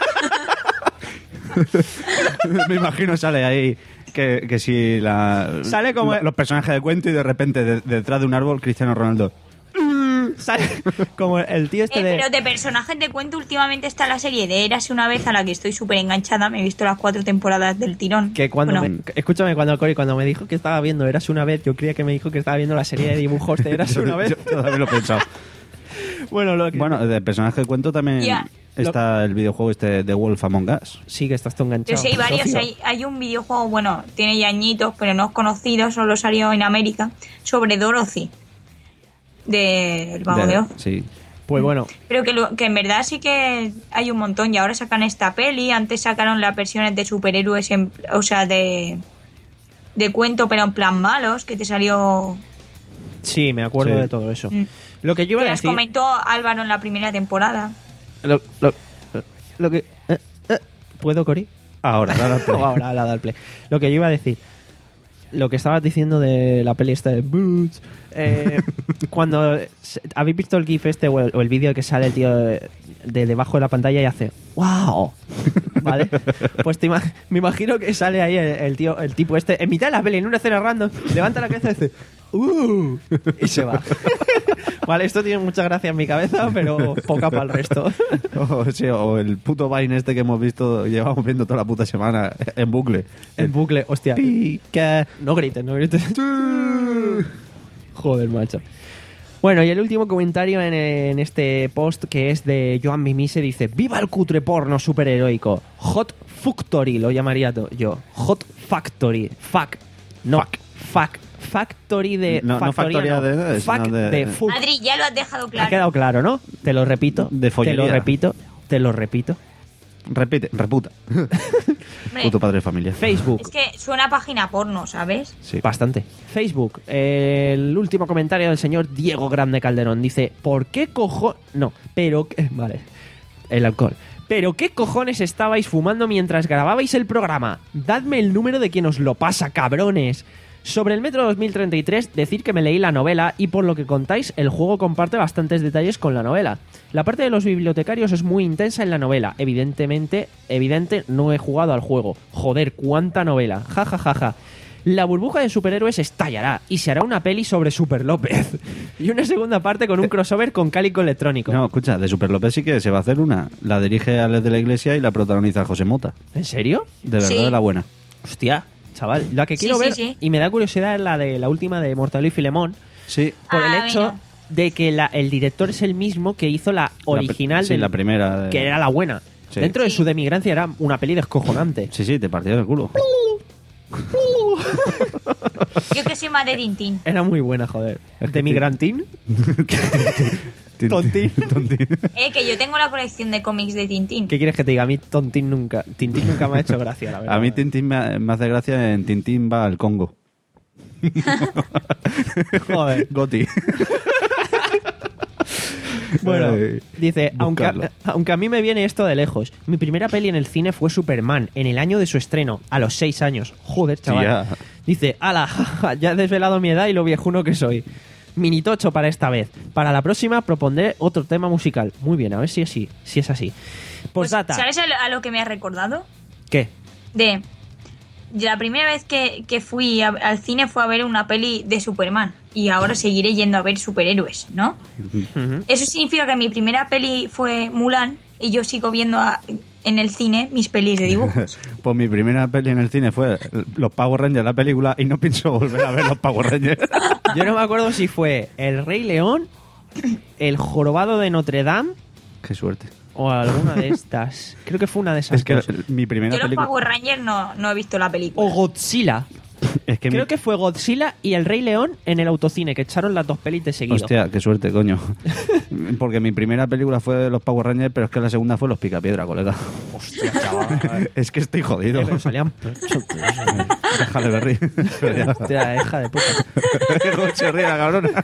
Speaker 3: Me imagino sale ahí que, que si la...
Speaker 2: Sale como-
Speaker 3: lo- los personajes de cuento y de repente de- detrás de un árbol Cristiano Ronaldo.
Speaker 2: ¿Sabes? Como el tío este
Speaker 4: Eh,
Speaker 2: de...
Speaker 4: pero de personajes de cuento últimamente está la serie de Érase una vez, a la que estoy súper enganchada. Me he visto las cuatro temporadas del tirón.
Speaker 2: Que cuando
Speaker 4: Bueno,
Speaker 2: me- escúchame, cuando Cory cuando me dijo que estaba viendo Érase una vez, yo creía que me dijo que estaba viendo la serie de dibujos de Érase una vez.
Speaker 3: Yo todavía lo he pensado.
Speaker 2: Bueno, lo que...
Speaker 3: Bueno, de personaje de cuento también
Speaker 4: Ya.
Speaker 3: está el videojuego este de Wolf Among Us.
Speaker 2: Sí, que estás tú enganchado.
Speaker 4: Pero sí, hay varios.
Speaker 2: socio.
Speaker 4: Hay, hay un videojuego, bueno, tiene ya añitos, pero no es conocido, solo salió en América, sobre Dorothy. Del Mago de,
Speaker 3: De-
Speaker 4: Oz.
Speaker 3: Sí.
Speaker 2: Pues bueno,
Speaker 4: Pero que, lo- que en verdad sí que hay un montón. Y ahora sacan esta peli. Antes sacaron las versiones de superhéroes, en- o sea, de, de cuento, pero en plan malos, que te salió...
Speaker 2: sí, me acuerdo
Speaker 3: Sí.
Speaker 2: de todo eso.
Speaker 4: Mm.
Speaker 2: Lo que yo iba
Speaker 4: Que
Speaker 2: a
Speaker 4: las
Speaker 2: decir...
Speaker 4: comentó Álvaro en la primera temporada.
Speaker 2: Lo, lo- lo que... eh, eh, ¿Puedo, Cori?
Speaker 3: Ahora, dale al play.
Speaker 2: O ahora, ahora, dale play. Lo que yo iba a decir... Lo que estabas diciendo de la peli esta de Boots... Eh, cuando... se- ¿Habéis visto el gif este o el, o el vídeo que sale el tío de, de debajo de la pantalla y hace... ¡Wow! ¿Vale? Pues te ima- me imagino que sale ahí el, el tío, el tipo este, en mitad de la peli, en una escena random, levanta la cabeza y dice... ¡Uh! Y se va. Vale, esto tiene mucha gracia en mi cabeza, pero poca para el resto.
Speaker 3: O, sí, o el puto Vine este que hemos visto, llevamos viendo toda la puta semana en bucle.
Speaker 2: En bucle, hostia.
Speaker 3: Pica.
Speaker 2: No grites, no grites. Joder, macho. Bueno, y el último comentario en, en este post, que es de Joan Mimise, dice: ¡viva el cutre porno superheroico! Hot Factory, lo llamaría to- yo. Hot Factory. Fuck. No. Fuck. Factory de...
Speaker 3: No, no factoría
Speaker 2: no.
Speaker 3: de-
Speaker 2: Fuck
Speaker 3: sino de-
Speaker 2: de... fuck.
Speaker 4: Adri, ya lo has dejado
Speaker 2: Ha
Speaker 4: claro.
Speaker 2: quedado claro, ¿no? Te lo repito.
Speaker 3: De
Speaker 2: te
Speaker 3: follería.
Speaker 2: lo repito. Te lo repito.
Speaker 3: Repite, reputa.
Speaker 4: Hombre,
Speaker 3: Puto padre de familia.
Speaker 2: Facebook.
Speaker 4: es que suena a página porno, ¿sabes?
Speaker 3: Sí.
Speaker 2: Bastante. Facebook. eh, el último comentario del señor Diego Grande Calderón. Dice, ¿por qué cojo...? No, pero... Vale. El alcohol. ¿Pero qué cojones estabais fumando mientras grababais el programa? Dadme el número de quien os lo pasa, cabrones. Sobre el Metro dos mil treinta y tres, decir que me leí la novela y por lo que contáis, el juego comparte bastantes detalles con la novela. La parte de los bibliotecarios es muy intensa en la novela. Evidentemente, evidente, no he jugado al juego. Joder, cuánta novela. Ja, ja, ja, ja. La burbuja de superhéroes estallará y se hará una peli sobre Super López. Y una segunda parte con un crossover con Cálico Electrónico.
Speaker 3: No, escucha, de Super López sí que se va a hacer una. La dirige Alex de la Iglesia y la protagoniza José Mota.
Speaker 2: ¿En serio?
Speaker 3: De verdad,
Speaker 4: Sí.
Speaker 3: de la buena.
Speaker 2: Hostia, chaval. La que
Speaker 4: Sí,
Speaker 2: quiero
Speaker 4: sí,
Speaker 2: ver
Speaker 4: sí.
Speaker 2: y me da curiosidad es la de la última de Mortadelo y Filemón.
Speaker 3: Sí.
Speaker 2: Por
Speaker 4: Ah,
Speaker 2: el hecho
Speaker 4: mira.
Speaker 2: de que la- el director es el mismo que hizo la
Speaker 3: La
Speaker 2: original,
Speaker 3: pri- sí,
Speaker 2: del-
Speaker 3: la primera. de-
Speaker 2: que era la buena.
Speaker 3: Sí.
Speaker 2: Dentro de
Speaker 4: Sí.
Speaker 2: su demigrancia era una peli descojonante.
Speaker 3: Sí, sí, te partía del culo.
Speaker 4: Yo que soy más de Tintín.
Speaker 2: Era muy buena, joder.
Speaker 3: Es que
Speaker 2: ¿Demigrantín? Tontín.
Speaker 3: Tontín.
Speaker 4: Eh, que yo tengo la colección de cómics de Tintín.
Speaker 2: ¿Qué quieres que te diga? A mí Tontín nunca. Tintín nunca me ha hecho gracia, la verdad.
Speaker 3: A mí Tintín me, me hace gracia en Tintín va al Congo.
Speaker 2: Joder.
Speaker 3: Goti.
Speaker 2: Bueno,
Speaker 3: Ay,
Speaker 2: dice, aunque a,
Speaker 3: buscarlo.
Speaker 2: aunque a mí me viene esto de lejos, mi primera peli en el cine fue Superman, en el año de su estreno, a los seis años. Joder, chaval.
Speaker 3: ya.
Speaker 2: Dice, ala, jaja, ya he desvelado mi edad y lo viejuno que soy. Mini tocho para esta vez. Para la próxima propondré otro tema musical. Muy bien, a ver si es así. Si es así.
Speaker 4: Pues,
Speaker 2: Postdata.
Speaker 4: ¿sabes a lo, a lo que me ha recordado?
Speaker 2: ¿Qué?
Speaker 4: De la primera vez que, que fui a- al cine fue a ver una peli de Superman. Y ahora seguiré yendo a ver superhéroes, ¿no?
Speaker 2: Ujú.
Speaker 4: Eso significa que mi primera peli fue Mulan y yo sigo viendo a- en el cine mis pelis de dibujos.
Speaker 3: Pues mi primera peli en el cine fue Los Power Rangers, la película, y no pienso volver a ver Los Power Rangers.
Speaker 2: Yo no me acuerdo si fue El Rey León, El Jorobado de Notre Dame
Speaker 3: Qué suerte.
Speaker 2: o alguna de estas. Creo que fue una de esas
Speaker 3: Es que
Speaker 2: dos.
Speaker 3: mi primera
Speaker 4: Yo los
Speaker 3: película...
Speaker 4: Power Rangers no, no he visto la película.
Speaker 2: O Godzilla.
Speaker 3: Es que
Speaker 2: Creo
Speaker 3: mi-
Speaker 2: que fue Godzilla y El Rey León en el autocine, que echaron las dos pelis de seguido.
Speaker 3: Hostia, qué suerte, coño. Porque mi primera película fue Los Power Rangers, pero es que la segunda fue Los Picapiedra, colega.
Speaker 2: Hostia, chaval.
Speaker 3: Es que estoy jodido.
Speaker 2: Eh, pero salían...
Speaker 3: Déjale de reír.
Speaker 2: Hostia, hija de puta.
Speaker 3: ¿Cómo se ríe la cabrona?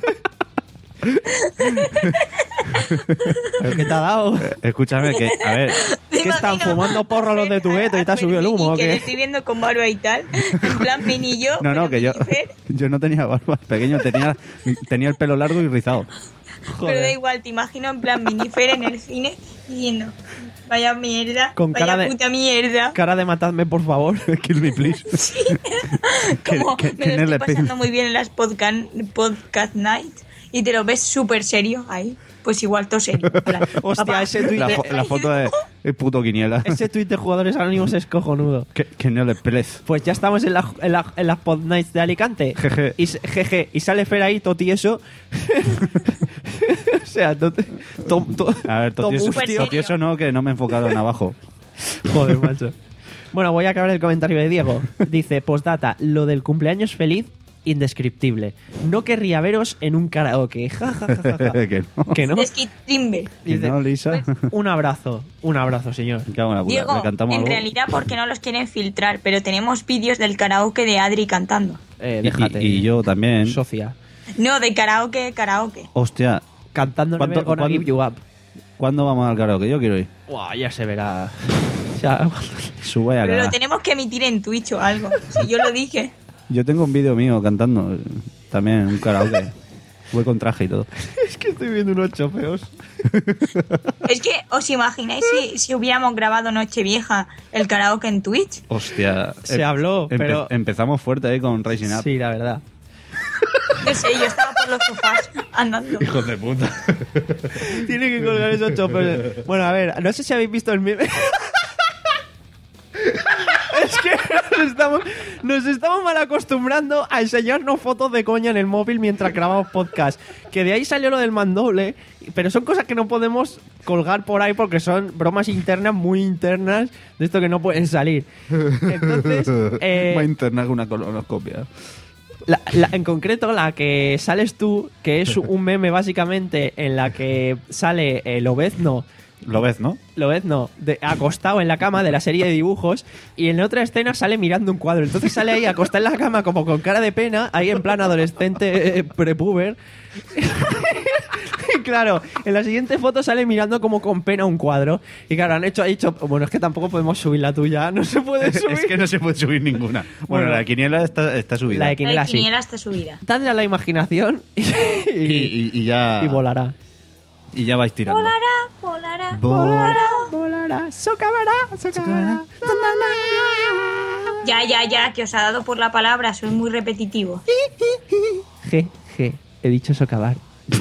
Speaker 2: ¿Pero qué te ha dado?
Speaker 3: Escúchame, que, a ver,
Speaker 4: ¿Te
Speaker 2: ¿Qué están
Speaker 4: imaginas
Speaker 2: fumando porro los de tu gueto y te ha subido el humo o
Speaker 4: Que
Speaker 2: qué?
Speaker 4: le estoy viendo con barba y tal. En plan mini yo.
Speaker 3: no, no,
Speaker 4: pero
Speaker 3: que yo,
Speaker 4: Jennifer,
Speaker 3: yo no tenía barba pequeño, tenía, tenía el pelo largo y rizado.
Speaker 4: Pero da igual, te imagino en plan minifer en el cine diciendo, vaya mierda,
Speaker 2: Con
Speaker 4: vaya
Speaker 2: cara de-
Speaker 4: puta mierda.
Speaker 2: Cara de matadme, por favor.
Speaker 3: Kill me, please. que-
Speaker 4: Como
Speaker 3: que-
Speaker 4: me
Speaker 3: que
Speaker 4: lo
Speaker 3: no le
Speaker 4: estoy pasando
Speaker 3: pin-
Speaker 4: muy bien en las podcast, podcast nights y te lo ves súper serio ahí. Pues igual tosería. en plan,
Speaker 2: Hostia,
Speaker 4: papá,
Speaker 2: ese tuit
Speaker 3: La,
Speaker 2: de,
Speaker 3: fo- la foto de el puto Quiniela.
Speaker 2: ese tuit de jugadores anónimos es cojonudo.
Speaker 3: que, que no le pelez.
Speaker 2: Pues ya estamos en, la, en, la, en las Pod Nights de Alicante.
Speaker 3: Jeje.
Speaker 2: Y, s- jeje, y sale Fer ahí, totieso. O sea, to, to, to-
Speaker 3: A ver, totieso,
Speaker 4: Súper serio.
Speaker 3: totieso no, que no me he enfocado en abajo.
Speaker 2: Joder, macho. Bueno, voy a acabar el comentario de Diego. Dice, postdata, lo del cumpleaños feliz, indescriptible. No querría veros en un karaoke. Ja, ja, ja, ja, ja.
Speaker 3: que no.
Speaker 2: Que no.
Speaker 4: Es que Trimble.
Speaker 3: Que
Speaker 2: Dice,
Speaker 3: no, Lisa.
Speaker 2: un abrazo, un abrazo, señor.
Speaker 3: Me cago en la puta.
Speaker 4: Diego,
Speaker 3: ¿Le cantamos
Speaker 4: en
Speaker 3: algo?
Speaker 4: realidad porque no los quieren filtrar, pero tenemos vídeos del karaoke de Adri cantando.
Speaker 2: Eh,
Speaker 3: Y-
Speaker 2: déjate.
Speaker 3: y, y yo también.
Speaker 2: Socia.
Speaker 4: No, de karaoke, karaoke.
Speaker 3: Hostia,
Speaker 2: Cantando
Speaker 3: ¿Cuánto-
Speaker 2: Never Gonna
Speaker 3: cuándo-
Speaker 2: Give You Up.
Speaker 3: ¿cuándo vamos al karaoke? Yo quiero ir.
Speaker 2: Buah, ya se verá. O sea,
Speaker 3: Sube a
Speaker 4: Pero lo
Speaker 3: cagar.
Speaker 4: tenemos que emitir en Twitch o algo. Si yo lo dije.
Speaker 3: Yo tengo un vídeo mío cantando. eh, También un karaoke. Voy con traje y todo.
Speaker 2: es que estoy viendo unos chopeos.
Speaker 4: Es que, ¿os imagináis si, si hubiéramos grabado Nochevieja el karaoke en Twitch?
Speaker 3: Hostia.
Speaker 2: Se
Speaker 3: em-
Speaker 2: habló,
Speaker 3: empe-
Speaker 2: pero-
Speaker 3: Empezamos fuerte ahí con Rising Up.
Speaker 2: Sí, la verdad.
Speaker 4: No sé, yo estaba por los sofás andando.
Speaker 3: Hijos de puta.
Speaker 2: Tiene que colgar esos choppers. Bueno, a ver, no sé si habéis visto el meme. Es que nos estamos, nos estamos mal acostumbrando a enseñarnos fotos de coña en el móvil mientras grabamos podcast. Que de ahí salió lo del mandoble, pero son cosas que no podemos colgar por ahí porque son bromas internas, muy internas, de esto que no pueden salir. Entonces, eh,
Speaker 3: Más interna que una colonoscopia.
Speaker 2: La- la- en concreto, la que sales tú, que es un meme básicamente en la que sale el Lobezno,
Speaker 3: Lo ves, ¿no?
Speaker 2: Lobezno de, acostado en la cama de la serie de dibujos, y en otra escena sale mirando un cuadro. Entonces sale ahí acostado en la cama como con cara de pena, ahí en plan adolescente eh, prepuber. Y claro, en la siguiente foto sale mirando como con pena un cuadro. Y claro, han hecho ahí chop- bueno, es que tampoco podemos subir la tuya, no se puede subir.
Speaker 3: Es que no se puede subir ninguna. Bueno,
Speaker 2: Bueno,
Speaker 3: la quiniela está, está subida.
Speaker 2: La de
Speaker 4: La
Speaker 2: Quiniela
Speaker 4: de
Speaker 2: sí.
Speaker 4: Quiniela está subida.
Speaker 2: Dadle a la imaginación y,
Speaker 3: Y, y- y ya.
Speaker 2: y volará.
Speaker 3: Y ya vais tirando.
Speaker 4: Volará, volará,
Speaker 3: Volará.
Speaker 2: Volará, socavará, socavará.
Speaker 4: Ya, ya, ya, que os ha dado por la palabra, soy muy repetitivo.
Speaker 2: G, G, he dicho socavar.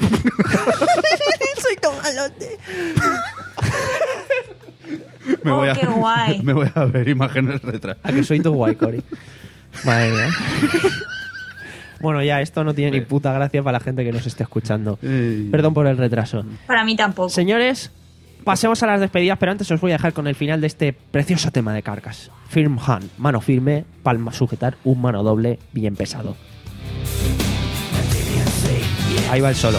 Speaker 2: Soy tomalote.
Speaker 3: Me
Speaker 4: Oh,
Speaker 3: voy a,
Speaker 4: qué guay.
Speaker 3: Me voy a ver imágenes detrás.
Speaker 2: A que soy tu guay, Cory. Madre mía. Bueno, ya, esto no tiene ni puta gracia para la gente que nos esté escuchando.
Speaker 3: Ey.
Speaker 2: Perdón por el retraso.
Speaker 4: Para mí tampoco.
Speaker 2: Señores, pasemos a las despedidas, pero antes os voy a dejar con el final de este precioso tema de Carcass. Firm hand, mano firme, palma sujetar, un mano doble bien pesado. Ahí va el solo.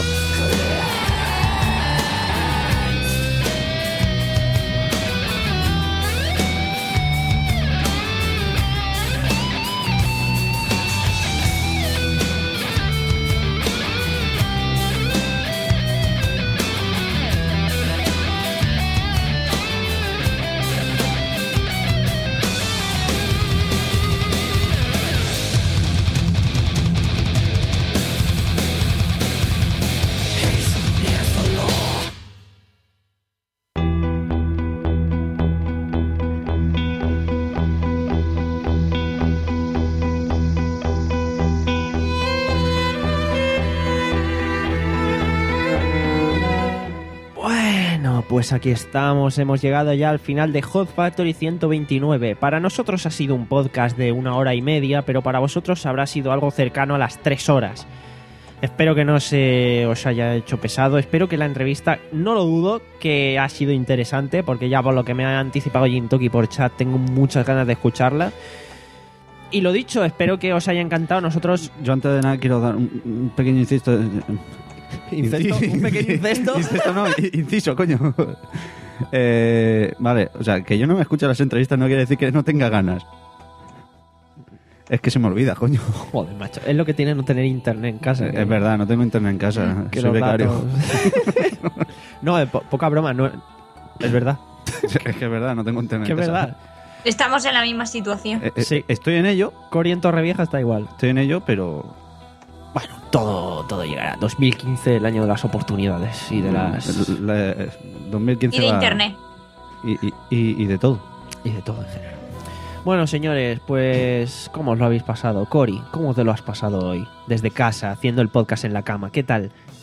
Speaker 2: Bueno, pues aquí estamos, hemos llegado ya al final de Hot Factory ciento veintinueve. Para nosotros ha sido un podcast de una hora y media, pero para vosotros habrá sido algo cercano a las tres horas. Espero que no se os haya hecho pesado, espero que la entrevista, no lo dudo, que ha sido interesante, porque ya por lo que me ha anticipado Jintoki por chat tengo muchas ganas de escucharla. Y lo dicho, espero que os haya encantado. Nosotros...
Speaker 3: Yo antes de nada quiero dar un, un pequeño inciso.
Speaker 2: ¿Incesto? ¿Un pequeño incesto?
Speaker 3: Incesto no, i- inciso, coño. Eh, vale, o sea, que yo no me escucho las entrevistas no quiere decir que no tenga ganas. Es que se me olvida, coño.
Speaker 2: Joder, macho, es lo que tiene no tener internet en casa.
Speaker 3: Es verdad, no tengo internet en casa.
Speaker 2: Que
Speaker 3: Soy
Speaker 2: los
Speaker 3: becario.
Speaker 2: datos- no, eh, po- poca broma, no, es verdad.
Speaker 3: Es que es verdad, no tengo internet
Speaker 2: Que
Speaker 3: en
Speaker 2: es
Speaker 3: casa.
Speaker 2: verdad.
Speaker 4: Estamos en la misma situación.
Speaker 3: Eh, eh,
Speaker 2: Sí.
Speaker 3: Estoy en ello,
Speaker 2: Cory en Torrevieja está igual.
Speaker 3: estoy en ello, pero...
Speaker 2: Bueno, todo, todo llegará. dos mil quince, el año de las oportunidades y de las...
Speaker 3: La- la- dos mil quince
Speaker 4: Y de
Speaker 3: va-
Speaker 4: internet.
Speaker 3: Y, y, y, y de todo.
Speaker 2: y de todo en general. Bueno, señores, pues... ¿Cómo os lo habéis pasado? Cory, ¿cómo te lo has pasado hoy? Desde casa, haciendo el podcast en la cama. ¿Qué tal?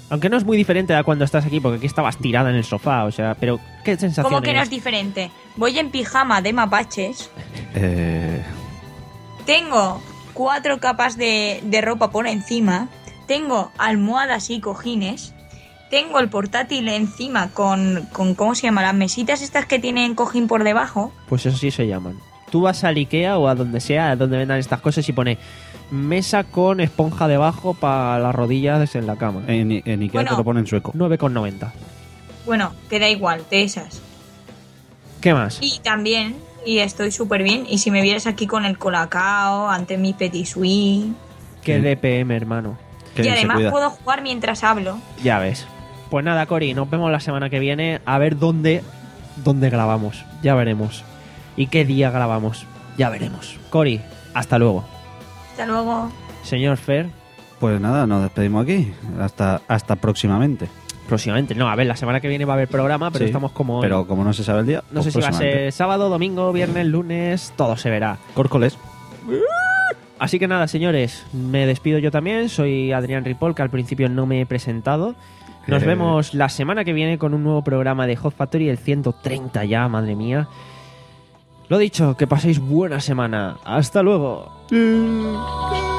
Speaker 2: Aunque no es muy diferente a cuando estás aquí, porque aquí estabas tirada en el sofá, o sea, pero ¿qué sensación
Speaker 4: ¿Cómo que no
Speaker 2: es?
Speaker 4: es diferente? Voy en pijama de mapaches,
Speaker 3: Eh,
Speaker 4: tengo cuatro capas de, de ropa por encima, tengo almohadas y cojines, tengo el portátil encima con, con, ¿cómo se llama? Las mesitas estas que tienen cojín por debajo.
Speaker 2: Pues eso sí se llaman. Tú vas al Ikea o a donde sea, a donde vendan estas cosas y pone mesa con esponja debajo para las rodillas en la cama.
Speaker 3: en, en Ikea
Speaker 4: Bueno.
Speaker 3: te lo ponen sueco.
Speaker 2: nueve con noventa.
Speaker 4: Bueno, que da igual, de esas.
Speaker 2: ¿Qué más?
Speaker 4: Y también, y estoy súper bien, y si me vieras aquí con el colacao, ante mi petit suisse,
Speaker 2: Qué
Speaker 3: Sí.
Speaker 2: D P M, hermano.
Speaker 3: Que
Speaker 4: y
Speaker 3: bien se
Speaker 4: además
Speaker 3: cuida.
Speaker 4: puedo jugar mientras hablo.
Speaker 2: Ya ves. Pues nada, Cori, nos vemos la semana que viene a ver dónde, dónde grabamos. Ya veremos. Y qué día grabamos. Ya veremos. Cori, hasta luego.
Speaker 4: Hasta luego.
Speaker 2: Señor Fer,
Speaker 3: Pues nada, nos despedimos aquí. Hasta, hasta próximamente.
Speaker 2: próximamente. No, a ver, la semana que viene va a haber programa, pero
Speaker 3: Sí,
Speaker 2: estamos como hoy.
Speaker 3: Pero como no se sabe el día,
Speaker 2: No sé
Speaker 3: pues
Speaker 2: si va a
Speaker 3: próximamente.
Speaker 2: ser sábado, domingo, viernes, lunes, todo se verá.
Speaker 3: Córcoles.
Speaker 2: Así que nada, señores, me despido yo también. Soy Adrián Ripoll, que al principio no me he presentado. Nos
Speaker 3: Eh.
Speaker 2: vemos la semana que viene con un nuevo programa de Hot Factory, el ciento treinta ya, madre mía. Lo dicho, que paséis buena semana. Hasta luego.